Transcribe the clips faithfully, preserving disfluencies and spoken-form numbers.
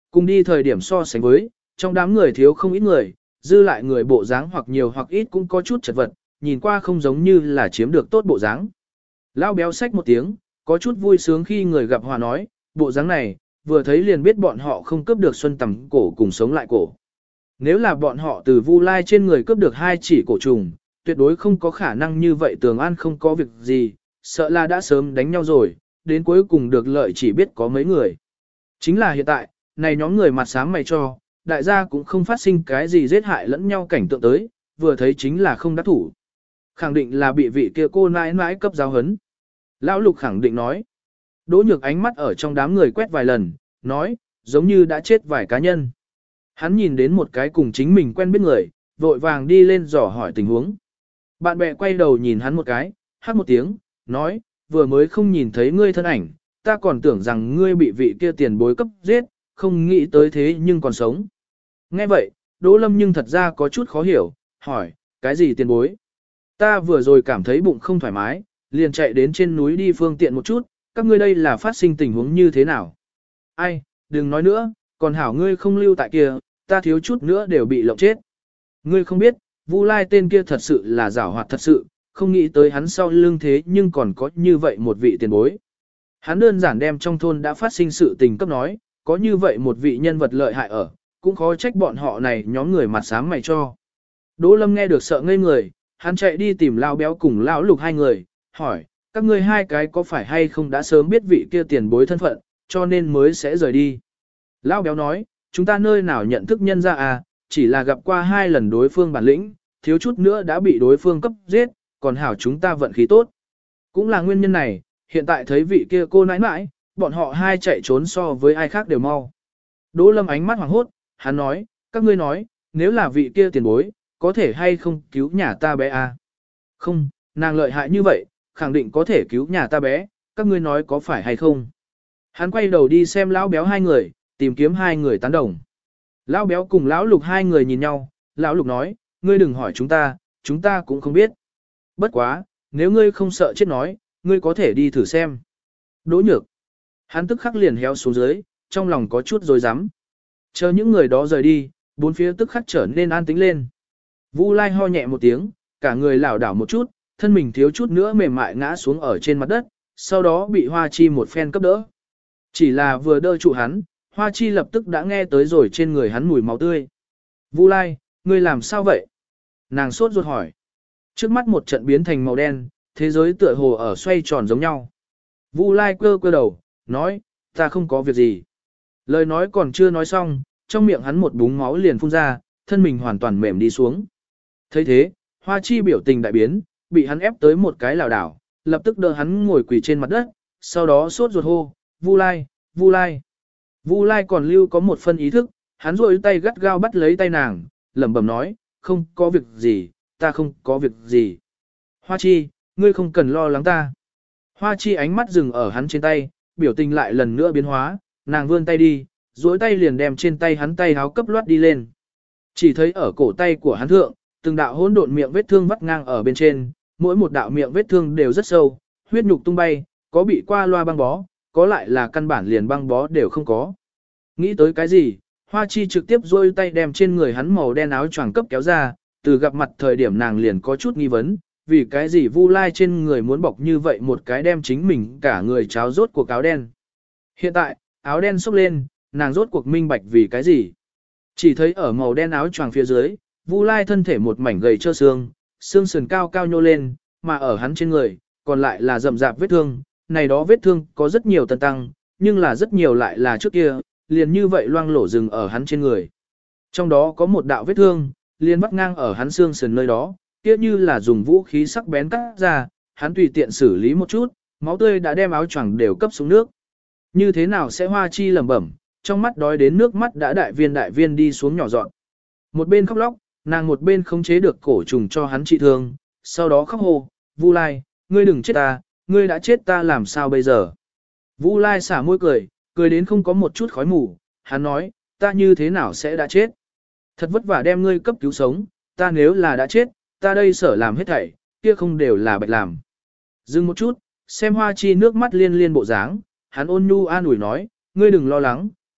Cùng đi thời điểm so sánh với, trong đám người thiếu không ít người, dư lại người bộ dáng hoặc nhiều hoặc ít cũng có chút chật vật, nhìn qua không giống như là chiếm được tốt bộ dáng. Lão béo xách một tiếng, có chút vui sướng khi người gặp hòa nói, bộ dáng này, vừa thấy liền biết bọn họ không cướp được xuân tầm cổ cùng sống lại cổ. Nếu là bọn họ từ Vu Lai trên người cướp được hai chỉ cổ trùng, tuyệt đối không có khả năng như vậy Tường An không có việc gì, sợ là đã sớm đánh nhau rồi, đến cuối cùng được lợi chỉ biết có mấy người. Chính là hiện tại, này nhóm người mặt sáng mày cho, đại gia cũng không phát sinh cái gì giết hại lẫn nhau cảnh tượng tới, vừa thấy chính là không đắc thủ. Khẳng định là bị vị kia cô nãi nãi cấp giáo hấn. Lão Lục khẳng định nói. Đỗ Nhược ánh mắt ở trong đám người quét vài lần, nói, giống như đã chết vài cá nhân. Hắn nhìn đến một cái cùng chính mình quen biết người, vội vàng đi lên dò hỏi tình huống. Bạn bè quay đầu nhìn hắn một cái, hát một tiếng, nói, vừa mới không nhìn thấy ngươi thân ảnh, ta còn tưởng rằng ngươi bị vị kia tiền bối cấp giết, không nghĩ tới thế nhưng còn sống. Nghe vậy, Đỗ Lâm nhưng thật ra có chút khó hiểu, hỏi, cái gì tiền bối? Ta vừa rồi cảm thấy bụng không thoải mái, liền chạy đến trên núi đi phương tiện một chút, các ngươi đây là phát sinh tình huống như thế nào? Ai, đừng nói nữa, còn hảo ngươi không lưu tại kia, ta thiếu chút nữa đều bị lộng chết. Ngươi không biết, Vu Lai tên kia thật sự là giảo hoạt thật sự, không nghĩ tới hắn sau lưng thế nhưng còn có như vậy một vị tiền bối. Hắn đơn giản đem trong thôn đã phát sinh sự tình cấp nói, có như vậy một vị nhân vật lợi hại ở, cũng khó trách bọn họ này nhóm người mặt xám mày cho. Đỗ Lâm nghe được sợ ngây người, hắn chạy đi tìm Lão Béo cùng Lão Lục hai người, hỏi, các ngươi hai cái có phải hay không đã sớm biết vị kia tiền bối thân phận, cho nên mới sẽ rời đi. Lão Béo nói, chúng ta nơi nào nhận thức nhân ra à, chỉ là gặp qua hai lần đối phương bản lĩnh, thiếu chút nữa đã bị đối phương cấp giết, còn hảo chúng ta vận khí tốt. Cũng là nguyên nhân này, hiện tại thấy vị kia cô nãi nãi, bọn họ hai chạy trốn so với ai khác đều mau. Đỗ Lâm ánh mắt hoảng hốt, hắn nói, các ngươi nói, nếu là vị kia tiền bối, có thể hay không cứu nhà ta bé à? Không, nàng lợi hại như vậy, khẳng định có thể cứu nhà ta bé, các ngươi nói có phải hay không? Hắn quay đầu đi xem Lão Béo hai người, tìm kiếm hai người tán đồng. Lão Béo cùng Lão Lục hai người nhìn nhau, Lão Lục nói, ngươi đừng hỏi chúng ta, chúng ta cũng không biết. Bất quá, nếu ngươi không sợ chết nói, ngươi có thể đi thử xem. Đỗ Nhược. Hắn tức khắc liền héo xuống dưới, trong lòng có chút rối rắm. Chờ những người đó rời đi, bốn phía tức khắc trở nên an tĩnh lên. Vu Lai ho nhẹ một tiếng, cả người lảo đảo một chút, thân mình thiếu chút nữa mềm mại ngã xuống ở trên mặt đất, sau đó bị Hoa Chi một phen cấp đỡ. Chỉ là vừa đỡ trụ hắn, Hoa Chi lập tức đã nghe tới rồi trên người hắn mùi máu tươi. Vu Lai, ngươi làm sao vậy? Nàng sốt ruột hỏi. Trước mắt một trận biến thành màu đen, thế giới tựa hồ ở xoay tròn giống nhau. Vu Lai cơ cơ đầu, nói, ta không có việc gì. Lời nói còn chưa nói xong, trong miệng hắn một búng máu liền phun ra, thân mình hoàn toàn mềm đi xuống. thấy thế, Hoa Chi biểu tình đại biến, bị hắn ép tới một cái lảo đảo, lập tức đỡ hắn ngồi quỳ trên mặt đất, sau đó sốt ruột hô, Vu Lai, Vu Lai. Vu Lai còn lưu có một phân ý thức, hắn rôi tay gắt gao bắt lấy tay nàng, lẩm bẩm nói, không có việc gì, ta không có việc gì. Hoa Chi, ngươi không cần lo lắng ta. Hoa Chi ánh mắt dừng ở hắn trên tay, biểu tình lại lần nữa biến hóa, nàng vươn tay đi, duỗi tay liền đem trên tay hắn tay háo cấp loát đi lên. Chỉ thấy ở cổ tay của hắn thượng, từng đạo hỗn độn miệng vết thương vắt ngang ở bên trên, mỗi một đạo miệng vết thương đều rất sâu, huyết nhục tung bay, có bị qua loa băng bó, có lại là căn bản liền băng bó đều không có. Nghĩ tới cái gì, Hoa Chi trực tiếp duỗi tay đem trên người hắn màu đen áo choàng cấp kéo ra, từ gặp mặt thời điểm nàng liền có chút nghi vấn, vì cái gì Vu Lai trên người muốn bọc như vậy một cái đem chính mình cả người cháo rốt cuộc áo đen. Hiện tại, áo đen xốc lên, nàng rốt cuộc minh bạch vì cái gì. Chỉ thấy ở màu đen áo choàng phía dưới, Vu Lai thân thể một mảnh gầy trơ xương, xương sườn cao cao nhô lên, mà ở hắn trên người, còn lại là rậm rạp vết thương, này đó vết thương có rất nhiều tần tăng, nhưng là rất nhiều lại là trước kia, liền như vậy loang lổ rừng ở hắn trên người. Trong đó có một đạo vết thương, liền bắt ngang ở hắn xương sườn nơi đó, kia như là dùng vũ khí sắc bén cắt ra, hắn tùy tiện xử lý một chút, máu tươi đã đem áo choàng đều cấp xuống nước. Như thế nào sẽ Hoa Chi lẩm bẩm, trong mắt đói đến nước mắt đã đại viên đại viên đi xuống nhỏ dọn. Một bên khóc lóc, nàng một bên khống chế được cổ trùng cho hắn trị thương, sau đó khóc hô, Vu Lai, ngươi đừng chết ta, ngươi đã chết ta làm sao bây giờ. Vu Lai xả môi cười, cười đến không có một chút khói mù, hắn nói, ta như thế nào sẽ đã chết. Thật vất vả đem ngươi cấp cứu sống, ta nếu là đã chết, ta đây sở làm hết thảy, kia không đều là bạch làm. Dừng một chút, xem Hoa Chi nước mắt liên liên bộ dáng, hắn ôn nhu an ủi nói, ngươi đừng lo lắng,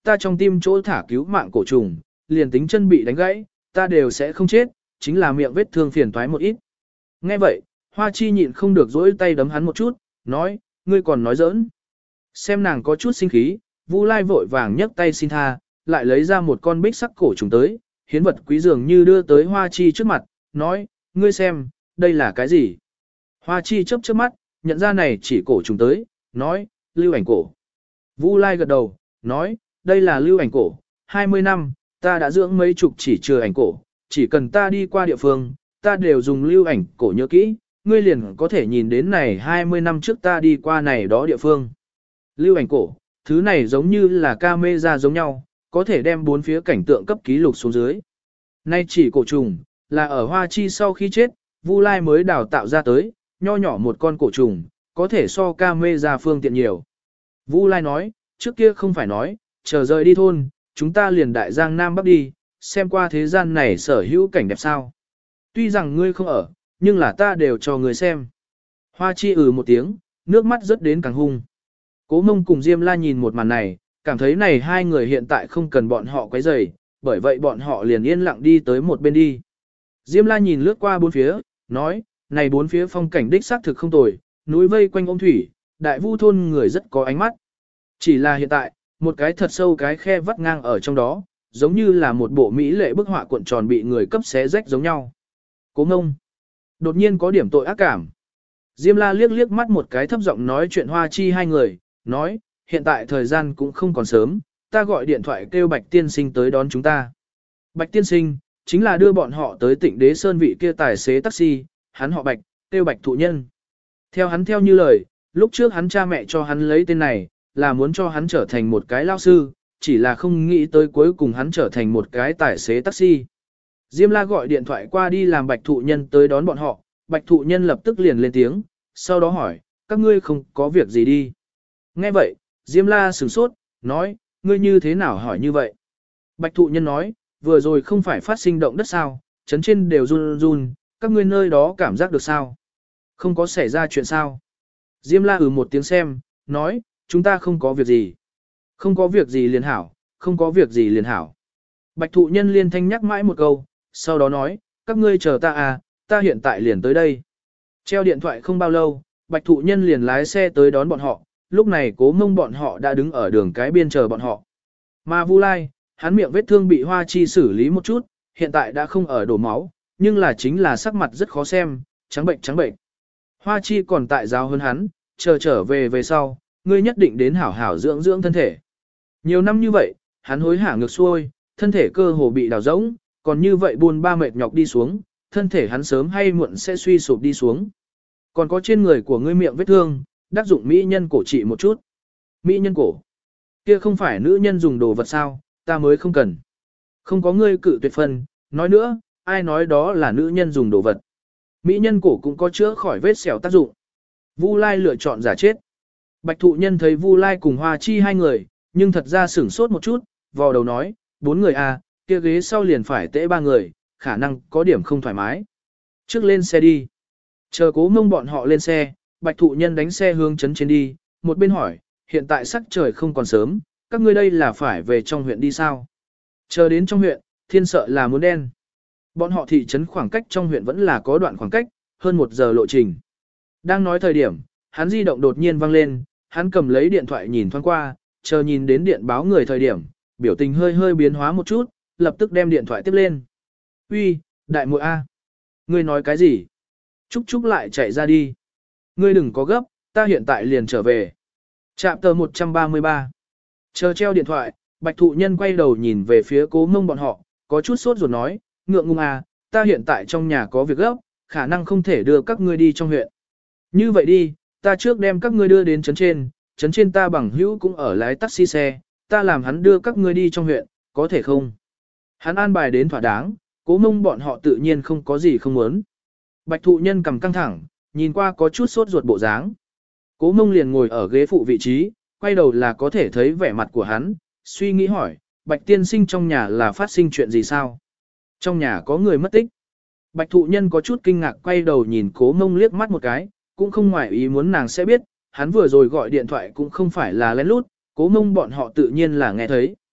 ta trong tim chỗ thả cứu mạng cổ trùng, liền tính chân bị đánh gãy, ta đều sẽ không chết, chính là miệng vết thương phiền toái một ít. Nghe vậy, Hoa Chi nhịn không được dỗi tay đấm hắn một chút, nói, ngươi còn nói giỡn. Xem nàng có chút sinh khí, Vu Lai vội vàng nhấc tay xin tha, lại lấy ra một con bích sắc cổ trùng tới, hiến vật quý dường như đưa tới Hoa Chi trước mặt, nói, ngươi xem, đây là cái gì? Hoa Chi chớp chớp mắt, nhận ra này chỉ cổ trùng tới, nói, lưu ảnh cổ. Vu Lai gật đầu, nói, đây là lưu ảnh cổ, hai mươi năm, ta đã dưỡng mấy chục chỉ chừa ảnh cổ, chỉ cần ta đi qua địa phương, ta đều dùng lưu ảnh cổ nhớ kỹ, ngươi liền có thể nhìn đến này hai mươi năm trước ta đi qua này đó địa phương. Lưu ảnh cổ, thứ này giống như là camera giống nhau, có thể đem bốn phía cảnh tượng cấp ký lục xuống dưới. Nay chỉ cổ trùng, là ở Hoa Chi sau khi chết, Vu Lai mới đào tạo ra tới, nho nhỏ một con cổ trùng, có thể so camera phương tiện nhiều. Vu Lai nói, trước kia không phải nói, chờ rời đi thôn, chúng ta liền đại giang Nam Bắc đi, xem qua thế gian này sở hữu cảnh đẹp sao. Tuy rằng ngươi không ở, nhưng là ta đều cho ngươi xem. Hoa Chi ừ một tiếng, nước mắt rớt đến càng hung. Cố Mông cùng Diêm La nhìn một màn này, cảm thấy này hai người hiện tại không cần bọn họ quấy rầy, bởi vậy bọn họ liền yên lặng đi tới một bên đi. Diêm La nhìn lướt qua bốn phía, nói, này bốn phía phong cảnh đích xác thực không tồi, núi vây quanh ôm thủy, đại vu thôn người rất có ánh mắt. Chỉ là hiện tại, một cái thật sâu cái khe vắt ngang ở trong đó, giống như là một bộ mỹ lệ bức họa cuộn tròn bị người cấp xé rách giống nhau. Cố Ngông đột nhiên có điểm tội ác cảm. Diêm La liếc liếc mắt một cái thấp giọng nói chuyện Hoa Chi hai người, nói, hiện tại thời gian cũng không còn sớm, ta gọi điện thoại kêu Bạch Tiên Sinh tới đón chúng ta. Bạch Tiên Sinh, chính là đưa bọn họ tới Tịnh Đế Sơn vị kia tài xế taxi, hắn họ Bạch, kêu Bạch Thụ Nhân. Theo hắn theo như lời, lúc trước hắn cha mẹ cho hắn lấy tên này, là muốn cho hắn trở thành một cái lao sư, chỉ là không nghĩ tới cuối cùng hắn trở thành một cái tài xế taxi. Diêm La gọi điện thoại qua đi làm Bạch Thụ Nhân tới đón bọn họ, Bạch Thụ Nhân lập tức liền lên tiếng, sau đó hỏi, các ngươi không có việc gì đi. Nghe vậy, Diêm La sửng sốt, nói, ngươi như thế nào hỏi như vậy? Bạch Thụ Nhân nói, vừa rồi không phải phát sinh động đất sao, chấn trên đều run run, các ngươi nơi đó cảm giác được sao? Không có xảy ra chuyện sao? Diêm La ừ một tiếng xem, nói, chúng ta không có việc gì. Không có việc gì liền hảo, không có việc gì liền hảo. Bạch Thụ Nhân liên thanh nhắc mãi một câu, sau đó nói, các ngươi chờ ta à, ta hiện tại liền tới đây. Treo điện thoại không bao lâu, Bạch Thụ Nhân liền lái xe tới đón bọn họ, lúc này Cố Mông bọn họ đã đứng ở đường cái biên chờ bọn họ. Mà Vu Lai, hắn miệng vết thương bị Hoa Chi xử lý một chút, hiện tại đã không ở đổ máu, nhưng là chính là sắc mặt rất khó xem, trắng bệnh trắng bệnh. Hoa Chi còn tại giáo hơn hắn, chờ trở về về sau, ngươi nhất định đến hảo hảo dưỡng dưỡng thân thể. Nhiều năm như vậy, hắn hối hả ngược xuôi, thân thể cơ hồ bị đào rỗng, còn như vậy buồn ba mệt nhọc đi xuống, thân thể hắn sớm hay muộn sẽ suy sụp đi xuống. Còn có trên người của ngươi miệng vết thương, đắc dụng mỹ nhân cổ trị một chút. Mỹ nhân cổ. Kia không phải nữ nhân dùng đồ vật sao, ta mới không cần. Không có ngươi cự tuyệt phân, nói nữa, ai nói đó là nữ nhân dùng đồ vật. Mỹ nhân cổ cũng có chữa khỏi vết sẹo tác dụng. Vu Lai lựa chọn giả chết. Bạch Thụ Nhân thấy Vu Lai cùng Hoa Chi hai người, nhưng thật ra sửng sốt một chút, vò đầu nói, bốn người à, kia ghế sau liền phải tễ ba người, khả năng có điểm không thoải mái. Trước lên xe đi. Chờ Cố Mông bọn họ lên xe, Bạch Thụ Nhân đánh xe hướng trấn trên đi, một bên hỏi, hiện tại sắc trời không còn sớm, các ngươi đây là phải về trong huyện đi sao? Chờ đến trong huyện, thiên sợ là muốn đen. Bọn họ thị trấn khoảng cách trong huyện vẫn là có đoạn khoảng cách, hơn một giờ lộ trình. Đang nói thời điểm, hắn di động đột nhiên vang lên, hắn cầm lấy điện thoại nhìn thoáng qua, chờ nhìn đến điện báo người thời điểm, biểu tình hơi hơi biến hóa một chút, lập tức đem điện thoại tiếp lên. Uy, đại muội A. Ngươi nói cái gì? Trúc Trúc lại chạy ra đi. Ngươi đừng có gấp, ta hiện tại liền trở về. Trạm tờ một trăm ba mươi ba. Chờ treo điện thoại, Bạch Thụ Nhân quay đầu nhìn về phía Cố Mông bọn họ, có chút sốt ruột nói, ngượng ngùng à, ta hiện tại trong nhà có việc gấp, khả năng không thể đưa các ngươi đi trong huyện. Như vậy đi, ta trước đem các ngươi đưa đến trấn trên, trấn trên ta bằng hữu cũng ở lái taxi xe, ta làm hắn đưa các ngươi đi trong huyện, có thể không? Hắn an bài đến thỏa đáng, Cố Mông bọn họ tự nhiên không có gì không muốn. Bạch Thụ Nhân cầm căng thẳng, nhìn qua có chút sốt ruột bộ dáng. Cố Mông liền ngồi ở ghế phụ vị trí, quay đầu là có thể thấy vẻ mặt của hắn, suy nghĩ hỏi, Bạch Tiên Sinh trong nhà là phát sinh chuyện gì sao? Trong nhà có người mất tích. Bạch Thụ Nhân có chút kinh ngạc quay đầu nhìn Cố Mông liếc mắt một cái, cũng không ngoài ý muốn nàng sẽ biết, hắn vừa rồi gọi điện thoại cũng không phải là lén lút, Cố Mông bọn họ tự nhiên là nghe thấy.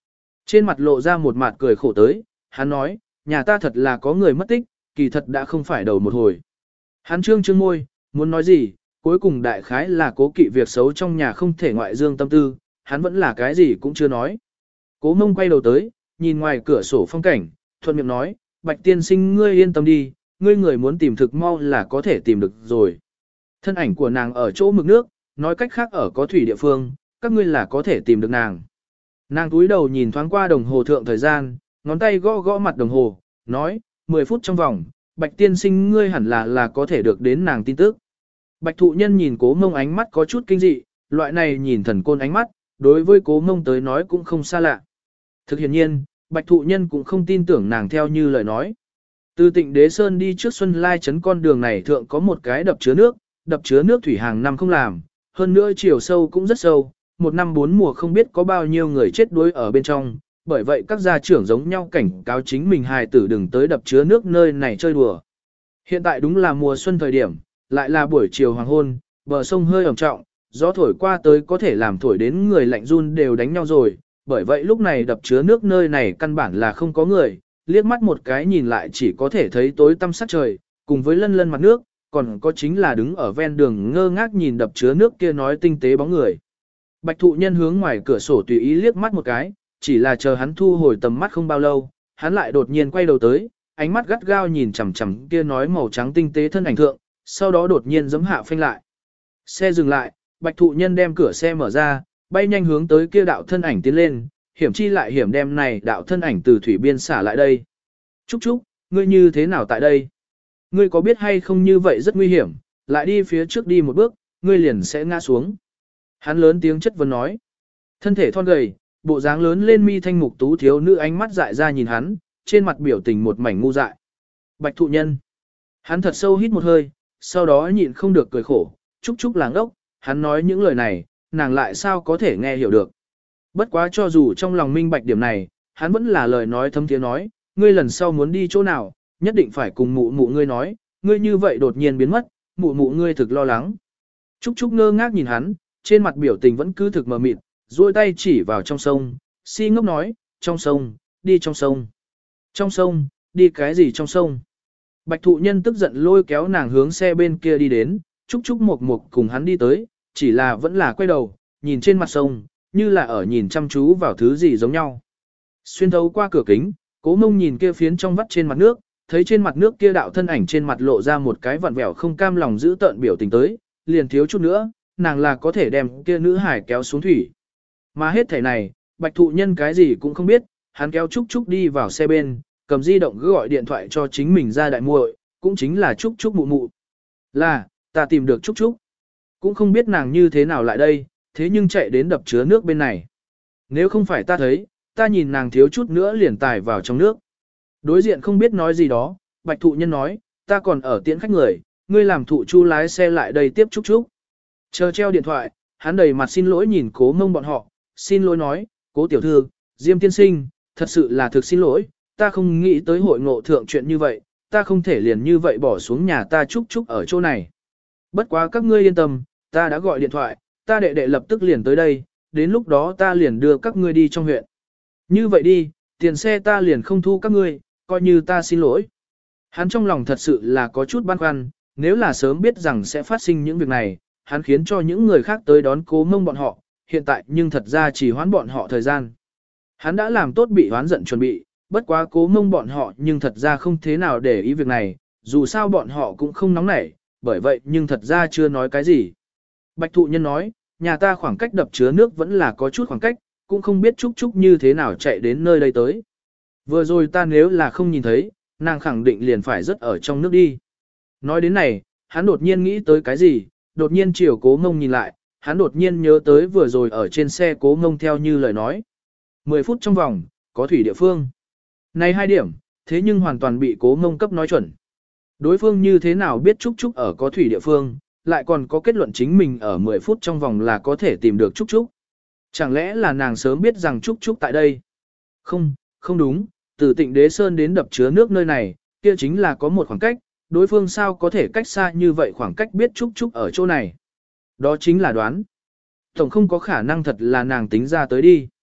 Trên mặt lộ ra một mặt cười khổ tới, hắn nói, nhà ta thật là có người mất tích, kỳ thật đã không phải đầu một hồi. Hắn trương trương môi, muốn nói gì, cuối cùng đại khái là cố kỵ việc xấu trong nhà không thể ngoại dương tâm tư, hắn vẫn là cái gì cũng chưa nói. Cố mông quay đầu tới, nhìn ngoài cửa sổ phong cảnh, thuận miệng nói, Bạch tiên sinh ngươi yên tâm đi, ngươi người muốn tìm thực mau là có thể tìm được rồi. Thân ảnh của nàng ở chỗ mực nước, nói cách khác ở có thủy địa phương, các ngươi là có thể tìm được nàng. Nàng túi đầu nhìn thoáng qua đồng hồ thượng thời gian, ngón tay gõ gõ mặt đồng hồ, nói, mười phút trong vòng, Bạch tiên sinh ngươi hẳn là là có thể được đến nàng tin tức. Bạch thụ nhân nhìn cố mông ánh mắt có chút kinh dị, loại này nhìn thần côn ánh mắt, đối với cố mông tới nói cũng không xa lạ. Thực hiện nhiên, bạch thụ nhân cũng không tin tưởng nàng theo như lời nói. Từ Tịnh Đế Sơn đi trước Xuân Lai trấn con đường này thượng có một cái đập chứa nước, đập chứa nước thủy hàng năm không làm, hơn nữa chiều sâu cũng rất sâu, một năm bốn mùa không biết có bao nhiêu người chết đuối ở bên trong, bởi vậy các gia trưởng giống nhau cảnh cáo chính mình hài tử đừng tới đập chứa nước nơi này chơi đùa. Hiện tại đúng là mùa xuân thời điểm, lại là buổi chiều hoàng hôn, bờ sông hơi ẩm trọng, gió thổi qua tới có thể làm thổi đến người lạnh run đều đánh nhau rồi, bởi vậy lúc này đập chứa nước nơi này căn bản là không có người, liếc mắt một cái nhìn lại chỉ có thể thấy tối tăm sắc trời, cùng với lân lân mặt nước, còn có chính là đứng ở ven đường ngơ ngác nhìn đập chứa nước kia nói tinh tế bóng người. Bạch thụ nhân hướng ngoài cửa sổ tùy ý liếc mắt một cái, chỉ là chờ hắn thu hồi tầm mắt không bao lâu, hắn lại đột nhiên quay đầu tới, ánh mắt gắt gao nhìn chằm chằm kia nói màu trắng tinh tế thân ảnh thượng, sau đó đột nhiên giẫm hạ phanh lại. Xe dừng lại, bạch thụ nhân đem cửa xe mở ra, bay nhanh hướng tới kia đạo thân ảnh tiến lên, hiểm chi lại hiểm đem này đạo thân ảnh từ thủy biên xả lại đây. Trúc Trúc, ngươi như thế nào tại đây? Ngươi có biết hay không như vậy rất nguy hiểm, lại đi phía trước đi một bước, ngươi liền sẽ ngã xuống. Hắn lớn tiếng chất vấn nói. Thân thể thon gầy, bộ dáng lớn lên mi thanh mục tú thiếu nữ ánh mắt dại ra nhìn hắn, trên mặt biểu tình một mảnh ngu dại. Bạch thụ nhân. Hắn thật sâu hít một hơi, sau đó nhịn không được cười khổ, Trúc Trúc làng ốc, hắn nói những lời này, nàng lại sao có thể nghe hiểu được. Bất quá cho dù trong lòng minh bạch điểm này, hắn vẫn là lời nói thấm tiếng nói, ngươi lần sau muốn đi chỗ nào, nhất định phải cùng mụ mụ ngươi nói, ngươi như vậy đột nhiên biến mất, mụ mụ ngươi thực lo lắng. Trúc Trúc ngơ ngác nhìn hắn, trên mặt biểu tình vẫn cứ thực mờ mịt, duỗi tay chỉ vào trong sông, si ngốc nói, trong sông, đi trong sông. Trong sông, đi cái gì trong sông? Bạch thụ nhân tức giận lôi kéo nàng hướng xe bên kia đi đến, Trúc Trúc một một cùng hắn đi tới, chỉ là vẫn là quay đầu, nhìn trên mặt sông, như là ở nhìn chăm chú vào thứ gì giống nhau. Xuyên thấu qua cửa kính, Cố Mông nhìn kia phiến trong vắt trên mặt nước, thấy trên mặt nước kia đạo thân ảnh trên mặt lộ ra một cái vặn vẹo không cam lòng giữ tợn biểu tình tới, liền thiếu chút nữa, nàng là có thể đem kia nữ hải kéo xuống thủy. Mà hết thảy này, Bạch thụ nhân cái gì cũng không biết, hắn kéo Trúc Trúc đi vào xe bên, cầm di động cứ gọi điện thoại cho chính mình ra đại muội, cũng chính là Trúc Trúc mụ mụ. Là, ta tìm được Trúc Trúc. Cũng không biết nàng như thế nào lại đây, thế nhưng chạy đến đập chứa nước bên này. Nếu không phải ta thấy, ta nhìn nàng thiếu chút nữa liền tài vào trong nước. Đối diện không biết nói gì đó, Bạch thụ nhân nói, ta còn ở tiễn khách người, ngươi làm thụ chu lái xe lại đây tiếp Trúc Trúc. Chờ treo điện thoại, hắn đầy mặt xin lỗi nhìn Cố Mông bọn họ, xin lỗi nói, Cố tiểu thư, Diêm tiên sinh, thật sự là thực xin lỗi, ta không nghĩ tới hội ngộ thượng chuyện như vậy, ta không thể liền như vậy bỏ xuống nhà ta Trúc Trúc ở chỗ này. Bất quá các ngươi yên tâm, ta đã gọi điện thoại, ta đệ đệ lập tức liền tới đây, đến lúc đó ta liền đưa các ngươi đi trong huyện. Như vậy đi, tiền xe ta liền không thu các ngươi, coi như ta xin lỗi. Hắn trong lòng thật sự là có chút băn khoăn, nếu là sớm biết rằng sẽ phát sinh những việc này, hắn khiến cho những người khác tới đón Cố Mông bọn họ, hiện tại nhưng thật ra chỉ hoán bọn họ thời gian. Hắn đã làm tốt bị hoán giận chuẩn bị, bất quá Cố Mông bọn họ nhưng thật ra không thế nào để ý việc này, dù sao bọn họ cũng không nóng nảy, bởi vậy nhưng thật ra chưa nói cái gì. Bạch thụ nhân nói, nhà ta khoảng cách đập chứa nước vẫn là có chút khoảng cách, cũng không biết Trúc Trúc như thế nào chạy đến nơi đây tới. Vừa rồi ta nếu là không nhìn thấy, nàng khẳng định liền phải rớt ở trong nước đi. Nói đến này, hắn đột nhiên nghĩ tới cái gì, đột nhiên chiều Cố Mông nhìn lại, hắn đột nhiên nhớ tới vừa rồi ở trên xe Cố Mông theo như lời nói. mười phút trong vòng, có thủy địa phương. Này hai điểm, thế nhưng hoàn toàn bị Cố Mông cấp nói chuẩn. Đối phương như thế nào biết Trúc Trúc ở có thủy địa phương, lại còn có kết luận chính mình ở mười phút trong vòng là có thể tìm được Trúc Trúc. Chẳng lẽ là nàng sớm biết rằng Trúc Trúc tại đây? Không, không đúng, từ Tịnh Đế Sơn đến đập chứa nước nơi này, kia chính là có một khoảng cách, đối phương sao có thể cách xa như vậy khoảng cách biết Trúc Trúc ở chỗ này? Đó chính là đoán. Tổng không có khả năng thật là nàng tính ra tới đi.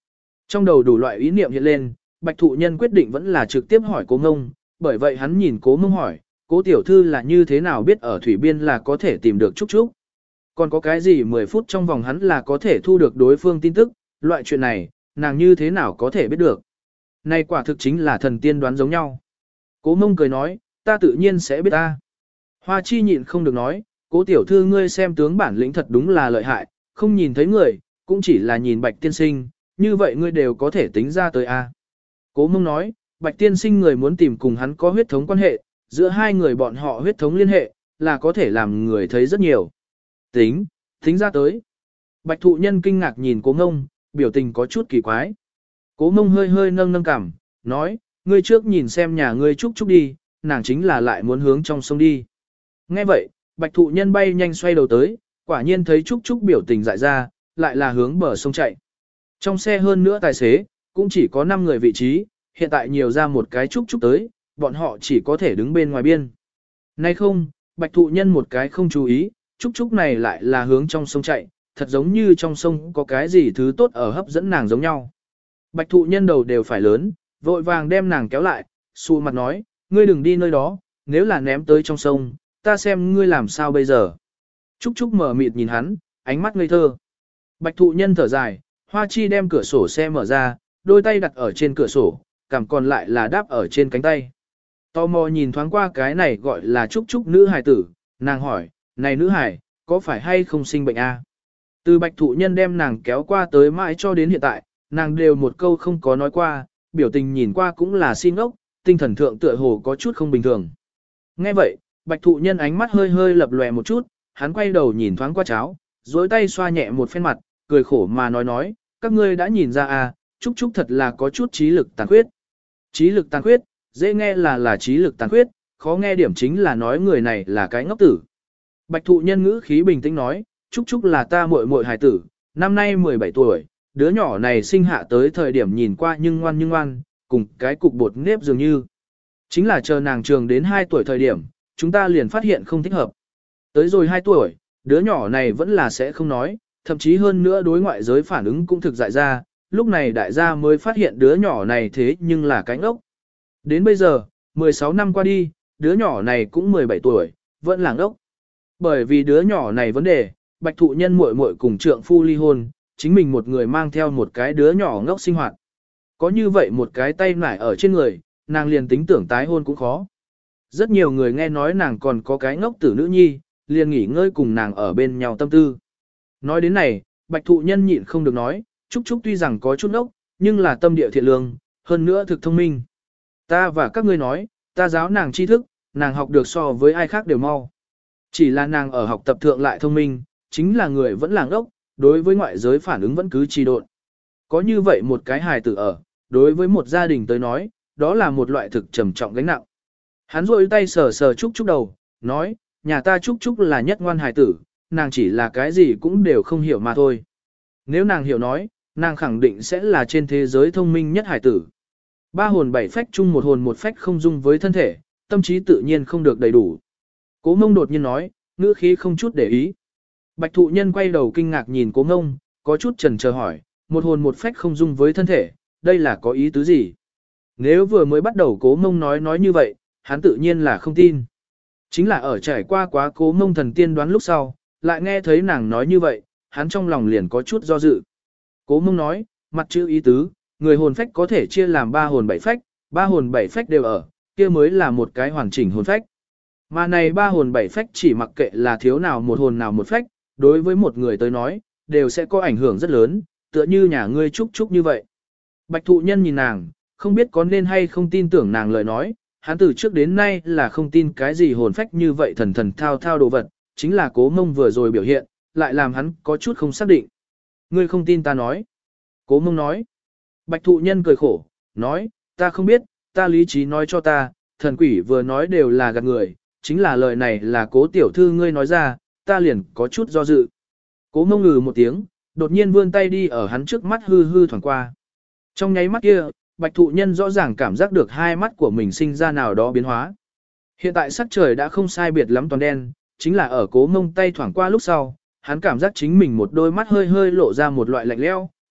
Trong đầu đủ loại ý niệm hiện lên, Bạch Thụ Nhân quyết định vẫn là trực tiếp hỏi Cố Ngông, bởi vậy hắn nhìn Cố Ngông hỏi, Cố tiểu thư là như thế nào biết ở thủy biên là có thể tìm được Trúc Trúc? Còn có cái gì mười phút trong vòng hắn là có thể thu được đối phương tin tức, loại chuyện này, nàng như thế nào có thể biết được? Này quả thực chính là thần tiên đoán giống nhau. Cố Mông cười nói, ta tự nhiên sẽ biết ta. Hoa Chi nhịn không được nói, Cố tiểu thư ngươi xem tướng bản lĩnh thật đúng là lợi hại, không nhìn thấy người, cũng chỉ là nhìn Bạch tiên sinh, như vậy ngươi đều có thể tính ra tới a. Cố Mông nói, Bạch tiên sinh người muốn tìm cùng hắn có huyết thống quan hệ, giữa hai người bọn họ huyết thống liên hệ, là có thể làm người thấy rất nhiều. Tính, tính ra tới. Bạch Thụ Nhân kinh ngạc nhìn Cố Mông, biểu tình có chút kỳ quái. Cố Mông hơi hơi nâng nâng cằm, nói, ngươi trước nhìn xem nhà ngươi Trúc Trúc đi, nàng chính là lại muốn hướng trong sông đi. Nghe vậy, Bạch Thụ Nhân bay nhanh xoay đầu tới, quả nhiên thấy Trúc Trúc biểu tình dại ra, lại là hướng bờ sông chạy. Trong xe hơn nữa tài xế, cũng chỉ có năm người vị trí, hiện tại nhiều ra một cái Trúc Trúc tới, bọn họ chỉ có thể đứng bên ngoài biên. Nay không, Bạch Thụ Nhân một cái không chú ý, Trúc Trúc này lại là hướng trong sông chạy, thật giống như trong sông có cái gì thứ tốt ở hấp dẫn nàng giống nhau. Bạch Thụ Nhân đầu đều phải lớn, vội vàng đem nàng kéo lại, xù mặt nói, ngươi đừng đi nơi đó, nếu là ném tới trong sông, ta xem ngươi làm sao bây giờ. Trúc Trúc mở mịt nhìn hắn, ánh mắt ngây thơ. Bạch Thụ Nhân thở dài, Hoa Chi đem cửa sổ xe mở ra, đôi tay đặt ở trên cửa sổ, cằm còn lại là đáp ở trên cánh tay. Tò mò nhìn thoáng qua cái này gọi là Trúc Trúc nữ hài tử, nàng hỏi, này nữ hài, có phải hay không sinh bệnh a? Từ Bạch Thụ Nhân đem nàng kéo qua tới mãi cho đến hiện tại, nàng đều một câu không có nói qua, biểu tình nhìn qua cũng là xin ngốc, tinh thần thượng tựa hồ có chút không bình thường. Nghe vậy, Bạch Thụ Nhân ánh mắt hơi hơi lập lòe một chút, hắn quay đầu nhìn thoáng qua cháo, dối tay xoa nhẹ một phen mặt, cười khổ mà nói nói, các ngươi đã nhìn ra à, Trúc Trúc thật là có chút trí lực tàn khuyết. Trí lực tàn khuyết, dễ nghe là là trí lực tàn khuyết, khó nghe điểm chính là nói người này là cái ngốc tử. Bạch Thụ Nhân ngữ khí bình tĩnh nói, Trúc Trúc là ta muội muội hài tử, năm nay mười bảy tuổi, đứa nhỏ này sinh hạ tới thời điểm nhìn qua nhưng ngoan nhưng ngoan, cùng cái cục bột nếp dường như. Chính là chờ nàng trường đến hai tuổi thời điểm, chúng ta liền phát hiện không thích hợp. Tới rồi hai tuổi, đứa nhỏ này vẫn là sẽ không nói, thậm chí hơn nữa đối ngoại giới phản ứng cũng thực dại ra, lúc này đại gia mới phát hiện đứa nhỏ này thế nhưng là cái ngốc. Đến bây giờ, mười sáu năm qua đi, đứa nhỏ này cũng mười bảy tuổi, vẫn là ngốc. Bởi vì đứa nhỏ này vấn đề, Bạch Thụ Nhân muội muội cùng trượng phu ly hôn, chính mình một người mang theo một cái đứa nhỏ ngốc sinh hoạt. Có như vậy một cái tay nải ở trên người, nàng liền tính tưởng tái hôn cũng khó. Rất nhiều người nghe nói nàng còn có cái ngốc tử nữ nhi, liền nghỉ ngơi cùng nàng ở bên nhau tâm tư. Nói đến này, Bạch Thụ Nhân nhịn không được nói, Trúc Trúc tuy rằng có chút ngốc, nhưng là tâm địa thiện lương, hơn nữa thực thông minh. Ta và các ngươi nói, ta giáo nàng tri thức, nàng học được so với ai khác đều mau. Chỉ là nàng ở học tập thượng lại thông minh, chính là người vẫn là ngốc, đối với ngoại giới phản ứng vẫn cứ trì độn. Có như vậy một cái hài tử ở, đối với một gia đình tới nói, đó là một loại thực trầm trọng gánh nặng. Hắn rôi tay sờ sờ Trúc Trúc đầu, nói, nhà ta Trúc Trúc là nhất ngoan hài tử, nàng chỉ là cái gì cũng đều không hiểu mà thôi. Nếu nàng hiểu nói, nàng khẳng định sẽ là trên thế giới thông minh nhất hài tử. Ba hồn bảy phách chung một hồn một phách không dung với thân thể, tâm trí tự nhiên không được đầy đủ. Cố Mông đột nhiên nói, ngữ khí không chút để ý. Bạch Thụ Nhân quay đầu kinh ngạc nhìn Cố Mông, có chút chần chờ hỏi, một hồn một phách không dung với thân thể, đây là có ý tứ gì? Nếu vừa mới bắt đầu Cố Mông nói nói như vậy, hắn tự nhiên là không tin. Chính là ở trải qua quá Cố Mông thần tiên đoán lúc sau, lại nghe thấy nàng nói như vậy, hắn trong lòng liền có chút do dự. Cố Mông nói, mặt chữ ý tứ, người hồn phách có thể chia làm ba hồn bảy phách, ba hồn bảy phách đều ở, kia mới là một cái hoàn chỉnh hồn phách. Mà này ba hồn bảy phách chỉ mặc kệ là thiếu nào một hồn nào một phách, đối với một người tới nói, đều sẽ có ảnh hưởng rất lớn, tựa như nhà ngươi Trúc Trúc như vậy. Bạch Thụ Nhân nhìn nàng, không biết có nên hay không tin tưởng nàng lời nói, hắn từ trước đến nay là không tin cái gì hồn phách như vậy thần thần thao thao đồ vật, chính là Cố Mông vừa rồi biểu hiện, lại làm hắn có chút không xác định. Ngươi không tin ta nói. Cố Mông nói. Bạch Thụ Nhân cười khổ, nói, ta không biết, ta lý trí nói cho ta, thần quỷ vừa nói đều là gạt người, chính là lời này là Cố tiểu thư ngươi nói ra, ta liền có chút do dự. Cố Mông ngừ một tiếng, đột nhiên vươn tay đi ở hắn trước mắt hư hư thoảng qua. Trong nháy mắt kia, Bạch Thụ Nhân rõ ràng cảm giác được hai mắt của mình sinh ra nào đó biến hóa. Hiện tại sắc trời đã không sai biệt lắm toàn đen, chính là ở Cố Mông tay thoảng qua lúc sau, hắn cảm giác chính mình một đôi mắt hơi hơi lộ ra một loại lạnh lẽo,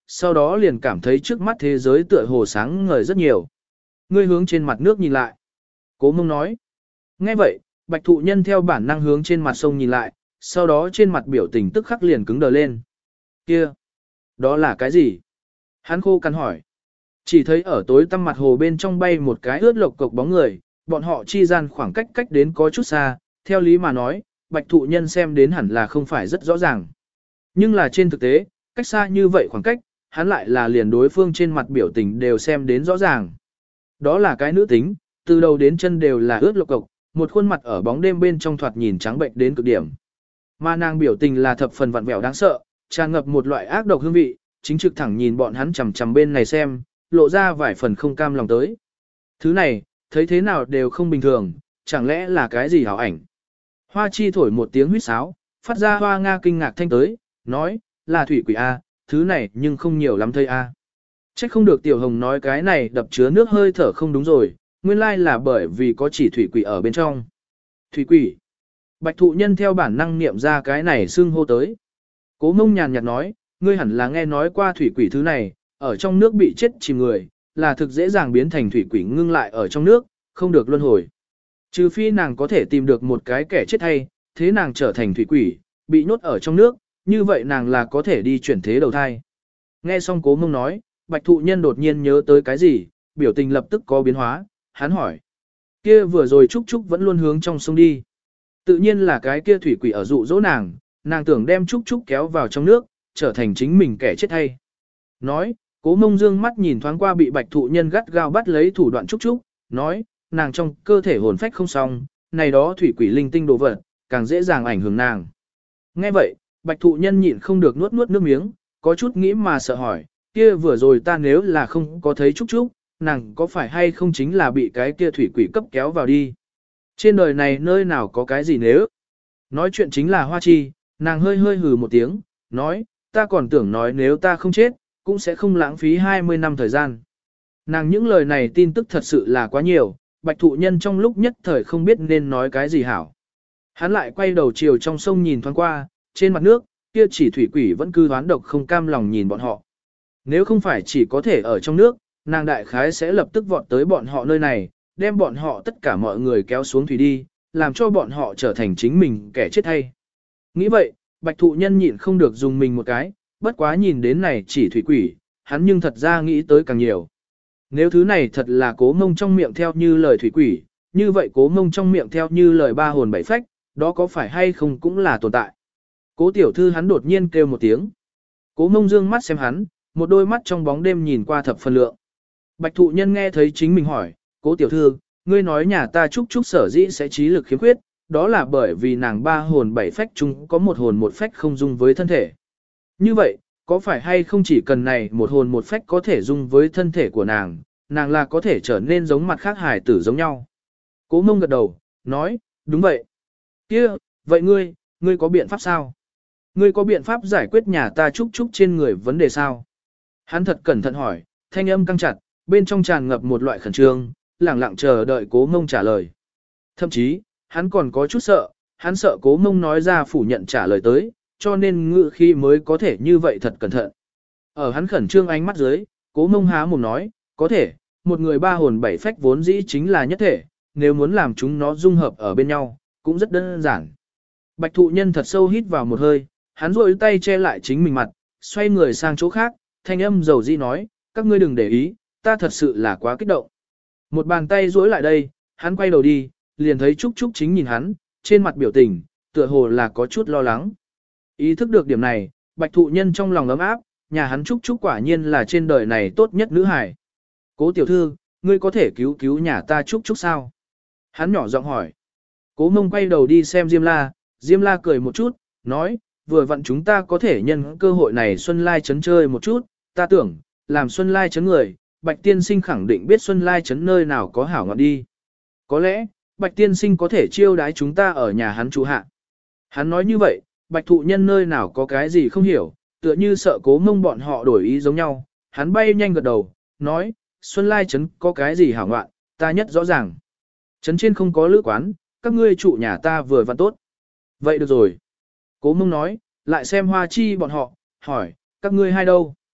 sau đó liền cảm thấy trước mắt thế giới tựa hồ sáng ngời rất nhiều. Ngươi hướng trên mặt nước nhìn lại. Cố Mông nói. Nghe vậy, Bạch Thụ Nhân theo bản năng hướng trên mặt sông nhìn lại, sau đó trên mặt biểu tình tức khắc liền cứng đờ lên. Kia, đó là cái gì? Hắn khô cằn hỏi. Chỉ thấy ở tối tăm mặt hồ bên trong bay một cái ướt lộc cộc bóng người, bọn họ chi gian khoảng cách cách đến có chút xa, theo lý mà nói, Bạch Thụ Nhân xem đến hẳn là không phải rất rõ ràng. Nhưng là trên thực tế, cách xa như vậy khoảng cách, hắn lại là liền đối phương trên mặt biểu tình đều xem đến rõ ràng. Đó là cái nữ tính, từ đầu đến chân đều là ướt lộc cộc, một khuôn mặt ở bóng đêm bên trong thoạt nhìn trắng bệnh đến cực điểm. Mà nàng biểu tình là thập phần vặn vẹo đáng sợ, tràn ngập một loại ác độc hương vị, chính trực thẳng nhìn bọn hắn chằm chằm bên này xem, lộ ra vài phần không cam lòng tới. Thứ này, thấy thế nào đều không bình thường, chẳng lẽ là cái gì hảo ảnh. Hoa chi thổi một tiếng huýt sáo, phát ra hoa nga kinh ngạc thanh tới, nói, là thủy quỷ A, thứ này nhưng không nhiều lắm thôi A. Trách không được Tiểu Hồng nói cái này đập chứa nước hơi thở không đúng rồi, nguyên lai là bởi vì có chỉ thủy quỷ ở bên trong. Thủy quỷ. Bạch Thụ Nhân theo bản năng niệm ra cái này xưng hô tới. Cố Mông nhàn nhạt nói, ngươi hẳn là nghe nói qua thủy quỷ thứ này, ở trong nước bị chết chìm người, là thực dễ dàng biến thành thủy quỷ ngưng lại ở trong nước, không được luân hồi. Trừ phi nàng có thể tìm được một cái kẻ chết hay, thế nàng trở thành thủy quỷ, bị nhốt ở trong nước, như vậy nàng là có thể đi chuyển thế đầu thai. Nghe xong Cố Mông nói, Bạch Thụ Nhân đột nhiên nhớ tới cái gì, biểu tình lập tức có biến hóa, hắn hỏi. Kia vừa rồi Trúc Trúc vẫn luôn hướng trong sông đi. Tự nhiên là cái kia thủy quỷ ở dụ dỗ nàng, nàng tưởng đem Trúc Trúc kéo vào trong nước, trở thành chính mình kẻ chết hay. Nói, Cố Mông dương mắt nhìn thoáng qua bị Bạch Thụ Nhân gắt gao bắt lấy thủ đoạn Trúc Trúc, nói, nàng trong cơ thể hồn phách không xong, này đó thủy quỷ linh tinh đồ vật, càng dễ dàng ảnh hưởng nàng. Nghe vậy, Bạch Thụ Nhân nhịn không được nuốt nuốt nước miếng, có chút nghĩ mà sợ hỏi, kia vừa rồi ta nếu là không có thấy Trúc Trúc, nàng có phải hay không chính là bị cái kia thủy quỷ cấp kéo vào đi. Trên đời này nơi nào có cái gì nếu. Nói chuyện chính là Hoa Chi, nàng hơi hơi hừ một tiếng, nói, ta còn tưởng nói nếu ta không chết, cũng sẽ không lãng phí hai mươi năm thời gian. Nàng những lời này tin tức thật sự là quá nhiều, Bạch Thụ Nhân trong lúc nhất thời không biết nên nói cái gì hảo. Hắn lại quay đầu chiều trong sông nhìn thoáng qua, trên mặt nước, kia chỉ thủy quỷ vẫn cứ đoán độc không cam lòng nhìn bọn họ. Nếu không phải chỉ có thể ở trong nước, nàng đại khái sẽ lập tức vọt tới bọn họ nơi này, đem bọn họ tất cả mọi người kéo xuống thủy đi, làm cho bọn họ trở thành chính mình kẻ chết hay. Nghĩ vậy, Bạch Thụ Nhân nhịn không được dùng mình một cái, bất quá nhìn đến này chỉ thủy quỷ, hắn nhưng thật ra nghĩ tới càng nhiều. Nếu thứ này thật là Cố Mông trong miệng theo như lời thủy quỷ, như vậy Cố Mông trong miệng theo như lời ba hồn bảy phách, đó có phải hay không cũng là tồn tại. Cố tiểu thư hắn đột nhiên kêu một tiếng. Cố Mông dương mắt xem hắn, một đôi mắt trong bóng đêm nhìn qua thập phần lượng. Bạch Thụ Nhân nghe thấy chính mình hỏi, Cố tiểu thư, ngươi nói nhà ta Trúc Trúc sở dĩ sẽ trí lực khiếm khuyết, đó là bởi vì nàng ba hồn bảy phách chung có một hồn một phách không dung với thân thể. Như vậy, có phải hay không chỉ cần này một hồn một phách có thể dung với thân thể của nàng, nàng là có thể trở nên giống mặt khác hải tử giống nhau. Cố Mông gật đầu, nói, đúng vậy. Kia, vậy ngươi, ngươi có biện pháp sao? Ngươi có biện pháp giải quyết nhà ta Trúc Trúc trên người vấn đề sao? Hắn thật cẩn thận hỏi, thanh âm căng chặt, bên trong tràn ngập một loại khẩn trương, lẳng lặng chờ đợi Cố Mông trả lời. Thậm chí, hắn còn có chút sợ, hắn sợ Cố Mông nói ra phủ nhận trả lời tới, cho nên ngự khi mới có thể như vậy thật cẩn thận. Ở hắn khẩn trương ánh mắt dưới, Cố Mông há mồm nói, có thể, một người ba hồn bảy phách vốn dĩ chính là nhất thể, nếu muốn làm chúng nó dung hợp ở bên nhau, cũng rất đơn giản. Bạch Thụ Nhân thật sâu hít vào một hơi, hắn rôi tay che lại chính mình mặt, xoay người sang chỗ khác, thanh âm dầu di nói, các ngươi đừng để ý, ta thật sự là quá kích động. Một bàn tay duỗi lại đây, hắn quay đầu đi, liền thấy Trúc Trúc chính nhìn hắn, trên mặt biểu tình, tựa hồ là có chút lo lắng. Ý thức được điểm này, Bạch Thụ Nhân trong lòng ấm áp, nhà hắn Trúc Trúc quả nhiên là trên đời này tốt nhất nữ hài. Cố tiểu thư, ngươi có thể cứu cứu nhà ta Trúc Trúc sao? Hắn nhỏ giọng hỏi. Cố Mông quay đầu đi xem Diêm La, Diêm La cười một chút, nói, vừa vặn chúng ta có thể nhân cơ hội này Xuân Lai Trấn chơi một chút, ta tưởng, làm Xuân Lai Trấn người, Bạch Tiên Sinh khẳng định biết Xuân Lai Trấn nơi nào có hảo ngọn đi. Có lẽ, Bạch Tiên Sinh có thể chiêu đái chúng ta ở nhà hắn trụ hạ. Hắn nói như vậy, Bạch Thụ Nhân nơi nào có cái gì không hiểu, tựa như sợ Cố Mông bọn họ đổi ý giống nhau, hắn bay nhanh gật đầu, nói, Xuân Lai Trấn có cái gì hảo ngoạn, ta nhất rõ ràng. Trấn trên không có lữ quán, các ngươi trụ nhà ta vừa vặn tốt. Vậy được rồi. Cố Mông nói, lại xem Hoa Chi bọn họ, hỏi, các ngươi hai đâu?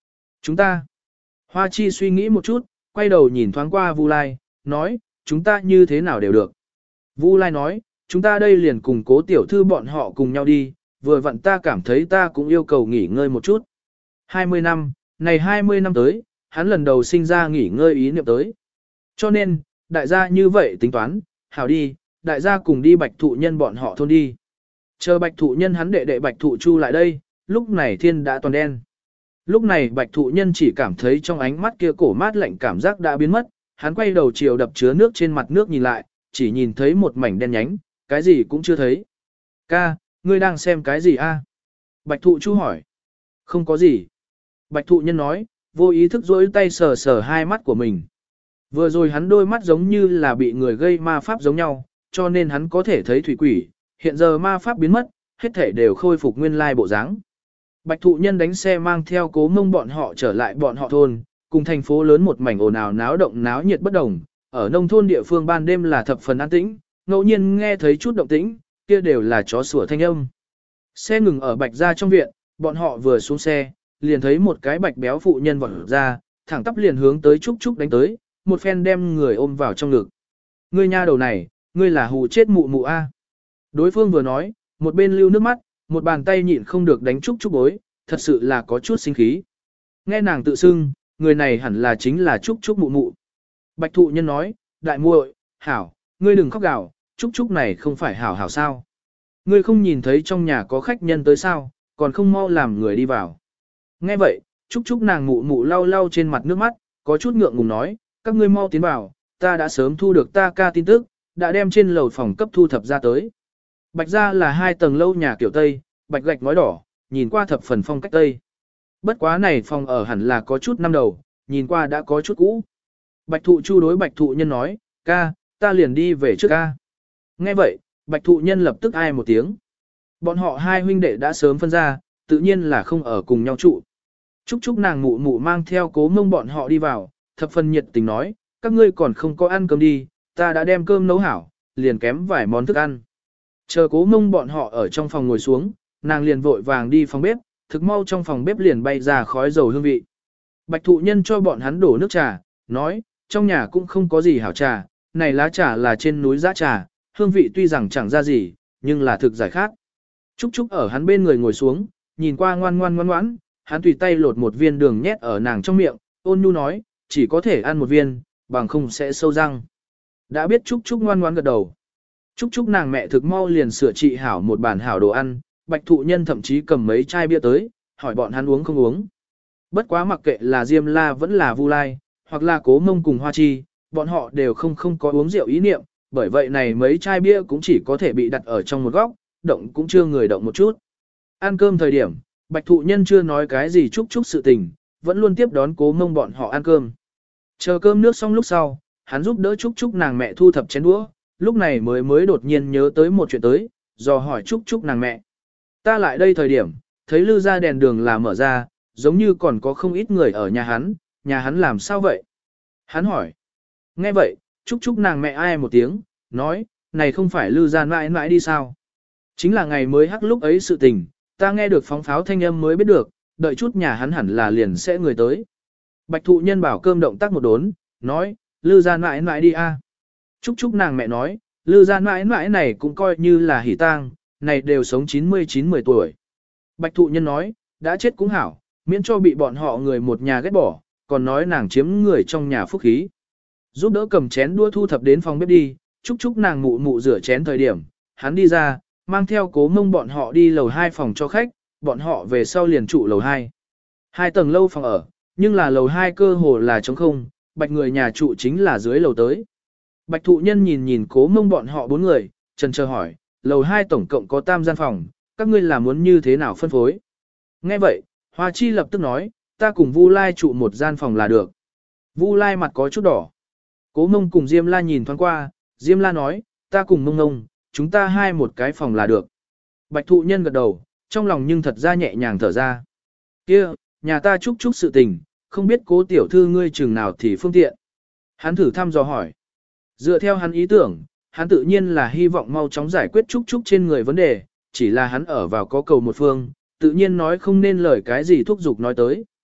Chúng ta. Hoa Chi suy nghĩ một chút, quay đầu nhìn thoáng qua Vu Lai, nói, chúng ta như thế nào đều được. Vu Lai nói, chúng ta đây liền cùng Cố tiểu thư bọn họ cùng nhau đi, vừa vặn ta cảm thấy ta cũng yêu cầu nghỉ ngơi một chút. hai mươi năm, này hai mươi năm tới, hắn lần đầu sinh ra nghỉ ngơi ý niệm tới. Cho nên, đại gia như vậy tính toán, hảo đi, đại gia cùng đi bạch thụ nhân bọn họ thôn đi. Chờ bạch thụ nhân hắn đệ đệ bạch thụ chu lại đây, lúc này thiên đã toàn đen. Lúc này bạch thụ nhân chỉ cảm thấy trong ánh mắt kia cổ mát lạnh cảm giác đã biến mất, hắn quay đầu chiều đập chứa nước trên mặt nước nhìn lại, chỉ nhìn thấy một mảnh đen nhánh, cái gì cũng chưa thấy. Ca, ngươi đang xem cái gì a? Bạch thụ chu hỏi. Không có gì. Bạch thụ nhân nói, vô ý thức rỗi tay sờ sờ hai mắt của mình. Vừa rồi hắn đôi mắt giống như là bị người gây ma pháp giống nhau, cho nên hắn có thể thấy thủy quỷ, hiện giờ ma pháp biến mất, hết thể đều khôi phục nguyên lai bộ dáng. Bạch thụ nhân đánh xe mang theo Cố Mông bọn họ trở lại bọn họ thôn, cùng thành phố lớn một mảnh ồn ào náo động náo nhiệt bất đồng, ở nông thôn địa phương ban đêm là thập phần an tĩnh, ngẫu nhiên nghe thấy chút động tĩnh, kia đều là chó sủa thanh âm. Xe ngừng ở Bạch gia trong viện, bọn họ vừa xuống xe, liền thấy một cái bạch béo phụ nhân vọt ra, thẳng tắp liền hướng tới Trúc Trúc đánh tới, một phen đem người ôm vào trong ngực. Ngươi nha đầu này, ngươi là hù chết mụ mụ a. Đối phương vừa nói, một bên lưu nước mắt, một bàn tay nhịn không được đánh Trúc Trúc bối, thật sự là có chút sinh khí. Nghe nàng tự xưng, người này hẳn là chính là Trúc Trúc mụ mụ. Bạch thụ nhân nói, đại muội, hảo, ngươi đừng khóc gào, Trúc Trúc này không phải hảo hảo sao. Ngươi không nhìn thấy trong nhà có khách nhân tới sao, còn không mau làm người đi vào. Nghe vậy, Trúc Trúc nàng mụ mụ lau lau trên mặt nước mắt, có chút ngượng ngùng nói, các ngươi mau tiến vào, ta đã sớm thu được ta ca tin tức, đã đem trên lầu phòng cấp thu thập ra tới. Bạch gia là hai tầng lâu nhà kiểu Tây, bạch gạch ngói đỏ, nhìn qua thập phần phong cách Tây. Bất quá này phòng ở hẳn là có chút năm đầu, nhìn qua đã có chút cũ. Bạch thụ chu đối bạch thụ nhân nói, ca, ta liền đi về trước ca. Nghe vậy, bạch thụ nhân lập tức ai một tiếng. Bọn họ hai huynh đệ đã sớm phân ra, tự nhiên là không ở cùng nhau trụ. Trúc Trúc nàng mụ mụ mang theo Cố Mông bọn họ đi vào, thập phần nhiệt tình nói, các ngươi còn không có ăn cơm đi, ta đã đem cơm nấu hảo, liền kém vài món thức ăn. Chờ Cố Mông bọn họ ở trong phòng ngồi xuống, nàng liền vội vàng đi phòng bếp, thực mau trong phòng bếp liền bay ra khói dầu hương vị. Bạch thụ nhân cho bọn hắn đổ nước trà, nói, trong nhà cũng không có gì hảo trà, này lá trà là trên núi giã trà, hương vị tuy rằng chẳng ra gì, nhưng là thực giải khát. Trúc Trúc ở hắn bên người ngồi xuống, nhìn qua ngoan ngoan ngoan ngoãn, hắn tùy tay lột một viên đường nhét ở nàng trong miệng, ôn nhu nói, chỉ có thể ăn một viên, bằng không sẽ sâu răng. Đã biết Trúc Trúc ngoan ngoan gật đầu. Trúc Trúc nàng mẹ thực mau liền sửa trị hảo một bàn hảo đồ ăn, bạch thụ nhân thậm chí cầm mấy chai bia tới, hỏi bọn hắn uống không uống. Bất quá mặc kệ là Diêm La vẫn là Vu Lai, hoặc là Cố Mông cùng Hoa Chi, bọn họ đều không không có uống rượu ý niệm, bởi vậy này mấy chai bia cũng chỉ có thể bị đặt ở trong một góc, động cũng chưa người động một chút. Ăn cơm thời điểm, bạch thụ nhân chưa nói cái gì Trúc Trúc sự tình, vẫn luôn tiếp đón Cố Mông bọn họ ăn cơm. Chờ cơm nước xong lúc sau, hắn giúp đỡ Trúc Trúc nàng mẹ thu thập chén đũa, lúc này mới mới đột nhiên nhớ tới một chuyện tới, dò hỏi Trúc Trúc nàng mẹ. Ta lại đây thời điểm, thấy lư ra đèn đường là mở ra, giống như còn có không ít người ở nhà hắn, nhà hắn làm sao vậy? Hắn hỏi. Nghe vậy, Trúc Trúc nàng mẹ ai một tiếng, nói, này không phải lư ra mãi mãi đi sao? Chính là ngày mới hắc lúc ấy sự tình, ta nghe được phóng pháo thanh âm mới biết được, đợi chút nhà hắn hẳn là liền sẽ người tới. Bạch thụ nhân bảo cơm động tác một đốn, nói, lư ra mãi mãi đi a. Trúc Trúc nàng mẹ nói, lư ra mãi mãi này cũng coi như là hỉ tang, này đều sống chín mươi chín mười tuổi. Bạch thụ nhân nói, đã chết cũng hảo, miễn cho bị bọn họ người một nhà ghét bỏ, còn nói nàng chiếm người trong nhà phúc khí. Giúp đỡ cầm chén đua thu thập đến phòng bếp đi, Trúc Trúc nàng mụ mụ rửa chén thời điểm, hắn đi ra, mang theo Cố Mông bọn họ đi lầu hai phòng cho khách, bọn họ về sau liền trụ lầu hai. Hai tầng lâu phòng ở, nhưng là lầu hai cơ hồ là trống không, bạch người nhà trụ chính là dưới lầu tới. Bạch thụ nhân nhìn nhìn Cố Mông bọn họ bốn người, chần chờ hỏi, lầu hai tổng cộng có tam gian phòng, các ngươi là muốn như thế nào phân phối? Nghe vậy, Hoa Chi lập tức nói, ta cùng Vu Lai trụ một gian phòng là được. Vu Lai mặt có chút đỏ. Cố Mông cùng Diêm La nhìn thoáng qua, Diêm La nói, ta cùng Mông Mông, chúng ta hai một cái phòng là được. Bạch thụ nhân gật đầu, trong lòng nhưng thật ra nhẹ nhàng thở ra. Kia, nhà ta chúc chúc sự tình, không biết Cố tiểu thư ngươi chừng nào thì phương tiện. Hắn thử thăm dò hỏi. Dựa theo hắn ý tưởng, hắn tự nhiên là hy vọng mau chóng giải quyết chúc chúc trên người vấn đề, chỉ là hắn ở vào có cầu một phương, tự nhiên nói không nên lời cái gì thúc giục nói tới.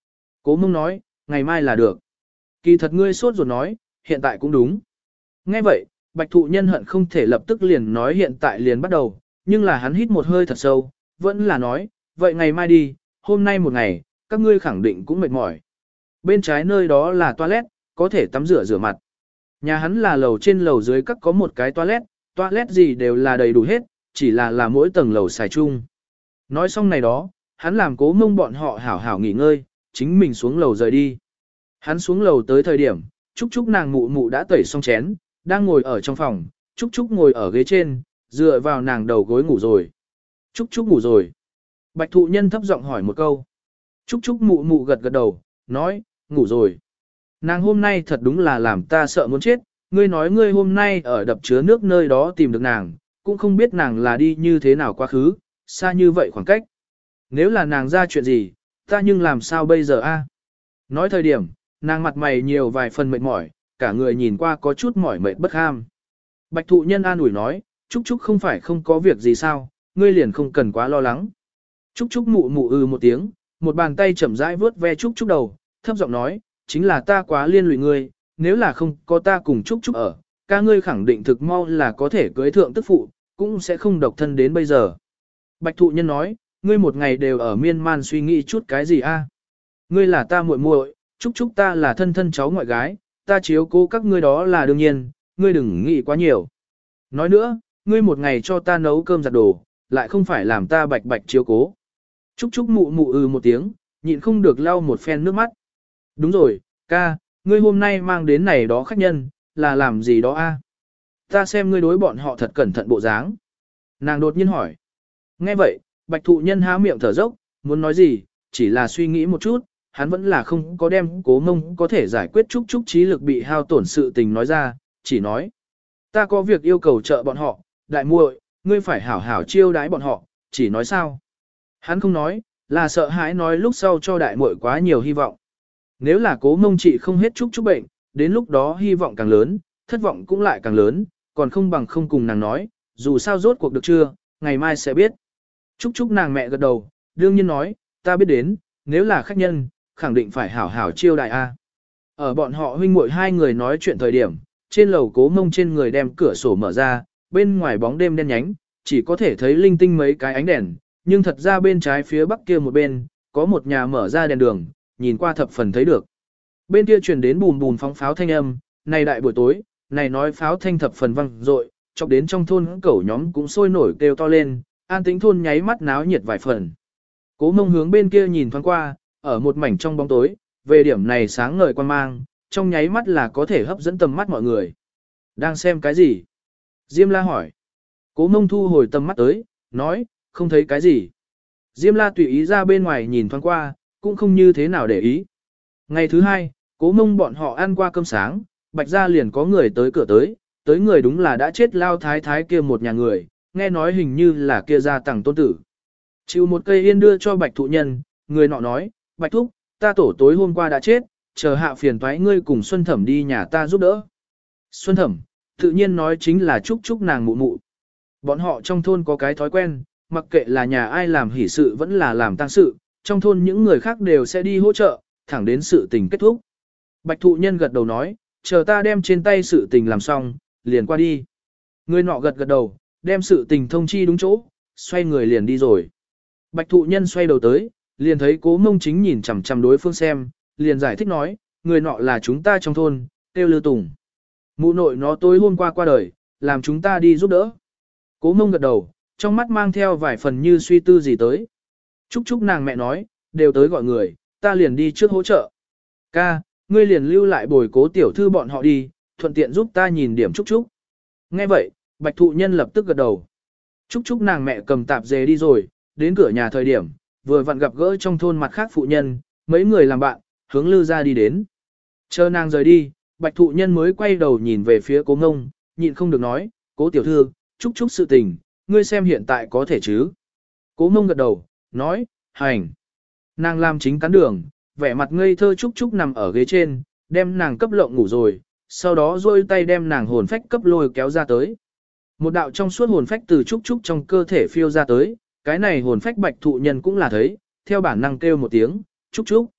Cố Mông nói, ngày mai là được. Kỳ thật ngươi sốt ruột nói, hiện tại cũng đúng. Nghe vậy, Bạch Thụ Nhân hận không thể lập tức liền nói hiện tại liền bắt đầu, nhưng là hắn hít một hơi thật sâu, vẫn là nói, vậy ngày mai đi, hôm nay một ngày, các ngươi khẳng định cũng mệt mỏi. Bên trái nơi đó là toilet, có thể tắm rửa rửa mặt. Nhà hắn là lầu trên lầu dưới các có một cái toilet, toilet gì đều là đầy đủ hết, chỉ là là mỗi tầng lầu xài chung. Nói xong này đó, hắn làm Cố Mông bọn họ hảo hảo nghỉ ngơi, chính mình xuống lầu rời đi. Hắn xuống lầu tới thời điểm, Trúc Trúc nàng mụ mụ đã tẩy xong chén, đang ngồi ở trong phòng, Trúc Trúc ngồi ở ghế trên, dựa vào nàng đầu gối ngủ rồi. Trúc Trúc ngủ rồi. Bạch Thụ Nhân thấp giọng hỏi một câu. Trúc Trúc mụ mụ gật gật đầu, nói, ngủ rồi. Nàng hôm nay thật đúng là làm ta sợ muốn chết, ngươi nói ngươi hôm nay ở đập chứa nước nơi đó tìm được nàng, cũng không biết nàng là đi như thế nào quá khứ, xa như vậy khoảng cách. Nếu là nàng ra chuyện gì, ta nhưng làm sao bây giờ a? Nói thời điểm, nàng mặt mày nhiều vài phần mệt mỏi, cả người nhìn qua có chút mỏi mệt bất ham. Bạch Thụ Nhân an ủi nói, Trúc Trúc không phải không có việc gì sao, ngươi liền không cần quá lo lắng. Trúc Trúc mụ mụ ư một tiếng, một bàn tay chậm rãi vớt ve Trúc Trúc đầu, thấp giọng nói, chính là ta quá liên lụy ngươi, nếu là không có ta cùng Trúc Trúc ở, ca ngươi khẳng định thực mau là có thể cưới thượng tức phụ, cũng sẽ không độc thân đến bây giờ. Bạch Thụ Nhân nói, ngươi một ngày đều ở miên man suy nghĩ chút cái gì a? Ngươi là ta muội muội, Trúc Trúc ta là thân thân cháu ngoại gái, ta chiếu cố các ngươi đó là đương nhiên, ngươi đừng nghĩ quá nhiều. Nói nữa, ngươi một ngày cho ta nấu cơm giặt đồ, lại không phải làm ta bạch bạch chiếu cố. Trúc Trúc mụ mụ ừ một tiếng, nhịn không được lau một phen nước mắt. Đúng rồi, ca, ngươi hôm nay mang đến này đó khách nhân, là làm gì đó a? Ta xem ngươi đối bọn họ thật cẩn thận bộ dáng. Nàng đột nhiên hỏi. Nghe vậy, Bạch Thụ Nhân há miệng thở dốc, muốn nói gì, chỉ là suy nghĩ một chút, hắn vẫn là không có đem Cố Mông có thể giải quyết Trúc Trúc trí lực bị hao tổn sự tình nói ra, chỉ nói. Ta có việc yêu cầu trợ bọn họ, đại muội, ngươi phải hảo hảo chiêu đái bọn họ, chỉ nói sao. Hắn không nói, là sợ hãi nói lúc sau cho đại muội quá nhiều hy vọng. Nếu là Cố Mông trị không hết Trúc Trúc bệnh, đến lúc đó hy vọng càng lớn, thất vọng cũng lại càng lớn, còn không bằng không cùng nàng nói, dù sao rốt cuộc được chưa, ngày mai sẽ biết. Trúc Trúc nàng mẹ gật đầu, đương nhiên nói, ta biết đến, nếu là khách nhân, khẳng định phải hảo hảo chiêu đại A. Ở bọn họ huynh muội hai người nói chuyện thời điểm, trên lầu Cố Mông trên người đem cửa sổ mở ra, bên ngoài bóng đêm đen nhánh, chỉ có thể thấy linh tinh mấy cái ánh đèn, nhưng thật ra bên trái phía bắc kia một bên, có một nhà mở ra đèn đường, nhìn qua thập phần thấy được. Bên kia truyền đến bùm bùm phóng pháo thanh âm, này đại buổi tối, này nói pháo thanh thập phần vang dội, chọc đến trong thôn cẩu nhóm cũng sôi nổi kêu to lên, an tĩnh thôn nháy mắt náo nhiệt vài phần. Cố Mông hướng bên kia nhìn thoáng qua, ở một mảnh trong bóng tối, về điểm này sáng ngời quan mang, trong nháy mắt là có thể hấp dẫn tầm mắt mọi người. Đang xem cái gì? Diêm La hỏi. Cố Mông thu hồi tầm mắt tới, nói, không thấy cái gì. Diêm La tùy ý ra bên ngoài nhìn thoáng qua, cũng không như thế nào để ý. Ngày thứ hai, Cố Mông bọn họ ăn qua cơm sáng, Bạch gia liền có người tới cửa tới, tới người đúng là đã chết lao thái thái kia một nhà người, nghe nói hình như là kia gia tàng tôn tử. Chịu một cây yên đưa cho Bạch Thụ Nhân, người nọ nói, Bạch Thúc, ta tổ tối hôm qua đã chết, chờ hạ phiền toái ngươi cùng Xuân Thẩm đi nhà ta giúp đỡ. Xuân Thẩm, tự nhiên nói chính là Trúc Trúc nàng mụ mụ. Bọn họ trong thôn có cái thói quen, mặc kệ là nhà ai làm hỷ sự vẫn là làm tang sự, trong thôn những người khác đều sẽ đi hỗ trợ, thẳng đến sự tình kết thúc. Bạch Thụ Nhân gật đầu nói, chờ ta đem trên tay sự tình làm xong, liền qua đi. Người nọ gật gật đầu, đem sự tình thông chi đúng chỗ, xoay người liền đi rồi. Bạch Thụ Nhân xoay đầu tới, liền thấy Cố Mông chính nhìn chằm chằm đối phương xem, liền giải thích nói, người nọ là chúng ta trong thôn, tiêu Lư Tùng. Mụ nội nó tối hôm qua qua đời, làm chúng ta đi giúp đỡ. Cố Mông gật đầu, trong mắt mang theo vài phần như suy tư gì tới. Trúc Trúc nàng mẹ nói, đều tới gọi người, ta liền đi trước hỗ trợ. Ca, ngươi liền lưu lại bồi Cố tiểu thư bọn họ đi, thuận tiện giúp ta nhìn điểm Trúc Trúc. Nghe vậy, Bạch Thụ Nhân lập tức gật đầu. Trúc Trúc nàng mẹ cầm tạp dề đi rồi, đến cửa nhà thời điểm, vừa vặn gặp gỡ trong thôn mặt khác phụ nhân, mấy người làm bạn, hướng Lư ra đi đến. Chờ nàng rời đi, Bạch Thụ Nhân mới quay đầu nhìn về phía Cố Mông, nhịn không được nói, Cố tiểu thư, Trúc Trúc sự tình, ngươi xem hiện tại có thể chứ. Cố Mông gật đầu, nói, hành. Nàng làm chính cán đường, vẻ mặt ngây thơ Trúc Trúc nằm ở ghế trên, đem nàng cấp lộng ngủ rồi, sau đó duỗi tay đem nàng hồn phách cấp lôi kéo ra tới. Một đạo trong suốt hồn phách từ Trúc Trúc trong cơ thể phiêu ra tới, cái này hồn phách Bạch Thụ Nhân cũng là thấy, theo bản năng kêu một tiếng, Trúc Trúc.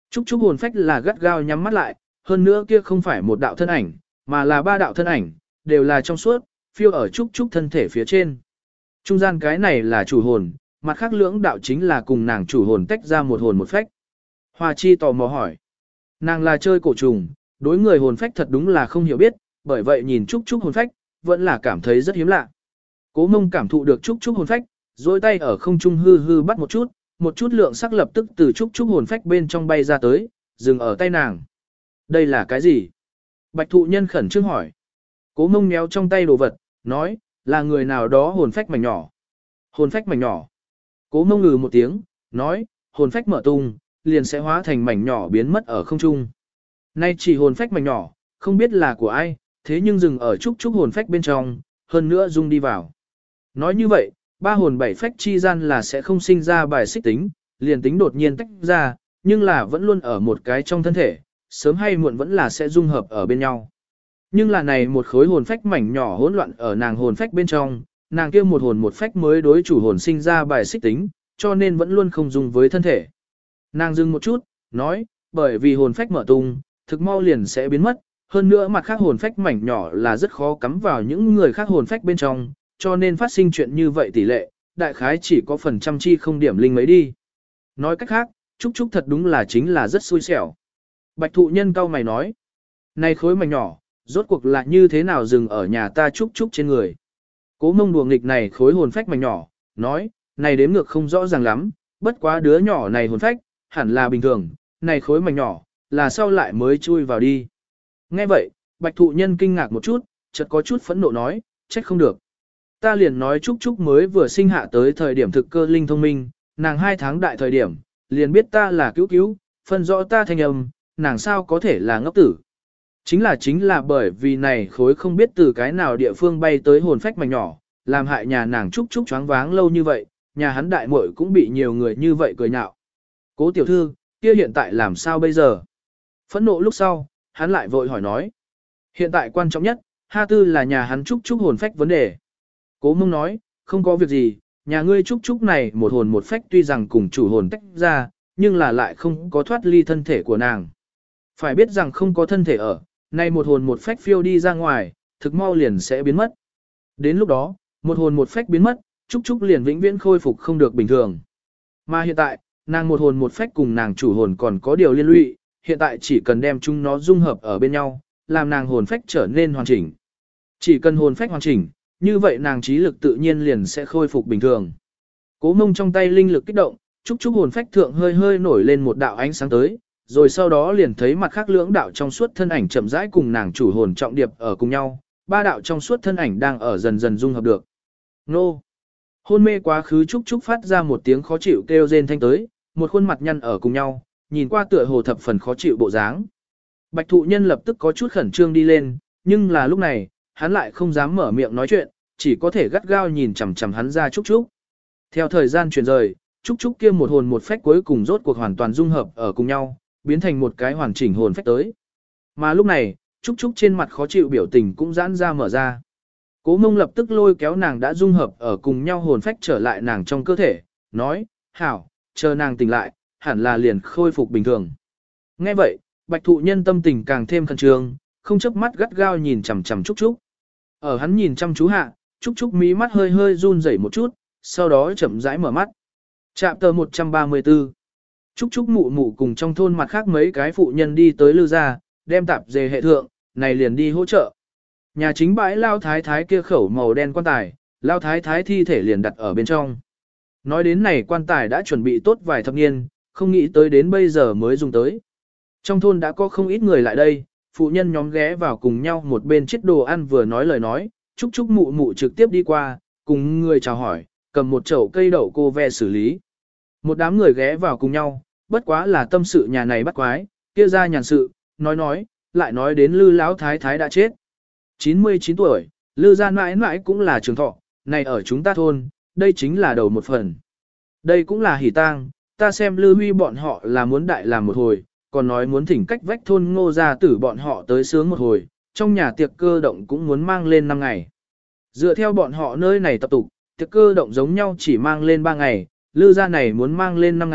Trúc Trúc hồn phách là gắt gao nhắm mắt lại, hơn nữa kia không phải một đạo thân ảnh, mà là ba đạo thân ảnh, đều là trong suốt, phiêu ở Trúc Trúc thân thể phía trên. Trung gian cái này là chủ hồn, mặt khác lưỡng đạo chính là cùng nàng chủ hồn tách ra một hồn một phách. Hoa Chi tò mò hỏi. Nàng là chơi cổ trùng, đối người hồn phách thật đúng là không hiểu biết, bởi vậy nhìn Trúc Trúc hồn phách, vẫn là cảm thấy rất hiếm lạ. Cố Mông cảm thụ được Trúc Trúc hồn phách, duỗi tay ở không trung hư hư bắt một chút, một chút lượng sắc lập tức từ Trúc Trúc hồn phách bên trong bay ra tới, dừng ở tay nàng. Đây là cái gì? Bạch thụ nhân khẩn trương hỏi. Cố Mông méo trong tay đồ vật, nói, là người nào đó hồn phách mảnh nhỏ. Hồn phách mảnh nhỏ. Cố Mông ngừ một tiếng, nói, hồn phách mở tung, liền sẽ hóa thành mảnh nhỏ biến mất ở không trung. Nay chỉ hồn phách mảnh nhỏ, không biết là của ai, thế nhưng dừng ở Trúc Trúc hồn phách bên trong, hơn nữa dung đi vào. Nói như vậy, ba hồn bảy phách chi gian là sẽ không sinh ra bài xích tính, liền tính đột nhiên tách ra, nhưng là vẫn luôn ở một cái trong thân thể, sớm hay muộn vẫn là sẽ dung hợp ở bên nhau. Nhưng là này một khối hồn phách mảnh nhỏ hỗn loạn ở nàng hồn phách bên trong, nàng kia một hồn một phách mới đối chủ hồn sinh ra bài xích tính, cho nên vẫn luôn không dùng với thân thể. Nàng dừng một chút, nói, bởi vì hồn phách mở tung, thực mau liền sẽ biến mất, hơn nữa mặt khác hồn phách mảnh nhỏ là rất khó cắm vào những người khác hồn phách bên trong, cho nên phát sinh chuyện như vậy tỷ lệ, đại khái chỉ có phần trăm chi không điểm linh mấy đi. Nói cách khác, Trúc Trúc thật đúng là chính là rất xui xẻo. Bạch thụ nhân cau mày nói, này khối mảnh nhỏ, rốt cuộc là như thế nào dừng ở nhà ta Trúc Trúc trên người. Cố Mông đùa nghịch này khối hồn phách mảnh nhỏ, nói, này đếm ngược không rõ ràng lắm, bất quá đứa nhỏ này hồn phách, hẳn là bình thường, này khối mảnh nhỏ, là sau lại mới chui vào đi. Nghe vậy, bạch thụ nhân kinh ngạc một chút, chợt có chút phẫn nộ nói, trách không được. Ta liền nói Trúc Trúc mới vừa sinh hạ tới thời điểm thực cơ linh thông minh, nàng hai tháng đại thời điểm, liền biết ta là cứu cứu, phân rõ ta thành âm, nàng sao có thể là ngốc tử. Chính là chính là bởi vì này khối không biết từ cái nào địa phương bay tới hồn phách mảnh nhỏ, làm hại nhà nàng Trúc Trúc choáng váng lâu như vậy, nhà hắn đại muội cũng bị nhiều người như vậy cười nhạo. Cố tiểu thư, kia hiện tại làm sao bây giờ? Phẫn nộ lúc sau, hắn lại vội hỏi nói. Hiện tại quan trọng nhất, Ha Tư là nhà hắn Trúc Trúc hồn phách vấn đề. Cố Mông nói, không có việc gì, nhà ngươi Trúc Trúc này một hồn một phách tuy rằng cùng chủ hồn tách ra, nhưng là lại không có thoát ly thân thể của nàng. Phải biết rằng không có thân thể ở, nay một hồn một phách phiêu đi ra ngoài, thực mau liền sẽ biến mất. Đến lúc đó, một hồn một phách biến mất, Trúc Trúc liền vĩnh viễn khôi phục không được bình thường. Mà hiện tại, nàng một hồn một phách cùng nàng chủ hồn còn có điều liên lụy, hiện tại chỉ cần đem chúng nó dung hợp ở bên nhau, làm nàng hồn phách trở nên hoàn chỉnh. Chỉ cần hồn phách hoàn chỉnh, như vậy nàng trí lực tự nhiên liền sẽ khôi phục bình thường. Cố Mông trong tay linh lực kích động, Trúc Trúc hồn phách thượng hơi hơi nổi lên một đạo ánh sáng tới, rồi sau đó liền thấy mặt khác lưỡng đạo trong suốt thân ảnh chậm rãi cùng nàng chủ hồn trọng điệp ở cùng nhau, ba đạo trong suốt thân ảnh đang ở dần dần dung hợp được. Nô! Hôn mê quá khứ Trúc Trúc phát ra một tiếng khó chịu kêu rên thanh tới, một khuôn mặt nhăn ở cùng nhau, nhìn qua tựa hồ thập phần khó chịu bộ dáng. Bạch thụ nhân lập tức có chút khẩn trương đi lên, nhưng là lúc này, hắn lại không dám mở miệng nói chuyện, chỉ có thể gắt gao nhìn chằm chằm hắn ra Trúc Trúc. Theo thời gian chuyển rời, Trúc Trúc kia một hồn một phách cuối cùng rốt cuộc hoàn toàn dung hợp ở cùng nhau, biến thành một cái hoàn chỉnh hồn phách tới. Mà lúc này, Trúc Trúc trên mặt khó chịu biểu tình cũng giãn ra mở ra. Cố Mông lập tức lôi kéo nàng đã dung hợp ở cùng nhau hồn phách trở lại nàng trong cơ thể, nói, hảo, chờ nàng tỉnh lại, hẳn là liền khôi phục bình thường. Nghe vậy, bạch thụ nhân tâm tình càng thêm khẩn trương, không chớp mắt gắt gao nhìn chằm chằm Trúc Trúc. Ở hắn nhìn chăm chú hạ, Trúc Trúc mí mắt hơi hơi run rẩy một chút, sau đó chậm rãi mở mắt. Chapter tờ một trăm ba mươi tư. Trúc Trúc mụ mụ cùng trong thôn mặt khác mấy cái phụ nhân đi tới Lư gia, đem tạp dề hệ thượng, này liền đi hỗ trợ. Nhà chính bãi lao thái thái kia khẩu màu đen quan tài, lao thái thái thi thể liền đặt ở bên trong. Nói đến này quan tài đã chuẩn bị tốt vài thập niên, không nghĩ tới đến bây giờ mới dùng tới. Trong thôn đã có không ít người lại đây, phụ nhân nhóm ghé vào cùng nhau một bên chết đồ ăn vừa nói lời nói, Trúc Trúc mụ mụ trực tiếp đi qua, cùng người chào hỏi, cầm một chậu cây đậu cô ve xử lý. Một đám người ghé vào cùng nhau, bất quá là tâm sự nhà này bắt quái, kia ra nhàn sự, nói nói, lại nói đến Lư lão thái thái đã chết. chín mươi chín tuổi, Lư gia mãi mãi cũng là trường thọ, này ở chúng ta thôn, đây chính là đầu một phần. Đây cũng là hỉ tang, ta xem Lư Huy bọn họ là muốn đại làm một hồi, còn nói muốn thỉnh cách vách thôn Ngô gia tử bọn họ tới sướng một hồi, trong nhà tiệc cơ động cũng muốn mang lên năm ngày. Dựa theo bọn họ nơi này tập tục, tiệc cơ động giống nhau chỉ mang lên ba ngày, Lư gia này muốn mang lên năm ngày,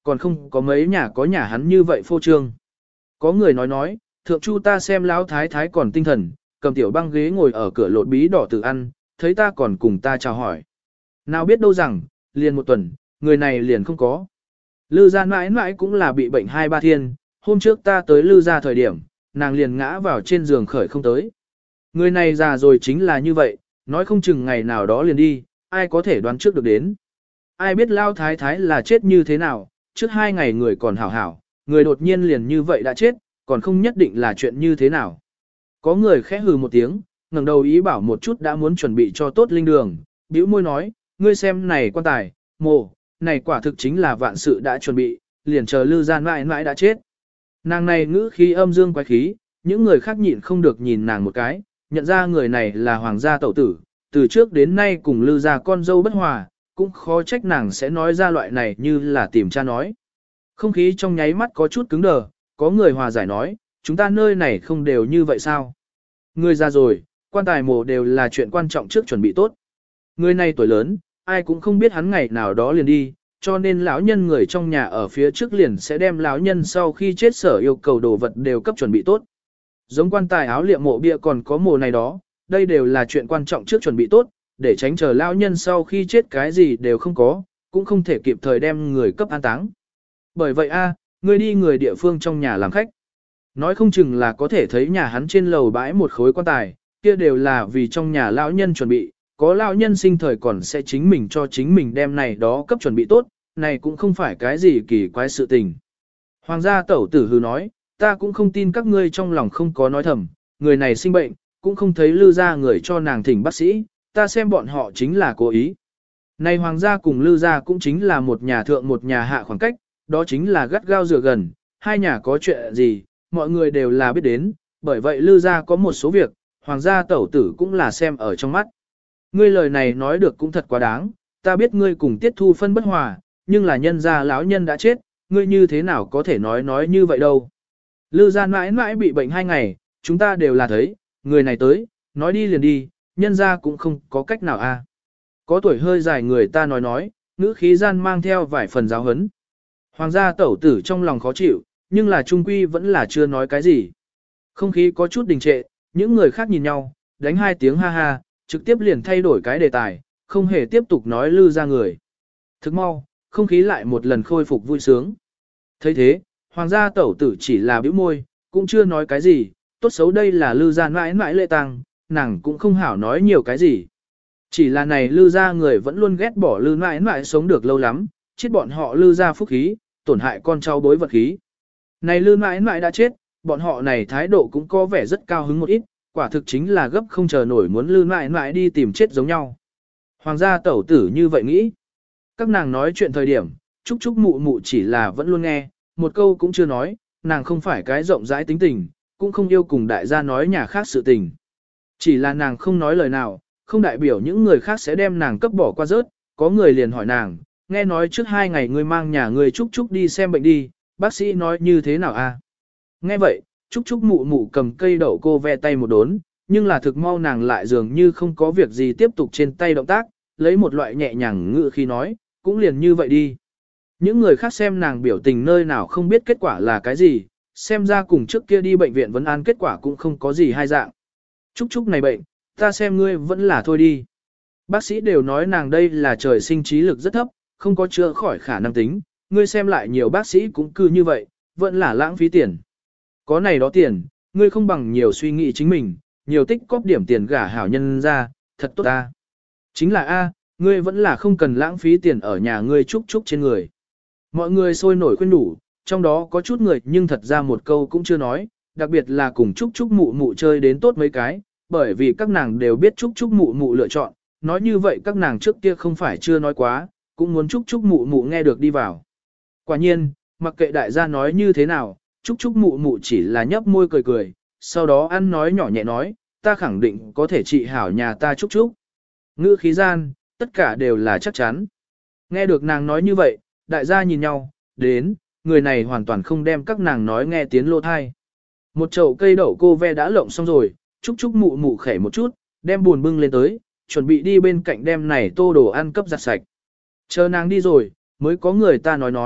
còn không có mấy nhà có nhà hắn như vậy phô trương. Có người nói nói, thượng chu ta xem lão thái thái còn tinh thần, cầm tiểu băng ghế ngồi ở cửa lột bí đỏ tự ăn, thấy ta còn cùng ta chào hỏi. Nào biết đâu rằng, liền một tuần, người này liền không có. Lư gia mãi mãi cũng là bị bệnh hai ba thiên, hôm trước ta tới lư gia thời điểm, nàng liền ngã vào trên giường khởi không tới. Người này già rồi chính là như vậy, nói không chừng ngày nào đó liền đi, ai có thể đoán trước được đến. Ai biết lao thái thái là chết như thế nào, trước hai ngày người còn hảo hảo, người đột nhiên liền như vậy đã chết, còn không nhất định là chuyện như thế nào. Có người khẽ hừ một tiếng, ngẩng đầu ý bảo một chút đã muốn chuẩn bị cho tốt linh đường, bĩu môi nói, ngươi xem này quan tài, mồ, này quả thực chính là vạn sự đã chuẩn bị, liền chờ lư gian mãi mãi đã chết. Nàng này ngữ khí âm dương quái khí, những người khác nhịn không được nhìn nàng một cái, nhận ra người này là hoàng gia tẩu tử, từ trước đến nay cùng lư gia con dâu bất hòa, cũng khó trách nàng sẽ nói ra loại này như là tìm cha nói. Không khí trong nháy mắt có chút cứng đờ, có người hòa giải nói, chúng ta nơi này không đều như vậy sao? Người già rồi, quan tài mồ đều là chuyện quan trọng trước chuẩn bị tốt. Người này tuổi lớn, ai cũng không biết hắn ngày nào đó liền đi, cho nên lão nhân người trong nhà ở phía trước liền sẽ đem lão nhân sau khi chết sở yêu cầu đồ vật đều cấp chuẩn bị tốt. Giống quan tài áo liệm mộ bia còn có mồ này đó, đây đều là chuyện quan trọng trước chuẩn bị tốt, để tránh chờ lão nhân sau khi chết cái gì đều không có, cũng không thể kịp thời đem người cấp an táng. Bởi vậy a, người đi người địa phương trong nhà làm khách. Nói không chừng là có thể thấy nhà hắn trên lầu bãi một khối quan tài, kia đều là vì trong nhà lão nhân chuẩn bị, có lão nhân sinh thời còn sẽ chính mình cho chính mình đem này đó cấp chuẩn bị tốt, này cũng không phải cái gì kỳ quái sự tình. Hoàng gia tẩu tử hừ nói, ta cũng không tin các ngươi trong lòng không có nói thầm, người này sinh bệnh, cũng không thấy lư gia người cho nàng thỉnh bác sĩ, ta xem bọn họ chính là cố ý. Này hoàng gia cùng lư gia cũng chính là một nhà thượng một nhà hạ khoảng cách, đó chính là gắt gao dựa gần, hai nhà có chuyện gì, mọi người đều là biết đến, bởi vậy lư gia có một số việc, hoàng gia tẩu tử cũng là xem ở trong mắt. Ngươi lời này nói được cũng thật quá đáng, ta biết ngươi cùng tiết thu phân bất hòa, nhưng là nhân gia lão nhân đã chết, ngươi như thế nào có thể nói nói như vậy đâu. Lư gia mãi mãi bị bệnh hai ngày, chúng ta đều là thấy, người này tới, nói đi liền đi, nhân gia cũng không có cách nào a. Có tuổi hơi dài người ta nói nói, ngữ khí gian mang theo vài phần giáo hấn. Hoàng gia tẩu tử trong lòng khó chịu, nhưng là trung quy vẫn là chưa nói cái gì. Không khí có chút đình trệ, những người khác nhìn nhau, đánh hai tiếng ha ha, trực tiếp liền thay đổi cái đề tài, không hề tiếp tục nói lư ra người. Thức mau, không khí lại một lần khôi phục vui sướng. thấy thế, hoàng gia tẩu tử chỉ là bĩu môi, cũng chưa nói cái gì, tốt xấu đây là lư gia mãi mãi lệ tăng, nàng cũng không hảo nói nhiều cái gì. Chỉ là này lư gia người vẫn luôn ghét bỏ lư mãi mãi sống được lâu lắm, chết bọn họ lư gia phúc khí, tổn hại con cháu bối vật khí. Này lư mãi mãi đã chết, bọn họ này thái độ cũng có vẻ rất cao hứng một ít, quả thực chính là gấp không chờ nổi muốn lư mãi mãi đi tìm chết giống nhau. Hoàng gia tẩu tử như vậy nghĩ. Các nàng nói chuyện thời điểm, chúc chúc mụ mụ chỉ là vẫn luôn nghe, một câu cũng chưa nói, nàng không phải cái rộng rãi tính tình, cũng không yêu cùng đại gia nói nhà khác sự tình. Chỉ là nàng không nói lời nào, không đại biểu những người khác sẽ đem nàng cấp bỏ qua rớt, có người liền hỏi nàng, nghe nói trước hai ngày ngươi mang nhà ngươi chúc chúc đi xem bệnh đi, bác sĩ nói như thế nào a? Nghe vậy, chúc chúc mụ mụ cầm cây đậu cô ve tay một đốn, nhưng là thực mau nàng lại dường như không có việc gì tiếp tục trên tay động tác, lấy một loại nhẹ nhàng ngữ khi nói, cũng liền như vậy đi. Những người khác xem nàng biểu tình nơi nào không biết kết quả là cái gì, xem ra cùng trước kia đi bệnh viện vấn an kết quả cũng không có gì hai dạng. Chúc chúc này bệnh, ta xem ngươi vẫn là thôi đi. Bác sĩ đều nói nàng đây là trời sinh trí lực rất thấp, không có chữa khỏi khả năng tính, ngươi xem lại nhiều bác sĩ cũng cứ như vậy, vẫn là lãng phí tiền. Có này đó tiền, ngươi không bằng nhiều suy nghĩ chính mình, nhiều tích cóp điểm tiền gả hảo nhân ra, thật tốt ta. Chính là A, ngươi vẫn là không cần lãng phí tiền ở nhà ngươi chúc chúc trên người. Mọi người sôi nổi khuyên đủ, trong đó có chút người nhưng thật ra một câu cũng chưa nói, đặc biệt là cùng chúc chúc mụ mụ chơi đến tốt mấy cái, bởi vì các nàng đều biết chúc chúc mụ mụ lựa chọn, nói như vậy các nàng trước kia không phải chưa nói quá, cũng muốn chúc chúc mụ mụ nghe được đi vào. Quả nhiên, mặc kệ đại gia nói như thế nào, chúc chúc mụ mụ chỉ là nhấp môi cười cười, sau đó ăn nói nhỏ nhẹ nói, ta khẳng định có thể trị hảo nhà ta chúc chúc. Ngữ khí gian, tất cả đều là chắc chắn. Nghe được nàng nói như vậy, đại gia nhìn nhau, đến, người này hoàn toàn không đem các nàng nói nghe tiếng lô thai. Một chậu cây đậu cô ve đã lộng xong rồi, chúc chúc mụ mụ khẻ một chút, đem buồn bưng lên tới, chuẩn bị đi bên cạnh đem này tô đồ ăn cấp giặt sạch. Chờ nàng đi rồi, mới có người ta nói nói,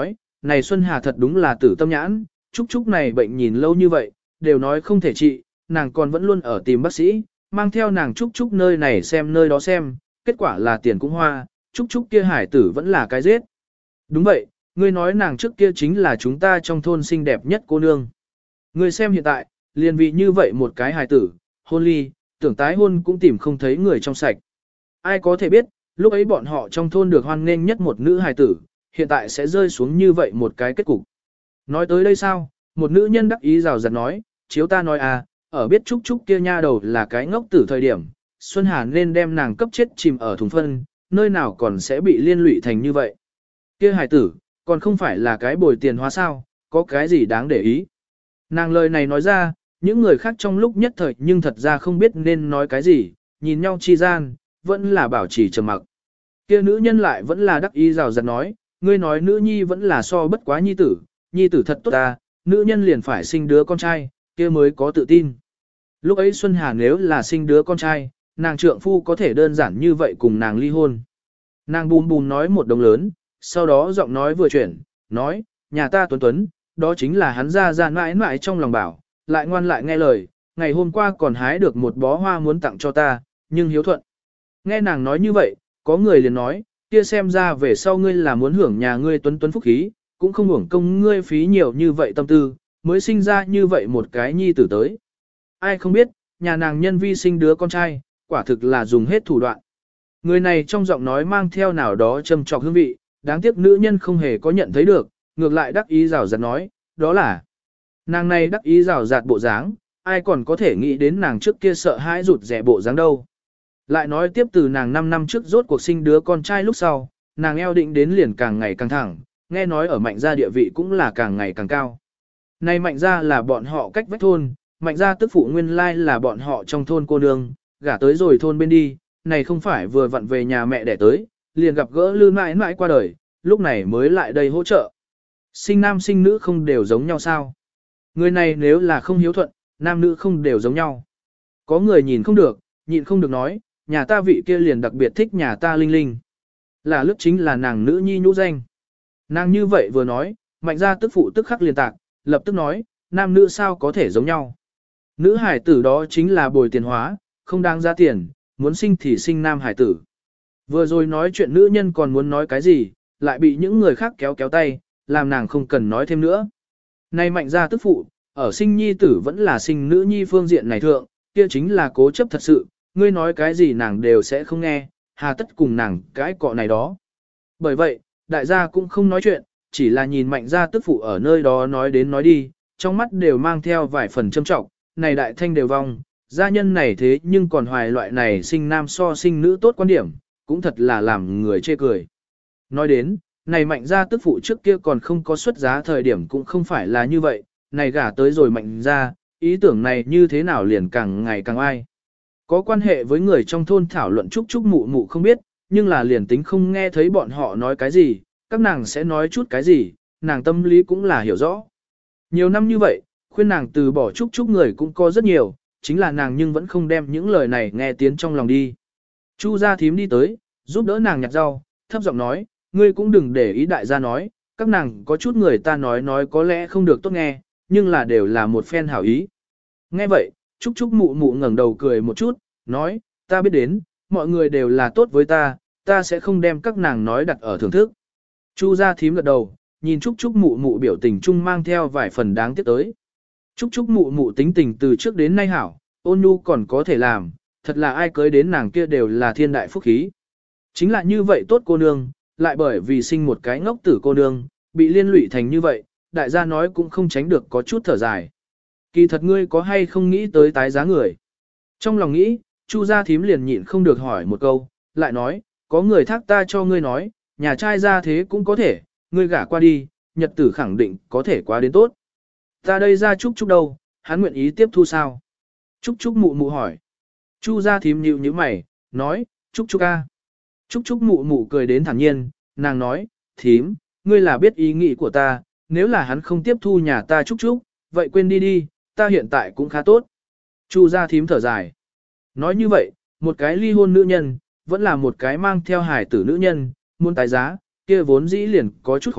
này Xuân Hà thật đúng là tử tâm nhãn, Trúc Trúc này bệnh nhìn lâu như vậy, đều nói không thể trị, nàng còn vẫn luôn ở tìm bác sĩ, mang theo nàng Trúc Trúc nơi này xem nơi đó xem, kết quả là tiền cũng hoa, Trúc Trúc kia hải tử vẫn là cái giết. Đúng vậy, ngươi nói nàng trước kia chính là chúng ta trong thôn xinh đẹp nhất cô nương. Ngươi xem hiện tại, liền vì như vậy một cái hài tử, hôn ly, tưởng tái hôn cũng tìm không thấy người trong sạch. Ai có thể biết, lúc ấy bọn họ trong thôn được hoan nghênh nhất một nữ hài tử, hiện tại sẽ rơi xuống như vậy một cái kết cục. Nói tới đây sao, một nữ nhân đắc ý rào rạt nói, chiếu ta nói à, ở biết Trúc Trúc kia nha đầu là cái ngốc tử thời điểm, Xuân Hà nên đem nàng cấp chết chìm ở thùng phân, nơi nào còn sẽ bị liên lụy thành như vậy. Kia hài tử, còn không phải là cái bồi tiền hóa sao, có cái gì đáng để ý. Nàng lời này nói ra, những người khác trong lúc nhất thời nhưng thật ra không biết nên nói cái gì, nhìn nhau chi gian, vẫn là bảo trì trầm mặc. Kia nữ nhân lại vẫn là đắc ý rào rạt nói, ngươi nói nữ nhi vẫn là so bất quá nhi tử, nhi tử thật tốt ta, nữ nhân liền phải sinh đứa con trai, kia mới có tự tin. Lúc ấy Xuân Hà nếu là sinh đứa con trai, nàng trượng phu có thể đơn giản như vậy cùng nàng ly hôn. Nàng bùn bùn nói một đồng lớn, sau đó giọng nói vừa chuyển, nói, nhà ta Tuấn Tuấn, đó chính là hắn ra ra mãi mãi trong lòng bảo, lại ngoan lại nghe lời, ngày hôm qua còn hái được một bó hoa muốn tặng cho ta, nhưng hiếu thuận. Nghe nàng nói như vậy, có người liền nói, kia xem ra về sau ngươi là muốn hưởng nhà ngươi Tuấn Tuấn phúc khí, cũng không hưởng công ngươi phí nhiều như vậy tâm tư, mới sinh ra như vậy một cái nhi tử tới. Ai không biết, nhà nàng nhân vi sinh đứa con trai, quả thực là dùng hết thủ đoạn. Người này trong giọng nói mang theo nào đó châm trọc hương vị, đáng tiếc nữ nhân không hề có nhận thấy được, ngược lại đắc ý rào rạt nói, đó là nàng này đắc ý rào rạt bộ dáng, ai còn có thể nghĩ đến nàng trước kia sợ hãi rụt rẻ bộ dáng đâu. Lại nói tiếp từ nàng năm năm trước rốt cuộc sinh đứa con trai lúc sau, nàng eo định đến liền càng ngày càng thẳng, nghe nói ở mạnh gia địa vị cũng là càng ngày càng cao. Này mạnh gia là bọn họ cách vách thôn, mạnh gia tức phụ nguyên lai là bọn họ trong thôn cô nương, gả tới rồi thôn bên đi, này không phải vừa vặn về nhà mẹ đẻ tới, liền gặp gỡ lư mãi mãi qua đời, lúc này mới lại đây hỗ trợ. Sinh nam sinh nữ không đều giống nhau sao? Người này nếu là không hiếu thuận, nam nữ không đều giống nhau. Có người nhìn không được, nhịn không được nói, nhà ta vị kia liền đặc biệt thích nhà ta Linh Linh. Là lúc chính là nàng nữ nhi nhũ danh. Nàng như vậy vừa nói, mạnh ra tức phụ tức khắc liền tạc, lập tức nói, nam nữ sao có thể giống nhau. Nữ hải tử đó chính là bồi tiền hóa, không đáng giá tiền, muốn sinh thì sinh nam hải tử. Vừa rồi nói chuyện nữ nhân còn muốn nói cái gì, lại bị những người khác kéo kéo tay, làm nàng không cần nói thêm nữa. Nay mạnh ra tức phụ, ở sinh nhi tử vẫn là sinh nữ nhi phương diện này thượng, kia chính là cố chấp thật sự, ngươi nói cái gì nàng đều sẽ không nghe, hà tất cùng nàng cái cọ này đó. Bởi vậy, đại gia cũng không nói chuyện, chỉ là nhìn mạnh ra tức phụ ở nơi đó nói đến nói đi, trong mắt đều mang theo vài phần châm trọng, này đại thanh đều vong, gia nhân này thế nhưng còn hoài loại này sinh nam so sinh nữ tốt quan điểm, cũng thật là làm người chê cười. Nói đến, này mạnh ra tức phụ trước kia còn không có xuất giá thời điểm cũng không phải là như vậy, này gả tới rồi mạnh ra, ý tưởng này như thế nào liền càng ngày càng ai. Có quan hệ với người trong thôn thảo luận chúc chúc mụ mụ không biết, nhưng là liền tính không nghe thấy bọn họ nói cái gì, các nàng sẽ nói chút cái gì, nàng tâm lý cũng là hiểu rõ. Nhiều năm như vậy, khuyên nàng từ bỏ chúc chúc người cũng có rất nhiều, chính là nàng nhưng vẫn không đem những lời này nghe tiến trong lòng đi. Chu gia thím đi tới, giúp đỡ nàng nhặt rau, thấp giọng nói, ngươi cũng đừng để ý đại gia nói, các nàng có chút người ta nói nói có lẽ không được tốt nghe, nhưng là đều là một phen hảo ý. Nghe vậy, Trúc Trúc mụ mụ ngẩng đầu cười một chút, nói, ta biết đến, mọi người đều là tốt với ta, ta sẽ không đem các nàng nói đặt ở thưởng thức. Chu gia thím gật đầu, nhìn Trúc Trúc mụ mụ biểu tình chung mang theo vài phần đáng tiếc tới. Trúc Trúc mụ mụ tính tình từ trước đến nay hảo, ôn nhu còn có thể làm, thật là ai cưới đến nàng kia đều là thiên đại phúc khí. Chính là như vậy tốt cô nương, lại bởi vì sinh một cái ngốc tử cô nương, bị liên lụy thành như vậy, đại gia nói cũng không tránh được có chút thở dài. Kỳ thật ngươi có hay không nghĩ tới tái giá người? Trong lòng nghĩ, Chu gia thím liền nhịn không được hỏi một câu, lại nói, có người thác ta cho ngươi nói, nhà trai ra thế cũng có thể, ngươi gả qua đi, nhật tử khẳng định có thể qua đến tốt. Ta đây ra Trúc Trúc đâu, hắn nguyện ý tiếp thu sao? Trúc Trúc mụ mụ hỏi. Chu gia thím nhíu nhíu mày, nói, Trúc Trúc a. Trúc Trúc mụ mụ cười đến thản nhiên, nàng nói, thím, ngươi là biết ý nghĩ của ta, nếu là hắn không tiếp thu nhà ta Trúc Trúc, vậy quên đi đi, ta hiện tại cũng khá tốt. Chu gia thím thở dài. Nói như vậy, một cái ly hôn nữ nhân, vẫn là một cái mang theo hài tử nữ nhân, muốn tái giá, kia vốn dĩ liền có chút khó,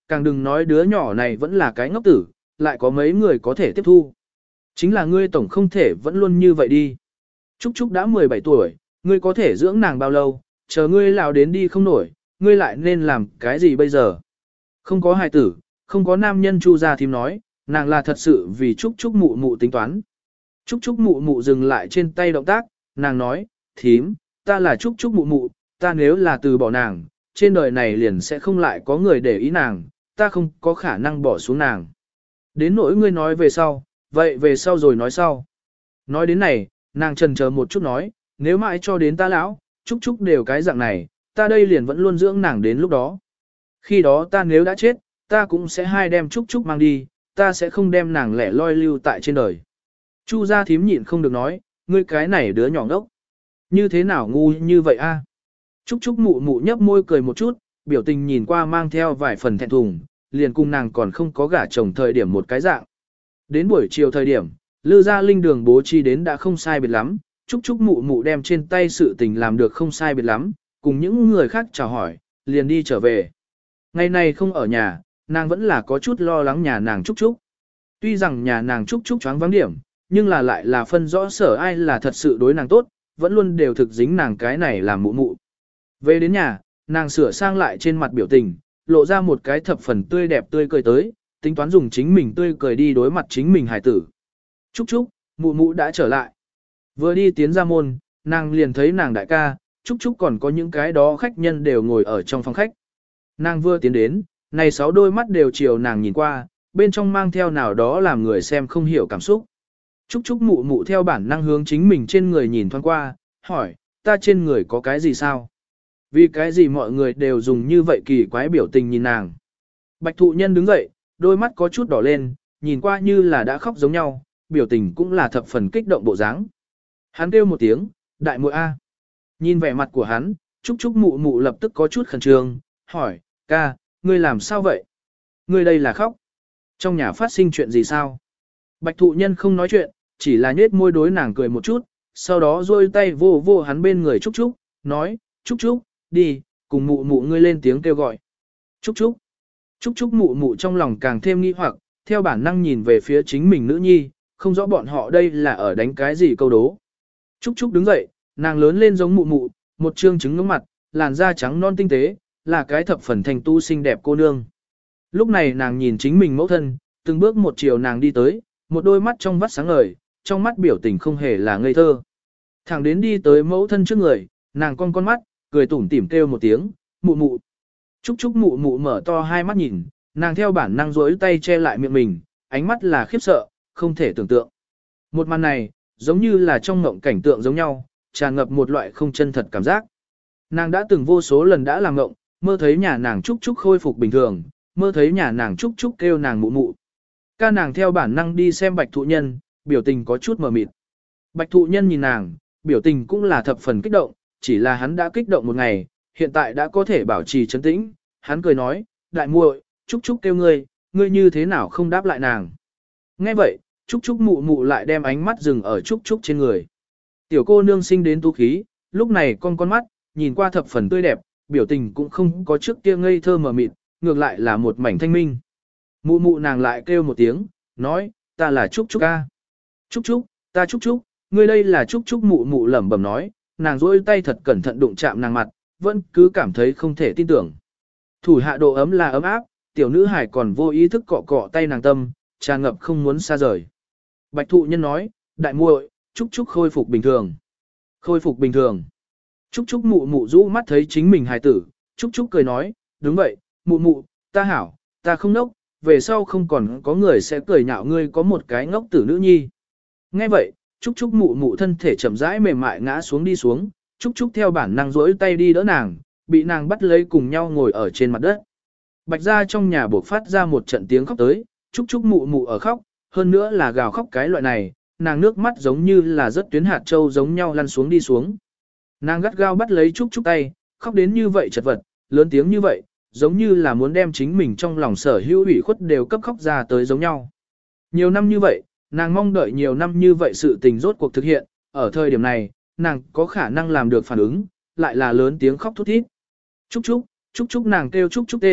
càng đừng nói đứa nhỏ này vẫn là cái ngốc tử, lại có mấy người có thể tiếp thu. Chính là ngươi tổng không thể vẫn luôn như vậy đi. Trúc Trúc đã mười bảy tuổi, ngươi có thể dưỡng nàng bao lâu, chờ ngươi lão đến đi không nổi, ngươi lại nên làm cái gì bây giờ? Không có hài tử, không có nam nhân. Chu gia thím nói, nàng là thật sự vì Trúc Trúc mụ mụ tính toán. Trúc Trúc mụ mụ dừng lại trên tay động tác, nàng nói, thím, ta là Trúc Trúc mụ mụ, ta nếu là từ bỏ nàng, trên đời này liền sẽ không lại có người để ý nàng, ta không có khả năng bỏ xuống nàng. Đến nỗi ngươi nói về sau, vậy về sau rồi nói sau. Nói đến này, nàng chần chờ một chút nói, nếu mãi cho đến ta lão, Trúc Trúc đều cái dạng này, ta đây liền vẫn luôn dưỡng nàng đến lúc đó. Khi đó ta nếu đã chết, ta cũng sẽ hai đem Trúc Trúc mang đi, ta sẽ không đem nàng lẻ loi lưu tại trên đời. Chu gia thím nhịn không được nói, ngươi cái này đứa nhỏ ngốc. Như thế nào ngu như vậy a? Trúc Trúc mụ mụ nhấp môi cười một chút, biểu tình nhìn qua mang theo vài phần thẹn thùng, liền cùng nàng còn không có gả chồng thời điểm một cái dạng. Đến buổi chiều thời điểm, Lư gia linh đường bố trí đến đã không sai biệt lắm, Trúc Trúc mụ mụ đem trên tay sự tình làm được không sai biệt lắm, cùng những người khác chào hỏi, liền đi trở về. Ngày này không ở nhà, nàng vẫn là có chút lo lắng nhà nàng Trúc Trúc. Tuy rằng nhà nàng Trúc Trúc choáng vắng điểm, nhưng là lại là phân rõ sở ai là thật sự đối nàng tốt, vẫn luôn đều thực dính nàng cái này làm mụ mụ. Về đến nhà, nàng sửa sang lại trên mặt biểu tình, lộ ra một cái thập phần tươi đẹp tươi cười tới, tính toán dùng chính mình tươi cười đi đối mặt chính mình hài tử. Trúc Trúc, mụ mụ đã trở lại. Vừa đi tiến ra môn, nàng liền thấy nàng đại ca, Trúc Trúc còn có những cái đó khách nhân đều ngồi ở trong phòng khách. Nàng vừa tiến đến, này sáu đôi mắt đều chiều nàng nhìn qua, bên trong mang theo nào đó làm người xem không hiểu cảm xúc. Trúc Trúc mụ mụ theo bản năng hướng chính mình trên người nhìn thoáng qua, hỏi, ta trên người có cái gì sao? Vì cái gì mọi người đều dùng như vậy kỳ quái biểu tình nhìn nàng. Bạch thụ nhân đứng dậy, đôi mắt có chút đỏ lên, nhìn qua như là đã khóc giống nhau, biểu tình cũng là thập phần kích động bộ dáng. Hắn kêu một tiếng, đại muội A. Nhìn vẻ mặt của hắn, Trúc Trúc mụ mụ lập tức có chút khẩn trương, hỏi, ca, ngươi làm sao vậy? Ngươi đây là khóc. Trong nhà phát sinh chuyện gì sao? Bạch thụ nhân không nói chuyện, chỉ là nhếch môi đối nàng cười một chút, sau đó rôi tay vô vô hắn bên người Trúc Trúc, nói, Trúc Trúc, đi, cùng mụ mụ ngươi lên tiếng kêu gọi. Trúc Trúc. Trúc Trúc mụ mụ trong lòng càng thêm nghi hoặc, theo bản năng nhìn về phía chính mình nữ nhi, không rõ bọn họ đây là ở đánh cái gì câu đố. Trúc Trúc đứng dậy, nàng lớn lên giống mụ mụ, một trương trứng ngưỡng mặt, làn da trắng non tinh tế, là cái thập phần thành tu xinh đẹp cô nương. Lúc này nàng nhìn chính mình mẫu thân, từng bước một chiều nàng đi tới, một đôi mắt trong vắt sáng ngời, trong mắt biểu tình không hề là ngây thơ. Thẳng đến đi tới mẫu thân trước người, nàng cong con mắt, cười tủm tỉm kêu một tiếng, mụ mụ. Trúc Trúc mụ mụ mở to hai mắt nhìn, nàng theo bản năng rỗi tay che lại miệng mình, ánh mắt là khiếp sợ, không thể tưởng tượng. Một màn này, giống như là trong mộng cảnh tượng giống nhau, tràn ngập một loại không chân thật cảm giác. Nàng đã từng vô số lần đã làm mộng, mơ thấy nhà nàng Trúc Trúc khôi phục bình thường, mơ thấy nhà nàng Trúc Trúc kêu nàng mụ mụ. Ca nàng theo bản năng đi xem bạch thụ nhân, biểu tình có chút mờ mịt. Bạch thụ nhân nhìn nàng, biểu tình cũng là thập phần kích động, chỉ là hắn đã kích động một ngày, hiện tại đã có thể bảo trì trấn tĩnh. Hắn cười nói, đại muội, Trúc Trúc kêu ngươi, ngươi như thế nào không đáp lại nàng. Nghe vậy, Trúc Trúc mụ mụ lại đem ánh mắt dừng ở Trúc Trúc trên người. Tiểu cô nương sinh đến tú khí, lúc này con con mắt, nhìn qua thập phần tươi đẹp, biểu tình cũng không có trước kia ngây thơ mờ mịt, ngược lại là một mảnh thanh minh. Mụ mụ nàng lại kêu một tiếng, nói, ta là Trúc Trúc ca. Trúc Trúc, ta Trúc Trúc, ngươi đây là Trúc Trúc mụ mụ lẩm bẩm nói, nàng duỗi tay thật cẩn thận đụng chạm nàng mặt, vẫn cứ cảm thấy không thể tin tưởng. Thủ hạ độ ấm là ấm áp, tiểu nữ hải còn vô ý thức cọ cọ tay nàng tâm, tràn ngập không muốn xa rời. Bạch thụ nhân nói, đại muội, Trúc Trúc khôi phục bình thường. Khôi phục bình thường. Trúc Trúc mụ mụ rũ mắt thấy chính mình hài tử, Trúc Trúc cười nói, đúng vậy, mụ mụ, ta hảo, ta không nốc, về sau không còn có người sẽ cười nhạo ngươi có một cái ngốc tử nữ nhi. Nghe vậy, Trúc Trúc mụ mụ thân thể chậm rãi mềm mại ngã xuống đi xuống, Trúc Trúc theo bản năng rỗi tay đi đỡ nàng, bị nàng bắt lấy cùng nhau ngồi ở trên mặt đất. Bạch gia trong nhà buộc phát ra một trận tiếng khóc tới, Trúc Trúc mụ mụ ở khóc, hơn nữa là gào khóc cái loại này, nàng nước mắt giống như là rất tuyến hạt châu giống nhau lăn xuống đi xuống. Nàng gắt gao bắt lấy Trúc Trúc tay, khóc đến như vậy chật vật, lớn tiếng như vậy, giống như là muốn đem chính mình trong lòng sở hữu ủy khuất đều cấp khóc ra tới giống nhau. Nhiều năm như vậy, nàng mong đợi nhiều năm như vậy sự tình rốt cuộc thực hiện, ở thời điểm này, nàng có khả năng làm được phản ứng, lại là lớn tiếng khóc thút thít. Trúc Trúc, Trúc Trúc nàng kêu Trúc Trúc tên,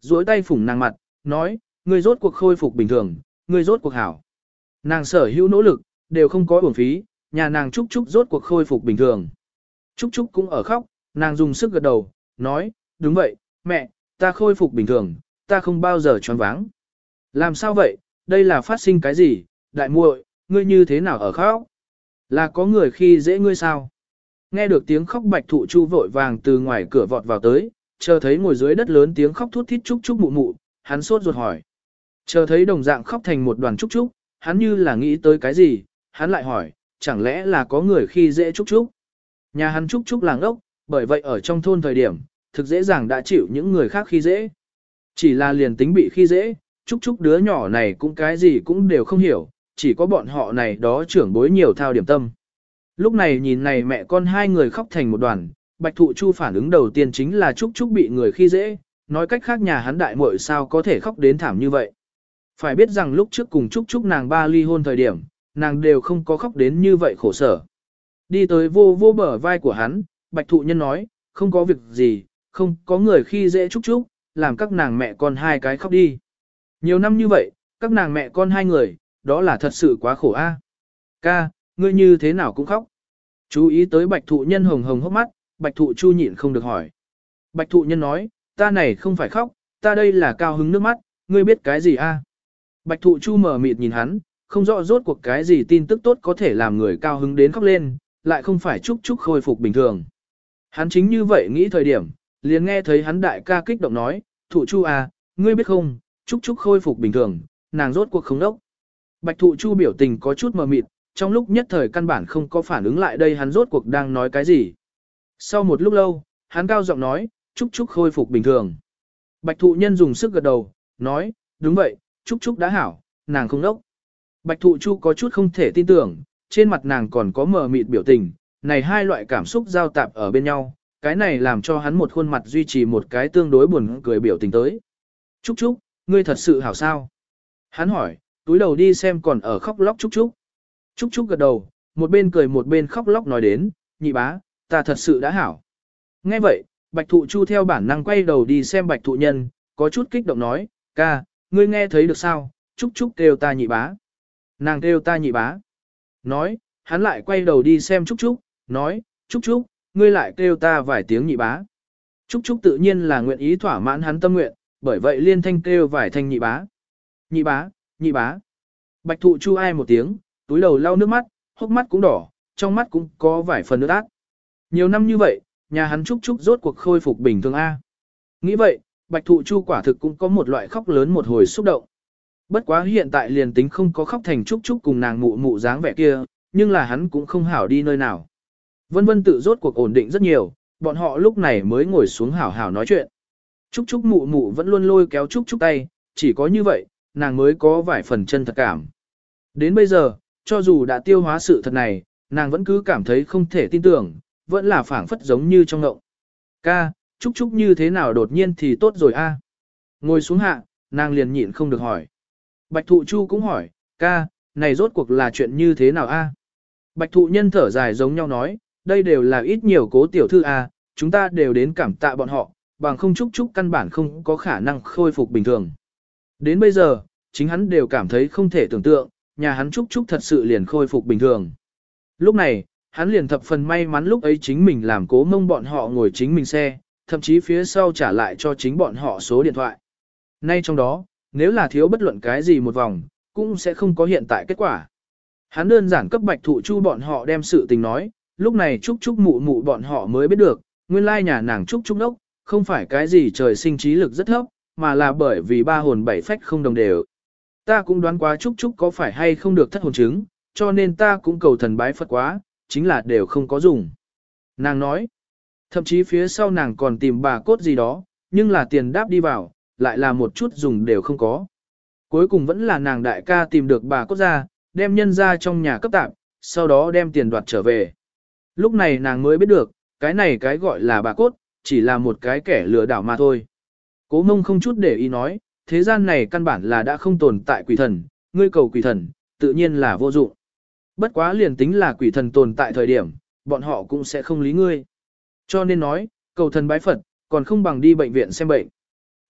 duỗi tay phủng nàng mặt, nói, ngươi rốt cuộc khôi phục bình thường, ngươi rốt cuộc hảo. Nàng sở hữu nỗ lực, đều không có uổng phí, nhà nàng Trúc Trúc rốt cuộc khôi phục bình thường. Trúc Trúc cũng ở khóc, nàng dùng sức gật đầu, nói, đúng vậy, mẹ, ta khôi phục bình thường, ta không bao giờ choáng váng. Làm sao vậy, đây là phát sinh cái gì, đại muội, ngươi như thế nào ở khóc? Là có người khi dễ ngươi sao? Nghe được tiếng khóc Bạch Thụ Chu vội vàng từ ngoài cửa vọt vào tới, chờ thấy ngồi dưới đất lớn tiếng khóc thút thít Trúc Trúc mụ mụ, hắn sốt ruột hỏi. Chờ thấy đồng dạng khóc thành một đoàn Trúc Trúc, hắn như là nghĩ tới cái gì, hắn lại hỏi, chẳng lẽ là có người khi dễ Trúc Trúc? Nhà hắn Trúc Trúc làng ốc, bởi vậy ở trong thôn thời điểm, thực dễ dàng đã chịu những người khác khi dễ. Chỉ là liền tính bị khi dễ, Trúc Trúc đứa nhỏ này cũng cái gì cũng đều không hiểu, chỉ có bọn họ này đó trưởng bối nhiều thao điểm tâm. Lúc này nhìn này mẹ con hai người khóc thành một đoàn, Bạch Thụ Chu phản ứng đầu tiên chính là Trúc Trúc bị người khi dễ, nói cách khác nhà hắn đại muội sao có thể khóc đến thảm như vậy. Phải biết rằng lúc trước cùng Trúc Trúc nàng ba ly hôn thời điểm, nàng đều không có khóc đến như vậy khổ sở. Đi tới vô vô bờ vai của hắn, Bạch Thụ Nhân nói, không có việc gì, không có người khi dễ Trúc Trúc, làm các nàng mẹ con hai cái khóc đi. Nhiều năm như vậy, các nàng mẹ con hai người, đó là thật sự quá khổ a. Ca, ngươi như thế nào cũng khóc. Chú ý tới Bạch Thụ Nhân hồng hồng hốc mắt, Bạch Thụ Chu nhịn không được hỏi. Bạch Thụ Nhân nói, ta này không phải khóc, ta đây là cao hứng nước mắt, ngươi biết cái gì a? Bạch Thụ Chu mở mịt nhìn hắn, không rõ rốt cuộc cái gì tin tức tốt có thể làm người cao hứng đến khóc lên, lại không phải Trúc Trúc khôi phục bình thường. Hắn chính như vậy nghĩ thời điểm, liền nghe thấy hắn đại ca kích động nói, Thụ Chu à, ngươi biết không, Trúc Trúc khôi phục bình thường, nàng rốt cuộc không đốc. Bạch Thụ Chu biểu tình có chút mờ mịt, trong lúc nhất thời căn bản không có phản ứng lại đây hắn rốt cuộc đang nói cái gì. Sau một lúc lâu, hắn cao giọng nói, Trúc Trúc khôi phục bình thường. Bạch Thụ Nhân dùng sức gật đầu, nói, đúng vậy, Trúc Trúc đã hảo, nàng không đốc. Bạch Thụ Chu có chút không thể tin tưởng, trên mặt nàng còn có mờ mịt biểu tình, này hai loại cảm xúc giao tạp ở bên nhau, cái này làm cho hắn một khuôn mặt duy trì một cái tương đối buồn cười biểu tình tới. Trúc Trúc, ngươi thật sự hảo sao? Hắn hỏi, túi đầu đi xem còn ở khóc lóc Trúc Trúc. Trúc Trúc gật đầu, một bên cười một bên khóc lóc nói đến, nhị bá, ta thật sự đã hảo. Nghe vậy, Bạch Thụ Chu theo bản năng quay đầu đi xem Bạch Thụ Nhân, có chút kích động nói, ca, ngươi nghe thấy được sao, Trúc Trúc kêu ta nhị bá. Nàng kêu ta nhị bá. Nói, hắn lại quay đầu đi xem Trúc Trúc, nói, Trúc Trúc, ngươi lại kêu ta vài tiếng nhị bá. Trúc Trúc tự nhiên là nguyện ý thỏa mãn hắn tâm nguyện, bởi vậy liên thanh kêu vài thanh nhị bá. Nhị bá, nhị bá. Bạch Thụ Chu ai một tiếng, túi đầu lau nước mắt, hốc mắt cũng đỏ, trong mắt cũng có vài phần nước át. Nhiều năm như vậy, nhà hắn Trúc Trúc rốt cuộc khôi phục bình thường A. Nghĩ vậy, Bạch Thụ Chu quả thực cũng có một loại khóc lớn một hồi xúc động. Bất quá hiện tại liền tính không có khóc thành Trúc Trúc cùng nàng mụ mụ dáng vẻ kia, nhưng là hắn cũng không hảo đi nơi nào. Vân Vân tự rốt cuộc ổn định rất nhiều, bọn họ lúc này mới ngồi xuống hảo hảo nói chuyện. Trúc Trúc mụ mụ vẫn luôn lôi kéo Trúc Trúc tay, chỉ có như vậy, nàng mới có vài phần chân thật cảm. Đến bây giờ, cho dù đã tiêu hóa sự thật này, nàng vẫn cứ cảm thấy không thể tin tưởng, vẫn là phảng phất giống như trong ngộng. Ca, Trúc Trúc như thế nào đột nhiên thì tốt rồi a? Ngồi xuống hạ, nàng liền nhịn không được hỏi. Bạch Thụ Chu cũng hỏi, ca, này rốt cuộc là chuyện như thế nào a? Bạch Thụ Nhân thở dài giống nhau nói, đây đều là ít nhiều cố tiểu thư a, chúng ta đều đến cảm tạ bọn họ, bằng không Trúc Trúc căn bản không có khả năng khôi phục bình thường. Đến bây giờ, chính hắn đều cảm thấy không thể tưởng tượng, nhà hắn Trúc Trúc thật sự liền khôi phục bình thường. Lúc này, hắn liền thập phần may mắn lúc ấy chính mình làm Cố Mông bọn họ ngồi chính mình xe, thậm chí phía sau trả lại cho chính bọn họ số điện thoại. Nay trong đó, nếu là thiếu bất luận cái gì một vòng, cũng sẽ không có hiện tại kết quả. Hắn đơn giản cấp Bạch Thụ Chu bọn họ đem sự tình nói, lúc này Trúc Trúc mụ mụ bọn họ mới biết được, nguyên lai nhà nàng Trúc Trúc đốc, không phải cái gì trời sinh trí lực rất thấp, mà là bởi vì ba hồn bảy phách không đồng đều. Ta cũng đoán quá Trúc Trúc có phải hay không được thất hồn chứng, cho nên ta cũng cầu thần bái Phật quá, chính là đều không có dùng. Nàng nói, thậm chí phía sau nàng còn tìm bà cốt gì đó, nhưng là tiền đáp đi vào, lại là một chút dùng đều không có. Cuối cùng vẫn là nàng đại ca tìm được bà cốt ra, đem nhân ra trong nhà cấp tạm, sau đó đem tiền đoạt trở về. Lúc này nàng mới biết được, cái này cái gọi là bà cốt, chỉ là một cái kẻ lừa đảo mà thôi. Cố Mông không chút để ý nói, thế gian này căn bản là đã không tồn tại quỷ thần, ngươi cầu quỷ thần, tự nhiên là vô dụng. Bất quá liền tính là quỷ thần tồn tại thời điểm, bọn họ cũng sẽ không lý ngươi. Cho nên nói, cầu thần bái Phật, còn không bằng đi bệnh viện xem bệnh.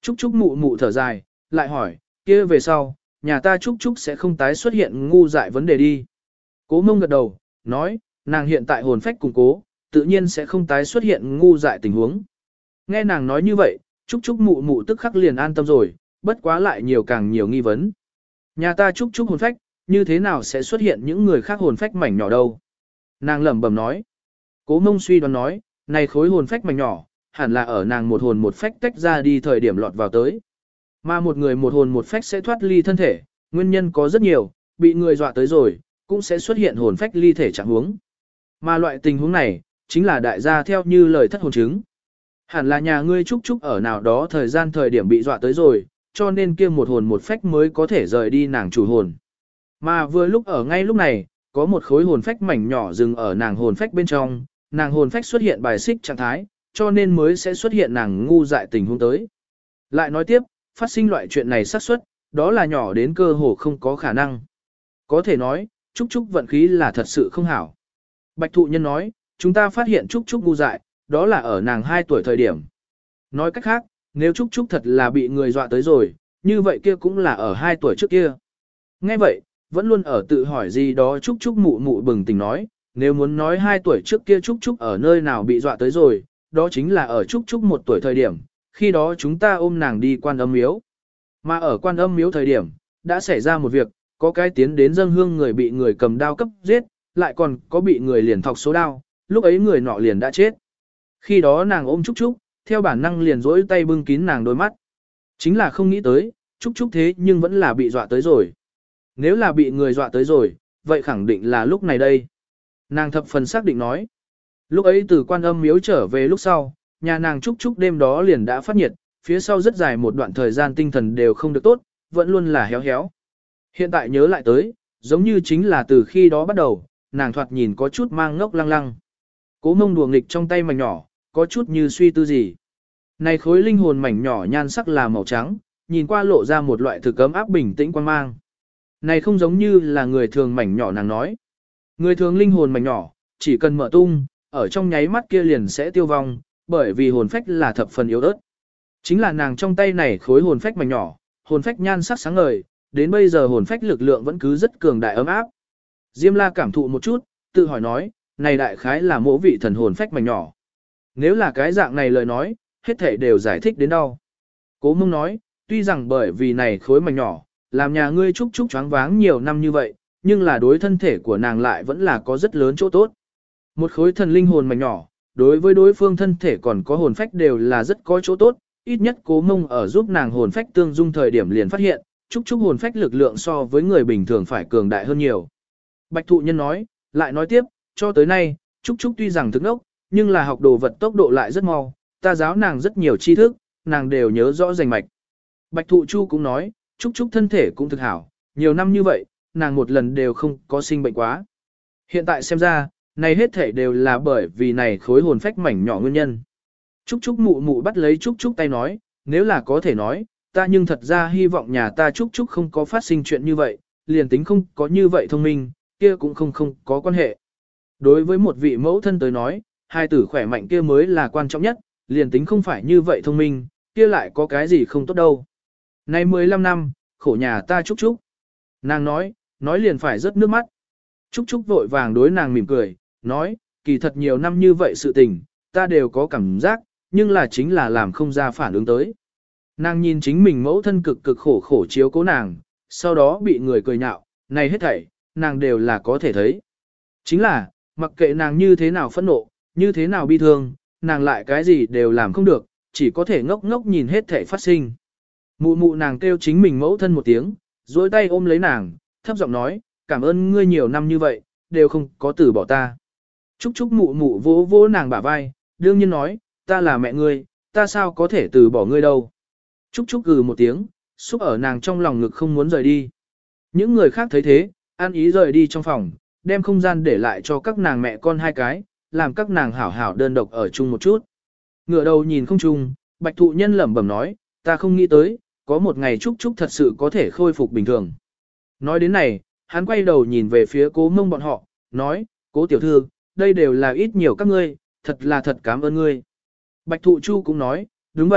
Trúc Trúc mụ mụ thở dài, lại hỏi, kia về sau, nhà ta Trúc Trúc sẽ không tái xuất hiện ngu dại vấn đề đi. Cố Mông gật đầu, nói, nàng hiện tại hồn phách củng cố, tự nhiên sẽ không tái xuất hiện ngu dại tình huống. Nghe nàng nói như vậy, Trúc Trúc mụ mụ tức khắc liền an tâm rồi, bất quá lại nhiều càng nhiều nghi vấn. Nhà ta Trúc Trúc hồn phách, như thế nào sẽ xuất hiện những người khác hồn phách mảnh nhỏ đâu? Nàng lẩm bẩm nói. Cố Mông suy đoán nói, này khối hồn phách mảnh nhỏ, hẳn là ở nàng một hồn một phách tách ra đi thời điểm lọt vào tới. Mà một người một hồn một phách sẽ thoát ly thân thể, nguyên nhân có rất nhiều, bị người dọa tới rồi, cũng sẽ xuất hiện hồn phách ly thể trạng huống. Mà loại tình huống này, chính là đại gia theo như lời thất hồn chứng. Hẳn là nhà ngươi Trúc Trúc ở nào đó thời gian thời điểm bị dọa tới rồi, cho nên kia một hồn một phách mới có thể rời đi nàng chủ hồn. Mà vừa lúc ở ngay lúc này, có một khối hồn phách mảnh nhỏ dừng ở nàng hồn phách bên trong, nàng hồn phách xuất hiện bài xích trạng thái, cho nên mới sẽ xuất hiện nàng ngu dại tình huống tới. Lại nói tiếp, phát sinh loại chuyện này xác suất, đó là nhỏ đến cơ hồ không có khả năng. Có thể nói, Trúc Trúc vận khí là thật sự không hảo. Bạch thụ nhân nói, chúng ta phát hiện Trúc Trúc ngu dại, đó là ở nàng hai tuổi thời điểm. Nói cách khác, nếu Trúc Trúc thật là bị người dọa tới rồi, như vậy kia cũng là ở hai tuổi trước kia. Nghe vậy, vẫn luôn ở tự hỏi gì đó Trúc Trúc mụ mụ bừng tỉnh nói, nếu muốn nói hai tuổi trước kia Trúc Trúc ở nơi nào bị dọa tới rồi, đó chính là ở Trúc Trúc một tuổi thời điểm, khi đó chúng ta ôm nàng đi quan âm miếu. Mà ở quan âm miếu thời điểm, đã xảy ra một việc, có cái tiến đến dâng hương người bị người cầm đao cấp giết, lại còn có bị người liền thọc số đao, lúc ấy người nọ liền đã chết. Khi đó nàng ôm Trúc Trúc, theo bản năng liền rỗi tay bưng kín nàng đôi mắt. Chính là không nghĩ tới, Trúc Trúc thế nhưng vẫn là bị dọa tới rồi. Nếu là bị người dọa tới rồi, vậy khẳng định là lúc này đây. Nàng thập phần xác định nói. Lúc ấy từ quan âm miếu trở về lúc sau, nhà nàng Trúc Trúc đêm đó liền đã phát nhiệt, phía sau rất dài một đoạn thời gian tinh thần đều không được tốt, vẫn luôn là héo héo. Hiện tại nhớ lại tới, giống như chính là từ khi đó bắt đầu, nàng thoạt nhìn có chút mang ngốc lăng lăng. Cố Mông đùa nghịch trong tay mảnh nhỏ, có chút như suy tư gì. Này khối linh hồn mảnh nhỏ nhan sắc là màu trắng, nhìn qua lộ ra một loại thực ấm áp bình tĩnh quan mang. Này không giống như là người thường mảnh nhỏ nàng nói. Người thường linh hồn mảnh nhỏ, chỉ cần mở tung, ở trong nháy mắt kia liền sẽ tiêu vong, bởi vì hồn phách là thập phần yếu ớt. Chính là nàng trong tay này khối hồn phách mảnh nhỏ, hồn phách nhan sắc sáng ngời, đến bây giờ hồn phách lực lượng vẫn cứ rất cường đại ấm áp. Diêm La cảm thụ một chút, tự hỏi nói, này đại khái là mỗ vị thần hồn phách mảnh nhỏ. Nếu là cái dạng này lời nói, hết thể đều giải thích đến đâu. Cố Mông nói, tuy rằng bởi vì này khối mảnh nhỏ, làm nhà ngươi Trúc Trúc choáng váng nhiều năm như vậy, nhưng là đối thân thể của nàng lại vẫn là có rất lớn chỗ tốt. Một khối thần linh hồn mảnh nhỏ, đối với đối phương thân thể còn có hồn phách đều là rất có chỗ tốt, ít nhất Cố Mông ở giúp nàng hồn phách tương dung thời điểm liền phát hiện, Trúc Trúc hồn phách lực lượng so với người bình thường phải cường đại hơn nhiều. Bạch thụ nhân nói, lại nói tiếp, cho tới nay, Trúc Trúc tuy rằng thức ốc, nhưng là học đồ vật tốc độ lại rất mau, ta giáo nàng rất nhiều tri thức, nàng đều nhớ rõ rành mạch. Bạch thụ chu cũng nói, Trúc Trúc thân thể cũng thực hảo, nhiều năm như vậy, nàng một lần đều không có sinh bệnh quá. Hiện tại xem ra, này hết thể đều là bởi vì này khối hồn phách mảnh nhỏ nguyên nhân. Trúc Trúc mụ mụ bắt lấy Trúc Trúc tay nói, nếu là có thể nói, ta nhưng thật ra hy vọng nhà ta Trúc Trúc không có phát sinh chuyện như vậy, liền tính không có như vậy thông minh, kia cũng không không có quan hệ. Đối với một vị mẫu thân tới nói, hai tử khỏe mạnh kia mới là quan trọng nhất, liền tính không phải như vậy thông minh, kia lại có cái gì không tốt đâu. Nay mười lăm năm, khổ nhà ta Trúc Trúc. Nàng nói, nói liền phải rớt nước mắt. Trúc Trúc vội vàng đối nàng mỉm cười, nói, kỳ thật nhiều năm như vậy sự tình, ta đều có cảm giác, nhưng là chính là làm không ra phản ứng tới. Nàng nhìn chính mình mẫu thân cực cực khổ khổ chiếu cố nàng, sau đó bị người cười nhạo, này hết thảy, nàng đều là có thể thấy. Chính là, mặc kệ nàng như thế nào phẫn nộ, như thế nào bi thương, nàng lại cái gì đều làm không được, chỉ có thể ngốc ngốc nhìn hết thảy phát sinh. Mụ mụ nàng kêu chính mình mẫu thân một tiếng, dối tay ôm lấy nàng, thấp giọng nói, cảm ơn ngươi nhiều năm như vậy, đều không có từ bỏ ta. Trúc Trúc mụ mụ vỗ vỗ nàng bả vai, đương nhiên nói, ta là mẹ ngươi, ta sao có thể từ bỏ ngươi đâu. Trúc Trúc gừ một tiếng, xúc ở nàng trong lòng ngực không muốn rời đi. Những người khác thấy thế, an ý rời đi trong phòng, đem không gian để lại cho các nàng mẹ con hai cái, làm các nàng hảo hảo đơn độc ở chung một chút. Ngửa đầu nhìn không chung, Bạch thụ nhân lẩm bẩm nói, ta không nghĩ tới, có một ngày Trúc Trúc thật sự có thể khôi phục bình thường. Nói đến này, hắn quay đầu nhìn về phía Cố Mông bọn họ, nói, Cố tiểu thư, đây đều là ít nhiều các ngươi, thật là thật cảm ơn ngươi. Bạch thụ chu cũng nói, đúng vậy,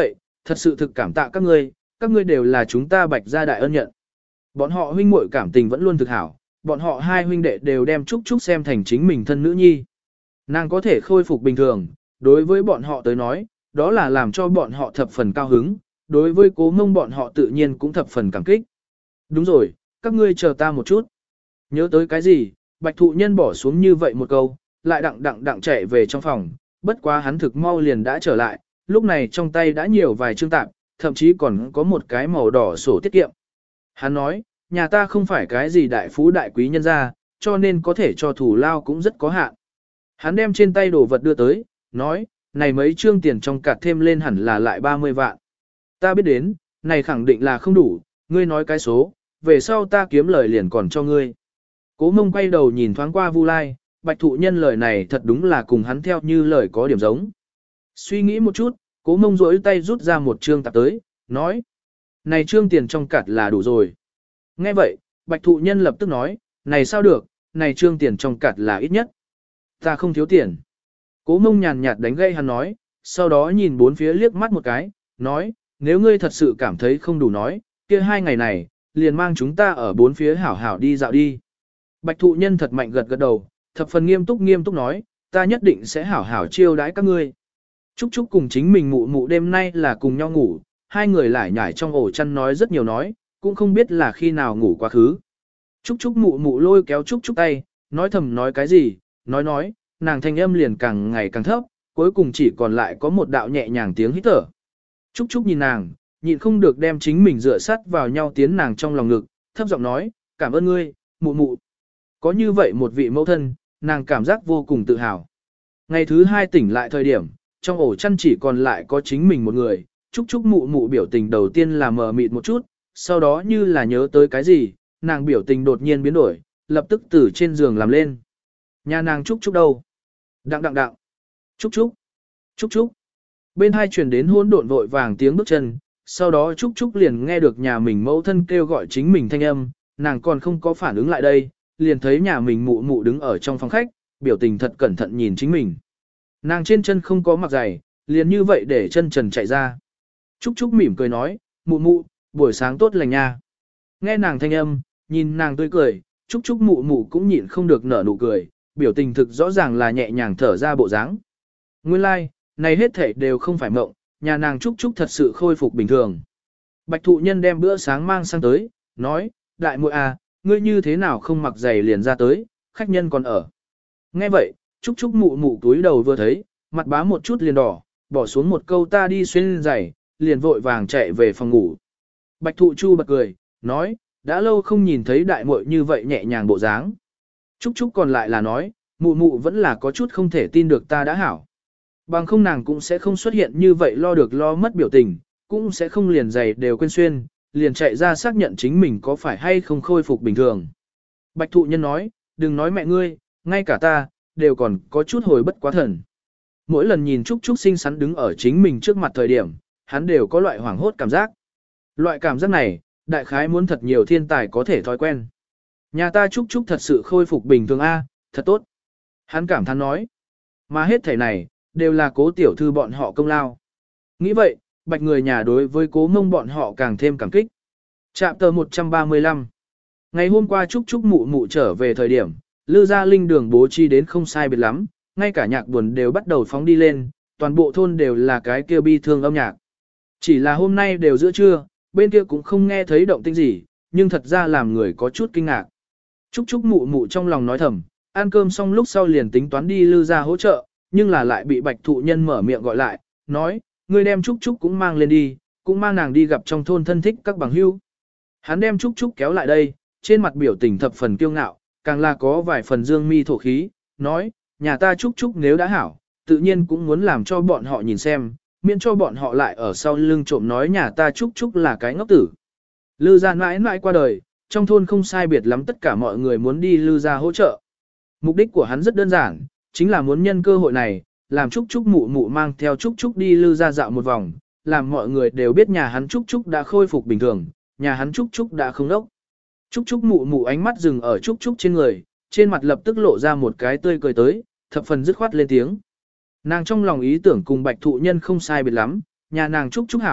thật sự thực cảm tạ các ngươi, các ngươi đều là chúng ta Bạch gia đại ân nhận. Bọn họ huynh muội cảm tình vẫn luôn thực hảo, bọn họ hai huynh đệ đều đem Trúc Trúc xem thành chính mình thân nữ nhi. Nàng có thể khôi phục bình thường, đối với bọn họ tới nói, đó là làm cho bọn họ thập phần cao hứng, đối với Cố Mông bọn họ tự nhiên cũng thập phần cảm kích. Đúng rồi, các ngươi chờ ta một chút. Nhớ tới cái gì, Bạch Thụ Nhân bỏ xuống như vậy một câu, lại đặng đặng đặng chạy về trong phòng, bất quá hắn thực mau liền đã trở lại, lúc này trong tay đã nhiều vài chương tạp, thậm chí còn có một cái màu đỏ sổ tiết kiệm. Hắn nói, nhà ta không phải cái gì đại phú đại quý nhân gia, cho nên có thể cho thủ lao cũng rất có hạn. Hắn đem trên tay đồ vật đưa tới, nói, này mấy chương tiền trong cạt thêm lên hẳn là lại ba mươi vạn. Ta biết đến, này khẳng định là không đủ, ngươi nói cái số, về sau ta kiếm lời liền còn cho ngươi. Cố Mông quay đầu nhìn thoáng qua Vu Lai, Bạch Thụ Nhân lời này thật đúng là cùng hắn theo như lời có điểm giống. Suy nghĩ một chút, Cố Mông rỗi tay rút ra một chương tạp tới, nói, này chương tiền trong cạt là đủ rồi. Nghe vậy, Bạch Thụ Nhân lập tức nói, này sao được, này chương tiền trong cạt là ít nhất. Ta không thiếu tiền. Cố Mông nhàn nhạt đánh gây hắn nói, sau đó nhìn bốn phía liếc mắt một cái, nói, nếu ngươi thật sự cảm thấy không đủ nói, kia hai ngày này, liền mang chúng ta ở bốn phía hảo hảo đi dạo đi. Bạch Thụ Nhân thật mạnh gật gật đầu, thập phần nghiêm túc nghiêm túc nói, ta nhất định sẽ hảo hảo chiêu đãi các ngươi. Trúc Trúc cùng chính mình mụ mụ đêm nay là cùng nhau ngủ, hai người lải nhải trong ổ chăn nói rất nhiều nói, cũng không biết là khi nào ngủ quá khứ. Trúc Trúc mụ mụ lôi kéo Trúc Trúc tay, nói thầm nói cái gì, nói nói, nàng thanh âm liền càng ngày càng thấp, cuối cùng chỉ còn lại có một đạo nhẹ nhàng tiếng hít thở. Trúc Trúc nhìn nàng, nhịn không được đem chính mình dựa sát vào nhau tiến nàng trong lòng ngực, thấp giọng nói, cảm ơn ngươi, mụ mụ. Có như vậy một vị mẫu thân, nàng cảm giác vô cùng tự hào. Ngày thứ hai tỉnh lại thời điểm, trong ổ chăn chỉ còn lại có chính mình một người, Trúc Trúc mụ mụ biểu tình đầu tiên là mờ mịt một chút, sau đó như là nhớ tới cái gì, nàng biểu tình đột nhiên biến đổi, lập tức từ trên giường làm lên. Nhà nàng Trúc Trúc đâu? Đặng đặng đặng. Trúc Trúc. Trúc Trúc. Bên hai truyền đến hỗn độn vội vàng tiếng bước chân, sau đó Trúc Trúc liền nghe được nhà mình mẫu thân kêu gọi chính mình thanh âm, nàng còn không có phản ứng lại đây, liền thấy nhà mình mụ mụ đứng ở trong phòng khách, biểu tình thật cẩn thận nhìn chính mình. Nàng trên chân không có mặc giày, liền như vậy để chân trần chạy ra. Trúc Trúc mỉm cười nói, mụ mụ, buổi sáng tốt lành nha. Nghe nàng thanh âm, nhìn nàng tươi cười, Trúc Trúc mụ mụ cũng nhịn không được nở nụ cười, biểu tình thực rõ ràng là nhẹ nhàng thở ra bộ dáng. Nguyên lai, like, này hết thảy đều không phải mộng, nhà nàng Trúc Trúc thật sự khôi phục bình thường. Bạch Thụ Nhân đem bữa sáng mang sang tới, nói, đại muội à, ngươi như thế nào không mặc giày liền ra tới, khách nhân còn ở. Nghe vậy, Trúc Trúc mụ mụ túi đầu vừa thấy, mặt bá một chút liền đỏ, bỏ xuống một câu ta đi xuyên giày, liền vội vàng chạy về phòng ngủ. Bạch Thụ Chu bật cười, nói, đã lâu không nhìn thấy đại muội như vậy nhẹ nhàng bộ dáng. Trúc Trúc còn lại là nói, mụ mụ vẫn là có chút không thể tin được ta đã hảo. Bằng không nàng cũng sẽ không xuất hiện như vậy lo được lo mất biểu tình, cũng sẽ không liền giày đều quên xuyên, liền chạy ra xác nhận chính mình có phải hay không khôi phục bình thường. Bạch Thụ Nhân nói, đừng nói mẹ ngươi, ngay cả ta, đều còn có chút hồi bất quá thần. Mỗi lần nhìn Trúc Trúc xinh xắn đứng ở chính mình trước mặt thời điểm, hắn đều có loại hoảng hốt cảm giác. Loại cảm giác này, đại khái muốn thật nhiều thiên tài có thể thói quen. Nhà ta Trúc Trúc thật sự khôi phục bình thường a, thật tốt. Hắn cảm thán nói. Mà hết thảy này, đều là Cố tiểu thư bọn họ công lao. Nghĩ vậy, Bạch người nhà đối với Cố Mông bọn họ càng thêm cảm kích. Trạm tờ một trăm ba mươi lăm. Ngày hôm qua Trúc Trúc mụ mụ trở về thời điểm, Lư Gia Linh đường bố trí đến không sai biệt lắm, ngay cả nhạc buồn đều bắt đầu phóng đi lên, toàn bộ thôn đều là cái kia bi thương âm nhạc. Chỉ là hôm nay đều giữa trưa, bên kia cũng không nghe thấy động tĩnh gì, nhưng thật ra làm người có chút kinh ngạc. Trúc Trúc mụ mụ trong lòng nói thầm, ăn cơm xong lúc sau liền tính toán đi Lư Gia hỗ trợ, nhưng là lại bị Bạch Thụ Nhân mở miệng gọi lại, nói, ngươi đem Trúc Trúc cũng mang lên đi, cũng mang nàng đi gặp trong thôn thân thích các bằng hữu. Hắn đem Trúc Trúc kéo lại đây, trên mặt biểu tình thập phần kiêu ngạo, càng là có vài phần dương mi thổ khí, nói, nhà ta Trúc Trúc nếu đã hảo, tự nhiên cũng muốn làm cho bọn họ nhìn xem, miễn cho bọn họ lại ở sau lưng trộm nói nhà ta Trúc Trúc là cái ngốc tử. Lư Gia mãi mãi qua đời, trong thôn không sai biệt lắm tất cả mọi người muốn đi Lư Gia hỗ trợ. Mục đích của hắn rất đơn giản, chính là muốn nhân cơ hội này, làm Trúc Trúc mụ mụ mang theo Trúc Trúc đi Lư Gia dạo một vòng, làm mọi người đều biết nhà hắn Trúc Trúc đã khôi phục bình thường, nhà hắn Trúc Trúc đã không đốc. Trúc Trúc mụ mụ ánh mắt dừng ở Trúc Trúc trên người, trên mặt lập tức lộ ra một cái tươi cười tới, thập phần dứt khoát lên tiếng. Nàng trong lòng ý tưởng cùng Bạch Thụ Nhân không sai biệt lắm, nhà nàng Trúc Trúc hảo,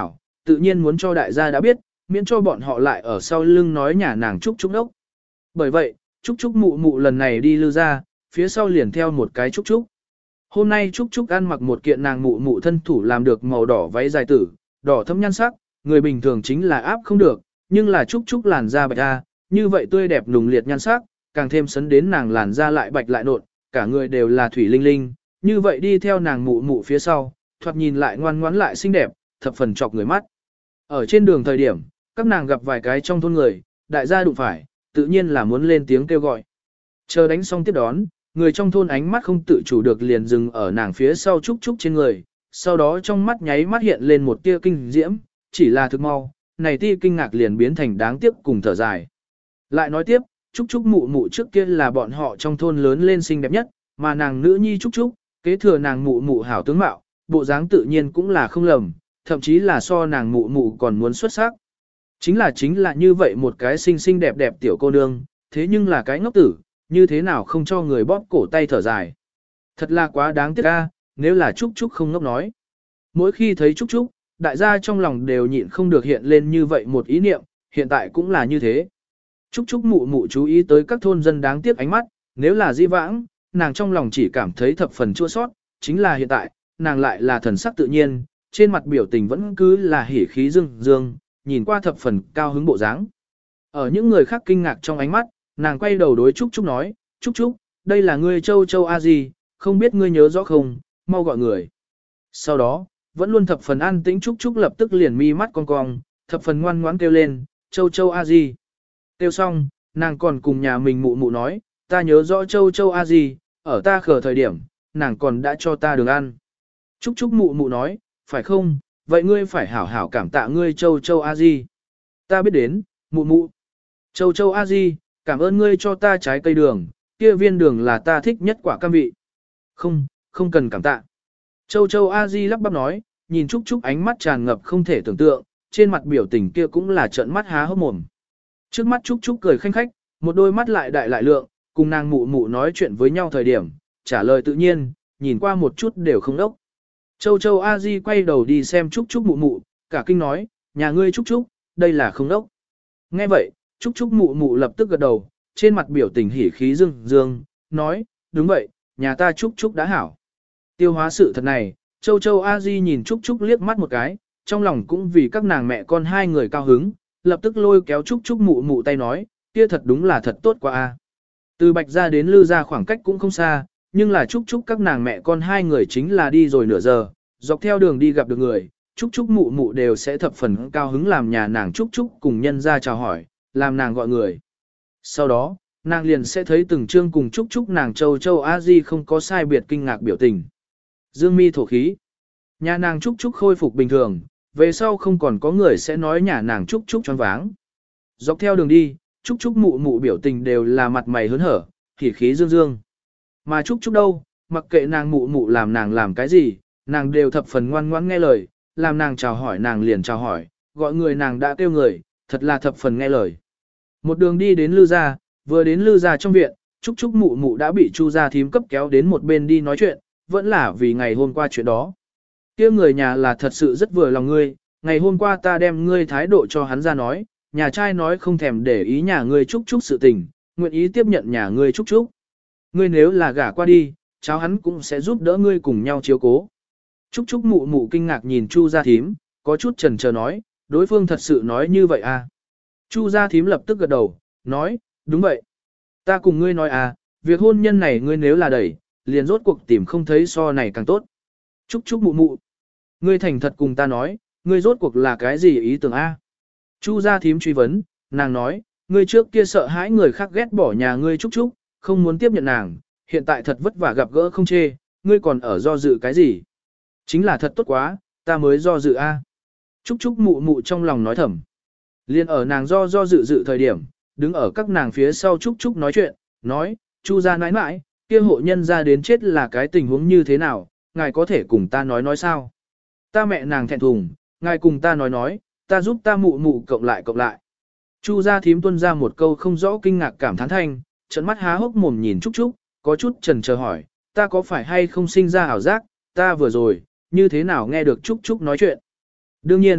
tự nhiên muốn cho đại gia đã biết, miễn cho bọn họ lại ở sau lưng nói nhà nàng Trúc Trúc đốc. Bởi vậy, Trúc Trúc mụ mụ lần này đi Lư ra, phía sau liền theo một cái Trúc Trúc. Hôm nay Trúc Trúc ăn mặc một kiện nàng mụ mụ thân thủ làm được màu đỏ váy dài tử, đỏ thâm nhan sắc, người bình thường chính là áp không được, nhưng là Trúc Trúc làn da bạch a, như vậy tươi đẹp nùng liệt nhan sắc, càng thêm sấn đến nàng làn da lại bạch lại nộn, cả người đều là thủy linh linh, như vậy đi theo nàng mụ mụ phía sau, thoạt nhìn lại ngoan ngoãn lại xinh đẹp, thập phần chọc người mắt. Ở trên đường thời điểm, các nàng gặp vài cái trong thôn người, đại gia đụng phải, tự nhiên là muốn lên tiếng kêu gọi. Chờ đánh xong tiếp đón, người trong thôn ánh mắt không tự chủ được liền dừng ở nàng phía sau Trúc Trúc trên người, sau đó trong mắt nháy mắt hiện lên một tia kinh diễm, chỉ là thực mau, này tia kinh ngạc liền biến thành đáng tiếc cùng thở dài. Lại nói tiếp, Trúc Trúc mụ mụ trước kia là bọn họ trong thôn lớn lên xinh đẹp nhất, mà nàng nữ nhi Trúc Trúc, kế thừa nàng mụ mụ hảo tướng mạo, bộ dáng tự nhiên cũng là không lầm, thậm chí là so nàng mụ mụ còn muốn xuất sắc. Chính là chính là như vậy một cái xinh xinh đẹp đẹp tiểu cô nương, thế nhưng là cái ngốc tử, như thế nào không cho người bóp cổ tay thở dài. Thật là quá đáng tiếc a, nếu là Trúc Trúc không ngốc nói. Mỗi khi thấy Trúc Trúc, đại gia trong lòng đều nhịn không được hiện lên như vậy một ý niệm, hiện tại cũng là như thế. Trúc Trúc mụ mụ chú ý tới các thôn dân đáng tiếc ánh mắt, nếu là di vãng, nàng trong lòng chỉ cảm thấy thập phần chua sót, chính là hiện tại, nàng lại là thần sắc tự nhiên, trên mặt biểu tình vẫn cứ là hỉ khí dương dương, nhìn qua thập phần cao hứng bộ dáng. Ở những người khác kinh ngạc trong ánh mắt, nàng quay đầu đối Trúc Trúc nói, Trúc Trúc, đây là ngươi Châu Châu A Di, không biết ngươi nhớ rõ không, mau gọi người. Sau đó, vẫn luôn thập phần an tĩnh Trúc Trúc lập tức liền mi mắt cong cong, thập phần ngoan ngoãn kêu lên, Châu Châu A Di. Kêu xong, nàng còn cùng nhà mình mụ mụ nói, ta nhớ rõ Châu Châu A Di, ở ta khờ thời điểm, nàng còn đã cho ta đường ăn. Trúc Trúc mụ mụ nói, phải không, vậy ngươi phải hảo hảo cảm tạ ngươi Châu Châu A Di. Ta biết đến, mụ mụ. Châu Châu A Di, cảm ơn ngươi cho ta trái cây đường, kia viên đường là ta thích nhất quả cam vị. Không, không cần cảm tạ. Châu Châu A Di lắp bắp nói, nhìn Trúc Trúc ánh mắt tràn ngập không thể tưởng tượng, trên mặt biểu tình kia cũng là trợn mắt há hốc mồm. Trước mắt Trúc Trúc cười khanh khách, một đôi mắt lại đại lại lượng, cùng nàng mụ mụ nói chuyện với nhau thời điểm, trả lời tự nhiên, nhìn qua một chút đều không đốc. Châu Châu A Di quay đầu đi xem Trúc Trúc mụ mụ, cả kinh nói, nhà ngươi Trúc Trúc, đây là không đốc. Nghe vậy, Trúc Trúc mụ mụ lập tức gật đầu, trên mặt biểu tình hỉ khí dương dương, nói, đúng vậy, nhà ta Trúc Trúc đã hảo. Tiêu hóa sự thật này, Châu Châu A Di nhìn Trúc Trúc liếc mắt một cái, trong lòng cũng vì các nàng mẹ con hai người cao hứng, lập tức lôi kéo Trúc Trúc mụ mụ tay nói, kia thật đúng là thật tốt quá a. Từ Bạch ra đến Lư ra khoảng cách cũng không xa, nhưng là Trúc Trúc các nàng mẹ con hai người chính là đi rồi nửa giờ, dọc theo đường đi gặp được người, Trúc Trúc mụ mụ đều sẽ thập phần cao hứng làm nhà nàng Trúc Trúc cùng nhân ra chào hỏi, làm nàng gọi người. Sau đó, nàng liền sẽ thấy từng chương cùng Trúc Trúc nàng Châu Châu A Di không có sai biệt kinh ngạc biểu tình. Dương mi thổ khí. Nhà nàng Trúc Trúc khôi phục bình thường, về sau không còn có người sẽ nói nhà nàng Trúc Trúc choáng váng. Dọc theo đường đi, Trúc Trúc mụ mụ biểu tình đều là mặt mày hớn hở, hỉ khí dương dương. Mà Trúc Trúc đâu, mặc kệ nàng mụ mụ làm nàng làm cái gì, nàng đều thập phần ngoan ngoãn nghe lời, làm nàng chào hỏi nàng liền chào hỏi, gọi người nàng đã kêu người, thật là thập phần nghe lời. Một đường đi đến Lư gia, vừa đến Lư gia trong viện, Trúc Trúc mụ mụ đã bị Chu gia thím cấp kéo đến một bên đi nói chuyện, vẫn là vì ngày hôm qua chuyện đó. Kia người nhà là thật sự rất vừa lòng ngươi, ngày hôm qua ta đem ngươi thái độ cho hắn ra nói, nhà trai nói không thèm để ý nhà ngươi Trúc Trúc sự tình, nguyện ý tiếp nhận nhà ngươi Trúc Trúc. Ngươi nếu là gả qua đi, cháu hắn cũng sẽ giúp đỡ ngươi cùng nhau chiếu cố. Trúc Trúc mụ mụ kinh ngạc nhìn Chu gia thím, có chút chần chờ nói, đối phương thật sự nói như vậy à. Chu gia thím lập tức gật đầu, nói, đúng vậy. Ta cùng ngươi nói à, việc hôn nhân này ngươi nếu là đẩy, liền rốt cuộc tìm không thấy so này càng tốt. Trúc Trúc mụ mụ. Ngươi thành thật cùng ta nói, ngươi rốt cuộc là cái gì ý tưởng a? Chu gia thím truy vấn, nàng nói, ngươi trước kia sợ hãi người khác ghét bỏ nhà ngươi Trúc Trúc, không muốn tiếp nhận nàng, hiện tại thật vất vả gặp gỡ không chê, ngươi còn ở do dự cái gì? Chính là thật tốt quá, ta mới do dự a. Trúc Trúc mụ mụ trong lòng nói thầm. Liên ở nàng do do dự dự thời điểm, đứng ở các nàng phía sau Trúc Trúc nói chuyện, nói, Chu gia nãi nãi, kia hộ nhân ra đến chết là cái tình huống như thế nào, ngài có thể cùng ta nói nói sao? Ta mẹ nàng thẹn thùng, ngài cùng ta nói nói, ta giúp ta mụ mụ cộng lại cộng lại. Chu gia thím tuân ra một câu không rõ kinh ngạc cảm thán thanh, trận mắt há hốc mồm nhìn Trúc Trúc, có chút chần chờ hỏi, ta có phải hay không sinh ra ảo giác, ta vừa rồi, như thế nào nghe được Trúc Trúc nói chuyện? Đương nhiên,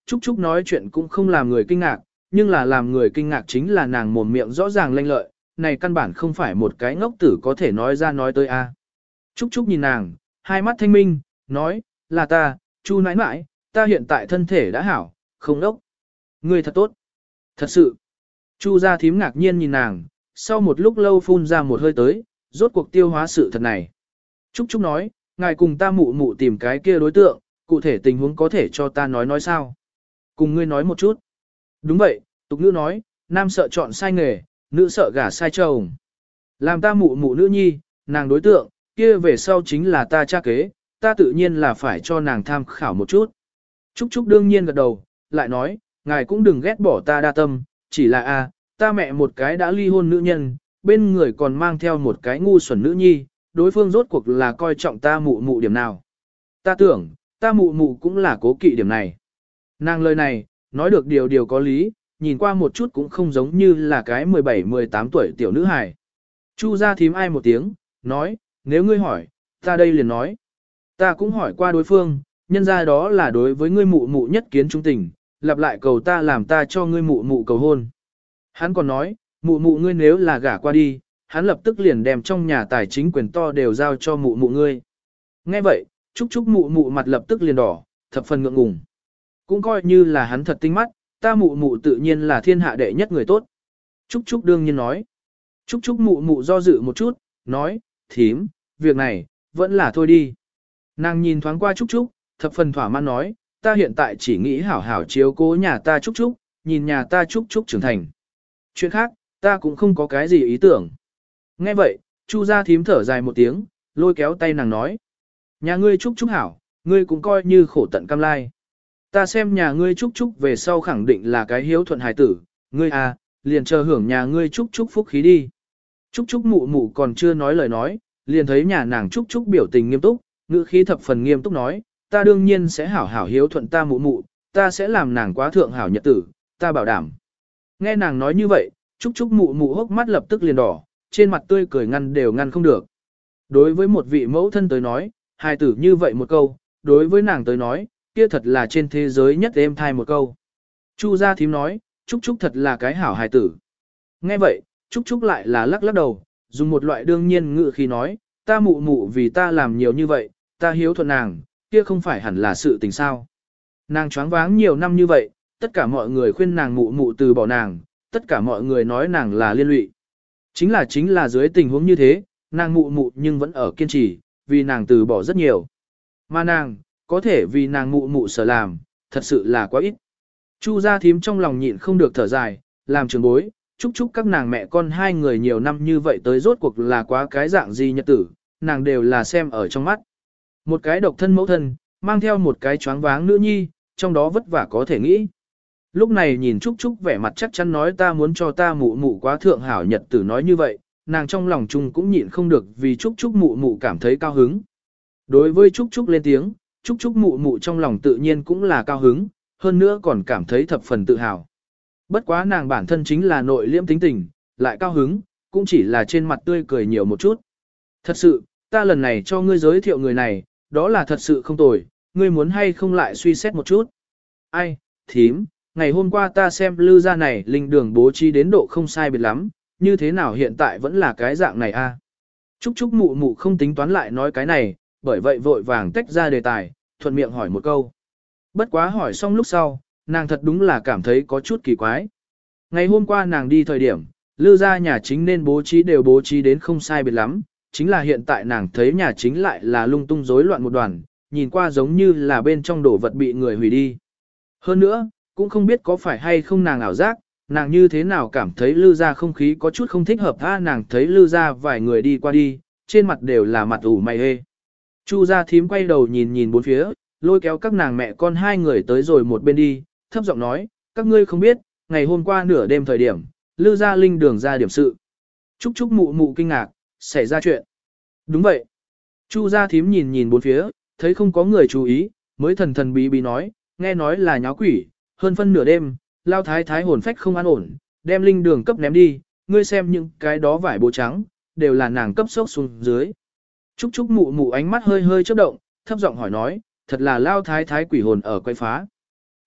Trúc Trúc nói chuyện cũng không làm người kinh ngạc, nhưng là làm người kinh ngạc chính là nàng mồm miệng rõ ràng lanh lợi, này căn bản không phải một cái ngốc tử có thể nói ra nói tới a. Trúc Trúc nhìn nàng, hai mắt thanh minh, nói, là ta, Chu nãi nãi, ta hiện tại thân thể đã hảo, không đốc. Ngươi thật tốt. Thật sự. Chu gia thím ngạc nhiên nhìn nàng, sau một lúc lâu phun ra một hơi tới, rốt cuộc tiêu hóa sự thật này. Trúc Trúc nói, ngài cùng ta mụ mụ tìm cái kia đối tượng, cụ thể tình huống có thể cho ta nói nói sao. Cùng ngươi nói một chút. Đúng vậy, tục nữ nói, nam sợ chọn sai nghề, nữ sợ gả sai chồng. Làm ta mụ mụ nữ nhi, nàng đối tượng, kia về sau chính là ta cha kế, ta tự nhiên là phải cho nàng tham khảo một chút. Trúc Trúc đương nhiên gật đầu, lại nói, ngài cũng đừng ghét bỏ ta đa tâm, chỉ là a, ta mẹ một cái đã ly hôn nữ nhân, bên người còn mang theo một cái ngu xuẩn nữ nhi, đối phương rốt cuộc là coi trọng ta mụ mụ điểm nào. Ta tưởng, ta mụ mụ cũng là cố kỵ điểm này. Nàng lời này, nói được điều điều có lý, nhìn qua một chút cũng không giống như là cái mười bảy mười tám tuổi tiểu nữ hài. Chu gia thím ai một tiếng, nói, nếu ngươi hỏi, ta đây liền nói. Ta cũng hỏi qua đối phương, nhân ra đó là đối với ngươi mụ mụ nhất kiến trung tình, lặp lại cầu ta làm ta cho ngươi mụ mụ cầu hôn. Hắn còn nói, mụ mụ ngươi nếu là gả qua đi, hắn lập tức liền đem trong nhà tài chính quyền to đều giao cho mụ mụ ngươi. Nghe vậy, Trúc Trúc mụ mụ mặt lập tức liền đỏ, thập phần ngượng ngùng. Cũng coi như là hắn thật tinh mắt, ta mụ mụ tự nhiên là thiên hạ đệ nhất người tốt. Trúc Trúc đương nhiên nói. Trúc Trúc mụ mụ do dự một chút, nói, thím, việc này, vẫn là thôi đi. Nàng nhìn thoáng qua Trúc Trúc, thập phần thỏa mãn nói, ta hiện tại chỉ nghĩ hảo hảo chiếu cố nhà ta Trúc Trúc, nhìn nhà ta Trúc Trúc trưởng thành. Chuyện khác, ta cũng không có cái gì ý tưởng. Nghe vậy, Chu gia thím thở dài một tiếng, lôi kéo tay nàng nói. Nhà ngươi Trúc Trúc hảo, ngươi cũng coi như khổ tận cam lai. Ta xem nhà ngươi Trúc Trúc về sau khẳng định là cái hiếu thuận hài tử, ngươi à, liền chờ hưởng nhà ngươi Trúc Trúc phúc khí đi. Trúc Trúc mụ mụ còn chưa nói lời nói, liền thấy nhà nàng Trúc Trúc biểu tình nghiêm túc, ngữ khí thập phần nghiêm túc nói, ta đương nhiên sẽ hảo hảo hiếu thuận ta mụ mụ, ta sẽ làm nàng quá thượng hảo nhật tử, ta bảo đảm. Nghe nàng nói như vậy, Trúc Trúc mụ mụ hốc mắt lập tức liền đỏ, trên mặt tươi cười ngăn đều ngăn không được. Đối với một vị mẫu thân tới nói, hài tử như vậy một câu, đối với nàng tới nói, kia thật là trên thế giới nhất êm thai một câu. Chu gia thím nói, Trúc Trúc thật là cái hảo hài tử. Nghe vậy, Trúc Trúc lại là lắc lắc đầu, dùng một loại đương nhiên ngữ khí nói, ta mụ mụ vì ta làm nhiều như vậy, ta hiếu thuận nàng, kia không phải hẳn là sự tình sao. Nàng choáng váng nhiều năm như vậy, tất cả mọi người khuyên nàng mụ mụ từ bỏ nàng, tất cả mọi người nói nàng là liên lụy. Chính là chính là dưới tình huống như thế, nàng mụ mụ nhưng vẫn ở kiên trì, vì nàng từ bỏ rất nhiều. Mà nàng, có thể vì nàng mụ mụ sở làm, thật sự là quá ít. Chu gia thím trong lòng nhịn không được thở dài, làm trường bối, chúc chúc các nàng mẹ con hai người nhiều năm như vậy tới rốt cuộc là quá cái dạng gì nhật tử, nàng đều là xem ở trong mắt. Một cái độc thân mẫu thân, mang theo một cái choáng váng nữ nhi, trong đó vất vả có thể nghĩ. Lúc này nhìn Trúc Trúc vẻ mặt chắc chắn nói ta muốn cho ta mụ mụ quá thượng hảo nhật tử nói như vậy, nàng trong lòng chung cũng nhịn không được vì Trúc Trúc mụ mụ cảm thấy cao hứng. Đối với Trúc Trúc lên tiếng, Trúc Trúc mụ mụ trong lòng tự nhiên cũng là cao hứng, hơn nữa còn cảm thấy thập phần tự hào. Bất quá nàng bản thân chính là nội liễm tính tình, lại cao hứng, cũng chỉ là trên mặt tươi cười nhiều một chút. Thật sự, ta lần này cho ngươi giới thiệu người này, đó là thật sự không tồi, ngươi muốn hay không lại suy xét một chút. Ai, thím, ngày hôm qua ta xem lư gia này linh đường bố trí đến độ không sai biệt lắm, như thế nào hiện tại vẫn là cái dạng này a? Trúc Trúc mụ mụ không tính toán lại nói cái này, bởi vậy vội vàng tách ra đề tài, thuận miệng hỏi một câu. Bất quá hỏi xong lúc sau, nàng thật đúng là cảm thấy có chút kỳ quái. Ngày hôm qua nàng đi thời điểm, lư gia nhà chính nên bố trí đều bố trí đến không sai biệt lắm, chính là hiện tại nàng thấy nhà chính lại là lung tung rối loạn một đoàn, nhìn qua giống như là bên trong đồ vật bị người hủy đi. Hơn nữa, cũng không biết có phải hay không nàng ảo giác, nàng như thế nào cảm thấy lư gia không khí có chút không thích hợp tha nàng thấy lư gia vài người đi qua đi, trên mặt đều là mặt ủ mày hê. Chu gia thím quay đầu nhìn nhìn bốn phía, lôi kéo các nàng mẹ con hai người tới rồi một bên đi, thấp giọng nói, các ngươi không biết, ngày hôm qua nửa đêm thời điểm, lư gia linh đường ra điểm sự. Trúc Trúc mụ mụ kinh ngạc, xảy ra chuyện. Đúng vậy. Chu gia thím nhìn nhìn bốn phía, thấy không có người chú ý, mới thần thần bí bí nói, nghe nói là nháo quỷ, hơn phân nửa đêm, lao thái thái hồn phách không an ổn, đem linh đường cấp ném đi, ngươi xem những cái đó vải bố trắng, đều là nàng cấp sốc xuống dưới. Trúc Trúc mụ mụ ánh mắt hơi hơi chớp động, thấp giọng hỏi nói, thật là lao thái thái quỷ hồn ở quay phá.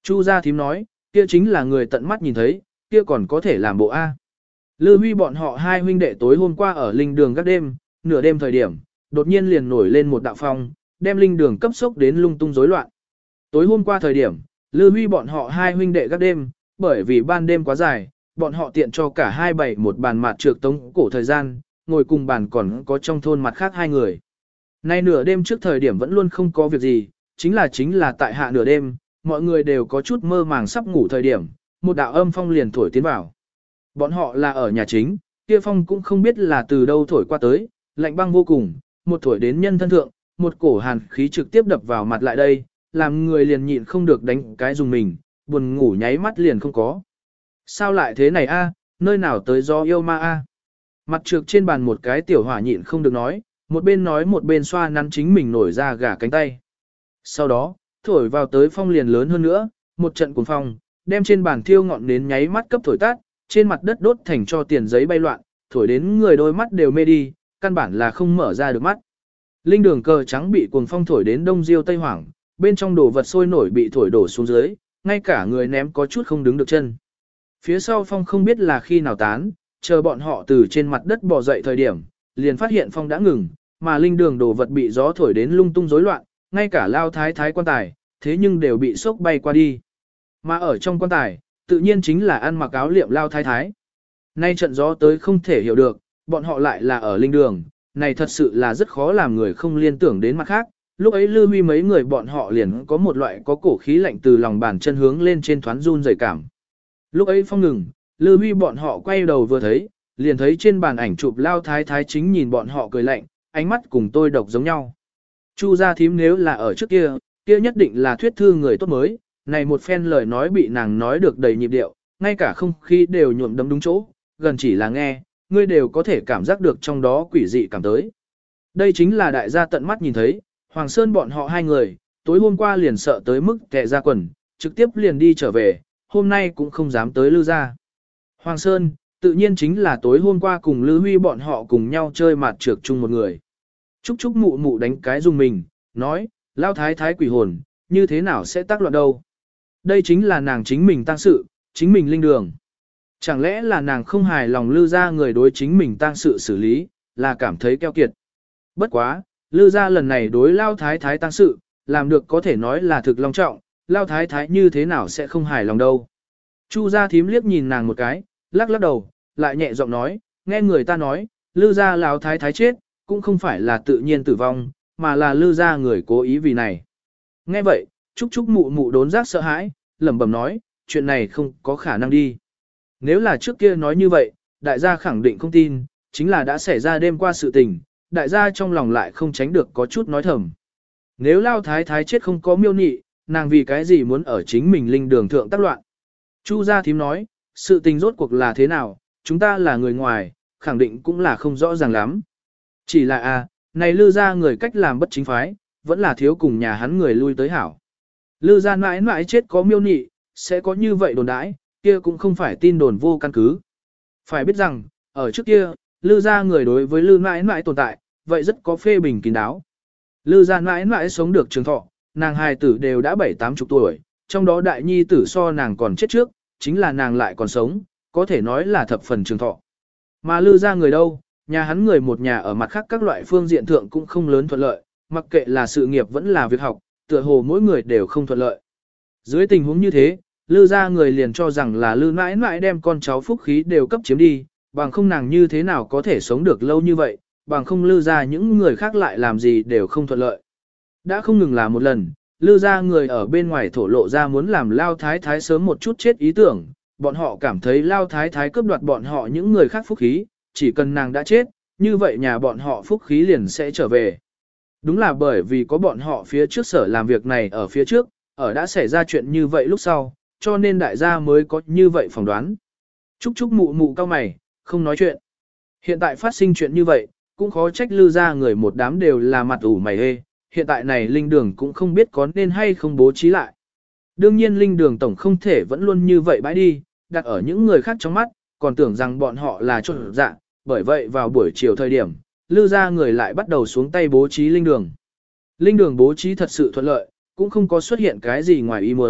Chu gia thím nói, kia chính là người tận mắt nhìn thấy, kia còn có thể làm bộ A. Lư Huy bọn họ hai huynh đệ tối hôm qua ở linh đường các đêm, nửa đêm thời điểm, đột nhiên liền nổi lên một đạo phong, đem linh đường cấp sốc đến lung tung rối loạn. Tối hôm qua thời điểm, Lư Huy bọn họ hai huynh đệ các đêm, bởi vì ban đêm quá dài, bọn họ tiện cho cả hai bảy một bàn mạt trược tống cổ thời gian, ngồi cùng bàn còn có trong thôn mặt khác hai người. Nay nửa đêm trước thời điểm vẫn luôn không có việc gì, chính là chính là tại hạ nửa đêm, mọi người đều có chút mơ màng sắp ngủ thời điểm, một đạo âm phong liền thổi tiến vào. Bọn họ là ở nhà chính, kia phong cũng không biết là từ đâu thổi qua tới, lạnh băng vô cùng, một thổi đến nhân thân thượng, một cổ hàn khí trực tiếp đập vào mặt lại đây, làm người liền nhịn không được đánh cái dùng mình, buồn ngủ nháy mắt liền không có. Sao lại thế này a? Nơi nào tới gió yêu ma a? Mặt trược trên bàn một cái tiểu hỏa nhịn không được nói, một bên nói một bên xoa nắn chính mình nổi ra gà cánh tay. Sau đó, thổi vào tới phong liền lớn hơn nữa, một trận cuồng phong, đem trên bàn thiêu ngọn nến nháy mắt cấp thổi tát, trên mặt đất đốt thành cho tiền giấy bay loạn, thổi đến người đôi mắt đều mê đi, căn bản là không mở ra được mắt. Linh đường cờ trắng bị cuồng phong thổi đến đông diêu tây hoảng, bên trong đồ vật sôi nổi bị thổi đổ xuống dưới, ngay cả người ném có chút không đứng được chân. Phía sau phong không biết là khi nào tán, chờ bọn họ từ trên mặt đất bò dậy thời điểm, liền phát hiện phong đã ngừng, mà linh đường đồ vật bị gió thổi đến lung tung rối loạn, ngay cả lao thái thái quan tài, thế nhưng đều bị sốc bay qua đi. Mà ở trong quan tài, tự nhiên chính là ăn mặc áo liệm lao thái thái. Nay trận gió tới không thể hiểu được, bọn họ lại là ở linh đường, này thật sự là rất khó làm người không liên tưởng đến mặt khác. Lúc ấy Lư Huy mấy người bọn họ liền có một loại có cổ khí lạnh từ lòng bàn chân hướng lên trên thoáng run rẩy cảm. Lúc ấy phong ngừng, Lư Huy bọn họ quay đầu vừa thấy, liền thấy trên bàn ảnh chụp lao thái thái chính nhìn bọn họ cười lạnh, ánh mắt cùng tôi độc giống nhau. Chu gia thím nếu là ở trước kia, kia nhất định là thuyết thư người tốt mới, này một phen lời nói bị nàng nói được đầy nhịp điệu, ngay cả không khí đều nhuộm đấm đúng chỗ, gần chỉ là nghe, ngươi đều có thể cảm giác được trong đó quỷ dị cảm tới. Đây chính là đại gia tận mắt nhìn thấy, Hoàng Sơn bọn họ hai người, tối hôm qua liền sợ tới mức kẹ ra quần, trực tiếp liền đi trở về, hôm nay cũng không dám tới Lư gia. Hoàng Sơn, tự nhiên chính là tối hôm qua cùng Lư Huy bọn họ cùng nhau chơi mặt trược chung một người. Trúc Trúc mụ mụ đánh cái dùng mình, nói, lao thái thái quỷ hồn, như thế nào sẽ tác loạn đâu. Đây chính là nàng chính mình tang sự, chính mình linh đường. Chẳng lẽ là nàng không hài lòng Lư gia người đối chính mình tang sự xử lý, là cảm thấy keo kiệt. Bất quá, Lư gia lần này đối lao thái thái tang sự, làm được có thể nói là thực long trọng, lao thái thái như thế nào sẽ không hài lòng đâu. Chu gia thím liếc nhìn nàng một cái, lắc lắc đầu, lại nhẹ giọng nói, nghe người ta nói, Lư gia lao thái thái chết, cũng không phải là tự nhiên tử vong, mà là Lư gia người cố ý vì này. Nghe vậy, Trúc Trúc mụ mụ đốn giác sợ hãi, lẩm bẩm nói, chuyện này không có khả năng đi. Nếu là trước kia nói như vậy, đại gia khẳng định không tin, chính là đã xảy ra đêm qua sự tình, đại gia trong lòng lại không tránh được có chút nói thầm. Nếu lao thái thái chết không có miêu nị, nàng vì cái gì muốn ở chính mình linh đường thượng tác loạn. Chu gia thím nói, sự tình rốt cuộc là thế nào, chúng ta là người ngoài, khẳng định cũng là không rõ ràng lắm. Chỉ là à, này Lư gia người cách làm bất chính phái, vẫn là thiếu cùng nhà hắn người lui tới hảo. Lư gia mãi mãi chết có miêu nị, sẽ có như vậy đồn đãi, kia cũng không phải tin đồn vô căn cứ. Phải biết rằng, ở trước kia, Lư gia người đối với Lư mãi mãi tồn tại, vậy rất có phê bình kín đáo. Lư gia mãi mãi sống được trường thọ, nàng hài tử đều đã bảy tám chục tuổi, trong đó đại nhi tử so nàng còn chết trước, chính là nàng lại còn sống, có thể nói là thập phần trường thọ. Mà Lư gia người đâu, nhà hắn người một nhà ở mặt khác các loại phương diện thượng cũng không lớn thuận lợi, mặc kệ là sự nghiệp vẫn là việc học, tựa hồ mỗi người đều không thuận lợi. Dưới tình huống như thế, Lư gia người liền cho rằng là Lư mãi mãi đem con cháu phúc khí đều cấp chiếm đi, bằng không nàng như thế nào có thể sống được lâu như vậy, bằng không Lư gia những người khác lại làm gì đều không thuận lợi. Đã không ngừng là một lần, Lư gia người ở bên ngoài thổ lộ ra muốn làm Lao Thái Thái sớm một chút chết ý tưởng, bọn họ cảm thấy Lao Thái Thái cướp đoạt bọn họ những người khác phúc khí, chỉ cần nàng đã chết, như vậy nhà bọn họ phúc khí liền sẽ trở về. Đúng là bởi vì có bọn họ phía trước sở làm việc này ở phía trước, ở đã xảy ra chuyện như vậy lúc sau, cho nên đại gia mới có như vậy phỏng đoán. Trúc Trúc mụ mụ cao mày, không nói chuyện. Hiện tại phát sinh chuyện như vậy, cũng khó trách Lư gia người một đám đều là mặt ủ mày hê, hiện tại này linh đường cũng không biết có nên hay không bố trí lại. Đương nhiên linh đường tổng không thể vẫn luôn như vậy bãi đi, đặt ở những người khác trong mắt, còn tưởng rằng bọn họ là trộn dạ, bởi vậy vào buổi chiều thời điểm, Lư gia người lại bắt đầu xuống tay bố trí linh đường. Linh đường bố trí thật sự thuận lợi, cũng không có xuất hiện cái gì ngoài ý muốn,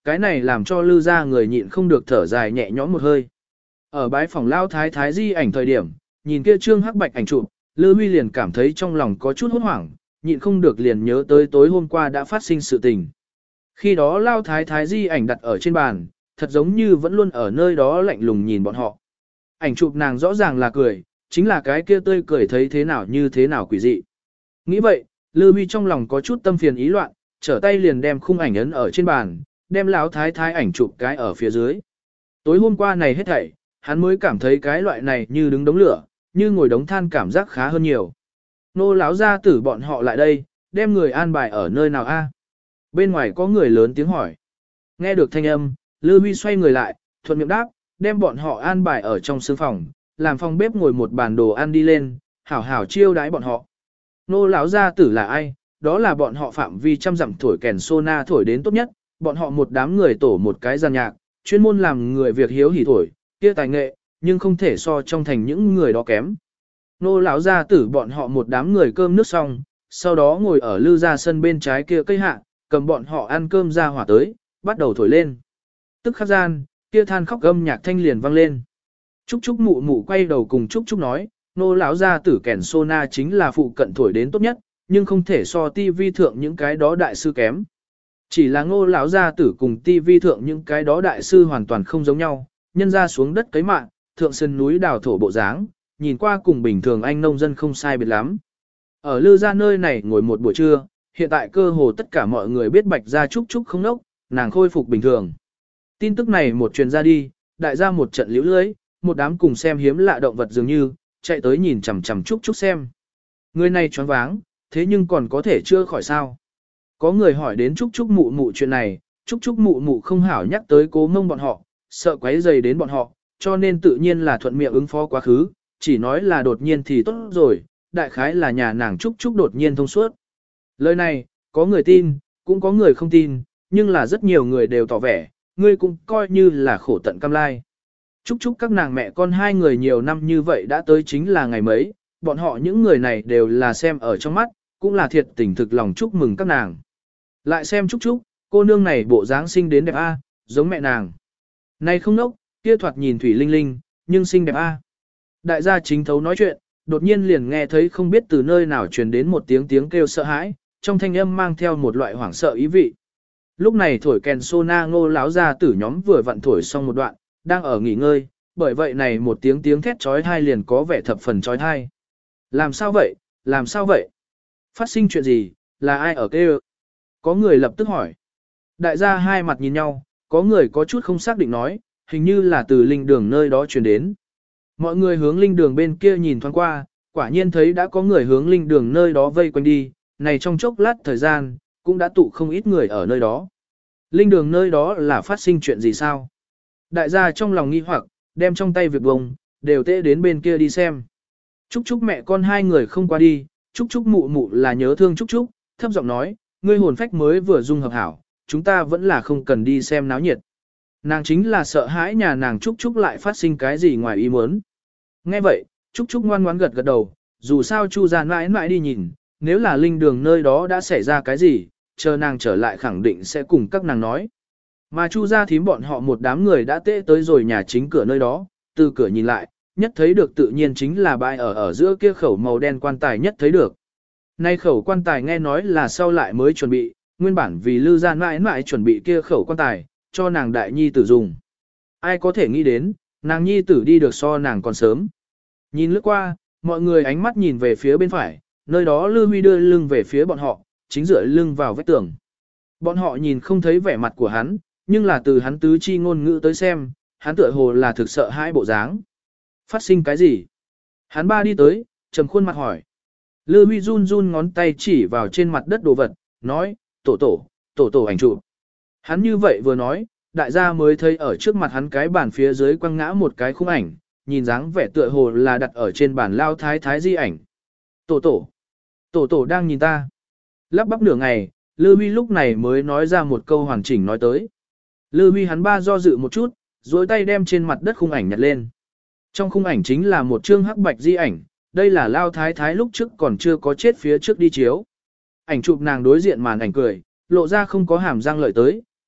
cái này làm cho Lư gia người nhịn không được thở dài nhẹ nhõm một hơi. Ở bái phòng lao thái thái di ảnh thời điểm, nhìn kia trương hắc bạch ảnh chụp, Lư Huy liền cảm thấy trong lòng có chút hốt hoảng, nhịn không được liền nhớ tới tối hôm qua đã phát sinh sự tình. Khi đó lao thái thái di ảnh đặt ở trên bàn, thật giống như vẫn luôn ở nơi đó lạnh lùng nhìn bọn họ. Ảnh chụp nàng rõ ràng là cười, chính là cái kia tươi cười thấy thế nào như thế nào quỷ dị. Nghĩ vậy, Lư Huy trong lòng có chút tâm phiền ý loạn, trở tay liền đem khung ảnh ấn ở trên bàn, đem lão thái thái ảnh chụp cái ở phía dưới. Tối hôm qua này hết thảy, hắn mới cảm thấy cái loại này như đứng đống lửa, như ngồi đống than cảm giác khá hơn nhiều. Nô lão gia tử bọn họ lại đây, đem người an bài ở nơi nào a? Bên ngoài có người lớn tiếng hỏi. Nghe được thanh âm, Lư Huy xoay người lại, thuận miệng đáp, đem bọn họ an bài ở trong sương phòng, làm phòng bếp ngồi một bàn đồ ăn đi lên, hảo hảo chiêu đãi bọn họ. Nô lão gia tử là ai? Đó là bọn họ phạm vi trăm dặm thổi kèn sona thổi đến tốt nhất, bọn họ một đám người tổ một cái giàn nhạc, chuyên môn làm người việc hiếu hỉ thổi, kia tài nghệ, nhưng không thể so trong thành những người đó kém. Nô lão gia tử bọn họ một đám người cơm nước xong, sau đó ngồi ở Lư gia sân bên trái kia cây hạ, cầm bọn họ ăn cơm ra hỏa tới, bắt đầu thổi lên. Tức khắc gian, kia than khóc gâm nhạc thanh liền vang lên. Trúc Trúc mụ mụ quay đầu cùng Trúc Trúc nói, nô lão gia tử kèn sona chính là phụ cận thổi đến tốt nhất, nhưng không thể so tivi thượng những cái đó đại sư kém. Chỉ là ngô lão gia tử cùng tivi thượng những cái đó đại sư hoàn toàn không giống nhau, nhân ra xuống đất cấy mạng, thượng sơn núi đào thổ bộ dáng, nhìn qua cùng bình thường anh nông dân không sai biệt lắm. Ở Lư gia nơi này ngồi một buổi trưa, hiện tại cơ hồ tất cả mọi người biết Bạch gia Trúc Trúc không nốc, nàng khôi phục bình thường. Tin tức này một truyền ra đi, đại gia một trận liễu lưới, một đám cùng xem hiếm lạ động vật dường như, chạy tới nhìn chằm chằm Trúc Trúc xem. Người này choáng váng, thế nhưng còn có thể chưa khỏi sao. Có người hỏi đến Trúc Trúc mụ mụ chuyện này, Trúc Trúc mụ mụ không hảo nhắc tới Cố Mông bọn họ, sợ quấy rầy đến bọn họ, cho nên tự nhiên là thuận miệng ứng phó quá khứ, chỉ nói là đột nhiên thì tốt rồi, đại khái là nhà nàng Trúc Trúc đột nhiên thông suốt. Lời này, có người tin, cũng có người không tin, nhưng là rất nhiều người đều tỏ vẻ, ngươi cũng coi như là khổ tận cam lai. Trúc Trúc các nàng mẹ con hai người nhiều năm như vậy đã tới chính là ngày mấy, bọn họ những người này đều là xem ở trong mắt, cũng là thiệt tình thực lòng chúc mừng các nàng. Lại xem Trúc Trúc, cô nương này bộ dáng xinh đến đẹp a, giống mẹ nàng. Này không nốc, kia thoạt nhìn thủy linh linh, nhưng xinh đẹp a. Đại gia chính thấu nói chuyện, đột nhiên liền nghe thấy không biết từ nơi nào truyền đến một tiếng tiếng kêu sợ hãi, trong thanh âm mang theo một loại hoảng sợ ý vị. Lúc này thổi kèn sona ngô lão gia tử nhóm vừa vặn thổi xong một đoạn, đang ở nghỉ ngơi, bởi vậy này một tiếng tiếng thét trói thai liền có vẻ thập phần trói thai. Làm sao vậy, làm sao vậy? Phát sinh chuyện gì, là ai ở kêu? Có người lập tức hỏi. Đại gia hai mặt nhìn nhau, có người có chút không xác định nói, hình như là từ linh đường nơi đó truyền đến. Mọi người hướng linh đường bên kia nhìn thoáng qua, quả nhiên thấy đã có người hướng linh đường nơi đó vây quanh đi, này trong chốc lát thời gian, cũng đã tụ không ít người ở nơi đó. Linh đường nơi đó là phát sinh chuyện gì sao? Đại gia trong lòng nghi hoặc, đem trong tay việc bông, đều tệ đến bên kia đi xem. Trúc Trúc mẹ con hai người không qua đi, Trúc Trúc mụ mụ là nhớ thương Trúc Trúc, thấp giọng nói, ngươi hồn phách mới vừa dung hợp hảo, chúng ta vẫn là không cần đi xem náo nhiệt. Nàng chính là sợ hãi nhà nàng Trúc Trúc lại phát sinh cái gì ngoài ý muốn. Nghe vậy, Trúc Trúc ngoan ngoãn gật gật đầu, dù sao Chu gia mãi mãi đi nhìn, nếu là linh đường nơi đó đã xảy ra cái gì, chờ nàng trở lại khẳng định sẽ cùng các nàng nói. Mà Chu gia thím bọn họ một đám người đã tệ tới rồi nhà chính cửa nơi đó, từ cửa nhìn lại, nhất thấy được tự nhiên chính là bãi ở ở giữa kia khẩu màu đen quan tài nhất thấy được. Nay khẩu quan tài nghe nói là sau lại mới chuẩn bị, nguyên bản vì Lư gia mãi mãi chuẩn bị kia khẩu quan tài, cho nàng đại nhi tử dùng. Ai có thể nghĩ đến, nàng nhi tử đi được so nàng còn sớm. Nhìn lướt qua, mọi người ánh mắt nhìn về phía bên phải, nơi đó Lư Huy đưa lưng về phía bọn họ, chính dựa lưng vào vách tường. Bọn họ nhìn không thấy vẻ mặt của hắn, nhưng là từ hắn tứ chi ngôn ngữ tới xem, hắn tựa hồ là thực sợ hãi bộ dáng. Phát sinh cái gì? Hắn ba đi tới, trầm khuôn mặt hỏi. Lư Huy run run ngón tay chỉ vào trên mặt đất đồ vật, nói, tổ tổ, tổ tổ ảnh chụp. Hắn như vậy vừa nói, đại gia mới thấy ở trước mặt hắn cái bàn phía dưới quăng ngã một cái khung ảnh, nhìn dáng vẻ tựa hồ là đặt ở trên bàn lao thái thái di ảnh. Tổ tổ, tổ tổ đang nhìn ta. Lắp bắp nửa ngày, Lư Huy lúc này mới nói ra một câu hoàn chỉnh nói tới. Lư Huy hắn ba do dự một chút, duỗi tay đem trên mặt đất khung ảnh nhặt lên. Trong khung ảnh chính là một chương hắc bạch di ảnh, đây là lao thái thái lúc trước còn chưa có chết phía trước đi chiếu. Ảnh chụp nàng đối diện màn ảnh cười, lộ ra không có hàm răng lợi tới,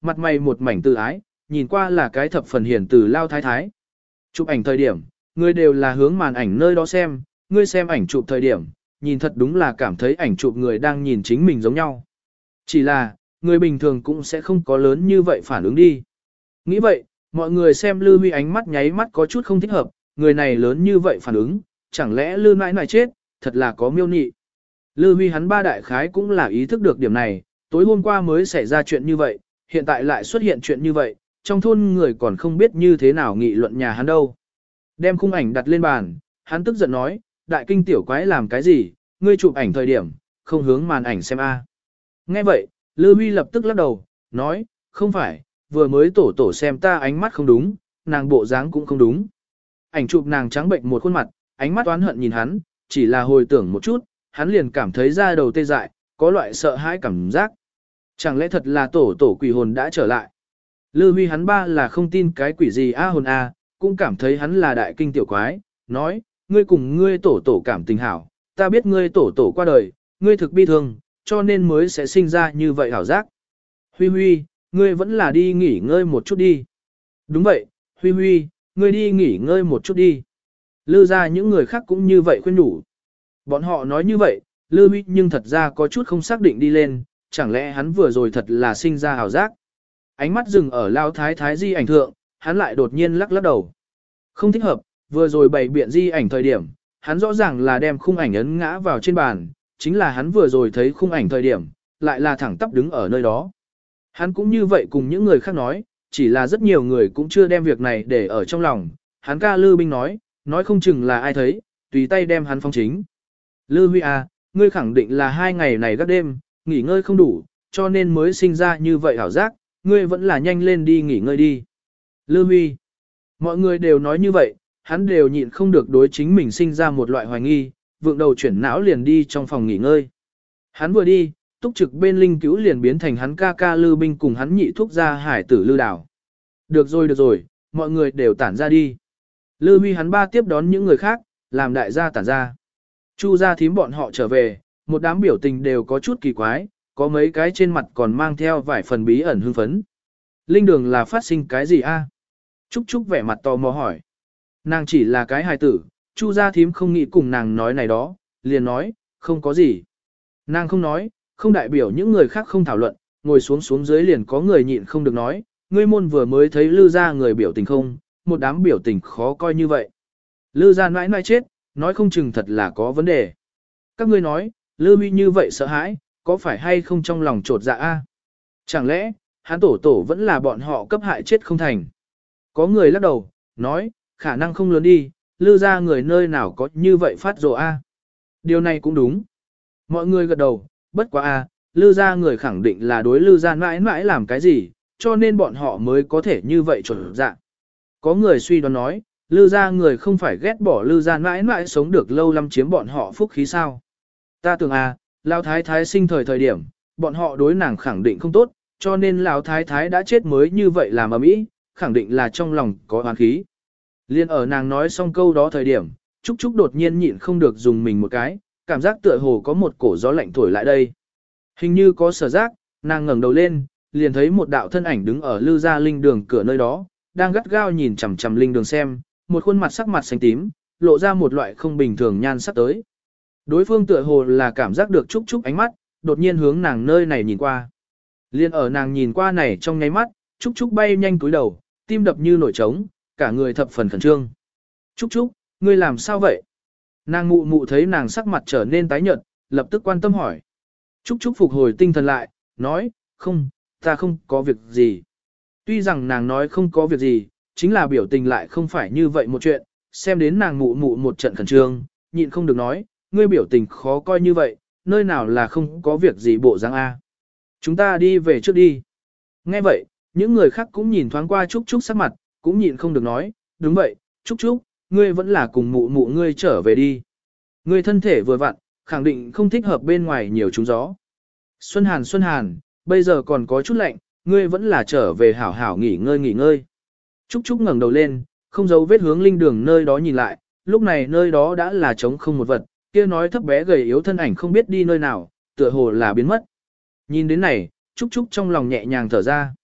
mặt mày một mảnh từ ái, nhìn qua là cái thập phần hiền từ lao thái thái. Chụp ảnh thời điểm, người đều là hướng màn ảnh nơi đó xem, ngươi xem ảnh chụp thời điểm, nhìn thật đúng là cảm thấy ảnh chụp người đang nhìn chính mình giống nhau. Chỉ là, người bình thường cũng sẽ không có lớn như vậy phản ứng đi. Nghĩ vậy, mọi người xem Lư Huy ánh mắt nháy mắt có chút không thích hợp, người này lớn như vậy phản ứng, chẳng lẽ Lư nãi nãi chết, thật là có miêu nị. Lư Huy hắn ba đại khái cũng là ý thức được điểm này, tối hôm qua mới xảy ra chuyện như vậy, hiện tại lại xuất hiện chuyện như vậy, trong thôn người còn không biết như thế nào nghị luận nhà hắn đâu. Đem khung ảnh đặt lên bàn, hắn tức giận nói, đại kinh tiểu quái làm cái gì, ngươi chụp ảnh thời điểm, không hướng màn ảnh xem a. Nghe vậy, Lư Huy lập tức lắc đầu, nói, không phải, vừa mới tổ tổ xem ta ánh mắt không đúng, nàng bộ dáng cũng không đúng. Ảnh chụp nàng trắng bệnh một khuôn mặt, ánh mắt oán hận nhìn hắn, chỉ là hồi tưởng một chút, hắn liền cảm thấy da đầu tê dại, có loại sợ hãi cảm giác. Chẳng lẽ thật là tổ tổ quỷ hồn đã trở lại? Lư Huy hắn ba là không tin cái quỷ gì a hồn a, cũng cảm thấy hắn là đại kinh tiểu quái, nói, ngươi cùng ngươi tổ tổ cảm tình hảo, ta biết ngươi tổ tổ qua đời, ngươi thực bi thương, cho nên mới sẽ sinh ra như vậy hảo giác. Huy Huy, ngươi vẫn là đi nghỉ ngơi một chút đi. Đúng vậy, Huy Huy, ngươi đi nghỉ ngơi một chút đi. Lư ra những người khác cũng như vậy khuyên nhủ. Bọn họ nói như vậy, Lư Huy nhưng thật ra có chút không xác định đi lên, chẳng lẽ hắn vừa rồi thật là sinh ra hảo giác. Ánh mắt dừng ở lao thái thái di ảnh thượng, hắn lại đột nhiên lắc lắc đầu. Không thích hợp, vừa rồi bày biện di ảnh thời điểm, hắn rõ ràng là đem khung ảnh ấn ngã vào trên bàn, chính là hắn vừa rồi thấy khung ảnh thời điểm, lại là thẳng tắp đứng ở nơi đó. Hắn cũng như vậy cùng những người khác nói, chỉ là rất nhiều người cũng chưa đem việc này để ở trong lòng. Hắn ca Lư Binh nói, nói không chừng là ai thấy, tùy tay đem hắn phong chính. Lư Huy à, ngươi khẳng định là hai ngày này gác đêm, nghỉ ngơi không đủ, cho nên mới sinh ra như vậy hảo giác, ngươi vẫn là nhanh lên đi nghỉ ngơi đi. Lư Huy, mọi người đều nói như vậy, hắn đều nhịn không được đối chính mình sinh ra một loại hoài nghi, vượng đầu chuyển não liền đi trong phòng nghỉ ngơi. Hắn vừa đi, túc trực bên linh cứu liền biến thành hắn ca ca Lư Binh cùng hắn nhị thúc ra hải tử Lư Đảo. Được rồi được rồi, mọi người đều tản ra đi. Lư Huy hắn ba tiếp đón những người khác, làm đại gia tản ra. Chu gia thím bọn họ trở về, một đám biểu tình đều có chút kỳ quái, có mấy cái trên mặt còn mang theo vài phần bí ẩn hưng phấn. Linh đường là phát sinh cái gì a? Trúc Trúc vẻ mặt tò mò hỏi. Nàng chỉ là cái hài tử, Chu gia thím không nghĩ cùng nàng nói này đó, liền nói, không có gì. Nàng không nói, không đại biểu những người khác không thảo luận, ngồi xuống xuống dưới liền có người nhịn không được nói, ngươi môn vừa mới thấy Lư gia người biểu tình không, một đám biểu tình khó coi như vậy. Lư gia mãi mãi chết, nói không chừng thật là có vấn đề. Các ngươi nói, Lư Huy như vậy sợ hãi, có phải hay không trong lòng trột dạ a? Chẳng lẽ, hắn tổ tổ vẫn là bọn họ cấp hại chết không thành? Có người lắc đầu, nói, khả năng không lớn đi, Lư gia người nơi nào có như vậy phát rồ a? Điều này cũng đúng. Mọi người gật đầu, bất quá a, Lư gia người khẳng định là đối Lư gia mãi mãi làm cái gì, cho nên bọn họ mới có thể như vậy trột dạ. Có người suy đoán nói, Lư gia người không phải ghét bỏ Lư gia mãi mãi sống được lâu lắm chiếm bọn họ phúc khí sao? Ta tưởng à, Lão Thái Thái sinh thời thời điểm, bọn họ đối nàng khẳng định không tốt, cho nên Lão Thái Thái đã chết mới như vậy làm ầm ĩ, khẳng định là trong lòng có oán khí. Liên ở nàng nói xong câu đó thời điểm, Trúc Trúc đột nhiên nhịn không được dùng mình một cái, cảm giác tựa hồ có một cổ gió lạnh thổi lại đây. Hình như có sở giác, nàng ngẩng đầu lên, liền thấy một đạo thân ảnh đứng ở Lư gia linh đường cửa nơi đó, đang gắt gao nhìn chằm chằm linh đường xem, một khuôn mặt sắc mặt xanh tím, lộ ra một loại không bình thường nhan sắc tới. Đối phương tựa hồ là cảm giác được Trúc Trúc ánh mắt, đột nhiên hướng nàng nơi này nhìn qua. Liên ở nàng nhìn qua này trong nháy mắt, Trúc Trúc bay nhanh cúi đầu, tim đập như nổi trống, cả người thập phần khẩn trương. Trúc Trúc, ngươi làm sao vậy? Nàng mụ mụ thấy nàng sắc mặt trở nên tái nhợt, lập tức quan tâm hỏi. Trúc Trúc phục hồi tinh thần lại, nói, không, ta không có việc gì. Tuy rằng nàng nói không có việc gì, chính là biểu tình lại không phải như vậy một chuyện, xem đến nàng mụ mụ một trận khẩn trương, nhịn không được nói, ngươi biểu tình khó coi như vậy, nơi nào là không có việc gì bộ dáng A. Chúng ta đi về trước đi. Nghe vậy, những người khác cũng nhìn thoáng qua Trúc Trúc sắc mặt, cũng nhịn không được nói, đúng vậy, Trúc Trúc, ngươi vẫn là cùng mụ mụ ngươi trở về đi. Ngươi thân thể vừa vặn, khẳng định không thích hợp bên ngoài nhiều trúng gió. Xuân Hàn Xuân Hàn, bây giờ còn có chút lạnh, ngươi vẫn là trở về hảo hảo nghỉ ngơi nghỉ ngơi. Trúc Trúc ngẩng đầu lên, không giấu vết hướng linh đường nơi đó nhìn lại, lúc này nơi đó đã là trống không một vật, kia nói thấp bé gầy yếu thân ảnh không biết đi nơi nào, tựa hồ là biến mất. Nhìn đến này, Trúc Trúc trong lòng nhẹ nhàng thở ra.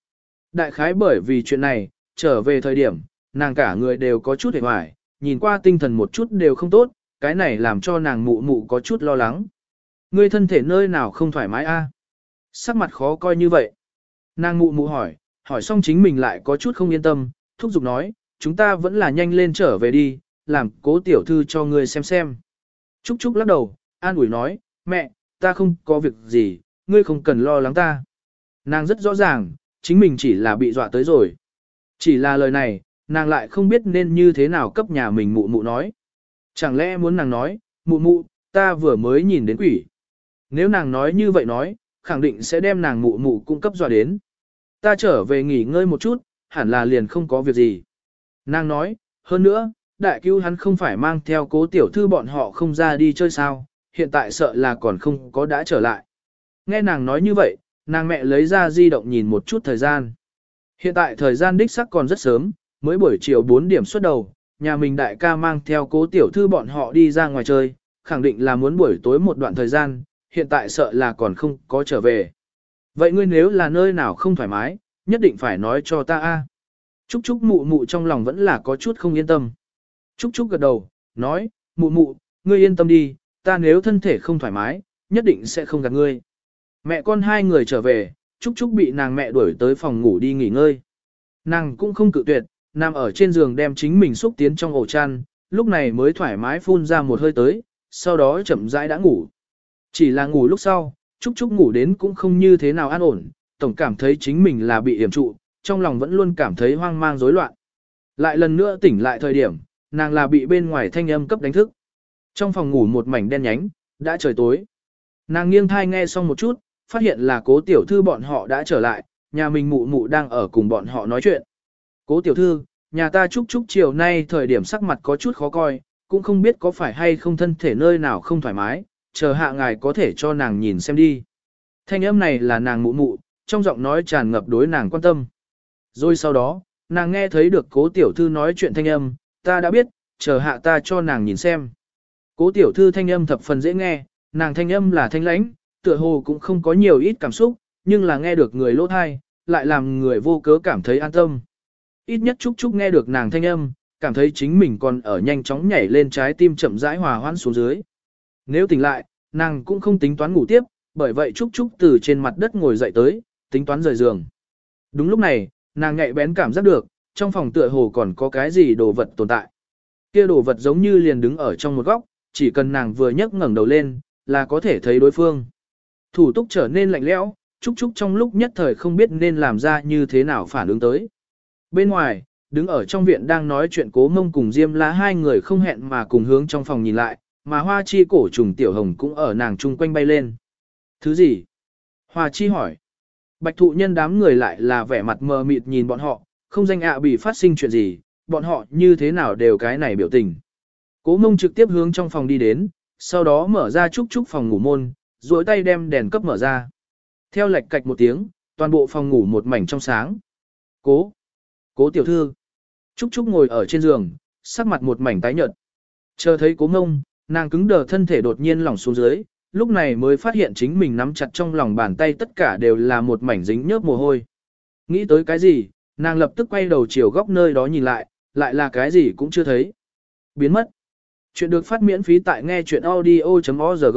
Đại khái bởi vì chuyện này, trở về thời điểm, nàng cả người đều có chút hề hoài, nhìn qua tinh thần một chút đều không tốt, cái này làm cho nàng mụ mụ có chút lo lắng. Ngươi thân thể nơi nào không thoải mái a? Sắc mặt khó coi như vậy. Nàng mụ mụ hỏi, hỏi xong chính mình lại có chút không yên tâm, thúc giục nói, chúng ta vẫn là nhanh lên trở về đi, làm cố tiểu thư cho ngươi xem xem. Trúc Trúc lắc đầu, an ủi nói, mẹ, ta không có việc gì, ngươi không cần lo lắng ta. Nàng rất rõ ràng, chính mình chỉ là bị dọa tới rồi. Chỉ là lời này, nàng lại không biết nên như thế nào cấp nhà mình mụ mụ nói. Chẳng lẽ muốn nàng nói, mụ mụ, ta vừa mới nhìn đến quỷ. Nếu nàng nói như vậy nói, khẳng định sẽ đem nàng mụ mụ cung cấp dọa đến. Ta trở về nghỉ ngơi một chút, hẳn là liền không có việc gì. Nàng nói, hơn nữa, đại cứu hắn không phải mang theo cố tiểu thư bọn họ không ra đi chơi sao, hiện tại sợ là còn không có đã trở lại. Nghe nàng nói như vậy, nàng mẹ lấy ra di động nhìn một chút thời gian. Hiện tại thời gian đích sắc còn rất sớm, mới buổi chiều bốn điểm xuất đầu, nhà mình đại ca mang theo cố tiểu thư bọn họ đi ra ngoài chơi, khẳng định là muốn buổi tối một đoạn thời gian, hiện tại sợ là còn không có trở về. Vậy ngươi nếu là nơi nào không thoải mái, nhất định phải nói cho ta a. Trúc Trúc mụ mụ trong lòng vẫn là có chút không yên tâm. Trúc Trúc gật đầu, nói, mụ mụ, ngươi yên tâm đi, ta nếu thân thể không thoải mái, nhất định sẽ không gạt ngươi. Mẹ con hai người trở về, Trúc Trúc bị nàng mẹ đuổi tới phòng ngủ đi nghỉ ngơi. Nàng cũng không cự tuyệt, nằm ở trên giường đem chính mình xúc tiến trong ổ chăn, lúc này mới thoải mái phun ra một hơi tới, sau đó chậm rãi đã ngủ. Chỉ là ngủ lúc sau, Trúc Trúc ngủ đến cũng không như thế nào an ổn, tổng cảm thấy chính mình là bị yểm trụ, trong lòng vẫn luôn cảm thấy hoang mang rối loạn. Lại lần nữa tỉnh lại thời điểm, nàng là bị bên ngoài thanh âm cấp đánh thức. Trong phòng ngủ một mảnh đen nhánh, đã trời tối. Nàng nghiêng thai nghe xong một chút, phát hiện là cố tiểu thư bọn họ đã trở lại, nhà mình mụ mụ đang ở cùng bọn họ nói chuyện. Cố tiểu thư, nhà ta Trúc Trúc chiều nay thời điểm sắc mặt có chút khó coi, cũng không biết có phải hay không thân thể nơi nào không thoải mái, chờ hạ ngài có thể cho nàng nhìn xem đi. Thanh âm này là nàng mụ mụ, trong giọng nói tràn ngập đối nàng quan tâm. Rồi sau đó, nàng nghe thấy được cố tiểu thư nói chuyện thanh âm, ta đã biết, chờ hạ ta cho nàng nhìn xem. Cố tiểu thư thanh âm thập phần dễ nghe, nàng thanh âm là thanh lãnh, tựa hồ cũng không có nhiều ít cảm xúc, nhưng là nghe được người lỗ thai, lại làm người vô cớ cảm thấy an tâm. Ít nhất Trúc Trúc nghe được nàng thanh âm, cảm thấy chính mình còn ở nhanh chóng nhảy lên trái tim chậm rãi hòa hoãn xuống dưới. Nếu tỉnh lại, nàng cũng không tính toán ngủ tiếp, bởi vậy Trúc Trúc từ trên mặt đất ngồi dậy tới, tính toán rời giường. Đúng lúc này, nàng nhạy bén cảm giác được, trong phòng tựa hồ còn có cái gì đồ vật tồn tại. Kia đồ vật giống như liền đứng ở trong một góc, chỉ cần nàng vừa nhấc ngẩng đầu lên, là có thể thấy đối phương. Thủ túc trở nên lạnh lẽo, Trúc Trúc trong lúc nhất thời không biết nên làm ra như thế nào phản ứng tới. Bên ngoài, đứng ở trong viện đang nói chuyện Cố Mông cùng Diêm Lá hai người không hẹn mà cùng hướng trong phòng nhìn lại, mà Hoa Chi cổ trùng tiểu hồng cũng ở nàng chung quanh bay lên. Thứ gì? Hoa Chi hỏi. Bạch thụ nhân đám người lại là vẻ mặt mờ mịt nhìn bọn họ, không danh ạ bị phát sinh chuyện gì, bọn họ như thế nào đều cái này biểu tình. Cố Mông trực tiếp hướng trong phòng đi đến, sau đó mở ra Trúc Trúc phòng ngủ môn, duỗi tay đem đèn cấp mở ra. Theo lệch cạch một tiếng, toàn bộ phòng ngủ một mảnh trong sáng. Cố! Cố tiểu thư! Trúc Trúc ngồi ở trên giường, sắc mặt một mảnh tái nhợt. Chờ thấy Cố Mông, nàng cứng đờ thân thể đột nhiên lỏng xuống dưới, lúc này mới phát hiện chính mình nắm chặt trong lòng bàn tay tất cả đều là một mảnh dính nhớp mồ hôi. Nghĩ tới cái gì, nàng lập tức quay đầu chiều góc nơi đó nhìn lại, lại là cái gì cũng chưa thấy. Biến mất. Chuyện được phát miễn phí tại nghe chuyện audio.org.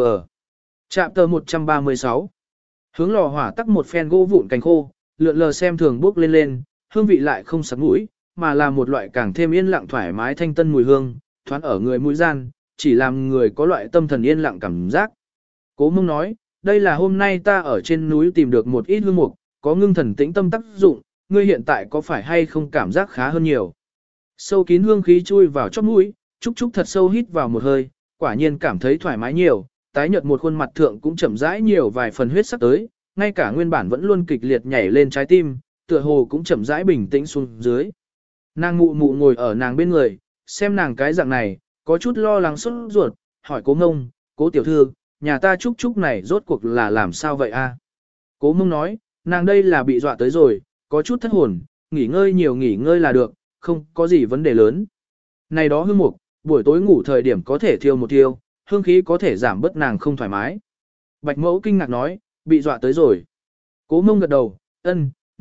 Trạm tờ một trăm ba mươi sáu. Hướng lò hỏa tắc một phen gỗ vụn cành khô, lượn lờ xem thường bốc lên lên, hương vị lại không sặc mũi, mà là một loại càng thêm yên lặng thoải mái thanh tân mùi hương, thoáng ở người mũi gian, chỉ làm người có loại tâm thần yên lặng cảm giác. Cố Mông nói, đây là hôm nay ta ở trên núi tìm được một ít hương mục, có ngưng thần tĩnh tâm tác dụng, ngươi hiện tại có phải hay không cảm giác khá hơn nhiều. Sâu kín hương khí chui vào chóp mũi, Trúc Trúc thật sâu hít vào một hơi, quả nhiên cảm thấy thoải mái nhiều, tái nhợt một khuôn mặt thượng cũng chậm rãi nhiều vài phần huyết sắc tới, ngay cả nguyên bản vẫn luôn kịch liệt nhảy lên trái tim, tựa hồ cũng chậm rãi bình tĩnh xuống dưới. Nàng mụ mụ ngồi ở nàng bên người, xem nàng cái dạng này, có chút lo lắng sốt ruột, hỏi Cố Mông, Cố tiểu thư, nhà ta Trúc Trúc này rốt cuộc là làm sao vậy a? Cố Mông nói, nàng đây là bị dọa tới rồi, có chút thất hồn, nghỉ ngơi nhiều nghỉ ngơi là được, không có gì vấn đề lớn. Này đó hương mục, buổi tối ngủ thời điểm có thể thiêu một thiêu, hương khí có thể giảm bớt nàng không thoải mái. Bạch mẫu kinh ngạc nói, bị dọa tới rồi. Cố Mông gật đầu, ân,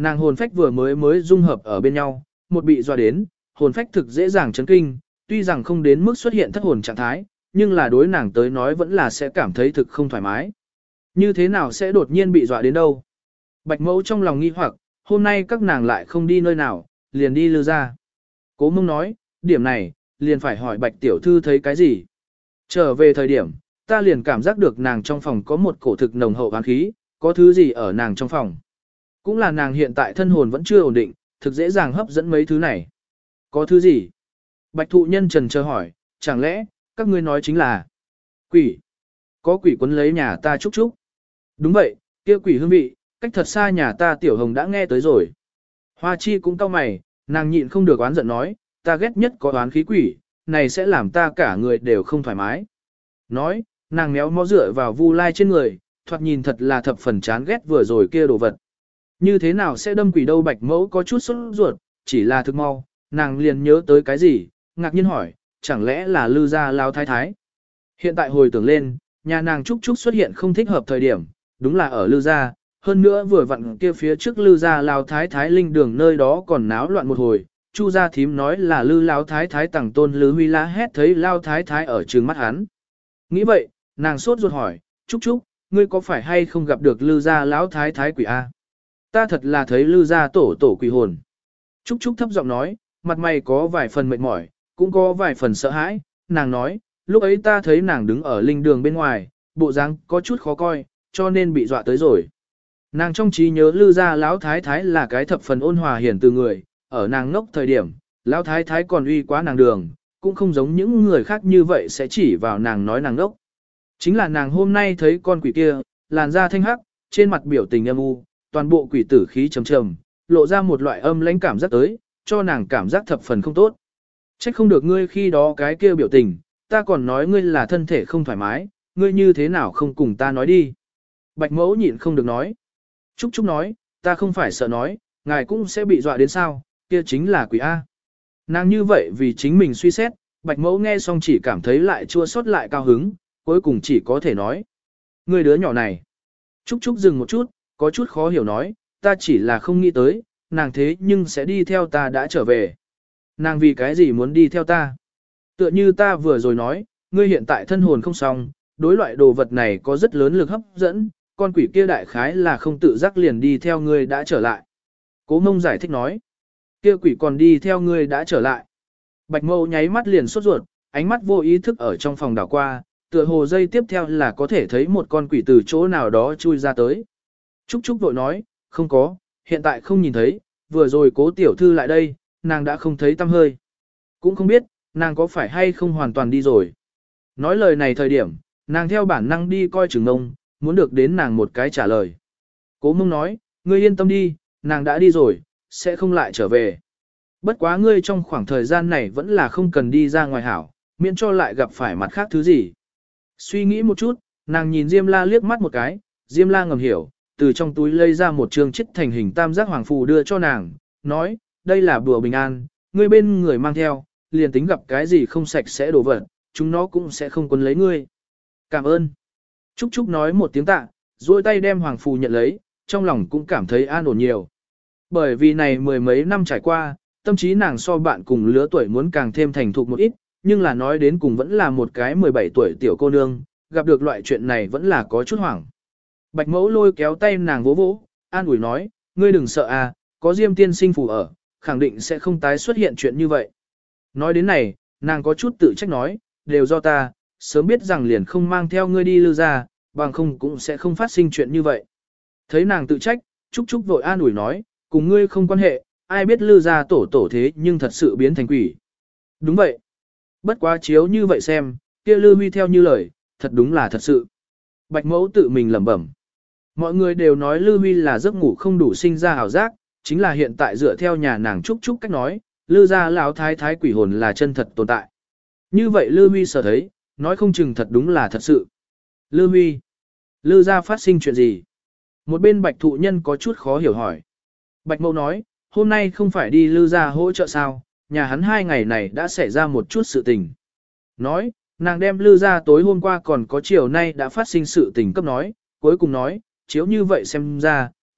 Nàng hồn phách vừa mới mới dung hợp ở bên nhau, một bị dọa đến, hồn phách thực dễ dàng chấn kinh, tuy rằng không đến mức xuất hiện thất hồn trạng thái, nhưng là đối nàng tới nói vẫn là sẽ cảm thấy thực không thoải mái. Như thế nào sẽ đột nhiên bị dọa đến đâu? Bạch mẫu trong lòng nghi hoặc, hôm nay các nàng lại không đi nơi nào, liền đi Lư ra. Cố Mông nói, điểm này, liền phải hỏi Bạch tiểu thư thấy cái gì? Trở về thời điểm, ta liền cảm giác được nàng trong phòng có một cổ thực nồng hậu oán khí, có thứ gì ở nàng trong phòng. Cũng là nàng hiện tại thân hồn vẫn chưa ổn định, thực dễ dàng hấp dẫn mấy thứ này. Có thứ gì? Bạch thụ nhân trần chờ hỏi, chẳng lẽ, các ngươi nói chính là quỷ? Có quỷ quấn lấy nhà ta chúc chúc. Đúng vậy, kia quỷ hương vị, cách thật xa nhà ta tiểu hồng đã nghe tới rồi. Hoa chi cũng cau mày, nàng nhịn không được oán giận nói, ta ghét nhất có oán khí quỷ, này sẽ làm ta cả người đều không thoải mái. Nói, nàng méo mó dựa vào Vu Lai trên người, thoạt nhìn thật là thập phần chán ghét vừa rồi kia đồ vật. Như thế nào sẽ đâm quỷ đâu? Bạch mẫu có chút sốt ruột, chỉ là thực mau, nàng liền nhớ tới cái gì, ngạc nhiên hỏi, chẳng lẽ là Lư gia lao thái thái? Hiện tại hồi tưởng lên, nhà nàng Trúc Trúc xuất hiện không thích hợp thời điểm, đúng là ở Lư gia, hơn nữa vừa vặn kia phía trước Lư gia lao thái thái linh đường nơi đó còn náo loạn một hồi, Chu gia thím nói là Lư lao thái thái tàng tôn Lư Huy la hét thấy lao thái thái ở trường mắt hắn. Nghĩ vậy, nàng sốt ruột hỏi, Trúc Trúc, ngươi có phải hay không gặp được Lư gia lão thái thái quỷ a? Ta thật là thấy Lư gia tổ tổ quỷ hồn. Trúc Trúc thấp giọng nói, mặt mày có vài phần mệt mỏi, cũng có vài phần sợ hãi, nàng nói, lúc ấy ta thấy nàng đứng ở linh đường bên ngoài, bộ dáng có chút khó coi, cho nên bị dọa tới rồi. Nàng trong trí nhớ Lư gia lão thái thái là cái thập phần ôn hòa hiền từ người, ở nàng ngốc thời điểm, lão thái thái còn uy quá nàng đường, cũng không giống những người khác như vậy sẽ chỉ vào nàng nói nàng ngốc. Chính là nàng hôm nay thấy con quỷ kia, làn da thanh hắc, trên mặt biểu tình âm u, toàn bộ quỷ tử khí trầm trầm, lộ ra một loại âm lãnh cảm giác tới, cho nàng cảm giác thập phần không tốt. Trách không được ngươi khi đó cái kia biểu tình, ta còn nói ngươi là thân thể không thoải mái, ngươi như thế nào không cùng ta nói đi. Bạch mẫu nhịn không được nói. Trúc Trúc nói, ta không phải sợ nói, ngài cũng sẽ bị dọa đến sao, kia chính là quỷ A. Nàng như vậy vì chính mình suy xét, bạch mẫu nghe xong chỉ cảm thấy lại chua xót lại cao hứng, cuối cùng chỉ có thể nói. Ngươi đứa nhỏ này. Trúc Trúc dừng một chút, có chút khó hiểu nói, ta chỉ là không nghĩ tới, nàng thế nhưng sẽ đi theo ta đã trở về. Nàng vì cái gì muốn đi theo ta? Tựa như ta vừa rồi nói, ngươi hiện tại thân hồn không xong, đối loại đồ vật này có rất lớn lực hấp dẫn, con quỷ kia đại khái là không tự giác liền đi theo ngươi đã trở lại. Cố Mông giải thích nói, kia quỷ còn đi theo ngươi đã trở lại. Bạch Mâu nháy mắt liền sốt ruột, ánh mắt vô ý thức ở trong phòng đảo qua, tựa hồ dây tiếp theo là có thể thấy một con quỷ từ chỗ nào đó chui ra tới. Trúc Trúc vội nói, không có, hiện tại không nhìn thấy, vừa rồi Cố tiểu thư lại đây, nàng đã không thấy tăm hơi. Cũng không biết, nàng có phải hay không hoàn toàn đi rồi. Nói lời này thời điểm, nàng theo bản năng đi coi Trừng Mông, muốn được đến nàng một cái trả lời. Cố Mông nói, ngươi yên tâm đi, nàng đã đi rồi, sẽ không lại trở về. Bất quá ngươi trong khoảng thời gian này vẫn là không cần đi ra ngoài hảo, miễn cho lại gặp phải mặt khác thứ gì. Suy nghĩ một chút, nàng nhìn Diêm La liếc mắt một cái, Diêm La ngầm hiểu, từ trong túi lấy ra một trường chích thành hình tam giác hoàng phù đưa cho nàng, nói, đây là bùa bình an, ngươi bên người mang theo, liền tính gặp cái gì không sạch sẽ đổ vật, chúng nó cũng sẽ không quấn lấy ngươi. Cảm ơn. Trúc Trúc nói một tiếng tạ, duỗi tay đem hoàng phù nhận lấy, trong lòng cũng cảm thấy an ổn nhiều. Bởi vì này mười mấy năm trải qua, tâm trí nàng so bạn cùng lứa tuổi muốn càng thêm thành thục một ít, nhưng là nói đến cùng vẫn là một cái mười bảy tuổi tiểu cô nương, gặp được loại chuyện này vẫn là có chút hoảng. Bạch Mẫu lôi kéo tay nàng vỗ vỗ, an ủi nói, ngươi đừng sợ à, có Diêm tiên sinh phù ở, khẳng định sẽ không tái xuất hiện chuyện như vậy. Nói đến này, nàng có chút tự trách nói, đều do ta, sớm biết rằng liền không mang theo ngươi đi Lư ra, bằng không cũng sẽ không phát sinh chuyện như vậy. Thấy nàng tự trách, Trúc Trúc vội an ủi nói, cùng ngươi không quan hệ, ai biết Lư ra tổ tổ thế nhưng thật sự biến thành quỷ. Đúng vậy. Bất quá chiếu như vậy xem, kia Lư Huy theo như lời, thật đúng là thật sự. Bạch Mẫu tự mình lẩm bẩm. Mọi người đều nói Lư Huy là giấc ngủ không đủ sinh ra ảo giác, chính là hiện tại dựa theo nhà nàng Trúc Trúc cách nói, Lư gia lão thái thái quỷ hồn là chân thật tồn tại. Như vậy Lư Huy sở thấy, nói không chừng thật đúng là thật sự. Lư Huy, Lư gia phát sinh chuyện gì? Một bên Bạch thụ nhân có chút khó hiểu hỏi. Bạch Mẫu nói, hôm nay không phải đi Lư gia hỗ trợ sao, nhà hắn hai ngày này đã xảy ra một chút sự tình. Nói, nàng đem Lư gia tối hôm qua còn có chiều nay đã phát sinh sự tình cấp nói, cuối cùng nói, chiếu như vậy xem ra,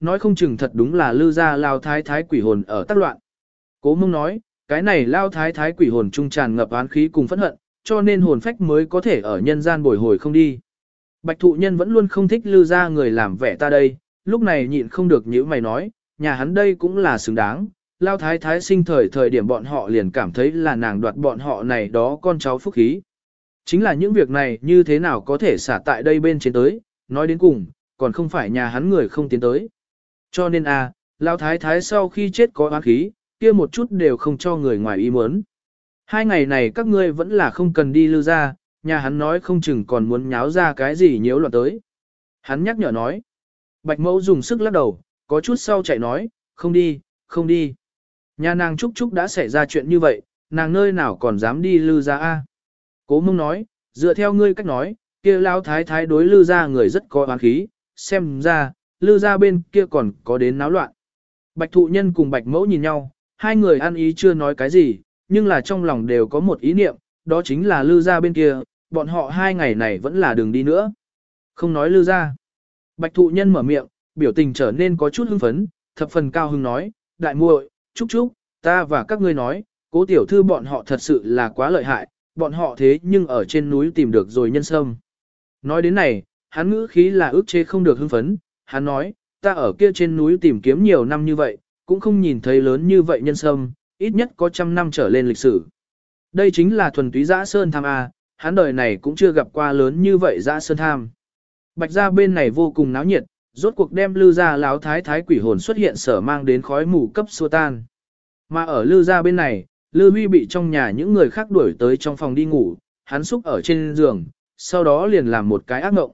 nói không chừng thật đúng là lư gia lao thái thái quỷ hồn ở tác loạn. Cố Mông nói, cái này lao thái thái quỷ hồn trung tràn ngập oán khí cùng phẫn hận, cho nên hồn phách mới có thể ở nhân gian bồi hồi không đi. Bạch thụ nhân vẫn luôn không thích lư gia người làm vẻ ta đây, lúc này nhịn không được nhíu mày nói, nhà hắn đây cũng là xứng đáng, lao thái thái sinh thời thời điểm bọn họ liền cảm thấy là nàng đoạt bọn họ này đó con cháu phúc khí. Chính là những việc này như thế nào có thể xả tại đây bên trên tới, nói đến cùng, còn không phải nhà hắn người không tiến tới. Cho nên a, à, lao thái thái sau khi chết có oán khí, kia một chút đều không cho người ngoài ý muốn. Hai ngày này các ngươi vẫn là không cần đi lư ra, nhà hắn nói không chừng còn muốn nháo ra cái gì nhiễu loạn tới. Hắn nhắc nhở nói. Bạch mẫu dùng sức lắc đầu, có chút sau chạy nói, không đi, không đi. Nhà nàng Trúc Trúc đã xảy ra chuyện như vậy, nàng nơi nào còn dám đi lư ra a? Cố Mông nói, dựa theo ngươi cách nói, kia lao thái thái đối lư ra người rất có oán khí, xem ra, lư ra bên kia còn có đến náo loạn. Bạch thụ nhân cùng bạch mẫu nhìn nhau, hai người ăn ý chưa nói cái gì, nhưng là trong lòng đều có một ý niệm, đó chính là lư ra bên kia, bọn họ hai ngày này vẫn là đường đi nữa. Không nói lư ra. Bạch thụ nhân mở miệng, biểu tình trở nên có chút hưng phấn, thập phần cao hưng nói, đại muội, Trúc Trúc, ta và các ngươi nói, cố tiểu thư bọn họ thật sự là quá lợi hại, bọn họ thế nhưng ở trên núi tìm được rồi nhân sâm. Nói đến này, hắn ngữ khí là ước chế không được hưng phấn, hắn nói, ta ở kia trên núi tìm kiếm nhiều năm như vậy, cũng không nhìn thấy lớn như vậy nhân sâm, ít nhất có trăm năm trở lên lịch sử. Đây chính là thuần túy dã sơn tham A, hắn đời này cũng chưa gặp qua lớn như vậy dã sơn tham. Bạch gia bên này vô cùng náo nhiệt, rốt cuộc đem lư gia láo thái thái quỷ hồn xuất hiện sở mang đến khói mù cấp xua tan. Mà ở lư gia bên này, lư huy bị trong nhà những người khác đuổi tới trong phòng đi ngủ, hắn xúc ở trên giường, sau đó liền làm một cái ác mộng.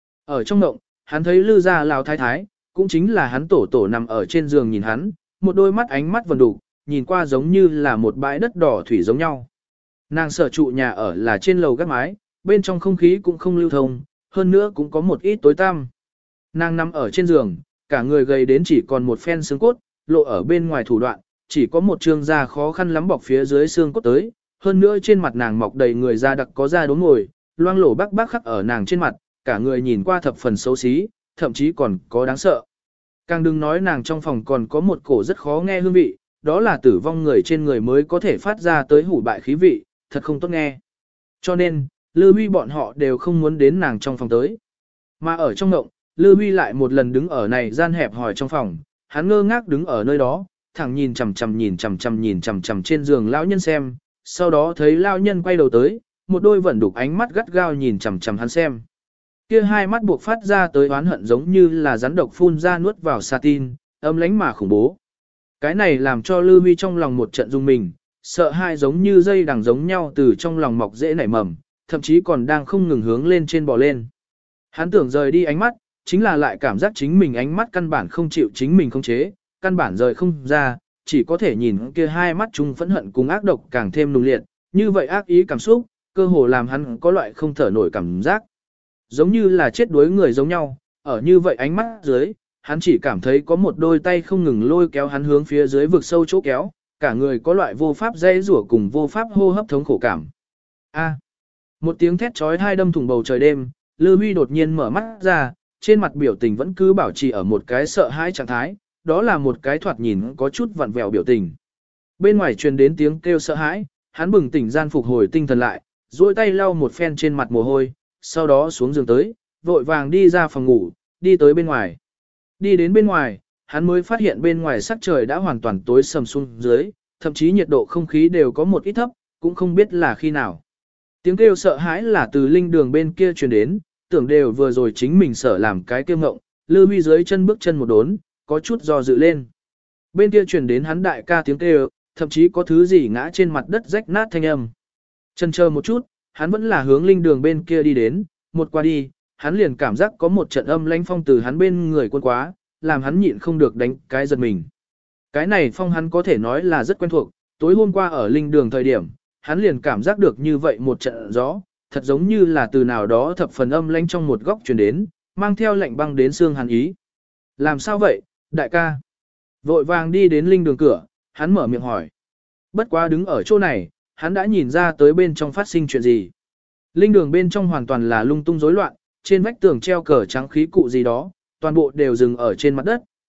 Ở trong mộng, hắn thấy lư gia láo thái thái, cũng chính là hắn tổ tổ nằm ở trên giường nhìn hắn, một đôi mắt ánh mắt vần đục, nhìn qua giống như là một bãi đất đỏ thủy giống nhau. Nàng sở trụ nhà ở là trên lầu gác mái, bên trong không khí cũng không lưu thông, hơn nữa cũng có một ít tối tăm. Nàng nằm ở trên giường, cả người gầy đến chỉ còn một phen xương cốt, lộ ở bên ngoài thủ đoạn, chỉ có một trương da khó khăn lắm bọc phía dưới xương cốt tới, hơn nữa trên mặt nàng mọc đầy người da đặc có da đốm ngồi, loang lổ bác bác khắc ở nàng trên mặt, cả người nhìn qua thập phần xấu xí, thậm chí còn có đáng sợ. Càng đừng nói nàng trong phòng còn có một cổ rất khó nghe hương vị, đó là tử vong người trên người mới có thể phát ra tới hủ bại khí vị, thật không tốt nghe. Cho nên, Lư Huy bọn họ đều không muốn đến nàng trong phòng tới. Mà ở trong ngộng, Lư Huy lại một lần đứng ở này gian hẹp hòi trong phòng, hắn ngơ ngác đứng ở nơi đó, thẳng nhìn chằm chằm nhìn chằm chằm nhìn chằm chằm trên giường lão nhân xem, sau đó thấy lão nhân quay đầu tới, một đôi vẫn đục ánh mắt gắt gao nhìn chằm chằm hắn xem. Kia hai mắt buộc phát ra tới oán hận giống như là rắn độc phun ra nuốt vào satin, âm lãnh mà khủng bố. Cái này làm cho Lư Huy trong lòng một trận rung mình, sợ hai giống như dây đằng giống nhau từ trong lòng mọc dễ nảy mầm, thậm chí còn đang không ngừng hướng lên trên bò lên. Hắn tưởng rời đi ánh mắt, chính là lại cảm giác chính mình ánh mắt căn bản không chịu chính mình khống chế, căn bản rời không ra, chỉ có thể nhìn kia hai mắt chung phẫn hận cùng ác độc càng thêm nung liệt, như vậy ác ý cảm xúc, cơ hồ làm hắn có loại không thở nổi cảm giác. Giống như là chết đuối người giống nhau, ở như vậy ánh mắt dưới, hắn chỉ cảm thấy có một đôi tay không ngừng lôi kéo hắn hướng phía dưới vực sâu chỗ kéo, cả người có loại vô pháp dây rủa cùng vô pháp hô hấp thống khổ cảm. A. Một tiếng thét chói tai đâm thủng bầu trời đêm, Lư Huy đột nhiên mở mắt ra, trên mặt biểu tình vẫn cứ bảo trì ở một cái sợ hãi trạng thái, đó là một cái thoạt nhìn có chút vặn vẹo biểu tình. Bên ngoài truyền đến tiếng kêu sợ hãi, hắn bừng tỉnh gian phục hồi tinh thần lại, duỗi tay lau một phen trên mặt mồ hôi, sau đó xuống giường tới, vội vàng đi ra phòng ngủ, đi tới bên ngoài. Đi đến bên ngoài, hắn mới phát hiện bên ngoài sắc trời đã hoàn toàn tối sầm xuống dưới, thậm chí nhiệt độ không khí đều có một ít thấp, cũng không biết là khi nào. Tiếng kêu sợ hãi là từ linh đường bên kia truyền đến, tưởng đều vừa rồi chính mình sợ làm cái kêu ngộng, Lư Huy dưới chân bước chân một đốn, có chút do dự lên. Bên kia truyền đến hắn đại ca tiếng kêu, thậm chí có thứ gì ngã trên mặt đất rách nát thanh âm. Chần chờ một chút, hắn vẫn là hướng linh đường bên kia đi đến, một qua đi, hắn liền cảm giác có một trận âm lãnh phong từ hắn bên người quân quá, làm hắn nhịn không được đánh cái giật mình. Cái này phong hắn có thể nói là rất quen thuộc, tối hôm qua ở linh đường thời điểm, hắn liền cảm giác được như vậy một trận gió, thật giống như là từ nào đó thập phần âm lãnh trong một góc truyền đến, mang theo lạnh băng đến xương hắn ý. Làm sao vậy, đại ca? Vội vàng đi đến linh đường cửa, hắn mở miệng hỏi. Bất quá đứng ở chỗ này, hắn đã nhìn ra tới bên trong phát sinh chuyện gì. Linh đường bên trong hoàn toàn là lung tung rối loạn, trên vách tường treo cờ trắng khí cụ gì đó, toàn bộ đều dừng ở trên mặt đất,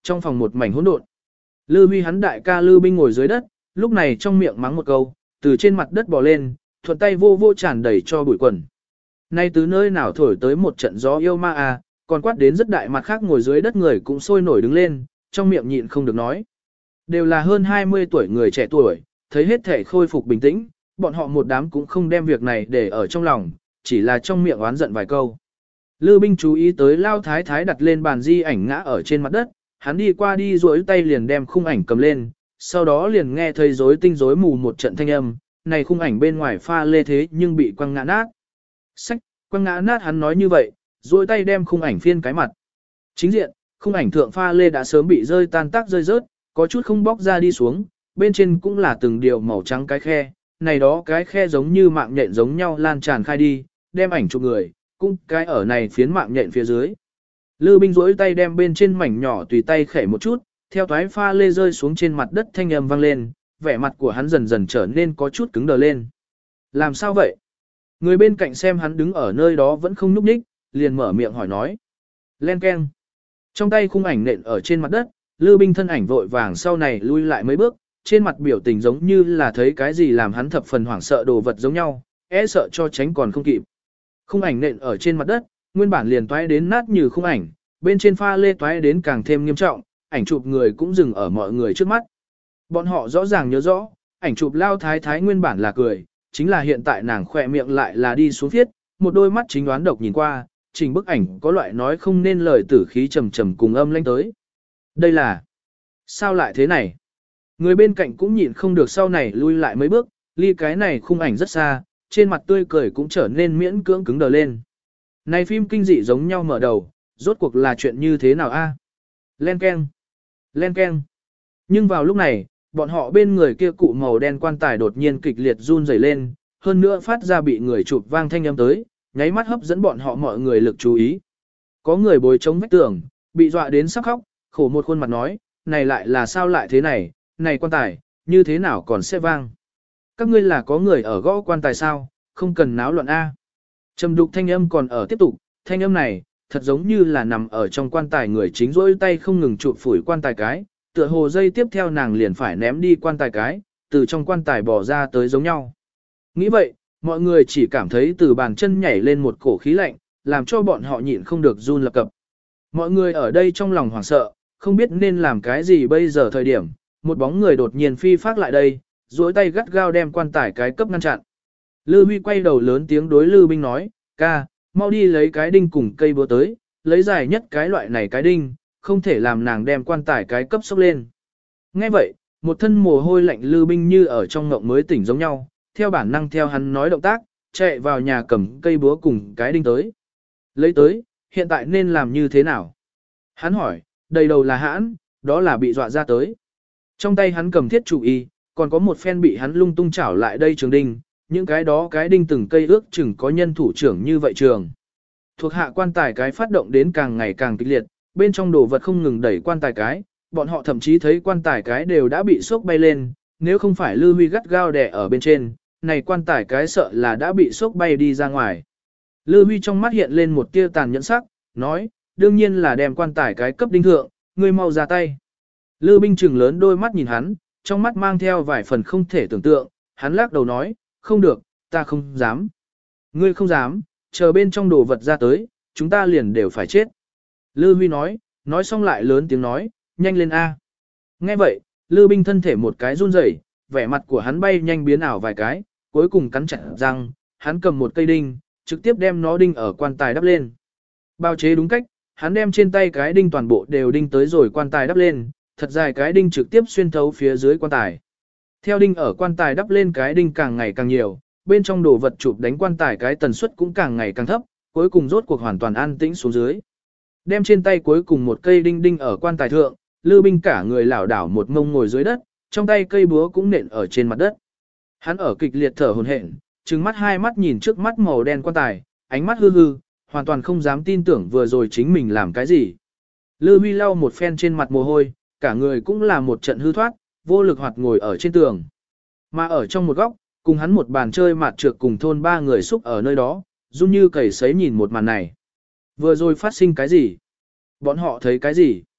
trong phòng một mảnh hỗn độn. Lư Huy hắn đại ca Lư Binh ngồi dưới đất, lúc này trong miệng mắng một câu, từ trên mặt đất bò lên, thuận tay vô vô tràn đầy cho bụi quần. Nay từ nơi nào thổi tới một trận gió yêu ma à, còn quát đến rất đại, mặt khác ngồi dưới đất người cũng sôi nổi đứng lên, trong miệng nhịn không được nói. Đều là hơn hai mươi tuổi người trẻ tuổi, thấy hết thể khôi phục bình tĩnh, bọn họ một đám cũng không đem việc này để ở trong lòng, chỉ là trong miệng oán giận vài câu. Lư Binh chú ý tới Lao Thái Thái đặt lên bàn di ảnh ngã ở trên mặt đất, hắn đi qua đi duỗi tay liền đem khung ảnh cầm lên, sau đó liền nghe thấy rối tinh rối mù một trận thanh âm, này khung ảnh bên ngoài pha lê thế nhưng bị quăng ngã nát. Sách, quăng ngã nát hắn nói như vậy, duỗi tay đem khung ảnh phiên cái mặt. Chính diện, khung ảnh thượng pha lê đã sớm bị rơi tan tác rơi rớt, có chút không bóc ra đi xuống, bên trên cũng là từng điều màu trắng cái khe, này đó cái khe giống như mạng nhện giống nhau lan tràn khai đi, đem ảnh chụp người, cũng cái ở này phiến mạng nhện phía dưới. Lư Binh duỗi tay đem bên trên mảnh nhỏ tùy tay khẽ một chút, theo toái pha lê rơi xuống trên mặt đất thanh âm vang lên, vẻ mặt của hắn dần dần trở nên có chút cứng đờ lên. Làm sao vậy? Người bên cạnh xem hắn đứng ở nơi đó vẫn không nhúc nhích, liền mở miệng hỏi nói. Len keng. Trong tay khung ảnh nện ở trên mặt đất, Lư Binh thân ảnh vội vàng sau này lui lại mấy bước, trên mặt biểu tình giống như là thấy cái gì làm hắn thập phần hoảng sợ đồ vật giống nhau, e sợ cho tránh còn không kịp. Khung ảnh nện ở trên mặt đất, nguyên bản liền toái đến nát như khung ảnh, bên trên pha lê toái đến càng thêm nghiêm trọng, ảnh chụp người cũng dừng ở mọi người trước mắt. Bọn họ rõ ràng nhớ rõ, ảnh chụp Lao Thái Thái nguyên bản là cười, chính là hiện tại nàng khỏe miệng lại là đi xuống thiết, một đôi mắt chính đoán độc nhìn qua, trình bức ảnh có loại nói không nên lời tử khí trầm trầm cùng âm lãnh tới. Đây là... sao lại thế này? Người bên cạnh cũng nhịn không được sau này lui lại mấy bước, ly cái này khung ảnh rất xa, trên mặt tươi cười cũng trở nên miễn cưỡng cứng đờ lên. Này phim kinh dị giống nhau mở đầu, rốt cuộc là chuyện như thế nào a? Len keng, len keng. Nhưng vào lúc này, bọn họ bên người kia cụ màu đen quan tài đột nhiên kịch liệt run rẩy lên, hơn nữa phát ra bị người chụp vang thanh âm tới, nháy mắt hấp dẫn bọn họ mọi người lực chú ý. Có người bối chống vách tường, bị dọa đến sắp khóc, khổ một khuôn mặt nói, này lại là sao lại thế này, này quan tài, như thế nào còn sẽ vang. Các ngươi là có người ở gõ quan tài sao, không cần náo loạn A. Trầm đục thanh âm còn ở tiếp tục, thanh âm này, thật giống như là nằm ở trong quan tài người chính rỗi tay không ngừng chụp phủi quan tài cái, tựa hồ dây tiếp theo nàng liền phải ném đi quan tài cái, từ trong quan tài bỏ ra tới giống nhau. Nghĩ vậy, mọi người chỉ cảm thấy từ bàn chân nhảy lên một cổ khí lạnh, làm cho bọn họ nhịn không được run lập cập. Mọi người ở đây trong lòng hoảng sợ, không biết nên làm cái gì bây giờ thời điểm, một bóng người đột nhiên phi phát lại đây, duỗi tay gắt gao đem quan tài cái cấp ngăn chặn. Lư Huy quay đầu lớn tiếng đối Lư Binh nói, ca, mau đi lấy cái đinh cùng cây búa tới, lấy dài nhất cái loại này cái đinh, không thể làm nàng đem quan tài cái cấp sốc lên. Nghe vậy, một thân mồ hôi lạnh Lư Binh như ở trong ngộng mới tỉnh giống nhau, theo bản năng theo hắn nói động tác, chạy vào nhà cầm cây búa cùng cái đinh tới. Lấy tới, hiện tại nên làm như thế nào? Hắn hỏi, đầy đầu là hãn, đó là bị dọa ra tới. Trong tay hắn cầm thiết trụ y, còn có một phen bị hắn lung tung chảo lại đây trường đinh, những cái đó cái đinh từng cây ước chừng có nhân thủ trưởng như vậy trường. Thuộc hạ quan tài cái phát động đến càng ngày càng kịch liệt, bên trong đồ vật không ngừng đẩy quan tài cái, bọn họ thậm chí thấy quan tài cái đều đã bị sốc bay lên, nếu không phải Lư Huy gắt gao đè ở bên trên, này quan tài cái sợ là đã bị sốc bay đi ra ngoài. Lư Huy trong mắt hiện lên một tia tàn nhẫn sắc, nói, đương nhiên là đem quan tài cái cấp đinh thượng, ngươi mau ra tay. Lư Binh trừng lớn đôi mắt nhìn hắn, trong mắt mang theo vài phần không thể tưởng tượng, hắn lắc đầu nói, không được, ta không dám. Ngươi không dám, chờ bên trong đồ vật ra tới, chúng ta liền đều phải chết. Lư Huy nói, nói xong lại lớn tiếng nói, nhanh lên A. Nghe vậy, Lư Binh thân thể một cái run rẩy, vẻ mặt của hắn bay nhanh biến ảo vài cái, cuối cùng cắn chặt răng, hắn cầm một cây đinh, trực tiếp đem nó đinh ở quan tài đắp lên. Bao chế đúng cách, hắn đem trên tay cái đinh toàn bộ đều đinh tới rồi quan tài đắp lên, thật dài cái đinh trực tiếp xuyên thấu phía dưới quan tài. Theo đinh ở quan tài đắp lên cái đinh càng ngày càng nhiều, bên trong đồ vật chụp đánh quan tài cái tần suất cũng càng ngày càng thấp, cuối cùng rốt cuộc hoàn toàn an tĩnh xuống dưới. Đem trên tay cuối cùng một cây đinh đinh ở quan tài thượng, Lư Binh cả người lảo đảo một ngông ngồi dưới đất, trong tay cây búa cũng nện ở trên mặt đất. Hắn ở kịch liệt thở hổn hển, trừng mắt hai mắt nhìn trước mắt màu đen quan tài, ánh mắt hư hư, hoàn toàn không dám tin tưởng vừa rồi chính mình làm cái gì. Lư Huy lau một phen trên mặt mồ hôi, cả người cũng là một trận hư thoát, vô lực hoạt ngồi ở trên tường. Mà ở trong một góc, cùng hắn một bàn chơi mạt trược cùng thôn ba người xúc ở nơi đó, run như cầy sấy nhìn một màn này. Vừa rồi phát sinh cái gì? Bọn họ thấy cái gì?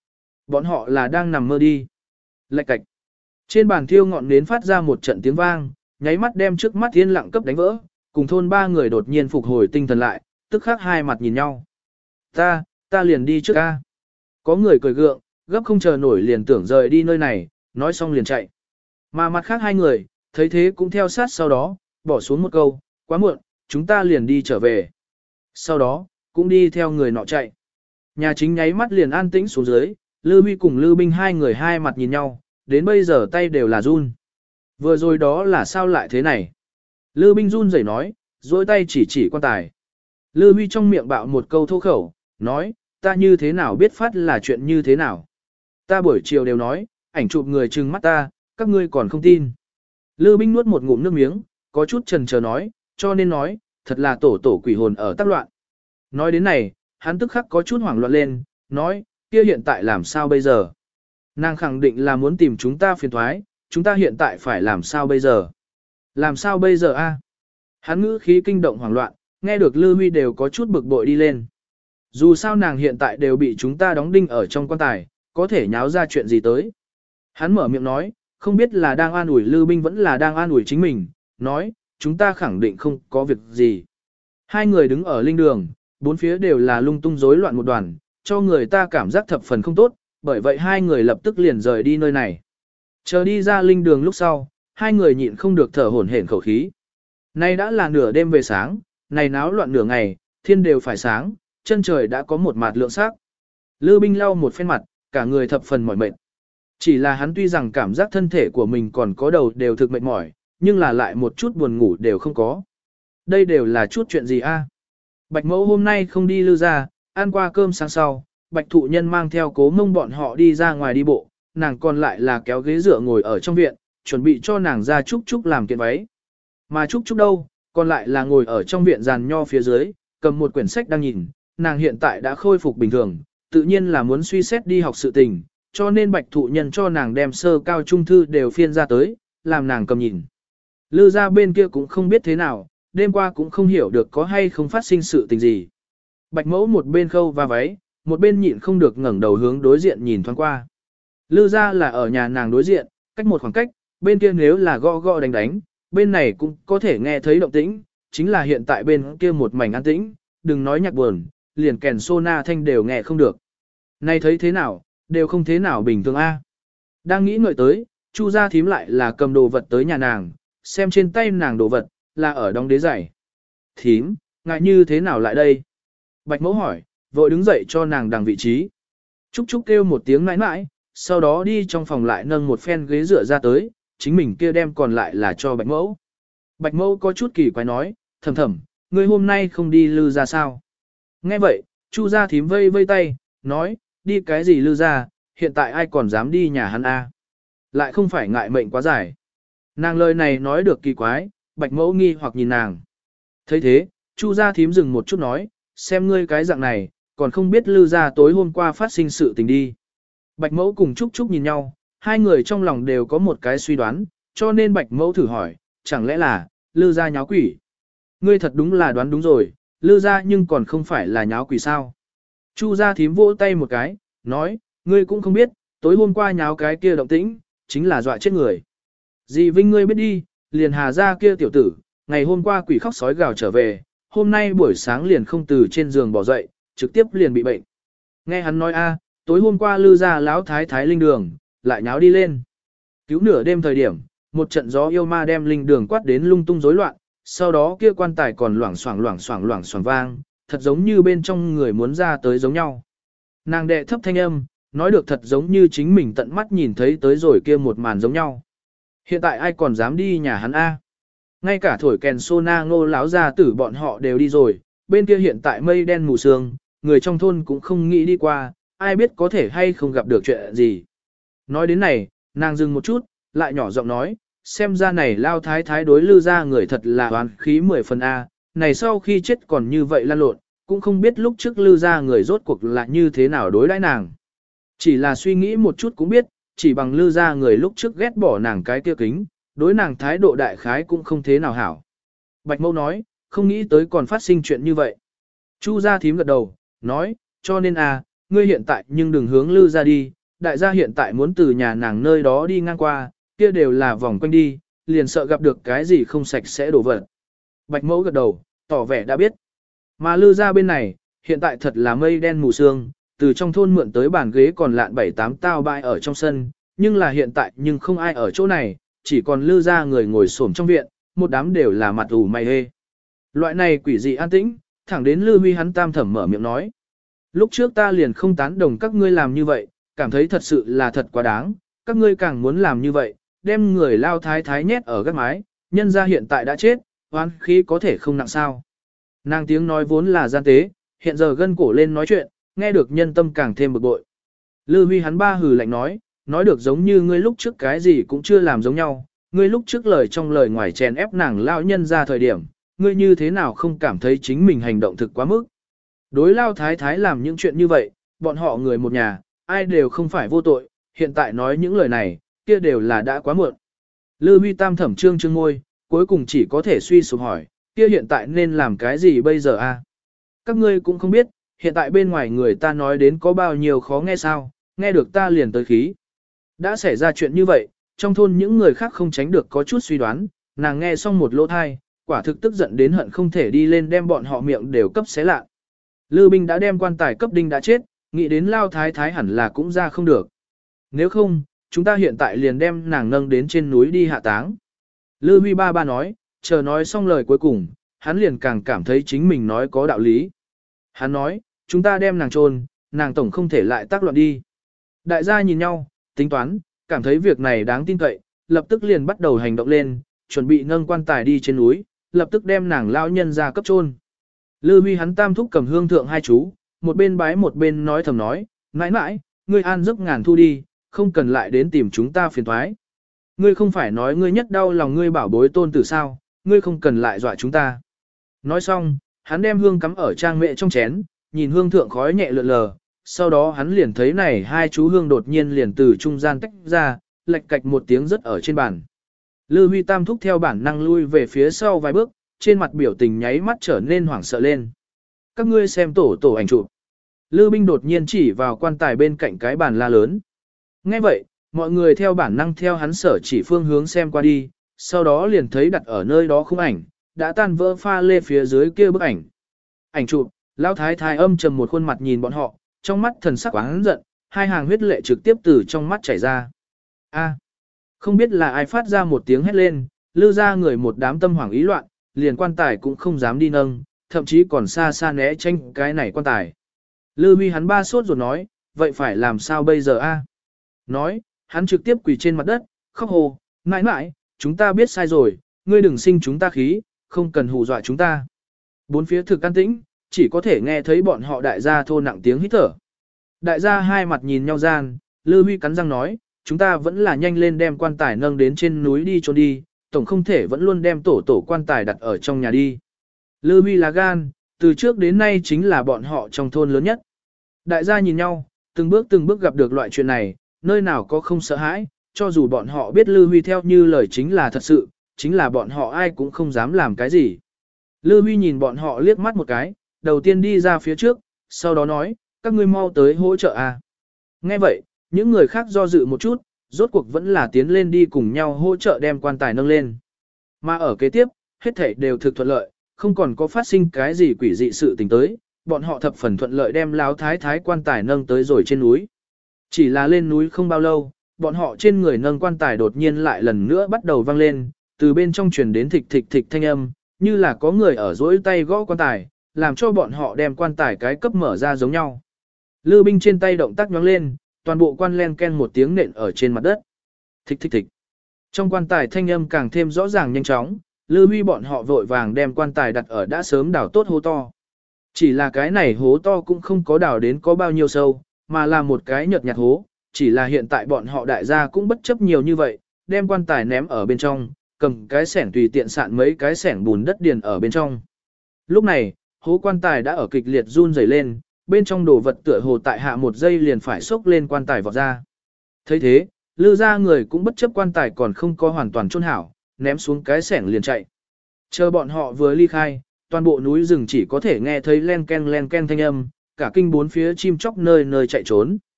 Bọn họ là đang nằm mơ đi. Lạch cạch. Trên bàn thiêu ngọn nến phát ra một trận tiếng vang, nháy mắt đem trước mắt yên lặng cấp đánh vỡ, cùng thôn ba người đột nhiên phục hồi tinh thần lại, tức khắc hai mặt nhìn nhau. Ta, ta liền đi trước ca. Có người cười gượng, gấp không chờ nổi liền tưởng rời đi nơi này, nói xong liền chạy. Mà mặt khác hai người, thấy thế cũng theo sát sau đó, bỏ xuống một câu, quá muộn, chúng ta liền đi trở về. Sau đó, cũng đi theo người nọ chạy. Nhà chính nháy mắt liền an tĩnh xuống dưới, Lư Huy cùng Lư Binh hai người hai mặt nhìn nhau, đến bây giờ tay đều là run. Vừa rồi đó là sao lại thế này? Lư Binh run rẩy nói, dối tay chỉ chỉ quan tài. Lư Huy trong miệng bạo một câu thô khẩu, nói, ta như thế nào biết phát là chuyện như thế nào? Ta buổi chiều đều nói, ảnh chụp người trừng mắt ta, các ngươi còn không tin. Lư Binh nuốt một ngụm nước miếng, có chút chần chờ nói, cho nên nói, thật là tổ tổ quỷ hồn ở tác loạn. Nói đến này, hắn tức khắc có chút hoảng loạn lên, nói, kia hiện tại làm sao bây giờ? Nàng khẳng định là muốn tìm chúng ta phiền thoái, chúng ta hiện tại phải làm sao bây giờ? Làm sao bây giờ a? Hắn ngữ khí kinh động hoảng loạn, nghe được Lư Huy đều có chút bực bội đi lên. Dù sao nàng hiện tại đều bị chúng ta đóng đinh ở trong quan tài, có thể nháo ra chuyện gì tới. Hắn mở miệng nói, không biết là đang an ủi Lư Binh vẫn là đang an ủi chính mình, nói, chúng ta khẳng định không có việc gì. Hai người đứng ở linh đường, bốn phía đều là lung tung rối loạn một đoàn, cho người ta cảm giác thập phần không tốt, bởi vậy hai người lập tức liền rời đi nơi này. Chờ đi ra linh đường lúc sau, hai người nhịn không được thở hổn hển khẩu khí. Nay đã là nửa đêm về sáng, này náo loạn nửa ngày, thiên đều phải sáng, chân trời đã có một mạt lượng sắc. Lư Binh lau một phen mặt, cả người thập phần mỏi mệt. Chỉ là hắn tuy rằng cảm giác thân thể của mình còn có đầu đều thực mệt mỏi, nhưng là lại một chút buồn ngủ đều không có. Đây đều là chút chuyện gì a? Bạch Mẫu hôm nay không đi Lư ra, ăn qua cơm sáng sau, Bạch Thụ Nhân mang theo Cố Mông bọn họ đi ra ngoài đi bộ, nàng còn lại là kéo ghế dựa ngồi ở trong viện, chuẩn bị cho nàng ra Trúc Trúc làm kiện váy. Mà Trúc Trúc đâu, còn lại là ngồi ở trong viện giàn nho phía dưới, cầm một quyển sách đang nhìn, nàng hiện tại đã khôi phục bình thường, tự nhiên là muốn suy xét đi học sự tình, cho nên Bạch Thụ Nhân cho nàng đem sơ cao trung thư đều phiên ra tới, làm nàng cầm nhìn. Lư ra bên kia cũng không biết thế nào, đêm qua cũng không hiểu được có hay không phát sinh sự tình gì. Bạch Mẫu một bên khâu va váy, một bên nhịn không được ngẩng đầu hướng đối diện nhìn thoáng qua. Lư ra là ở nhà nàng đối diện, cách một khoảng cách, bên kia nếu là gõ gõ đánh đánh, bên này cũng có thể nghe thấy động tĩnh, chính là hiện tại bên kia một mảnh an tĩnh, đừng nói nhạc buồn, liền kèn sona thanh đều nghe không được. Này thấy thế nào, đều không thế nào bình thường a. Đang nghĩ ngợi tới, Chu gia thím lại là cầm đồ vật tới nhà nàng, xem trên tay nàng đồ vật, là ở đóng đế giày. Thím, ngại như thế nào lại đây? Bạch Mẫu hỏi, vội đứng dậy cho nàng đằng vị trí. Trúc Trúc kêu một tiếng mãi mãi, sau đó đi trong phòng lại nâng một phen ghế dựa ra tới, chính mình kia đem còn lại là cho Bạch Mẫu. Bạch Mẫu có chút kỳ quái nói, thầm thầm, ngươi hôm nay không đi Lư ra sao? Nghe vậy, Chu gia thím vây vây tay, nói, đi cái gì Lư ra, hiện tại ai còn dám đi nhà hắn a? Lại không phải ngại mệnh quá dài. Nàng lời này nói được kỳ quái, Bạch Mẫu nghi hoặc nhìn nàng. thấy thế, Chu gia thím dừng một chút nói, xem ngươi cái dạng này, còn không biết Lư gia tối hôm qua phát sinh sự tình đi. Bạch Mẫu cùng Trúc Trúc nhìn nhau, hai người trong lòng đều có một cái suy đoán, cho nên Bạch Mẫu thử hỏi, chẳng lẽ là, Lư gia nháo quỷ? Ngươi thật đúng là đoán đúng rồi, Lư gia nhưng còn không phải là nháo quỷ sao? Chu gia thím vỗ tay một cái, nói, ngươi cũng không biết, tối hôm qua nháo cái kia động tĩnh, chính là dọa chết người. Dì Vinh ngươi biết đi, liền Hà gia kia tiểu tử, ngày hôm qua quỷ khóc sói gào trở về, hôm nay buổi sáng liền không từ trên giường bỏ dậy, trực tiếp liền bị bệnh. Nghe hắn nói a, tối hôm qua Lư gia lão thái thái linh đường, lại nháo đi lên. Cứu nửa đêm thời điểm, một trận gió yêu ma đem linh đường quát đến lung tung rối loạn, sau đó kia quan tài còn loảng xoảng loảng xoảng loảng xoảng vang, thật giống như bên trong người muốn ra tới giống nhau. Nàng đệ thấp thanh âm, nói được thật giống như chính mình tận mắt nhìn thấy tới rồi kia một màn giống nhau. Hiện tại ai còn dám đi nhà hắn a? Ngay cả thổi kèn sona Ngô lão gia tử bọn họ đều đi rồi, bên kia hiện tại mây đen mù sương, người trong thôn cũng không nghĩ đi qua, ai biết có thể hay không gặp được chuyện gì. Nói đến này, nàng dừng một chút, lại nhỏ giọng nói, xem ra này lao thái thái đối Lư gia người thật là oán khí mười phần A, này sau khi chết còn như vậy lan lộn, cũng không biết lúc trước Lư gia người rốt cuộc là như thế nào đối đãi nàng. Chỉ là suy nghĩ một chút cũng biết, chỉ bằng Lư gia người lúc trước ghét bỏ nàng cái kia kính, đối nàng thái độ đại khái cũng không thế nào hảo. Bạch Mẫu nói, không nghĩ tới còn phát sinh chuyện như vậy. Chu gia thím gật đầu, nói, cho nên à, ngươi hiện tại nhưng đừng hướng Lư gia đi, đại gia hiện tại muốn từ nhà nàng nơi đó đi ngang qua, kia đều là vòng quanh đi, liền sợ gặp được cái gì không sạch sẽ đổ vật. Bạch mẫu gật đầu, tỏ vẻ đã biết. Mà lư ra bên này, hiện tại thật là mây đen mù sương, từ trong thôn mượn tới bàn ghế còn lạn bảy tám tao bãi ở trong sân, nhưng là hiện tại nhưng không ai ở chỗ này, chỉ còn lư ra người ngồi xổm trong viện, một đám đều là mặt ủ mày hê. Loại này quỷ dị an tĩnh, thẳng đến lư huy hắn tam thẩm mở miệng nói. Lúc trước ta liền không tán đồng các ngươi làm như vậy, cảm thấy thật sự là thật quá đáng, các ngươi càng muốn làm như vậy, đem người lao thái thái nhét ở gác mái, nhân ra hiện tại đã chết, oán khí có thể không nặng sao. Nàng tiếng nói vốn là gian tế, hiện giờ gân cổ lên nói chuyện, nghe được nhân tâm càng thêm bực bội. Lư huy hắn ba hừ lạnh nói, nói được giống như ngươi lúc trước cái gì cũng chưa làm giống nhau, ngươi lúc trước lời trong lời ngoài chèn ép nàng lao nhân ra thời điểm, ngươi như thế nào không cảm thấy chính mình hành động thực quá mức. Đối lao thái thái làm những chuyện như vậy, bọn họ người một nhà, ai đều không phải vô tội, hiện tại nói những lời này, kia đều là đã quá muộn. Lư huy tam thẩm trương trương ngôi, cuối cùng chỉ có thể suy sụp hỏi, kia hiện tại nên làm cái gì bây giờ a? Các ngươi cũng không biết, hiện tại bên ngoài người ta nói đến có bao nhiêu khó nghe sao, nghe được ta liền tới khí. Đã xảy ra chuyện như vậy, trong thôn những người khác không tránh được có chút suy đoán, nàng nghe xong một lỗ thai, quả thực tức giận đến hận không thể đi lên đem bọn họ miệng đều cấp xé lạ. Lư binh đã đem quan tài cấp đinh đã chết, nghĩ đến lao thái thái hẳn là cũng ra không được. Nếu không, chúng ta hiện tại liền đem nàng nâng đến trên núi đi hạ táng. Lư huy ba ba nói, chờ nói xong lời cuối cùng, hắn liền càng cảm thấy chính mình nói có đạo lý. Hắn nói, chúng ta đem nàng chôn, nàng tổng không thể lại tác loạn đi. Đại gia nhìn nhau, tính toán, cảm thấy việc này đáng tin cậy, lập tức liền bắt đầu hành động lên, chuẩn bị nâng quan tài đi trên núi, lập tức đem nàng lao nhân ra cấp chôn. Lư huy hắn tam thúc cầm hương thượng hai chú, một bên bái một bên nói thầm nói, mãi mãi, ngươi an giấc ngàn thu đi, không cần lại đến tìm chúng ta phiền thoái. Ngươi không phải nói ngươi nhất đau lòng ngươi bảo bối tôn tử sao, ngươi không cần lại dọa chúng ta. Nói xong, hắn đem hương cắm ở trang mẹ trong chén, nhìn hương thượng khói nhẹ lượn lờ, sau đó hắn liền thấy này hai chú hương đột nhiên liền từ trung gian tách ra, lệch cạch một tiếng rất ở trên bàn. Lư huy tam thúc theo bản năng lui về phía sau vài bước, trên mặt biểu tình nháy mắt trở nên hoảng sợ lên. Các ngươi xem tổ tổ ảnh chụp. Lư binh đột nhiên chỉ vào quan tài bên cạnh cái bàn la lớn. Nghe vậy, mọi người theo bản năng theo hắn sở chỉ phương hướng xem qua đi, sau đó liền thấy đặt ở nơi đó khung ảnh, đã tan vỡ pha lê phía dưới kia bức ảnh. Ảnh chụp, lão thái thái âm trầm một khuôn mặt nhìn bọn họ, trong mắt thần sắc oán giận, hai hàng huyết lệ trực tiếp từ trong mắt chảy ra. A, không biết là ai phát ra một tiếng hét lên, lư ra người một đám tâm hoảng ý loạn, liền quan tài cũng không dám đi nâng, thậm chí còn xa xa né tránh cái này quan tài. Lư huy hắn ba sốt ruột nói, vậy phải làm sao bây giờ a? Nói, hắn trực tiếp quỳ trên mặt đất, khóc hồ, mãi mãi, chúng ta biết sai rồi, ngươi đừng sinh chúng ta khí, không cần hù dọa chúng ta. Bốn phía thực an tĩnh, chỉ có thể nghe thấy bọn họ đại gia thô nặng tiếng hít thở. Đại gia hai mặt nhìn nhau gian, Lư Huy cắn răng nói, chúng ta vẫn là nhanh lên đem quan tài nâng đến trên núi đi trốn đi, tổng không thể vẫn luôn đem tổ tổ quan tài đặt ở trong nhà đi. Lư Huy là gan, từ trước đến nay chính là bọn họ trong thôn lớn nhất. Đại gia nhìn nhau, từng bước từng bước gặp được loại chuyện này, nơi nào có không sợ hãi, cho dù bọn họ biết Lư Huy theo như lời chính là thật sự, chính là bọn họ ai cũng không dám làm cái gì. Lư Huy nhìn bọn họ liếc mắt một cái, đầu tiên đi ra phía trước, sau đó nói, các ngươi mau tới hỗ trợ à. Nghe vậy, những người khác do dự một chút, rốt cuộc vẫn là tiến lên đi cùng nhau hỗ trợ đem quan tài nâng lên. Mà ở kế tiếp, hết thảy đều thực thuận lợi, không còn có phát sinh cái gì quỷ dị sự tình tới, bọn họ thập phần thuận lợi đem láo thái thái quan tài nâng tới rồi trên núi. Chỉ là lên núi không bao lâu, bọn họ trên người nâng quan tài đột nhiên lại lần nữa bắt đầu vang lên, từ bên trong truyền đến thịch thịch thịch thanh âm, như là có người ở dỗi tay gõ quan tài, làm cho bọn họ đem quan tài cái cấp mở ra giống nhau. Lư binh trên tay động tác nhoáng lên, toàn bộ quan len ken một tiếng nện ở trên mặt đất. Thịch thịch thịch. Trong quan tài thanh âm càng thêm rõ ràng nhanh chóng, Lư Huy bọn họ vội vàng đem quan tài đặt ở đã sớm đào tốt hố to. Chỉ là cái này hố to cũng không có đào đến có bao nhiêu sâu, mà là một cái nhợt nhạt hố, chỉ là hiện tại bọn họ đại gia cũng bất chấp nhiều như vậy, đem quan tài ném ở bên trong, cầm cái xẻng tùy tiện sạn mấy cái xẻng bùn đất điền ở bên trong. Lúc này, hố quan tài đã ở kịch liệt run rẩy lên, bên trong đồ vật tựa hồ tại hạ một giây liền phải xốc lên quan tài vọt ra. Thấy thế, Lư ra người cũng bất chấp quan tài còn không có hoàn toàn chôn hảo, ném xuống cái xẻng liền chạy. Chờ bọn họ vừa ly khai, toàn bộ núi rừng chỉ có thể nghe thấy len ken len ken thanh âm, cả kinh bốn phía chim chóc nơi nơi chạy trốn.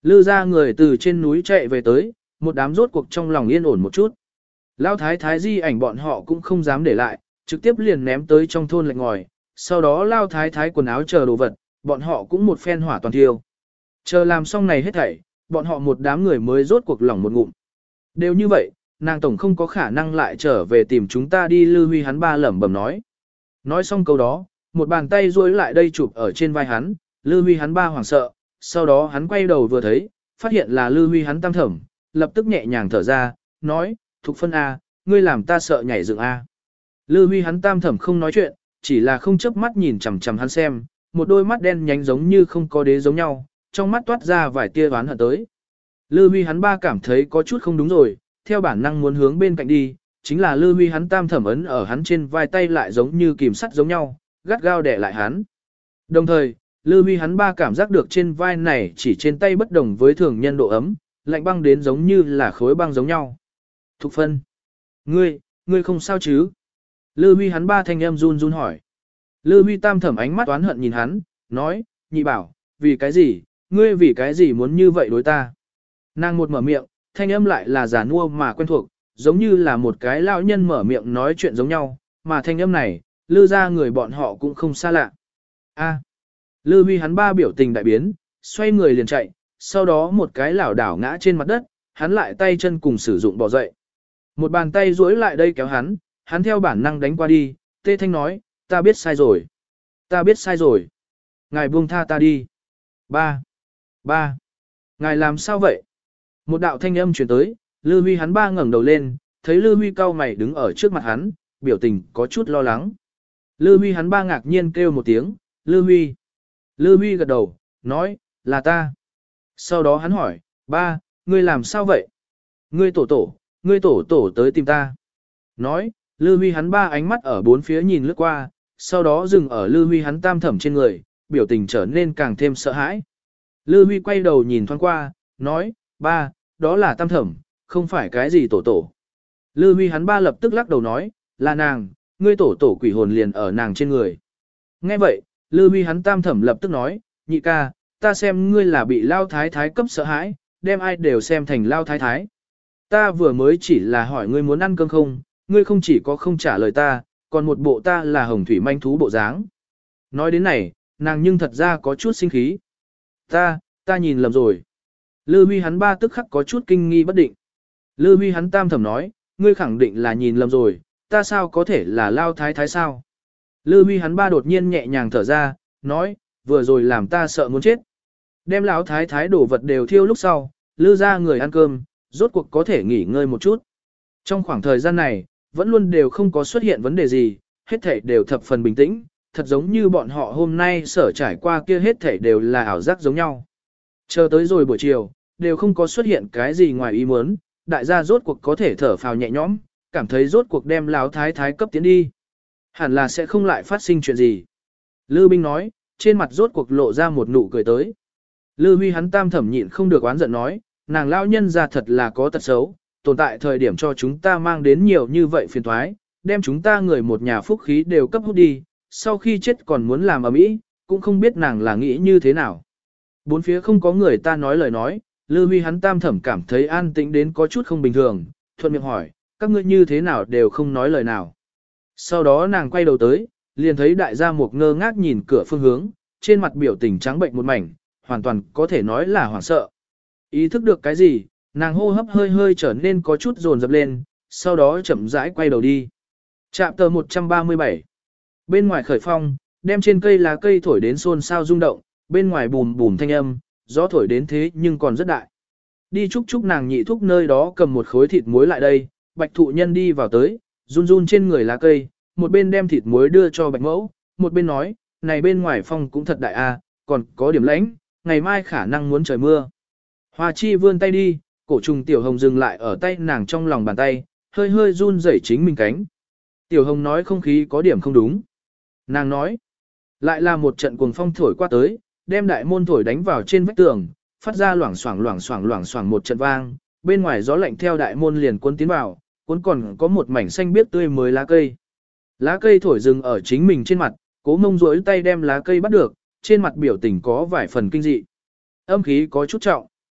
Lư ra người từ trên núi chạy về tới, một đám rốt cuộc trong lòng yên ổn một chút. Lão thái thái di ảnh bọn họ cũng không dám để lại, trực tiếp liền ném tới trong thôn lạch ngòi, sau đó lao thái thái quần áo chờ đồ vật, bọn họ cũng một phen hỏa toàn thiêu. Chờ làm xong này hết thảy, bọn họ một đám người mới rốt cuộc lỏng một ngụm. Đều như vậy, nàng tổng không có khả năng lại trở về tìm chúng ta đi. Lư Huy hắn ba lẩm bẩm nói. Nói xong câu đó, một bàn tay duỗi lại đây chụp ở trên vai hắn, Lư Huy hắn ba hoảng sợ, sau đó hắn quay đầu vừa thấy, phát hiện là Lư Huy hắn tam thẩm, lập tức nhẹ nhàng thở ra, nói, Thục Phân A, ngươi làm ta sợ nhảy dựng A. Lư Huy hắn tam thẩm không nói chuyện, chỉ là không chớp mắt nhìn chằm chằm hắn xem, một đôi mắt đen nhánh giống như không có đế giống nhau, trong mắt toát ra vài tia oán hận tới. Lư Huy hắn ba cảm thấy có chút không đúng rồi, theo bản năng muốn hướng bên cạnh đi, chính là Lư Huy hắn tam thẩm ấn ở hắn trên vai tay lại giống như kìm sắt giống nhau, gắt gao đè lại hắn. Đồng thời, Lư Huy hắn ba cảm giác được trên vai này chỉ trên tay bất đồng với thường nhân độ ấm, lạnh băng đến giống như là khối băng giống nhau. Thục Phân, ngươi, ngươi không sao chứ? Lư Huy hắn ba thanh âm run run hỏi. Lư Huy tam thẩm ánh mắt oán hận nhìn hắn, nói, nhị bảo, vì cái gì, ngươi vì cái gì muốn như vậy đối ta? Nàng một mở miệng, thanh âm lại là giả nua mà quen thuộc, giống như là một cái lão nhân mở miệng nói chuyện giống nhau, mà thanh âm này, Lư ra người bọn họ cũng không xa lạ. A. Lư Huy hắn ba biểu tình đại biến, xoay người liền chạy, sau đó một cái lảo đảo ngã trên mặt đất, hắn lại tay chân cùng sử dụng bỏ dậy. Một bàn tay duỗi lại đây kéo hắn, hắn theo bản năng đánh qua đi, Tê Thanh nói, ta biết sai rồi. Ta biết sai rồi. Ngài buông tha ta đi. Ba. Ba. Ngài làm sao vậy? Một đạo thanh âm truyền tới, Lư Huy hắn ba ngẩng đầu lên, thấy Lư Huy cau mày đứng ở trước mặt hắn, biểu tình có chút lo lắng. Lư Huy hắn ba ngạc nhiên kêu một tiếng, Lư Huy. Lư Huy gật đầu, nói, là ta. Sau đó hắn hỏi, ba, ngươi làm sao vậy? Ngươi tổ tổ, ngươi tổ tổ tới tìm ta. Nói, Lư Huy hắn ba ánh mắt ở bốn phía nhìn lướt qua, sau đó dừng ở Lư Huy hắn tam thẩm trên người, biểu tình trở nên càng thêm sợ hãi. Lư Huy quay đầu nhìn thoáng qua, nói, ba, đó là tam thẩm, không phải cái gì tổ tổ. Lư Huy hắn ba lập tức lắc đầu nói, là nàng, ngươi tổ tổ quỷ hồn liền ở nàng trên người. Nghe vậy, Lư Huy hắn tam thẩm lập tức nói, nhị ca, ta xem ngươi là bị lao thái thái cấp sợ hãi, đem ai đều xem thành lao thái thái. Ta vừa mới chỉ là hỏi ngươi muốn ăn cơm không, ngươi không chỉ có không trả lời ta, còn một bộ ta là hồng thủy manh thú bộ dáng. Nói đến này, nàng nhưng thật ra có chút sinh khí. Ta, ta nhìn lầm rồi. Lư Huy hắn ba tức khắc có chút kinh nghi bất định. Lư Huy hắn tam thẩm nói, ngươi khẳng định là nhìn lầm rồi, ta sao có thể là lao thái thái sao? Lư Huy hắn ba đột nhiên nhẹ nhàng thở ra, nói, vừa rồi làm ta sợ muốn chết. Đem lão thái thái đổ vật đều thiêu lúc sau, Lư ra người ăn cơm, rốt cuộc có thể nghỉ ngơi một chút. Trong khoảng thời gian này, vẫn luôn đều không có xuất hiện vấn đề gì, hết thảy đều thập phần bình tĩnh, thật giống như bọn họ hôm nay sở trải qua kia hết thảy đều là ảo giác giống nhau. Chờ tới rồi buổi chiều, đều không có xuất hiện cái gì ngoài ý muốn, đại gia rốt cuộc có thể thở phào nhẹ nhõm, cảm thấy rốt cuộc đem lão thái thái cấp tiến đi. Hẳn là sẽ không lại phát sinh chuyện gì. Lư Binh nói, trên mặt rốt cuộc lộ ra một nụ cười tới. Lư Huy hắn tam thẩm nhịn không được oán giận nói, nàng lão nhân ra thật là có tật xấu, tồn tại thời điểm cho chúng ta mang đến nhiều như vậy phiền toái, đem chúng ta người một nhà phúc khí đều cấp hút đi, sau khi chết còn muốn làm ở mỹ, cũng không biết nàng là nghĩ như thế nào. Bốn phía không có người ta nói lời nói, Lư Huy hắn tam thẩm cảm thấy an tĩnh đến có chút không bình thường, thuận miệng hỏi, các ngươi như thế nào đều không nói lời nào. Sau đó nàng quay đầu tới, liền thấy đại gia Mục ngơ ngác nhìn cửa phương hướng, trên mặt biểu tình trắng bệnh một mảnh, hoàn toàn có thể nói là hoảng sợ. Ý thức được cái gì, nàng hô hấp hơi hơi trở nên có chút dồn dập lên, sau đó chậm rãi quay đầu đi. Trạm tờ một trăm ba mươi bảy. Bên ngoài khởi phong, đem trên cây lá cây thổi đến xôn xao rung động, bên ngoài bùm bùm thanh âm, gió thổi đến thế nhưng còn rất đại. Đi chúc chúc nàng nhị thúc nơi đó cầm một khối thịt muối lại đây, bạch thụ nhân đi vào tới, run run trên người lá cây, một bên đem thịt muối đưa cho bạch mẫu, một bên nói, này bên ngoài phong cũng thật đại a, còn có điểm lãnh, ngày mai khả năng muốn trời mưa. Hoa chi vươn tay đi, cổ trùng tiểu hồng dừng lại ở tay nàng trong lòng bàn tay, hơi hơi run rẩy chính mình cánh. Tiểu hồng nói không khí có điểm không đúng. Nàng nói, lại là một trận cuồng phong thổi qua tới, đem đại môn thổi đánh vào trên vách tường, phát ra loảng xoảng loảng xoảng loảng xoảng một trận vang, bên ngoài gió lạnh theo đại môn liền cuốn tiến vào, cuốn còn có một mảnh xanh biếc tươi mới lá cây. Lá cây thổi dừng ở chính mình trên mặt, Cố Mông duỗi tay đem lá cây bắt được, trên mặt biểu tình có vài phần kinh dị. Âm khí có chút trọng.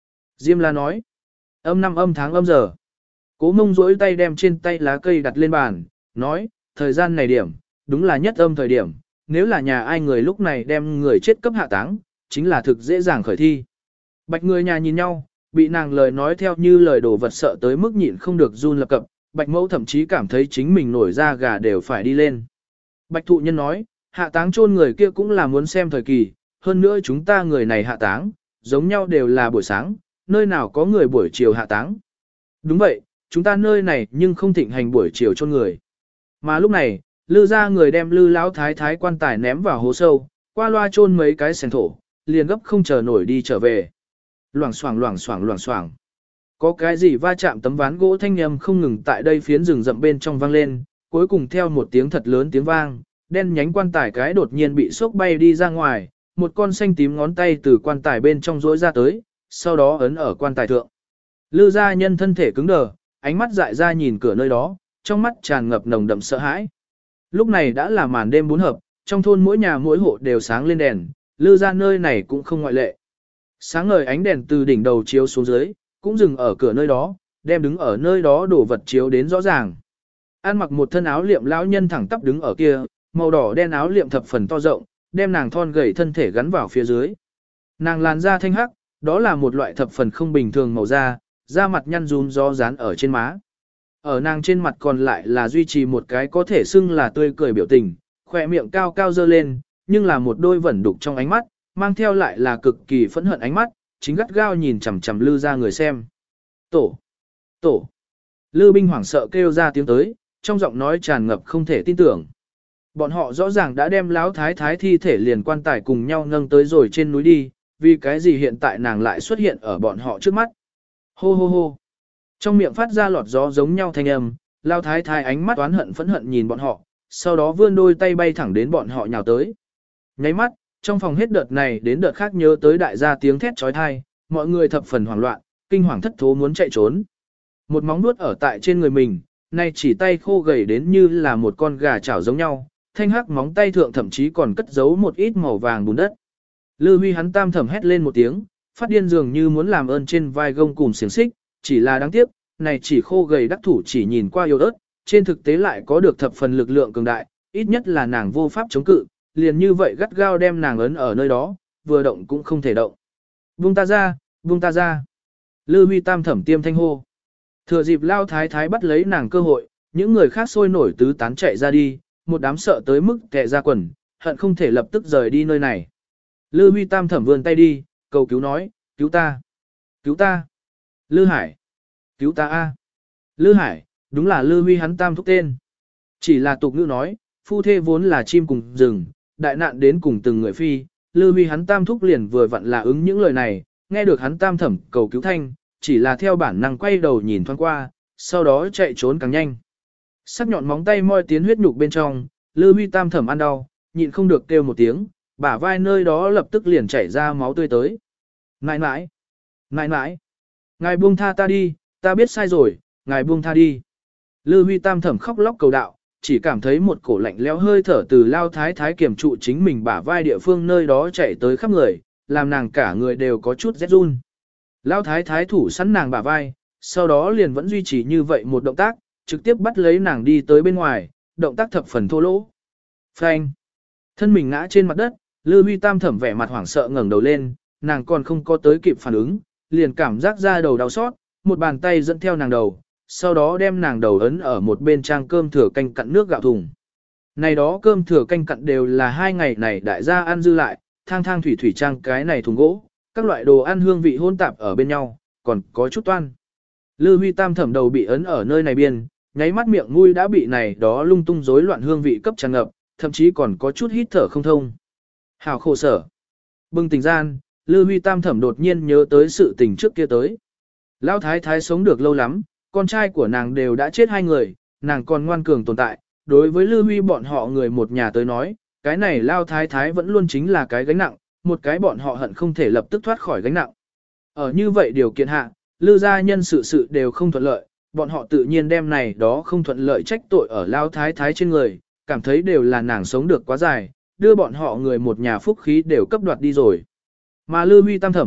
Diêm La nói. Âm năm âm tháng âm giờ. Cố Mông duỗi tay đem trên tay lá cây đặt lên bàn, nói, thời gian này điểm, đúng là nhất âm thời điểm, nếu là nhà ai người lúc này đem người chết cấp hạ táng, chính là thực dễ dàng khởi thi. Bạch người nhà nhìn nhau, bị nàng lời nói theo như lời đồ vật sợ tới mức nhịn không được run lập cập, Bạch mẫu thậm chí cảm thấy chính mình nổi da gà đều phải đi lên. Bạch thụ nhân nói, hạ táng chôn người kia cũng là muốn xem thời kỳ, hơn nữa chúng ta người này hạ táng, giống nhau đều là buổi sáng, nơi nào có người buổi chiều hạ táng. Đúng vậy, chúng ta nơi này nhưng không thịnh hành buổi chiều chôn người. Mà lúc này, Lư ra người đem Lư lão thái thái quan tài ném vào hố sâu, qua loa chôn mấy cái sèn thổ, liền gấp không chờ nổi đi trở về. Loảng xoảng loảng xoảng loảng xoảng. Có cái gì va chạm tấm ván gỗ thanh âm không ngừng tại đây phiến rừng rậm bên trong vang lên, cuối cùng theo một tiếng thật lớn tiếng vang, đen nhánh quan tài cái đột nhiên bị sốc bay đi ra ngoài, một con xanh tím ngón tay từ quan tài bên trong rỗi ra tới, sau đó ấn ở quan tài thượng. Lư gia nhân thân thể cứng đờ, ánh mắt dại ra nhìn cửa nơi đó, trong mắt tràn ngập nồng đậm sợ hãi. Lúc này đã là màn đêm bốn hợp, trong thôn mỗi nhà mỗi hộ đều sáng lên đèn, Lư gia nơi này cũng không ngoại lệ. Sáng ngời ánh đèn từ đỉnh đầu chiếu xuống dưới, cũng dừng ở cửa nơi đó, đem đứng ở nơi đó đổ vật chiếu đến rõ ràng. An mặc một thân áo liệm lão nhân thẳng tắp đứng ở kia, màu đỏ đen áo liệm thập phần to rộng, đem nàng thon gầy thân thể gắn vào phía dưới. Nàng làn da thanh hắc, đó là một loại thập phần không bình thường màu da, da mặt nhăn rúm gió dán ở trên má. Ở nàng trên mặt còn lại là duy trì một cái có thể xưng là tươi cười biểu tình, khỏe miệng cao cao dơ lên, nhưng là một đôi vẩn đục trong ánh mắt, mang theo lại là cực kỳ phẫn hận ánh mắt, chính gắt gao nhìn chằm chằm Lư ra người xem. Tổ! Tổ! Lư binh hoảng sợ kêu ra tiếng tới, trong giọng nói tràn ngập không thể tin tưởng. Bọn họ rõ ràng đã đem lão thái thái thi thể liền quan tài cùng nhau nâng tới rồi trên núi đi, vì cái gì hiện tại nàng lại xuất hiện ở bọn họ trước mắt. Hô hô hô! Trong miệng phát ra lọt gió giống nhau thanh âm, lão thái thái ánh mắt oán hận phẫn hận nhìn bọn họ, sau đó vươn đôi tay bay thẳng đến bọn họ nhào tới. Nháy mắt, trong phòng hết đợt này đến đợt khác nhớ tới đại gia tiếng thét trói thai, mọi người thập phần hoảng loạn, kinh hoàng thất thố muốn chạy trốn. Một móng nuốt ở tại trên người mình, nay chỉ tay khô gầy đến như là một con gà chảo giống nhau, thanh hắc móng tay thượng thậm chí còn cất giấu một ít màu vàng bùn đất. Lư Huy hắn tam thầm hét lên một tiếng, phát điên dường như muốn làm ơn trên vai gông cùm xiềng xích, chỉ là đáng tiếc, này chỉ khô gầy đắc thủ chỉ nhìn qua yếu ớt, trên thực tế lại có được thập phần lực lượng cường đại, ít nhất là nàng vô pháp chống cự, liền như vậy gắt gao đem nàng ấn ở nơi đó, vừa động cũng không thể động. Buông ta ra, buông ta ra. Lư Huy tam thẩm tiêm thanh hô. Thừa dịp lao thái thái bắt lấy nàng cơ hội, những người khác sôi nổi tứ tán chạy ra đi, một đám sợ tới mức kẹ ra quần, hận không thể lập tức rời đi nơi này. Lư Huy tam thẩm vươn tay đi, cầu cứu nói, cứu ta, cứu ta. Lư Hải, cứu ta a. Lư Hải, đúng là Lư Huy hắn tam thúc tên. Chỉ là tục ngữ nói, phu thê vốn là chim cùng rừng, đại nạn đến cùng từng người phi, Lư Huy hắn tam thúc liền vừa vặn là ứng những lời này, nghe được hắn tam thẩm cầu cứu thanh, chỉ là theo bản năng quay đầu nhìn thoáng qua, sau đó chạy trốn càng nhanh. Sắc nhọn móng tay moi tiến huyết nhục bên trong, Lư Huy tam thẩm ăn đau, nhịn không được kêu một tiếng, bả vai nơi đó lập tức liền chảy ra máu tươi tới. Nãi nãi, nãi nãi, ngài buông tha ta đi, ta biết sai rồi, ngài buông tha đi. Lư Huy tam thẩm khóc lóc cầu đạo, chỉ cảm thấy một cổ lạnh lẽo hơi thở từ lao thái thái kiềm trụ chính mình bả vai địa phương nơi đó chạy tới khắp người, làm nàng cả người đều có chút rét run. Lao thái thái thủ sẵn nàng bả vai, sau đó liền vẫn duy trì như vậy một động tác, trực tiếp bắt lấy nàng đi tới bên ngoài, động tác thập phần thô lỗ. Phanh! Thân mình ngã trên mặt đất, Lư Huy tam thẩm vẻ mặt hoảng sợ ngẩng đầu lên, nàng còn không có tới kịp phản ứng, liền cảm giác ra đầu đau xót, một bàn tay dẫn theo nàng đầu, sau đó đem nàng đầu ấn ở một bên trang cơm thừa canh cặn nước gạo thùng. Này đó cơm thừa canh cặn đều là hai ngày này đại gia ăn dư lại, thang thang thủy thủy trang cái này thùng gỗ, các loại đồ ăn hương vị hỗn tạp ở bên nhau, còn có chút toan. Lư Huy tam thẩm đầu bị ấn ở nơi này biên, nháy mắt miệng mũi đã bị này đó lung tung rối loạn hương vị cấp tràn ngập, thậm chí còn có chút hít thở không thông. Hào khổ sở. Bừng tỉnh gian, Lư Huy tam thẩm đột nhiên nhớ tới sự tình trước kia tới. Lão thái thái sống được lâu lắm, con trai của nàng đều đã chết hai người, nàng còn ngoan cường tồn tại. Đối với Lư Huy bọn họ người một nhà tới nói, cái này Lao thái thái vẫn luôn chính là cái gánh nặng, một cái bọn họ hận không thể lập tức thoát khỏi gánh nặng. Ở như vậy điều kiện hạ, Lư gia nhân sự sự đều không thuận lợi, bọn họ tự nhiên đem này đó không thuận lợi trách tội ở Lao thái thái trên người, cảm thấy đều là nàng sống được quá dài, đưa bọn họ người một nhà phúc khí đều cấp đoạt đi rồi. Mà Lư Huy tam thẩm,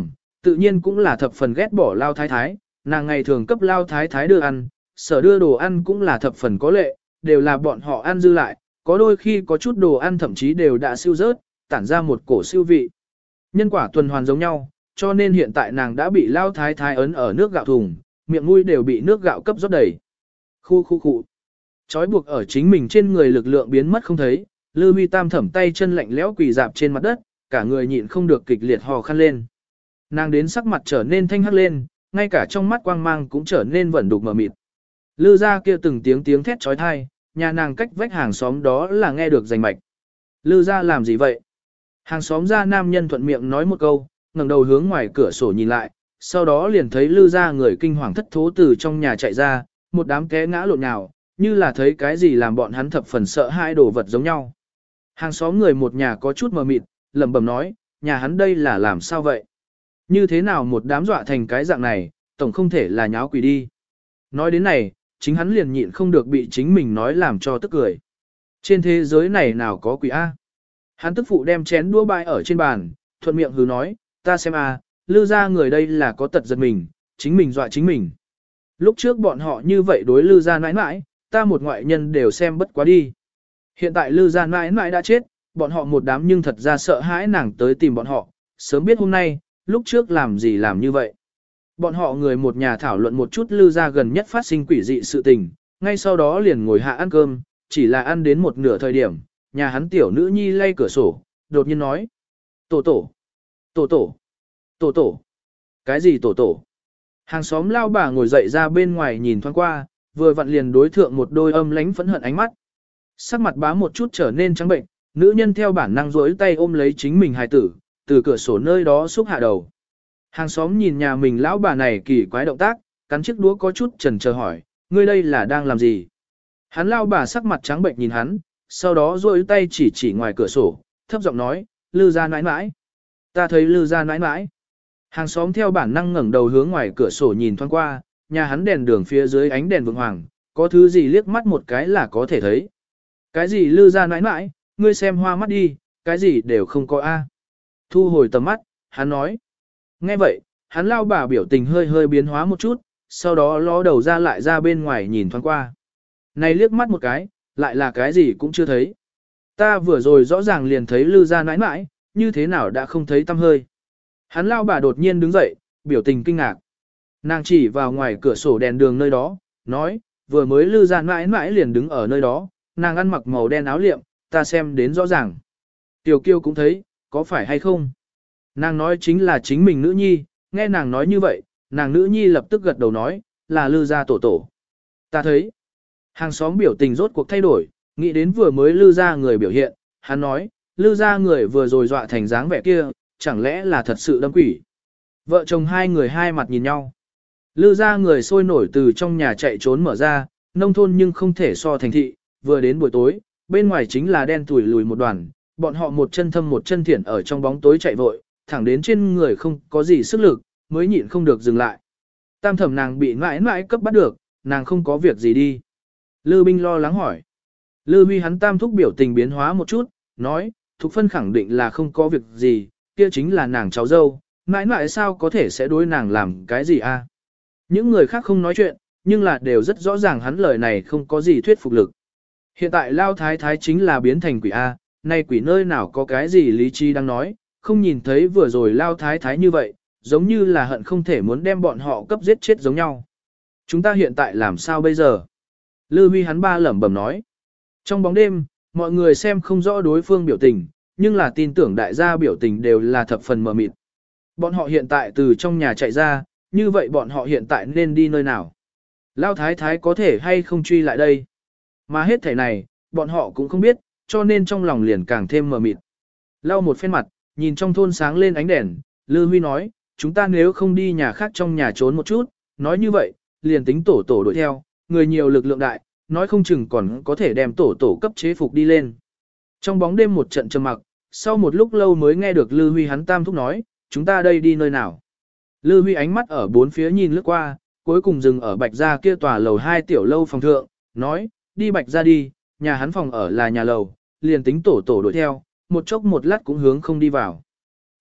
tự nhiên cũng là thập phần ghét bỏ Lao Thái Thái, nàng ngày thường cấp Lao Thái Thái đưa ăn, sở đưa đồ ăn cũng là thập phần có lệ, đều là bọn họ ăn dư lại, có đôi khi có chút đồ ăn thậm chí đều đã siêu rớt, tản ra một cổ siêu vị. Nhân quả tuần hoàn giống nhau, cho nên hiện tại nàng đã bị Lao Thái Thái ấn ở nước gạo thùng, miệng mũi đều bị nước gạo cấp rót đầy. Khu khu khu. Chói buộc ở chính mình trên người lực lượng biến mất không thấy, Lư Huy Tam thẩm tay chân lạnh lẽo quỳ dạp trên mặt đất, cả người nhịn không được kịch liệt hò khăn lên. Nàng đến sắc mặt trở nên thanh hắc lên, ngay cả trong mắt quang mang cũng trở nên vẩn đục mờ mịt. Lư ra kia từng tiếng tiếng thét chói tai, nhà nàng cách vách hàng xóm đó là nghe được rành mạch. Lư ra làm gì vậy? Hàng xóm ra nam nhân thuận miệng nói một câu, ngẩng đầu hướng ngoài cửa sổ nhìn lại, sau đó liền thấy Lư ra người kinh hoàng thất thố từ trong nhà chạy ra, một đám té ngã lộn nhào, như là thấy cái gì làm bọn hắn thập phần sợ hãi đồ vật giống nhau. Hàng xóm người một nhà có chút mờ mịt, lẩm bẩm nói, nhà hắn đây là làm sao vậy? Như thế nào một đám dọa thành cái dạng này, tổng không thể là nháo quỷ đi. Nói đến này, chính hắn liền nhịn không được bị chính mình nói làm cho tức cười. Trên thế giới này nào có quỷ A? Hắn tức phụ đem chén đũa bãi ở trên bàn, thuận miệng hứ nói, ta xem a, Lư ra người đây là có tật giật mình, chính mình dọa chính mình. Lúc trước bọn họ như vậy đối Lư ra nãi nãi, ta một ngoại nhân đều xem bất quá đi. Hiện tại Lư ra nãi nãi đã chết, bọn họ một đám nhưng thật ra sợ hãi nàng tới tìm bọn họ, sớm biết hôm nay, lúc trước làm gì làm như vậy. Bọn họ người một nhà thảo luận một chút Lư ra gần nhất phát sinh quỷ dị sự tình, ngay sau đó liền ngồi hạ ăn cơm, chỉ là ăn đến một nửa thời điểm, nhà hắn tiểu nữ nhi lay cửa sổ, đột nhiên nói. Tổ tổ, tổ tổ, tổ tổ, cái gì tổ tổ? Hàng xóm lao bà ngồi dậy ra bên ngoài nhìn thoáng qua, vừa vặn liền đối thượng một đôi âm lánh phẫn hận ánh mắt. Sắc mặt bá một chút trở nên trắng bệnh, nữ nhân theo bản năng rỗi tay ôm lấy chính mình hài tử, từ cửa sổ nơi đó xúc hạ đầu. Hàng xóm nhìn nhà mình lão bà này kỳ quái động tác, cắn chiếc đũa có chút chần chờ hỏi, ngươi đây là đang làm gì? Hắn lao bà sắc mặt trắng bệnh nhìn hắn, sau đó rỗi tay chỉ chỉ ngoài cửa sổ, thấp giọng nói, Lư ra nãi nãi. Ta thấy Lư ra nãi nãi. Hàng xóm theo bản năng ngẩng đầu hướng ngoài cửa sổ nhìn thoáng qua, nhà hắn đèn đường phía dưới ánh đèn vượng hoàng, có thứ gì liếc mắt một cái là có thể thấy. Cái gì Lư ra nãi nãi, ngươi xem hoa mắt đi, cái gì đều không có a. Thu hồi tầm mắt, hắn nói. Nghe vậy, hắn lao bà biểu tình hơi hơi biến hóa một chút, sau đó ló đầu ra lại ra bên ngoài nhìn thoáng qua. Này liếc mắt một cái, lại là cái gì cũng chưa thấy. Ta vừa rồi rõ ràng liền thấy Lư ra nãi nãi, như thế nào đã không thấy tăm hơi. Hắn lao bà đột nhiên đứng dậy, biểu tình kinh ngạc. Nàng chỉ vào ngoài cửa sổ đèn đường nơi đó, nói, vừa mới Lư ra nãi nãi liền đứng ở nơi đó, nàng ăn mặc màu đen áo liệm, ta xem đến rõ ràng. Tiểu Kiêu cũng thấy, có phải hay không? Nàng nói chính là chính mình nữ nhi, nghe nàng nói như vậy, nàng nữ nhi lập tức gật đầu nói, là Lư ra tổ tổ. Ta thấy, hàng xóm biểu tình rốt cuộc thay đổi, nghĩ đến vừa mới Lư ra người biểu hiện, hắn nói, Lư ra người vừa rồi dọa thành dáng vẻ kia, chẳng lẽ là thật sự đâm quỷ. Vợ chồng hai người hai mặt nhìn nhau. Lư ra người sôi nổi từ trong nhà chạy trốn mở ra, nông thôn nhưng không thể so thành thị, vừa đến buổi tối, bên ngoài chính là đen tủi lùi một đoàn, bọn họ một chân thâm một chân thiển ở trong bóng tối chạy vội, thẳng đến trên người không có gì sức lực, mới nhịn không được dừng lại. Tam thẩm nàng bị mãi mãi cấp bắt được, nàng không có việc gì đi. Lư Binh lo lắng hỏi. Lư Huy hắn tam thúc biểu tình biến hóa một chút, nói, Thục Phân khẳng định là không có việc gì, kia chính là nàng cháu dâu, mãi mãi sao có thể sẽ đối nàng làm cái gì a? Những người khác không nói chuyện, nhưng là đều rất rõ ràng hắn lời này không có gì thuyết phục lực. Hiện tại Lao Thái Thái chính là biến thành quỷ A, nay quỷ nơi nào có cái gì lý trí đang nói, không nhìn thấy vừa rồi Lao Thái Thái như vậy, giống như là hận không thể muốn đem bọn họ cấp giết chết giống nhau. Chúng ta hiện tại làm sao bây giờ? Lư Huy hắn ba lẩm bẩm nói. Trong bóng đêm, mọi người xem không rõ đối phương biểu tình, nhưng là tin tưởng đại gia biểu tình đều là thập phần mờ mịt. Bọn họ hiện tại từ trong nhà chạy ra, như vậy bọn họ hiện tại nên đi nơi nào? Lao Thái Thái có thể hay không truy lại đây? Mà hết thể này, bọn họ cũng không biết, cho nên trong lòng liền càng thêm mờ mịt. Lau một phen mặt, nhìn trong thôn sáng lên ánh đèn, Lư Huy nói, chúng ta nếu không đi nhà khác trong nhà trốn một chút, nói như vậy, liền tính tổ tổ đuổi theo, người nhiều lực lượng đại, nói không chừng còn có thể đem tổ tổ cấp chế phục đi lên. Trong bóng đêm một trận trầm mặc, sau một lúc lâu mới nghe được Lư Huy hắn tam thúc nói, chúng ta đây đi nơi nào. Lư Huy ánh mắt ở bốn phía nhìn lướt qua, cuối cùng dừng ở Bạch Gia kia tòa lầu hai tiểu lâu phòng thượng, nói, đi Bạch Gia đi, nhà hắn phòng ở là nhà lầu, liền tính tổ tổ đuổi theo, một chốc một lát cũng hướng không đi vào.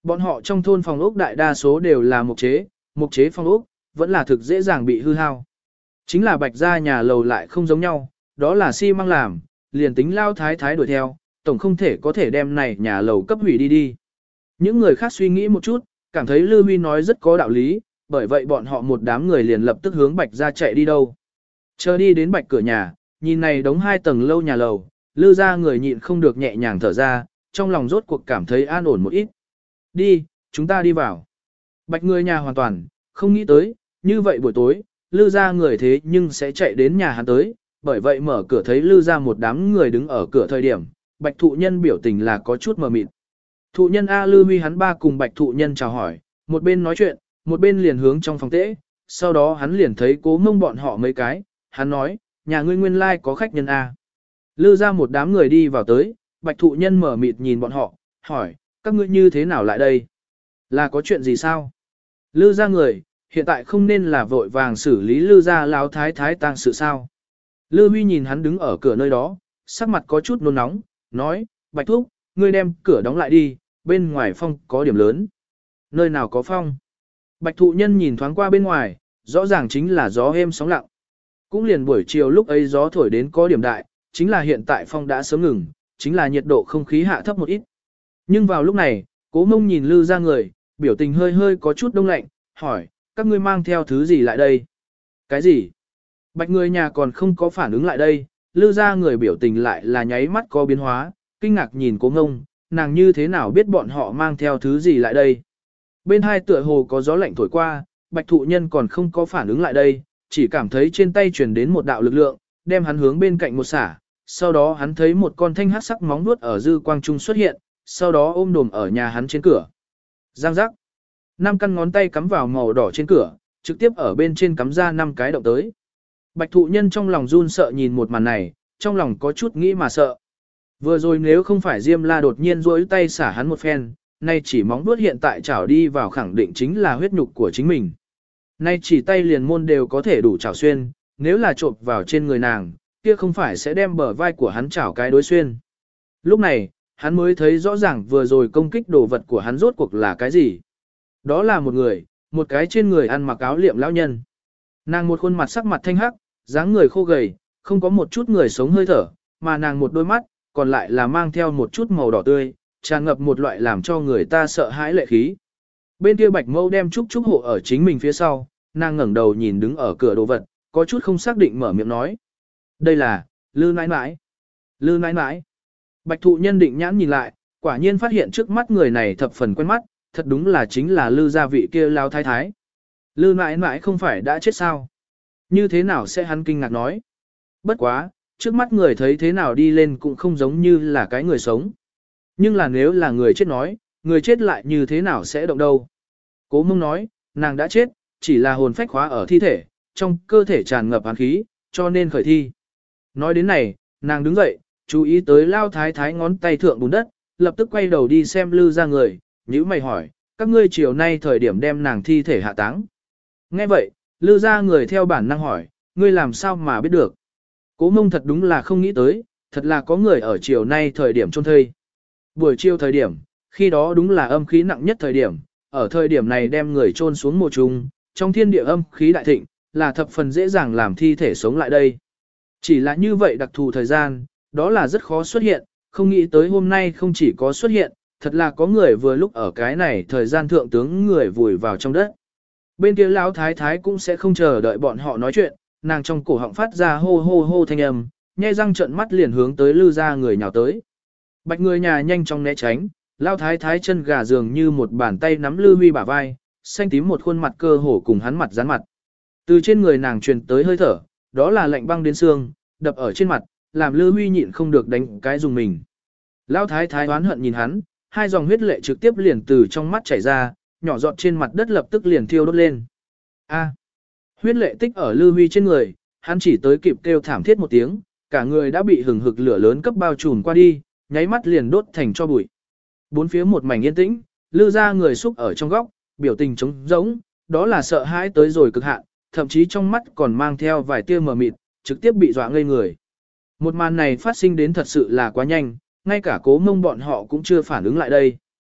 Bọn họ trong thôn phòng ốc đại đa số đều là mục chế, mục chế phòng ốc, vẫn là thực dễ dàng bị hư hao. Chính là bạch gia nhà lầu lại không giống nhau, đó là xi măng làm, liền tính lao thái thái đuổi theo, tổng không thể có thể đem này nhà lầu cấp hủy đi đi. Những người khác suy nghĩ một chút, cảm thấy Lư Huy nói rất có đạo lý, bởi vậy bọn họ một đám người liền lập tức hướng bạch gia chạy đi đâu. Chờ đi đến bạch cửa nhà, nhìn này đống hai tầng lâu nhà lầu, Lư gia người nhịn không được nhẹ nhàng thở ra, trong lòng rốt cuộc cảm thấy an ổn một ít. Đi, chúng ta đi vào. Bạch người nhà hoàn toàn, không nghĩ tới, như vậy buổi tối, Lư gia người thế nhưng sẽ chạy đến nhà hắn tới, bởi vậy mở cửa thấy Lư gia một đám người đứng ở cửa thời điểm, Bạch thụ nhân biểu tình là có chút mờ mịt. Thụ nhân A Lư Huy hắn ba cùng Bạch thụ nhân chào hỏi, một bên nói chuyện, một bên liền hướng trong phòng tễ, sau đó hắn liền thấy Cố Mông bọn họ mấy cái, hắn nói, nhà ngươi nguyên lai like có khách nhân A. Lư gia một đám người đi vào tới, Bạch thụ nhân mở mịt nhìn bọn họ, hỏi, các ngươi như thế nào lại đây? Là có chuyện gì sao? Lư gia người, hiện tại không nên là vội vàng xử lý Lư gia lão thái thái tang sự sao? Lư Huy nhìn hắn đứng ở cửa nơi đó, sắc mặt có chút nôn nóng, nói, Bạch thúc, ngươi đem cửa đóng lại đi, bên ngoài phong có điểm lớn. Nơi nào có phong? Bạch thụ nhân nhìn thoáng qua bên ngoài, rõ ràng chính là gió êm sóng lặng. Cũng liền buổi chiều lúc ấy gió thổi đến có điểm đại, chính là hiện tại phong đã sớm ngừng, chính là nhiệt độ không khí hạ thấp một ít. Nhưng vào lúc này, Cố Mông nhìn Lư gia người, biểu tình hơi hơi có chút đông lạnh, hỏi, các ngươi mang theo thứ gì lại đây? Cái gì? Bạch người nhà còn không có phản ứng lại đây, Lư gia người biểu tình lại là nháy mắt có biến hóa, kinh ngạc nhìn Cố Mông, nàng như thế nào biết bọn họ mang theo thứ gì lại đây? Bên hai tựa hồ có gió lạnh thổi qua, Bạch thụ nhân còn không có phản ứng lại đây, chỉ cảm thấy trên tay truyền đến một đạo lực lượng, đem hắn hướng bên cạnh một xả, sau đó hắn thấy một con thanh hắc sắc móng vuốt ở dư quang trung xuất hiện, sau đó ôm đồm ở nhà hắn trên cửa. Giang giác. Năm căn ngón tay cắm vào màu đỏ trên cửa, trực tiếp ở bên trên cắm ra năm cái động tới. Bạch thụ nhân trong lòng run sợ nhìn một màn này, trong lòng có chút nghĩ mà sợ. Vừa rồi nếu không phải Diêm La đột nhiên duỗi tay xả hắn một phen, nay chỉ móng vuốt hiện tại chảo đi vào khẳng định chính là huyết nhục của chính mình. Nay chỉ tay liền môn đều có thể đủ chảo xuyên, nếu là trộn vào trên người nàng, kia không phải sẽ đem bờ vai của hắn chảo cái đối xuyên. Lúc này, hắn mới thấy rõ ràng vừa rồi công kích đồ vật của hắn rốt cuộc là cái gì. Đó là một người, một cái trên người ăn mặc áo liệm lão nhân. Nàng một khuôn mặt sắc mặt thanh hắc, dáng người khô gầy, không có một chút người sống hơi thở, mà nàng một đôi mắt, còn lại là mang theo một chút màu đỏ tươi, tràn ngập một loại làm cho người ta sợ hãi lệ khí. Bên kia Bạch Mâu đem Trúc Trúc hộ ở chính mình phía sau, nàng ngẩng đầu nhìn đứng ở cửa đồ vật, có chút không xác định mở miệng nói. Đây là, Lư nãi nãi. Lư nãi nãi. Bạch thụ nhân định nhãn nhìn lại, quả nhiên phát hiện trước mắt người này thập phần quen mắt, thật đúng là chính là Lư gia vị kia lao thái thái. Lư nãi nãi không phải đã chết sao? Như thế nào sẽ hắn kinh ngạc nói? Bất quá, trước mắt người thấy thế nào đi lên cũng không giống như là cái người sống. Nhưng là nếu là người chết nói, người chết lại như thế nào sẽ động đâu? Cố Mông nói, nàng đã chết, chỉ là hồn phách khóa ở thi thể, trong cơ thể tràn ngập hàn khí, cho nên khởi thi. Nói đến này, nàng đứng dậy, chú ý tới lao thái thái ngón tay thượng bùn đất, lập tức quay đầu đi xem Lư gia người, nhíu mày hỏi, các ngươi chiều nay thời điểm đem nàng thi thể hạ táng. Nghe vậy, Lư gia người theo bản năng hỏi, ngươi làm sao mà biết được? Cố Mông thật đúng là không nghĩ tới, thật là có người ở chiều nay thời điểm chôn thây. Buổi chiều thời điểm, khi đó đúng là âm khí nặng nhất thời điểm, ở thời điểm này đem người chôn xuống mồ trùng, trong thiên địa âm khí đại thịnh, là thập phần dễ dàng làm thi thể sống lại đây. Chỉ là như vậy đặc thù thời gian, đó là rất khó xuất hiện, không nghĩ tới hôm nay không chỉ có xuất hiện, thật là có người vừa lúc ở cái này thời gian thượng tướng người vùi vào trong đất. Bên kia lão thái thái cũng sẽ không chờ đợi bọn họ nói chuyện, nàng trong cổ họng phát ra hô hô hô thanh âm, nhe răng trợn mắt liền hướng tới Lư gia người nhào tới. Bạch người nhà nhanh chóng né tránh, lão thái thái chân gà dường như một bàn tay nắm Lư Huy bả vai, xanh tím một khuôn mặt cơ hổ cùng hắn mặt dán mặt. Từ trên người nàng truyền tới hơi thở, đó là lạnh băng đến xương, đập ở trên mặt, làm Lư Huy nhịn không được đánh cái dùng mình. Lão thái thái oán hận nhìn hắn, hai dòng huyết lệ trực tiếp liền từ trong mắt chảy ra, nhỏ giọt trên mặt đất lập tức liền thiêu đốt lên. A. Huyết lệ tích ở Lư Huy trên người, hắn chỉ tới kịp kêu thảm thiết một tiếng, cả người đã bị hừng hực lửa lớn cấp bao trùm qua đi, nháy mắt liền đốt thành cho bụi. Bốn phía một mảnh yên tĩnh, Lư gia người xúc ở trong góc, biểu tình trống rỗng, đó là sợ hãi tới rồi cực hạn, thậm chí trong mắt còn mang theo vài tia mờ mịt, trực tiếp bị dọa ngây người. Một màn này phát sinh đến thật sự là quá nhanh, ngay cả Cố Mông bọn họ cũng chưa phản ứng lại đây.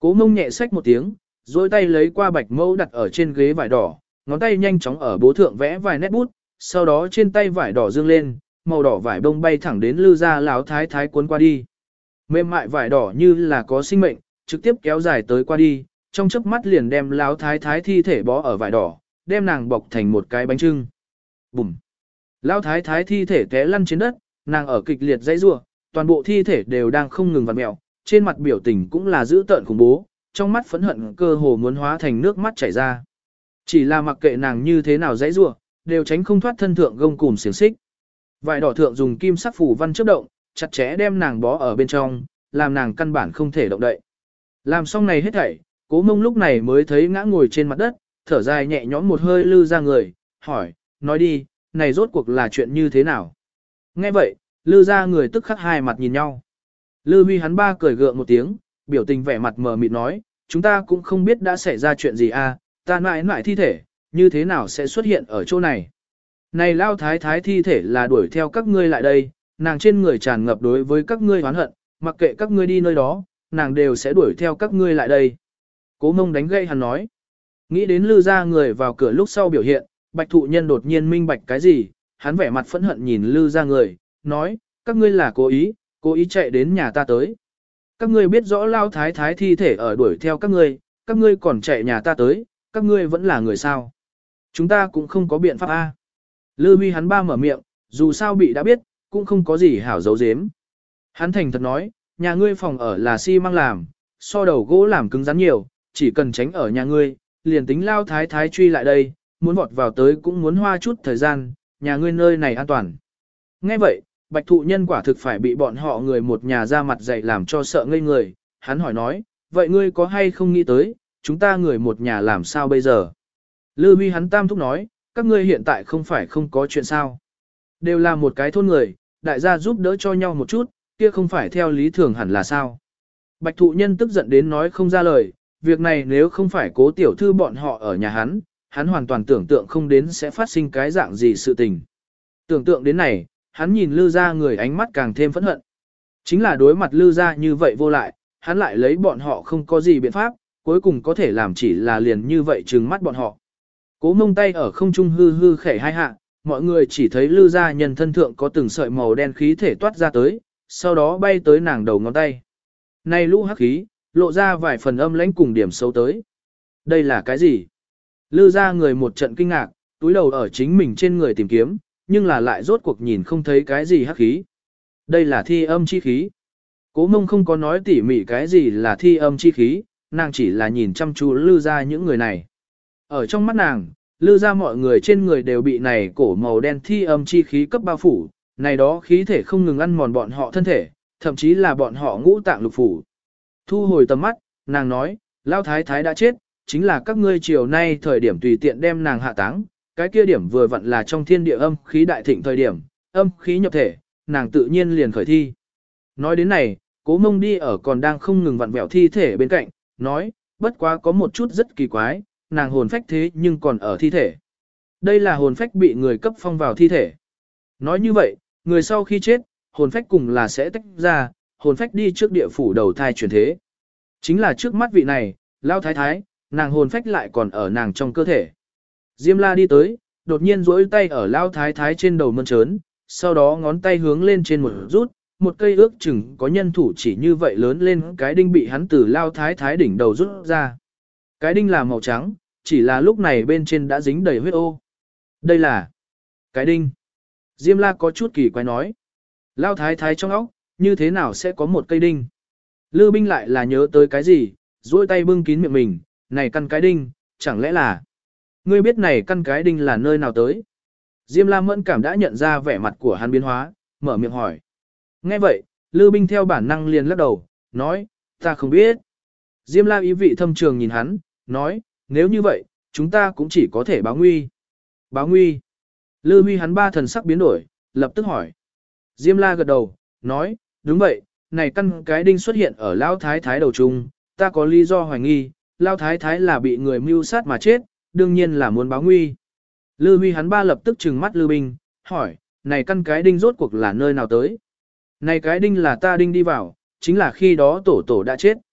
Cố Mông nhẹ xách một tiếng, duỗi tay lấy qua bạch mẫu đặt ở trên ghế vải đỏ, ngón tay nhanh chóng ở bố thượng vẽ vài nét bút, sau đó trên tay vải đỏ dương lên, màu đỏ vải bông bay thẳng đến Lư gia lão thái thái cuốn qua đi. Mềm mại vải đỏ như là có sinh mệnh, trực tiếp kéo dài tới qua đi, trong chớp mắt liền đem lão thái thái thi thể bó ở vải đỏ, đem nàng bọc thành một cái bánh trưng. Bùm! Lão thái thái thi thể té lăn trên đất, nàng ở kịch liệt dãy rủa, toàn bộ thi thể đều đang không ngừng vặn mèo, trên mặt biểu tình cũng là dữ tợn khủng bố, trong mắt phẫn hận cơ hồ muốn hóa thành nước mắt chảy ra. Chỉ là mặc kệ nàng như thế nào dãy rủa, đều tránh không thoát thân thượng gông cùm xiềng xích. Vải đỏ thượng dùng kim sắc phủ văn chớp động, chặt chẽ đem nàng bó ở bên trong, làm nàng căn bản không thể động đậy. Làm xong này hết thảy, Cố Mông lúc này mới thấy ngã ngồi trên mặt đất, thở dài nhẹ nhõm một hơi Lư ra người, hỏi, nói đi, này rốt cuộc là chuyện như thế nào? Nghe vậy, Lư ra người tức khắc hai mặt nhìn nhau. Lư Huy hắn ba cười gượng một tiếng, biểu tình vẻ mặt mờ mịt nói, chúng ta cũng không biết đã xảy ra chuyện gì à, ta mãi mãi thi thể, như thế nào sẽ xuất hiện ở chỗ này? Này lao thái thái thi thể là đuổi theo các ngươi lại đây, nàng trên người tràn ngập đối với các ngươi oán hận, mặc kệ các ngươi đi nơi đó, nàng đều sẽ đuổi theo các ngươi lại đây. Cố Mông đánh gây hắn nói. Nghĩ đến Lư ra người vào cửa lúc sau biểu hiện, Bạch Thụ Nhân đột nhiên minh bạch cái gì, hắn vẻ mặt phẫn hận nhìn Lư ra người, nói, các ngươi là cố ý, cố ý chạy đến nhà ta tới. Các ngươi biết rõ lao thái thái thi thể ở đuổi theo các ngươi, các ngươi còn chạy nhà ta tới, các ngươi vẫn là người sao. Chúng ta cũng không có biện pháp a. Lư Huy hắn ba mở miệng, dù sao bị đã biết, cũng không có gì hảo giấu giếm. Hắn thành thật nói, nhà ngươi phòng ở là xi măng làm, so đầu gỗ làm cứng rắn nhiều, chỉ cần tránh ở nhà ngươi, liền tính lao thái thái truy lại đây, muốn vọt vào tới cũng muốn hoa chút thời gian, nhà ngươi nơi này an toàn. Nghe vậy, Bạch Thụ Nhân quả thực phải bị bọn họ người một nhà ra mặt dạy làm cho sợ ngây người, hắn hỏi nói, vậy ngươi có hay không nghĩ tới, chúng ta người một nhà làm sao bây giờ? Lư Huy hắn tam thúc nói, các ngươi hiện tại không phải không có chuyện sao. Đều là một cái thôn người, đại gia giúp đỡ cho nhau một chút, kia không phải theo lý thường hẳn là sao. Bạch Thụ Nhân tức giận đến nói không ra lời, việc này nếu không phải Cố tiểu thư bọn họ ở nhà hắn, hắn hoàn toàn tưởng tượng không đến sẽ phát sinh cái dạng gì sự tình. Tưởng tượng đến này, hắn nhìn Lư gia người ánh mắt càng thêm phẫn hận. Chính là đối mặt Lư gia như vậy vô lại, hắn lại lấy bọn họ không có gì biện pháp, cuối cùng có thể làm chỉ là liền như vậy trừng mắt bọn họ. Cố Mông tay ở không trung hư hư khẽ hai hạ, mọi người chỉ thấy Lư gia nhân thân thượng có từng sợi màu đen khí thể toát ra tới, sau đó bay tới nàng đầu ngón tay. Này lũ hắc khí, lộ ra vài phần âm lãnh cùng điểm xấu tới. Đây là cái gì? Lư gia người một trận kinh ngạc, túi đầu ở chính mình trên người tìm kiếm, nhưng là lại rốt cuộc nhìn không thấy cái gì hắc khí. Đây là thi âm chi khí. Cố Mông không có nói tỉ mỉ cái gì là thi âm chi khí, nàng chỉ là nhìn chăm chú Lư gia những người này. Ở trong mắt nàng, Lư gia mọi người trên người đều bị này cổ màu đen thi âm chi khí cấp bao phủ, này đó khí thể không ngừng ăn mòn bọn họ thân thể, thậm chí là bọn họ ngũ tạng lục phủ. Thu hồi tầm mắt, nàng nói, Lão thái thái đã chết, chính là các ngươi chiều nay thời điểm tùy tiện đem nàng hạ táng, cái kia điểm vừa vặn là trong thiên địa âm khí đại thịnh thời điểm, âm khí nhập thể, nàng tự nhiên liền khởi thi. Nói đến này, Cố Mông đi ở còn đang không ngừng vặn vẹo thi thể bên cạnh, nói, bất quá có một chút rất kỳ quái, nàng hồn phách thế nhưng còn ở thi thể. Đây là hồn phách bị người cấp phong vào thi thể. Nói như vậy, người sau khi chết, hồn phách cùng là sẽ tách ra, hồn phách đi trước địa phủ đầu thai chuyển thế. Chính là trước mắt vị này, Lão thái thái, nàng hồn phách lại còn ở nàng trong cơ thể. Diêm La đi tới, đột nhiên duỗi tay ở Lão thái thái trên đầu mơn trớn, sau đó ngón tay hướng lên trên một rút, một cây ước chừng có nhân thủ chỉ như vậy lớn lên cái đinh bị hắn từ Lão thái thái đỉnh đầu rút ra. Cái đinh là màu trắng, chỉ là lúc này bên trên đã dính đầy huyết ô. Đây là cái đinh. Diêm La có chút kỳ quái nói. Lão thái thái trong óc, như thế nào sẽ có một cây đinh? Lư Binh lại là nhớ tới cái gì, duỗi tay bưng kín miệng mình, này căn cái đinh, chẳng lẽ là... Ngươi biết này căn cái đinh là nơi nào tới? Diêm La mẫn cảm đã nhận ra vẻ mặt của hắn biến hóa, mở miệng hỏi. Nghe vậy, Lư Binh theo bản năng liền lắc đầu, nói, ta không biết. Diêm La ý vị thâm trường nhìn hắn, nói, nếu như vậy, chúng ta cũng chỉ có thể báo nguy. Báo nguy. Lư Huy hắn ba thần sắc biến đổi, lập tức hỏi. Diêm La gật đầu, nói, đúng vậy, này căn cái đinh xuất hiện ở Lão thái thái đầu trung, ta có lý do hoài nghi, Lão thái thái là bị người mưu sát mà chết, đương nhiên là muốn báo nguy. Lư Huy hắn ba lập tức trừng mắt Lư Binh, hỏi, này căn cái đinh rốt cuộc là nơi nào tới? Này cái đinh là ta đinh đi vào, chính là khi đó tổ tổ đã chết.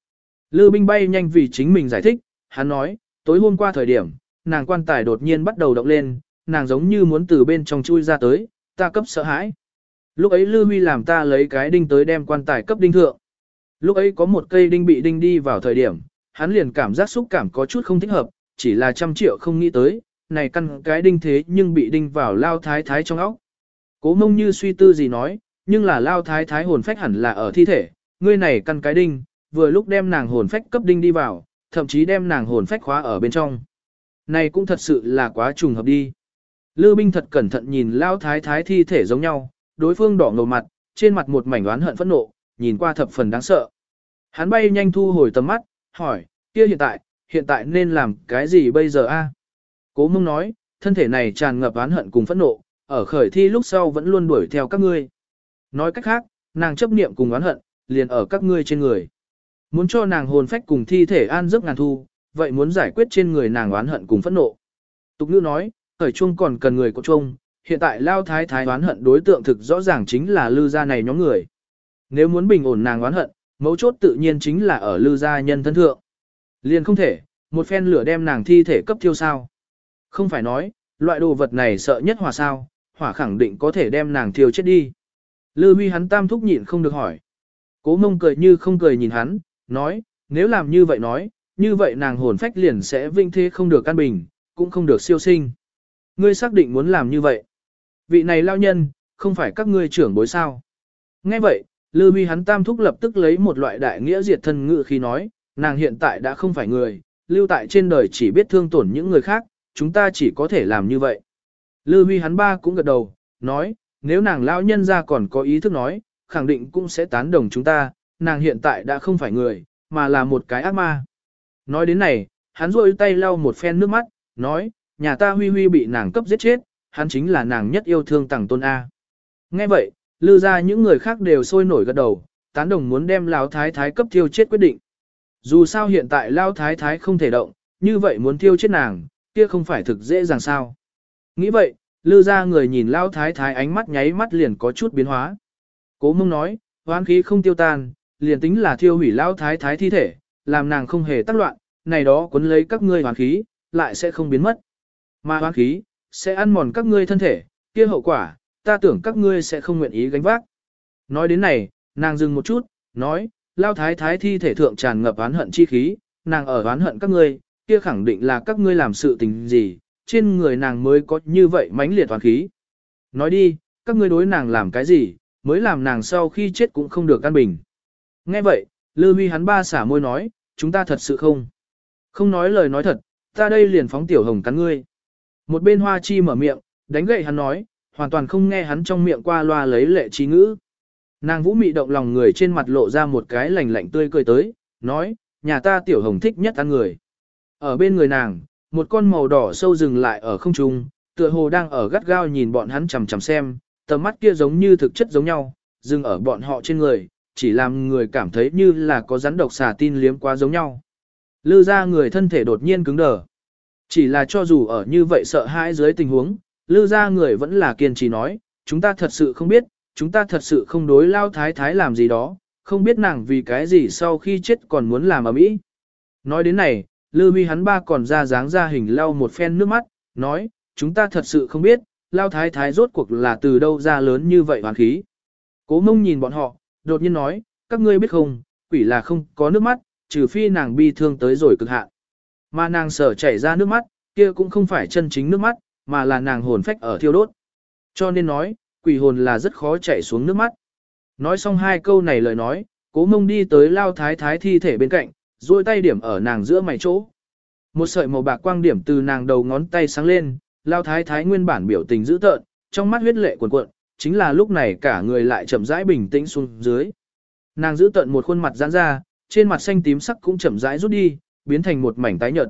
Lư Binh bay nhanh vì chính mình giải thích, hắn nói, tối hôm qua thời điểm, nàng quan tài đột nhiên bắt đầu động lên, nàng giống như muốn từ bên trong chui ra tới, ta cấp sợ hãi. Lúc ấy Lư Huy làm ta lấy cái đinh tới đem quan tài cấp đinh thượng. Lúc ấy có một cây đinh bị đinh đi vào thời điểm, hắn liền cảm giác xúc cảm có chút không thích hợp, chỉ là trăm triệu không nghĩ tới, này căn cái đinh thế nhưng bị đinh vào lao thái thái trong óc. Cố Mông như suy tư gì nói, nhưng là lao thái thái hồn phách hẳn là ở thi thể, ngươi này căn cái đinh, vừa lúc đem nàng hồn phách cấp đinh đi vào, thậm chí đem nàng hồn phách khóa ở bên trong. Này cũng thật sự là quá trùng hợp đi. Lư Binh thật cẩn thận nhìn lao thái thái thi thể giống nhau, đối phương đỏ ngầu mặt, trên mặt một mảnh oán hận phẫn nộ, nhìn qua thập phần đáng sợ. Hắn bay nhanh thu hồi tầm mắt, hỏi, kia hiện tại, hiện tại nên làm cái gì bây giờ a? Cố Mông nói, thân thể này tràn ngập oán hận cùng phẫn nộ, ở khởi thi lúc sau vẫn luôn đuổi theo các ngươi. Nói cách khác, nàng chấp niệm cùng oán hận, liền ở các ngươi trên người. Muốn cho nàng hồn phách cùng thi thể an giấc ngàn thu, vậy muốn giải quyết trên người nàng oán hận cùng phẫn nộ. Tục ngữ nói, khởi chuông còn cần người có chuông, hiện tại lao thái thái oán hận đối tượng thực rõ ràng chính là Lư gia này nhóm người. Nếu muốn bình ổn nàng oán hận, mấu chốt tự nhiên chính là ở Lư gia nhân thân thượng. Liền không thể, một phen lửa đem nàng thi thể cấp thiêu sao. Không phải nói, loại đồ vật này sợ nhất hỏa sao, hỏa khẳng định có thể đem nàng thiêu chết đi. Lư Huy hắn tam thúc nhịn không được hỏi. Cố Mông cười như không cười nhìn hắn, nói, nếu làm như vậy nói, như vậy nàng hồn phách liền sẽ vinh thế không được căn bình, cũng không được siêu sinh. Ngươi xác định muốn làm như vậy. Vị này lao nhân, không phải các ngươi trưởng bối sao. Nghe vậy, Lư Huy hắn tam thúc lập tức lấy một loại đại nghĩa diệt thân ngữ khi nói, nàng hiện tại đã không phải người, lưu tại trên đời chỉ biết thương tổn những người khác, chúng ta chỉ có thể làm như vậy. Lư Huy hắn ba cũng gật đầu, nói, nếu nàng lão nhân ra còn có ý thức nói, khẳng định cũng sẽ tán đồng chúng ta, nàng hiện tại đã không phải người, mà là một cái ác ma. Nói đến này, hắn rôi tay lau một phen nước mắt, nói, nhà ta Huy Huy bị nàng cấp giết chết, hắn chính là nàng nhất yêu thương Tằng Tôn A. Nghe vậy, Lư ra những người khác đều sôi nổi gật đầu, tán đồng muốn đem Lão Thái Thái cấp thiêu chết quyết định. Dù sao hiện tại Lão Thái Thái không thể động, như vậy muốn thiêu chết nàng, kia không phải thực dễ dàng sao. Nghĩ vậy, Lư ra người nhìn Lão Thái Thái ánh mắt nháy mắt liền có chút biến hóa. Cố Mông nói, hoán khí không tiêu tan, liền tính là thiêu hủy Lão Thái Thái thi thể, làm nàng không hề tác loạn, này đó cuốn lấy các ngươi hoán khí, lại sẽ không biến mất. Mà hoán khí, sẽ ăn mòn các ngươi thân thể, kia hậu quả, ta tưởng các ngươi sẽ không nguyện ý gánh vác. Nói đến này, nàng dừng một chút, nói, Lão Thái Thái thi thể thượng tràn ngập oán hận chi khí, nàng ở oán hận các ngươi, kia khẳng định là các ngươi làm sự tình gì, trên người nàng mới có như vậy mãnh liệt oán khí. Nói đi, các ngươi đối nàng làm cái gì, mới làm nàng sau khi chết cũng không được an bình. Nghe vậy, Lư Huy hắn ba xả môi nói, chúng ta thật sự không. Không nói lời nói thật, ta đây liền phóng tiểu hồng cắn ngươi. Một bên Hoa Chi mở miệng, đánh gậy hắn nói, hoàn toàn không nghe hắn trong miệng qua loa lấy lệ trí ngữ. Nàng Vũ Mị động lòng người trên mặt lộ ra một cái lạnh lạnh tươi cười tới, nói, nhà ta tiểu hồng thích nhất ăn người. Ở bên người nàng, một con màu đỏ sâu dừng lại ở không trung, tựa hồ đang ở gắt gao nhìn bọn hắn chằm chằm xem, tầm mắt kia giống như thực chất giống nhau, dừng ở bọn họ trên người, chỉ làm người cảm thấy như là có rắn độc xà tin liếm quá giống nhau. Lư ra người thân thể đột nhiên cứng đờ. Chỉ là cho dù ở như vậy sợ hãi dưới tình huống, Lư ra người vẫn là kiên trì nói, chúng ta thật sự không biết, chúng ta thật sự không đối Lao Thái Thái làm gì đó, không biết nàng vì cái gì sau khi chết còn muốn làm ở mỹ. Nói đến này, Lư Huy hắn ba còn ra dáng ra hình lau một phen nước mắt, nói, chúng ta thật sự không biết, Lao Thái Thái rốt cuộc là từ đâu ra lớn như vậy hoàn khí. Cố Mông nhìn bọn họ, đột nhiên nói, các ngươi biết không, quỷ là không có nước mắt, trừ phi nàng bi thương tới rồi cực hạn. Mà nàng sở chảy ra nước mắt, kia cũng không phải chân chính nước mắt, mà là nàng hồn phách ở thiêu đốt. Cho nên nói, quỷ hồn là rất khó chảy xuống nước mắt. Nói xong hai câu này lời nói, Cố Mông đi tới Lao Thái Thái thi thể bên cạnh, duỗi tay điểm ở nàng giữa mày chỗ. Một sợi màu bạc quang điểm từ nàng đầu ngón tay sáng lên, Lao Thái Thái nguyên bản biểu tình dữ tợn, trong mắt huyết lệ cuồn cuộn, chính là lúc này cả người lại chậm rãi bình tĩnh xuống dưới. Nàng giữ tận một khuôn mặt giãn ra, trên mặt xanh tím sắc cũng chậm rãi rút đi, biến thành một mảnh tái nhợt.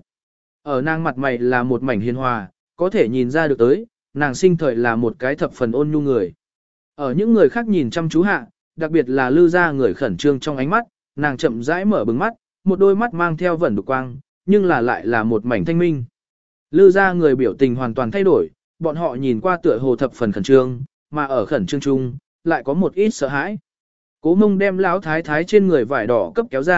Ở nàng mặt mày là một mảnh hiền hòa, có thể nhìn ra được tới, nàng sinh thời là một cái thập phần ôn nhu người. Ở những người khác nhìn chăm chú hạ, đặc biệt là Lư gia người khẩn trương trong ánh mắt, nàng chậm rãi mở bừng mắt, một đôi mắt mang theo vẩn đục quang, nhưng là lại là một mảnh thanh minh. Lư gia người biểu tình hoàn toàn thay đổi, bọn họ nhìn qua tựa hồ thập phần khẩn trương, mà ở khẩn trương chung, lại có một ít sợ hãi. Cố Mông đem Lão Thái Thái trên người vải đỏ cấp kéo ra,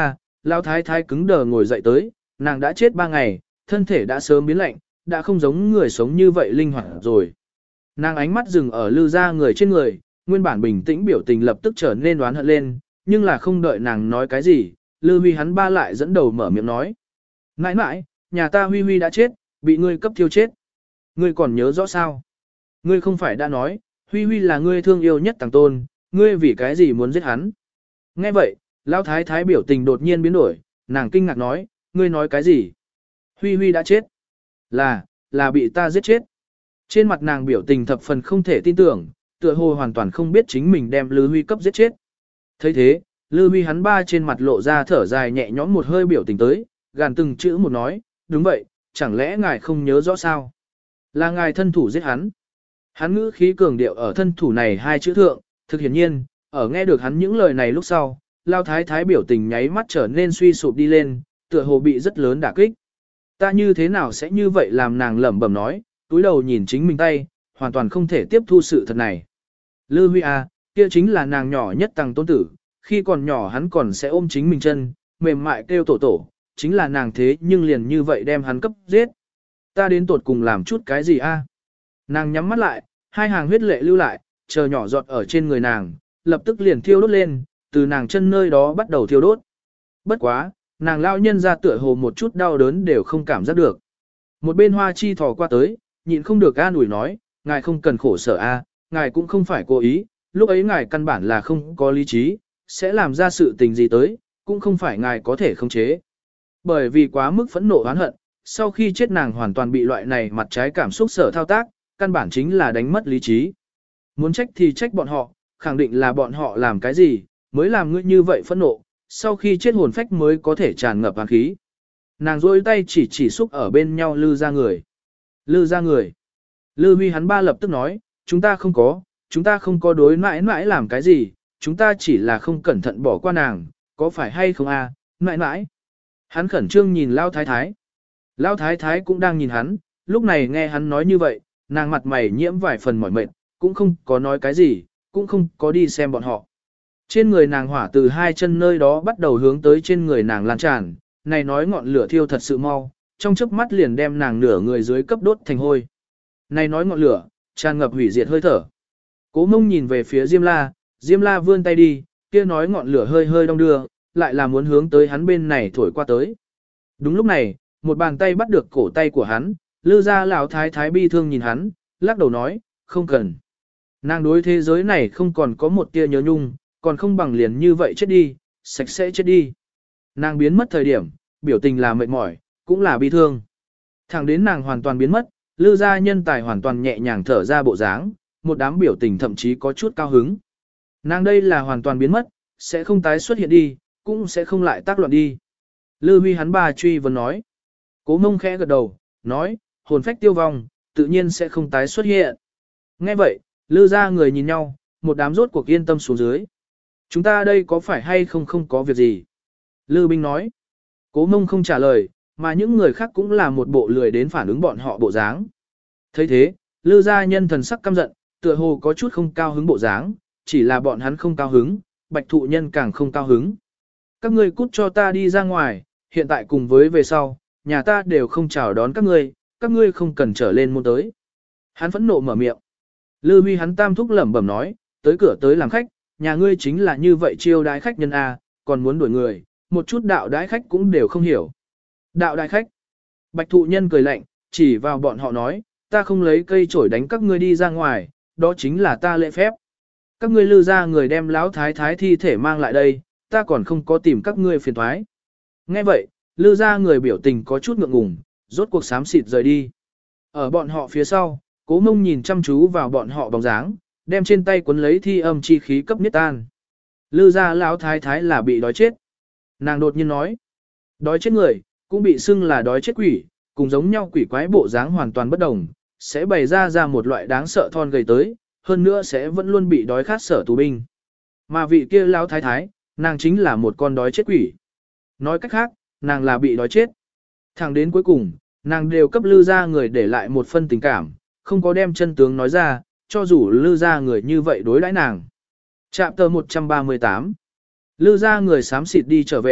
Lão thái thái cứng đờ ngồi dậy tới, nàng đã chết ba ngày, thân thể đã sớm biến lạnh, đã không giống người sống như vậy linh hoạt rồi. Nàng ánh mắt dừng ở Lư gia người trên người, nguyên bản bình tĩnh biểu tình lập tức trở nên đoán hận lên, nhưng là không đợi nàng nói cái gì, Lư Huy hắn ba lại dẫn đầu mở miệng nói. Nãi nãi, nhà ta Huy Huy đã chết, bị ngươi cấp thiêu chết. Ngươi còn nhớ rõ sao? Ngươi không phải đã nói, Huy Huy là ngươi thương yêu nhất Tàng Tôn, ngươi vì cái gì muốn giết hắn? Nghe vậy, Lão thái thái biểu tình đột nhiên biến đổi, nàng kinh ngạc nói, ngươi nói cái gì? Huy Huy đã chết. Là, là bị ta giết chết. Trên mặt nàng biểu tình thập phần không thể tin tưởng, tựa hồ hoàn toàn không biết chính mình đem Lư Huy cấp giết chết. thấy thế, Lư Huy hắn ba trên mặt lộ ra thở dài nhẹ nhõm một hơi biểu tình tới, gàn từng chữ một nói, đúng vậy, chẳng lẽ ngài không nhớ rõ sao? Là ngài thân thủ giết hắn. Hắn ngữ khí cường điệu ở thân thủ này hai chữ thượng, thực hiển nhiên, ở nghe được hắn những lời này lúc sau, Lao Thái Thái biểu tình nháy mắt trở nên suy sụp đi lên, tựa hồ bị rất lớn đả kích. Ta như thế nào sẽ như vậy làm nàng lẩm bẩm nói, túi đầu nhìn chính mình tay, hoàn toàn không thể tiếp thu sự thật này. Lư Huy à, kia chính là nàng nhỏ nhất Tằng Tôn tử, khi còn nhỏ hắn còn sẽ ôm chính mình chân, mềm mại kêu tổ tổ, chính là nàng thế nhưng liền như vậy đem hắn cấp giết. Ta đến tột cùng làm chút cái gì a? Nàng nhắm mắt lại, hai hàng huyết lệ lưu lại, chờ nhỏ giọt ở trên người nàng, lập tức liền thiêu đốt lên, từ nàng chân nơi đó bắt đầu thiêu đốt. Bất quá, nàng lao nhân ra tựa hồ một chút đau đớn đều không cảm giác được. Một bên Hoa Chi thò qua tới, nhịn không được an ủi nói, ngài không cần khổ sở a, ngài cũng không phải cố ý, lúc ấy ngài căn bản là không có lý trí, sẽ làm ra sự tình gì tới, cũng không phải ngài có thể khống chế. Bởi vì quá mức phẫn nộ oán hận, sau khi chết nàng hoàn toàn bị loại này mặt trái cảm xúc sở thao tác, căn bản chính là đánh mất lý trí. Muốn trách thì trách bọn họ, khẳng định là bọn họ làm cái gì, mới làm ngươi như vậy phẫn nộ, sau khi chết hồn phách mới có thể tràn ngập hàn khí. Nàng rôi tay chỉ chỉ xúc ở bên nhau Lư ra người. Lư ra người. Lư Huy hắn ba lập tức nói, chúng ta không có, chúng ta không có đối mãi mãi làm cái gì, chúng ta chỉ là không cẩn thận bỏ qua nàng, có phải hay không a, à? Mãi mãi. Hắn khẩn trương nhìn Lao Thái Thái. Lao Thái Thái cũng đang nhìn hắn, lúc này nghe hắn nói như vậy, nàng mặt mày nhiễm vài phần mỏi mệt, cũng không có nói cái gì, cũng không có đi xem bọn họ. Trên người nàng hỏa từ hai chân nơi đó bắt đầu hướng tới trên người nàng lan tràn, này nói ngọn lửa thiêu thật sự mau, trong chớp mắt liền đem nàng nửa người dưới cấp đốt thành hôi. Này nói ngọn lửa, tràn ngập hủy diệt hơi thở. Cố Mông nhìn về phía Diêm La, Diêm La vươn tay đi, kia nói ngọn lửa hơi hơi đong đưa, lại là muốn hướng tới hắn bên này thổi qua tới. Đúng lúc này, một bàn tay bắt được cổ tay của hắn, Lư gia lão thái thái bi thương nhìn hắn, lắc đầu nói, không cần. Nàng đối thế giới này không còn có một tia nhớ nhung, còn không bằng liền như vậy chết đi, sạch sẽ chết đi. Nàng biến mất thời điểm, biểu tình là mệt mỏi, cũng là bi thương. Thẳng đến nàng hoàn toàn biến mất, Lư gia nhân tài hoàn toàn nhẹ nhàng thở ra bộ dáng, một đám biểu tình thậm chí có chút cao hứng. Nàng đây là hoàn toàn biến mất, sẽ không tái xuất hiện đi, cũng sẽ không lại tác loạn đi. Lư Huy hắn bà truy vấn nói. Cố Mông khẽ gật đầu, nói, hồn phách tiêu vong, tự nhiên sẽ không tái xuất hiện. Nghe vậy, Lư gia người nhìn nhau, một đám rốt cuộc yên tâm xuống dưới. Chúng ta đây có phải hay không không có việc gì? Lư Binh nói. Cố Mông không trả lời, mà những người khác cũng là một bộ lười đến phản ứng bọn họ bộ dáng. thấy thế, Lư gia nhân thần sắc căm giận, tựa hồ có chút không cao hứng bộ dáng, chỉ là bọn hắn không cao hứng, Bạch thụ nhân càng không cao hứng. Các ngươi cút cho ta đi ra ngoài, hiện tại cùng với về sau, nhà ta đều không chào đón các ngươi, các ngươi không cần trở lên môn tới. Hắn phẫn nộ mở miệng. Lư Huy hắn tam thúc lẩm bẩm nói, tới cửa tới làm khách, nhà ngươi chính là như vậy chiêu đái khách nhân A, còn muốn đuổi người, một chút đạo đái khách cũng đều không hiểu. Đạo đái khách. Bạch thụ nhân cười lạnh, chỉ vào bọn họ nói, ta không lấy cây chổi đánh các ngươi đi ra ngoài, đó chính là ta lễ phép. Các ngươi Lư ra người đem lão thái thái thi thể mang lại đây, ta còn không có tìm các ngươi phiền thoái. Nghe vậy, Lư ra người biểu tình có chút ngượng ngùng, rốt cuộc xám xịt rời đi. Ở bọn họ phía sau, Cố Mông nhìn chăm chú vào bọn họ bóng dáng, đem trên tay cuốn lấy thi âm chi khí cấp niết tan. Lư ra lão thái thái là bị đói chết. Nàng đột nhiên nói, đói chết người, cũng bị xưng là đói chết quỷ, cùng giống nhau quỷ quái bộ dáng hoàn toàn bất đồng, sẽ bày ra ra một loại đáng sợ thon gầy tới, hơn nữa sẽ vẫn luôn bị đói khát sở tù binh. Mà vị kia lão thái thái, nàng chính là một con đói chết quỷ. Nói cách khác, nàng là bị đói chết. Thẳng đến cuối cùng, nàng đều cấp Lư ra người để lại một phân tình cảm, không có đem chân tướng nói ra, cho dù Lư ra người như vậy đối đãi nàng. Chapter một trăm ba mươi tám. Lư ra người xám xịt đi trở về,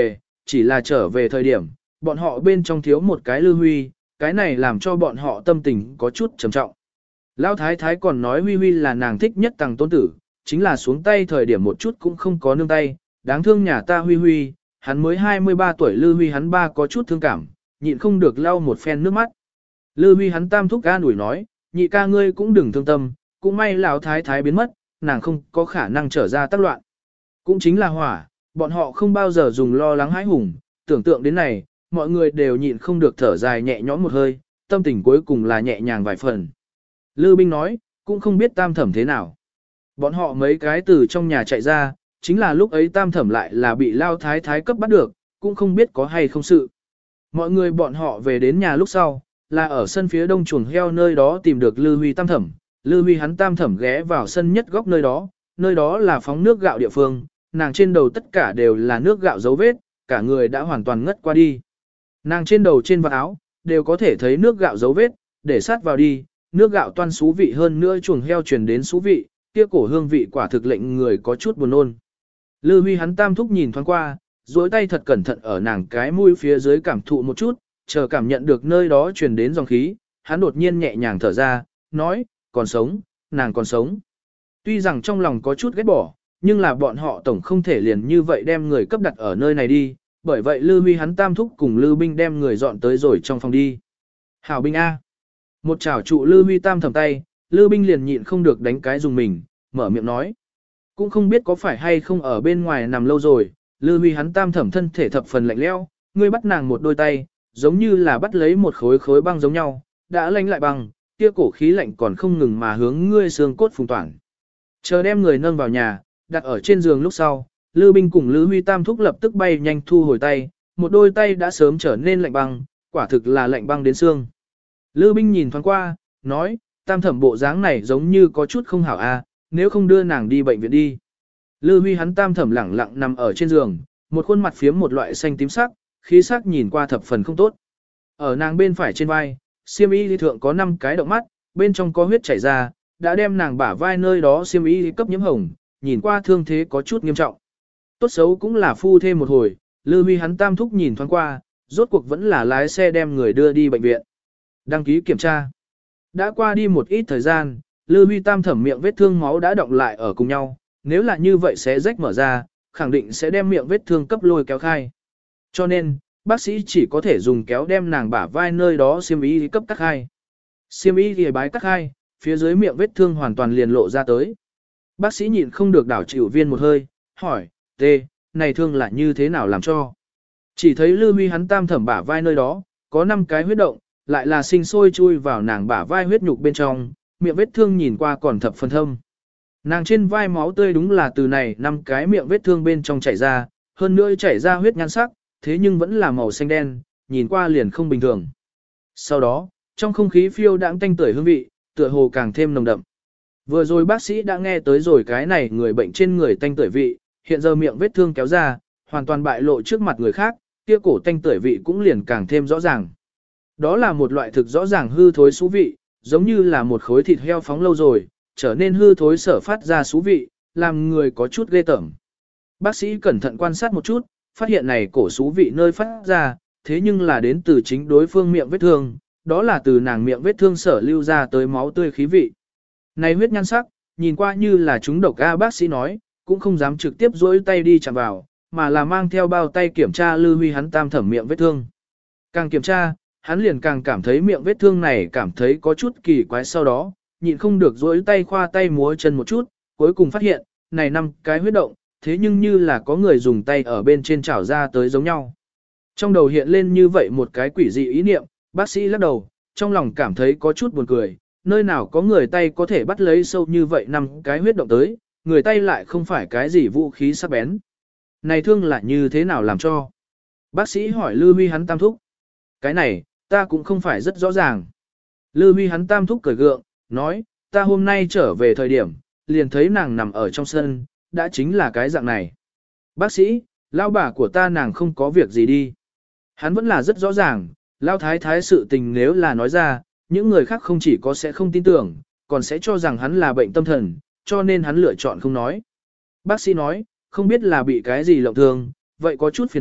chỉ là trở về thời điểm, bọn họ bên trong thiếu một cái Lư Huy, cái này làm cho bọn họ tâm tình có chút trầm trọng. Lão thái thái còn nói Huy Huy là nàng thích nhất tàng tôn tử, chính là xuống tay thời điểm một chút cũng không có nương tay, đáng thương nhà ta Huy Huy, hắn mới hai mươi ba tuổi Lư Huy hắn ba có chút thương cảm, nhịn không được lau một phen nước mắt. Lư Huy hắn tam thúc ca đuổi nói, nhị ca ngươi cũng đừng thương tâm, cũng may lão thái thái biến mất, nàng không có khả năng trở ra tác loạn. Cũng chính là hỏa, bọn họ không bao giờ dùng lo lắng hãi hùng, tưởng tượng đến này, mọi người đều nhịn không được thở dài nhẹ nhõm một hơi, tâm tình cuối cùng là nhẹ nhàng vài phần. Lư Binh nói, cũng không biết tam thẩm thế nào. Bọn họ mấy cái từ trong nhà chạy ra, chính là lúc ấy tam thẩm lại là bị lao thái thái cấp bắt được, cũng không biết có hay không sự. Mọi người bọn họ về đến nhà lúc sau, là ở sân phía đông chuồng heo nơi đó tìm được Lư Huy tam thẩm. Lư Huy hắn tam thẩm ghé vào sân nhất góc nơi đó, nơi đó là phóng nước gạo địa phương, nàng trên đầu tất cả đều là nước gạo dấu vết, cả người đã hoàn toàn ngất qua đi. Nàng trên đầu trên vạt áo, đều có thể thấy nước gạo dấu vết, để sát vào đi, nước gạo toan xú vị hơn nữa chuồng heo truyền đến xú vị, kia cổ hương vị quả thực lệnh người có chút buồn nôn. Lư Huy hắn tam thúc nhìn thoáng qua, duỗi tay thật cẩn thận ở nàng cái mũi phía dưới cảm thụ một chút, chờ cảm nhận được nơi đó truyền đến dòng khí, hắn đột nhiên nhẹ nhàng thở ra, nói, còn sống, nàng còn sống. Tuy rằng trong lòng có chút ghét bỏ, nhưng là bọn họ tổng không thể liền như vậy đem người cấp đặt ở nơi này đi, bởi vậy Lư Huy hắn tam thúc cùng Lư Binh đem người dọn tới rồi trong phòng đi. Hảo Binh A. Một chảo trụ Lư Huy tam thầm tay, Lư Binh liền nhịn không được đánh cái dùng mình, mở miệng nói. Cũng không biết có phải hay không ở bên ngoài nằm lâu rồi, Lư Huy hắn tam thẩm thân thể thập phần lạnh lẽo, ngươi bắt nàng một đôi tay, giống như là bắt lấy một khối khối băng giống nhau, đã lạnh lại băng, kia cổ khí lạnh còn không ngừng mà hướng ngươi xương cốt phùng toản. Chờ đem người nâng vào nhà, đặt ở trên giường lúc sau, Lư Binh cùng Lư Huy tam thúc lập tức bay nhanh thu hồi tay, một đôi tay đã sớm trở nên lạnh băng, quả thực là lạnh băng đến xương. Lư Binh nhìn thoáng qua, nói, tam thẩm bộ dáng này giống như có chút không hảo a, nếu không đưa nàng đi bệnh viện đi. Lư Huy hắn tam thẩm lẳng lặng nằm ở trên giường, một khuôn mặt phiếm một loại xanh tím sắc, khí sắc nhìn qua thập phần không tốt. Ở nàng bên phải trên vai, xiêm y thượng có năm cái động mắt, bên trong có huyết chảy ra, đã đem nàng bả vai nơi đó xiêm y cấp nhiễm hồng, nhìn qua thương thế có chút nghiêm trọng. Tốt xấu cũng là phu thêm một hồi, Lư Huy hắn tam thúc nhìn thoáng qua, rốt cuộc vẫn là lái xe đem người đưa đi bệnh viện. Đăng ký kiểm tra. Đã qua đi một ít thời gian, Lư Huy tam thẩm miệng vết thương máu đã đọng lại ở cùng nhau, nếu là như vậy sẽ rách mở ra, khẳng định sẽ đem miệng vết thương cấp lôi kéo khai. Cho nên, bác sĩ chỉ có thể dùng kéo đem nàng bả vai nơi đó xiêm y cấp cắt khai. Xiêm y thì bái cắt khai, phía dưới miệng vết thương hoàn toàn liền lộ ra tới. Bác sĩ nhịn không được đảo chịu viên một hơi, hỏi, tê, này thương là như thế nào làm cho? Chỉ thấy Lư Huy hắn tam thẩm bả vai nơi đó, có năm cái huyết động, lại là sinh sôi chui vào nàng bả vai huyết nhục bên trong, miệng vết thương nhìn qua còn thập phần thâm. Nàng trên vai máu tươi đúng là từ này năm cái miệng vết thương bên trong chảy ra, hơn nữa chảy ra huyết nhan sắc, thế nhưng vẫn là màu xanh đen, nhìn qua liền không bình thường. Sau đó, trong không khí phiêu đãng tanh tưởi hương vị, tựa hồ càng thêm nồng đậm. Vừa rồi bác sĩ đã nghe tới rồi cái này người bệnh trên người tanh tưởi vị, hiện giờ miệng vết thương kéo ra, hoàn toàn bại lộ trước mặt người khác, kia cổ tanh tưởi vị cũng liền càng thêm rõ ràng. Đó là một loại thực rõ ràng hư thối xú vị, giống như là một khối thịt heo phóng lâu rồi, trở nên hư thối sở phát ra xú vị, làm người có chút ghê tởm. Bác sĩ cẩn thận quan sát một chút, phát hiện này cổ xú vị nơi phát ra, thế nhưng là đến từ chính đối phương miệng vết thương, đó là từ nàng miệng vết thương sở lưu ra tới máu tươi khí vị. Này huyết nhan sắc, nhìn qua như là chúng độc A, bác sĩ nói, cũng không dám trực tiếp dỗi tay đi chạm vào, mà là mang theo bao tay kiểm tra Lư Huy hắn tam thẩm miệng vết thương. Càng kiểm tra, hắn liền càng cảm thấy miệng vết thương này cảm thấy có chút kỳ quái, sau đó, nhịn không được dỗi tay khoa tay múa chân một chút, cuối cùng phát hiện, này năm cái huyết động, thế nhưng như là có người dùng tay ở bên trên chảo ra tới giống nhau. Trong đầu hiện lên như vậy một cái quỷ dị ý niệm, bác sĩ lắc đầu, trong lòng cảm thấy có chút buồn cười, nơi nào có người tay có thể bắt lấy sâu như vậy năm cái huyết động tới, người tay lại không phải cái gì vũ khí sắc bén. Này thương là như thế nào làm cho? Bác sĩ hỏi Lư Huy hắn tam thúc. Cái này, ta cũng không phải rất rõ ràng. Lư Huy hắn tam thúc cười gượng, nói, ta hôm nay trở về thời điểm, liền thấy nàng nằm ở trong sân, đã chính là cái dạng này. Bác sĩ, lao bà của ta nàng không có việc gì đi. Hắn vẫn là rất rõ ràng, lao thái thái sự tình nếu là nói ra, những người khác không chỉ có sẽ không tin tưởng, còn sẽ cho rằng hắn là bệnh tâm thần, cho nên hắn lựa chọn không nói. Bác sĩ nói, không biết là bị cái gì lộng thương, vậy có chút phiền phức,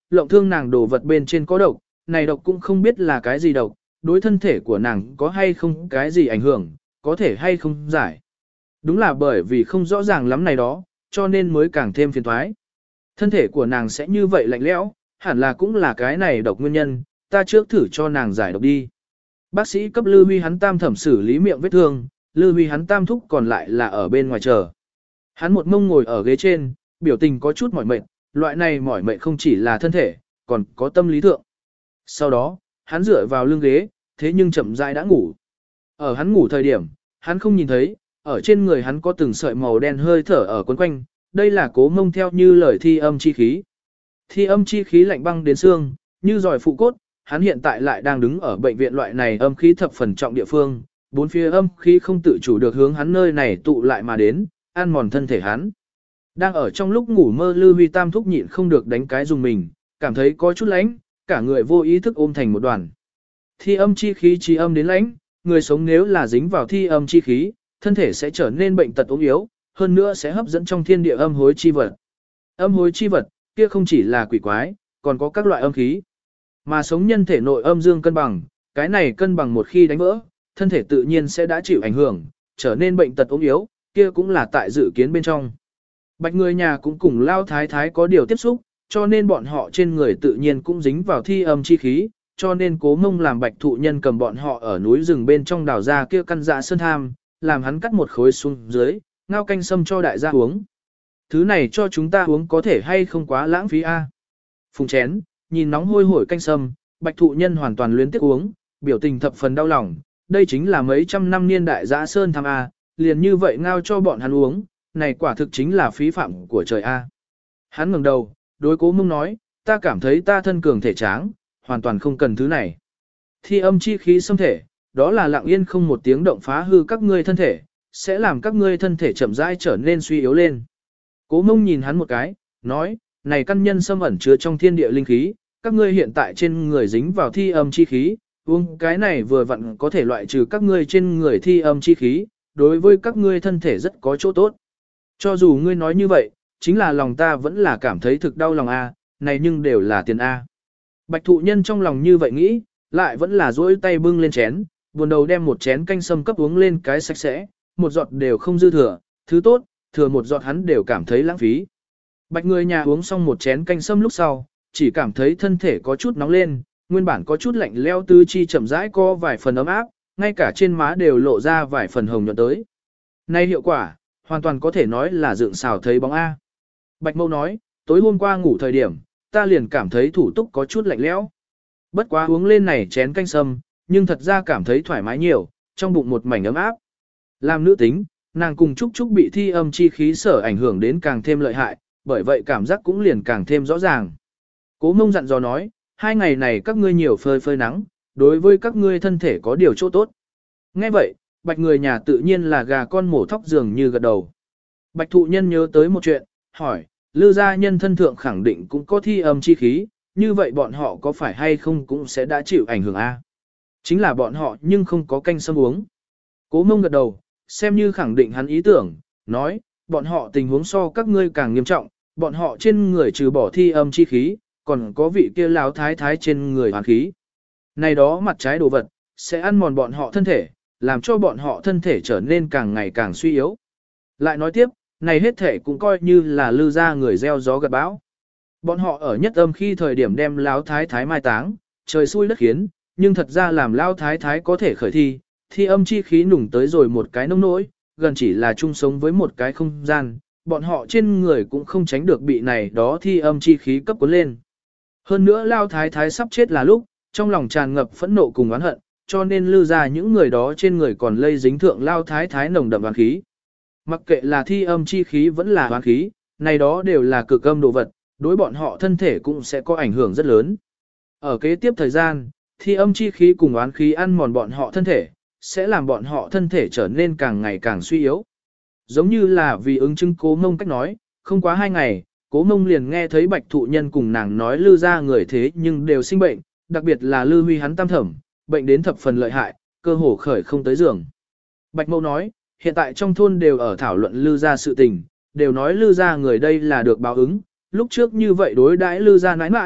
lộng thương nàng đồ vật bên trên có độc, này độc cũng không biết là cái gì độc, đối thân thể của nàng có hay không cái gì ảnh hưởng, có thể hay không giải. Đúng là bởi vì không rõ ràng lắm này đó, cho nên mới càng thêm phiền toái. Thân thể của nàng sẽ như vậy lạnh lẽo, hẳn là cũng là cái này độc nguyên nhân, ta trước thử cho nàng giải độc đi. Bác sĩ cấp Lư Huy hắn tam thẩm xử lý miệng vết thương, Lư Huy hắn tam thúc còn lại là ở bên ngoài chờ. Hắn một mông ngồi ở ghế trên, biểu tình có chút mỏi mệt, loại này mỏi mệt không chỉ là thân thể, còn có tâm lý thượng. Sau đó, hắn dựa vào lưng ghế, thế nhưng chậm rãi đã ngủ. Ở hắn ngủ thời điểm, hắn không nhìn thấy, ở trên người hắn có từng sợi màu đen hơi thở ở quấn quanh, đây là Cố Mông theo như lời thi âm chi khí. Thi âm chi khí lạnh băng đến xương, như giỏi phụ cốt, hắn hiện tại lại đang đứng ở bệnh viện loại này âm khí thập phần trọng địa phương, bốn phía âm khí không tự chủ được hướng hắn nơi này tụ lại mà đến, ăn mòn thân thể hắn. Đang ở trong lúc ngủ mơ Lư Huy tam thúc nhịn không được đánh cái dùng mình, cảm thấy có chút lánh, cả người vô ý thức ôm thành một đoàn. Thi âm chi khí chi âm đến lãnh, người sống nếu là dính vào thi âm chi khí, thân thể sẽ trở nên bệnh tật ốm yếu, hơn nữa sẽ hấp dẫn trong thiên địa âm hối chi vật. Âm hối chi vật, kia không chỉ là quỷ quái, còn có các loại âm khí. Mà sống nhân thể nội âm dương cân bằng, cái này cân bằng một khi đánh vỡ, thân thể tự nhiên sẽ đã chịu ảnh hưởng, trở nên bệnh tật ốm yếu, kia cũng là tại dự kiến bên trong. Bạch người nhà cũng cùng lao thái thái có điều tiếp xúc, cho nên bọn họ trên người tự nhiên cũng dính vào thi âm chi khí, cho nên Cố Mông làm bạch thụ nhân cầm bọn họ ở núi rừng bên trong đào ra kia căn dạ sơn tham, làm hắn cắt một khối xuống dưới, ngao canh sâm cho đại gia uống. Thứ này cho chúng ta uống có thể hay không quá lãng phí a? Phùng chén, nhìn nóng hôi hổi canh sâm, bạch thụ nhân hoàn toàn luyến tiếc uống, biểu tình thập phần đau lòng, đây chính là mấy trăm năm niên đại dạ sơn tham a, liền như vậy ngao cho bọn hắn uống, này quả thực chính là phí phạm của trời a. Hắn ngẩng đầu, đối Cố Mông nói, ta cảm thấy ta thân cường thể tráng, hoàn toàn không cần thứ này. Thi âm chi khí xâm thể, đó là lặng yên không một tiếng động phá hư các ngươi thân thể, sẽ làm các ngươi thân thể chậm rãi trở nên suy yếu lên. Cố Mông nhìn hắn một cái, nói, này căn nhân xâm ẩn chứa trong thiên địa linh khí, các ngươi hiện tại trên người dính vào thi âm chi khí, uống cái này vừa vặn có thể loại trừ các ngươi trên người thi âm chi khí, đối với các ngươi thân thể rất có chỗ tốt. Cho dù ngươi nói như vậy, chính là lòng ta vẫn là cảm thấy thực đau lòng a, này nhưng đều là tiền a. Bạch thụ nhân trong lòng như vậy nghĩ, lại vẫn là duỗi tay bưng lên chén, buồn đầu đem một chén canh sâm cấp uống lên cái sạch sẽ, một giọt đều không dư thừa, thứ tốt, thừa một giọt hắn đều cảm thấy lãng phí. Bạch người nhà uống xong một chén canh sâm lúc sau, chỉ cảm thấy thân thể có chút nóng lên, nguyên bản có chút lạnh leo tứ chi chậm rãi có vài phần ấm áp, ngay cả trên má đều lộ ra vài phần hồng nhuận tới. Nay hiệu quả, hoàn toàn có thể nói là dựng xào thấy bóng A. Bạch Mâu nói, tối hôm qua ngủ thời điểm, ta liền cảm thấy thủ túc có chút lạnh lẽo. Bất quá uống lên này chén canh sâm, nhưng thật ra cảm thấy thoải mái nhiều, trong bụng một mảnh ấm áp. Làm nữ tính, nàng cùng Trúc Trúc bị thi âm chi khí sở ảnh hưởng đến càng thêm lợi hại, bởi vậy cảm giác cũng liền càng thêm rõ ràng. Cố Mông dặn dò nói, hai ngày này các ngươi nhiều phơi phơi nắng, đối với các ngươi thân thể có điều chỗ tốt. Nghe vậy, bạch người nhà tự nhiên là gà con mổ thóc dường như gật đầu. Bạch thụ nhân nhớ tới một chuyện, hỏi, Lư gia nhân thân thượng khẳng định cũng có thi âm chi khí, như vậy bọn họ có phải hay không cũng sẽ đã chịu ảnh hưởng a? Chính là bọn họ nhưng không có canh sâm uống. Cố Mông gật đầu, xem như khẳng định hắn ý tưởng, nói, bọn họ tình huống so các ngươi càng nghiêm trọng, bọn họ trên người trừ bỏ thi âm chi khí, còn có vị kia lão thái thái trên người hoàn khí. Này đó mặt trái đồ vật, sẽ ăn mòn bọn họ thân thể, làm cho bọn họ thân thể trở nên càng ngày càng suy yếu. Lại nói tiếp, này hết thể cũng coi như là Lư gia người gieo gió gặt bão. Bọn họ ở nhất âm khi thời điểm đem lão thái thái mai táng, trời xui đất khiến, nhưng thật ra làm lão thái thái có thể khởi thi, thi âm chi khí nùng tới rồi một cái nông nỗi, gần chỉ là chung sống với một cái không gian, bọn họ trên người cũng không tránh được bị này đó thi âm chi khí cấp cuốn lên. Hơn nữa lão thái thái sắp chết là lúc, trong lòng tràn ngập phẫn nộ cùng oán hận, cho nên Lư gia những người đó trên người còn lây dính thượng lão thái thái nồng đậm oán khí. Mặc kệ là thi âm chi khí vẫn là oán khí, này đó đều là cực âm đồ vật, đối bọn họ thân thể cũng sẽ có ảnh hưởng rất lớn. Ở kế tiếp thời gian, thi âm chi khí cùng oán khí ăn mòn bọn họ thân thể, sẽ làm bọn họ thân thể trở nên càng ngày càng suy yếu. Giống như là vì ứng chứng Cố Mông cách nói, không quá hai ngày, Cố Mông liền nghe thấy bạch thụ nhân cùng nàng nói Lư gia người thế nhưng đều sinh bệnh, đặc biệt là Lư Huy hắn tam thẩm, bệnh đến thập phần lợi hại, cơ hồ khởi không tới giường. Bạch Mâu nói, hiện tại trong thôn đều ở thảo luận Lư gia sự tình, đều nói Lư gia người đây là được báo ứng, lúc trước như vậy đối đãi Lư gia nãi nãi,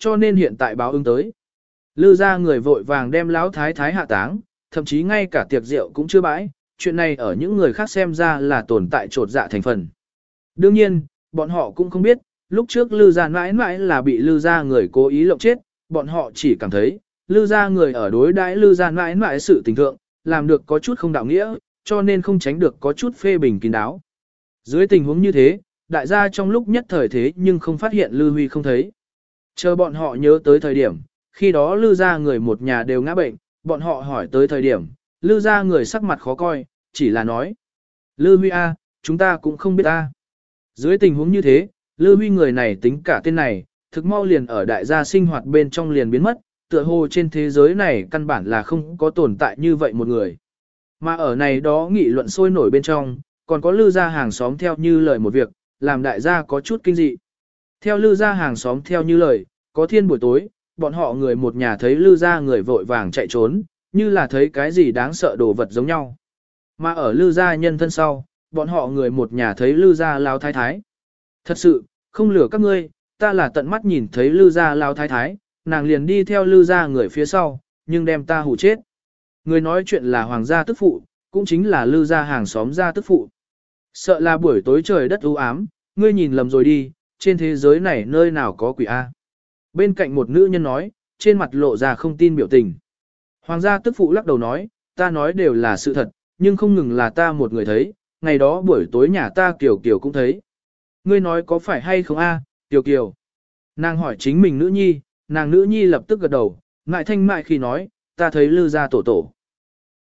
cho nên hiện tại báo ứng tới. Lư gia người vội vàng đem lão thái thái hạ táng, thậm chí ngay cả tiệc rượu cũng chưa bãi, chuyện này ở những người khác xem ra là tồn tại trột dạ thành phần. Đương nhiên, bọn họ cũng không biết, lúc trước Lư gia mãi mãi là bị Lư gia người cố ý lộng chết, bọn họ chỉ cảm thấy, Lư gia người ở đối đãi Lư gia mãi mãi sự tình thượng, làm được có chút không đạo nghĩa, cho nên không tránh được có chút phê bình kín đáo. Dưới tình huống như thế, đại gia trong lúc nhất thời thế nhưng không phát hiện Lư Huy không thấy. Chờ bọn họ nhớ tới thời điểm, khi đó Lư gia người một nhà đều ngã bệnh, bọn họ hỏi tới thời điểm, Lư gia người sắc mặt khó coi, chỉ là nói. Lư Huy A, chúng ta cũng không biết A. Dưới tình huống như thế, Lư Huy người này tính cả tên này, thực mau liền ở đại gia sinh hoạt bên trong liền biến mất, tựa hồ trên thế giới này căn bản là không có tồn tại như vậy một người. Mà ở này đó nghị luận sôi nổi bên trong, còn có Lư gia hàng xóm theo như lời một việc, làm đại gia có chút kinh dị. Theo Lư gia hàng xóm theo như lời, có thiên buổi tối, bọn họ người một nhà thấy Lư gia người vội vàng chạy trốn, như là thấy cái gì đáng sợ đồ vật giống nhau. Mà ở Lư gia nhân thân sau, bọn họ người một nhà thấy Lư gia lao thái thái. Thật sự, không lừa các ngươi, ta là tận mắt nhìn thấy Lư gia lao thái thái, nàng liền đi theo Lư gia người phía sau, nhưng đem ta hù chết. Người nói chuyện là hoàng gia tức phụ, cũng chính là Lư gia hàng xóm gia tức phụ. Sợ là buổi tối trời đất u ám, ngươi nhìn lầm rồi đi, trên thế giới này nơi nào có quỷ A. Bên cạnh một nữ nhân nói, trên mặt lộ ra không tin biểu tình. Hoàng gia tức phụ lắc đầu nói, ta nói đều là sự thật, nhưng không ngừng là ta một người thấy, ngày đó buổi tối nhà ta Kiều Kiều cũng thấy. Ngươi nói có phải hay không a, Kiều Kiều? Nàng hỏi chính mình nữ nhi, nàng nữ nhi lập tức gật đầu, ngại thanh mại khi nói, ta thấy Lư gia tổ tổ.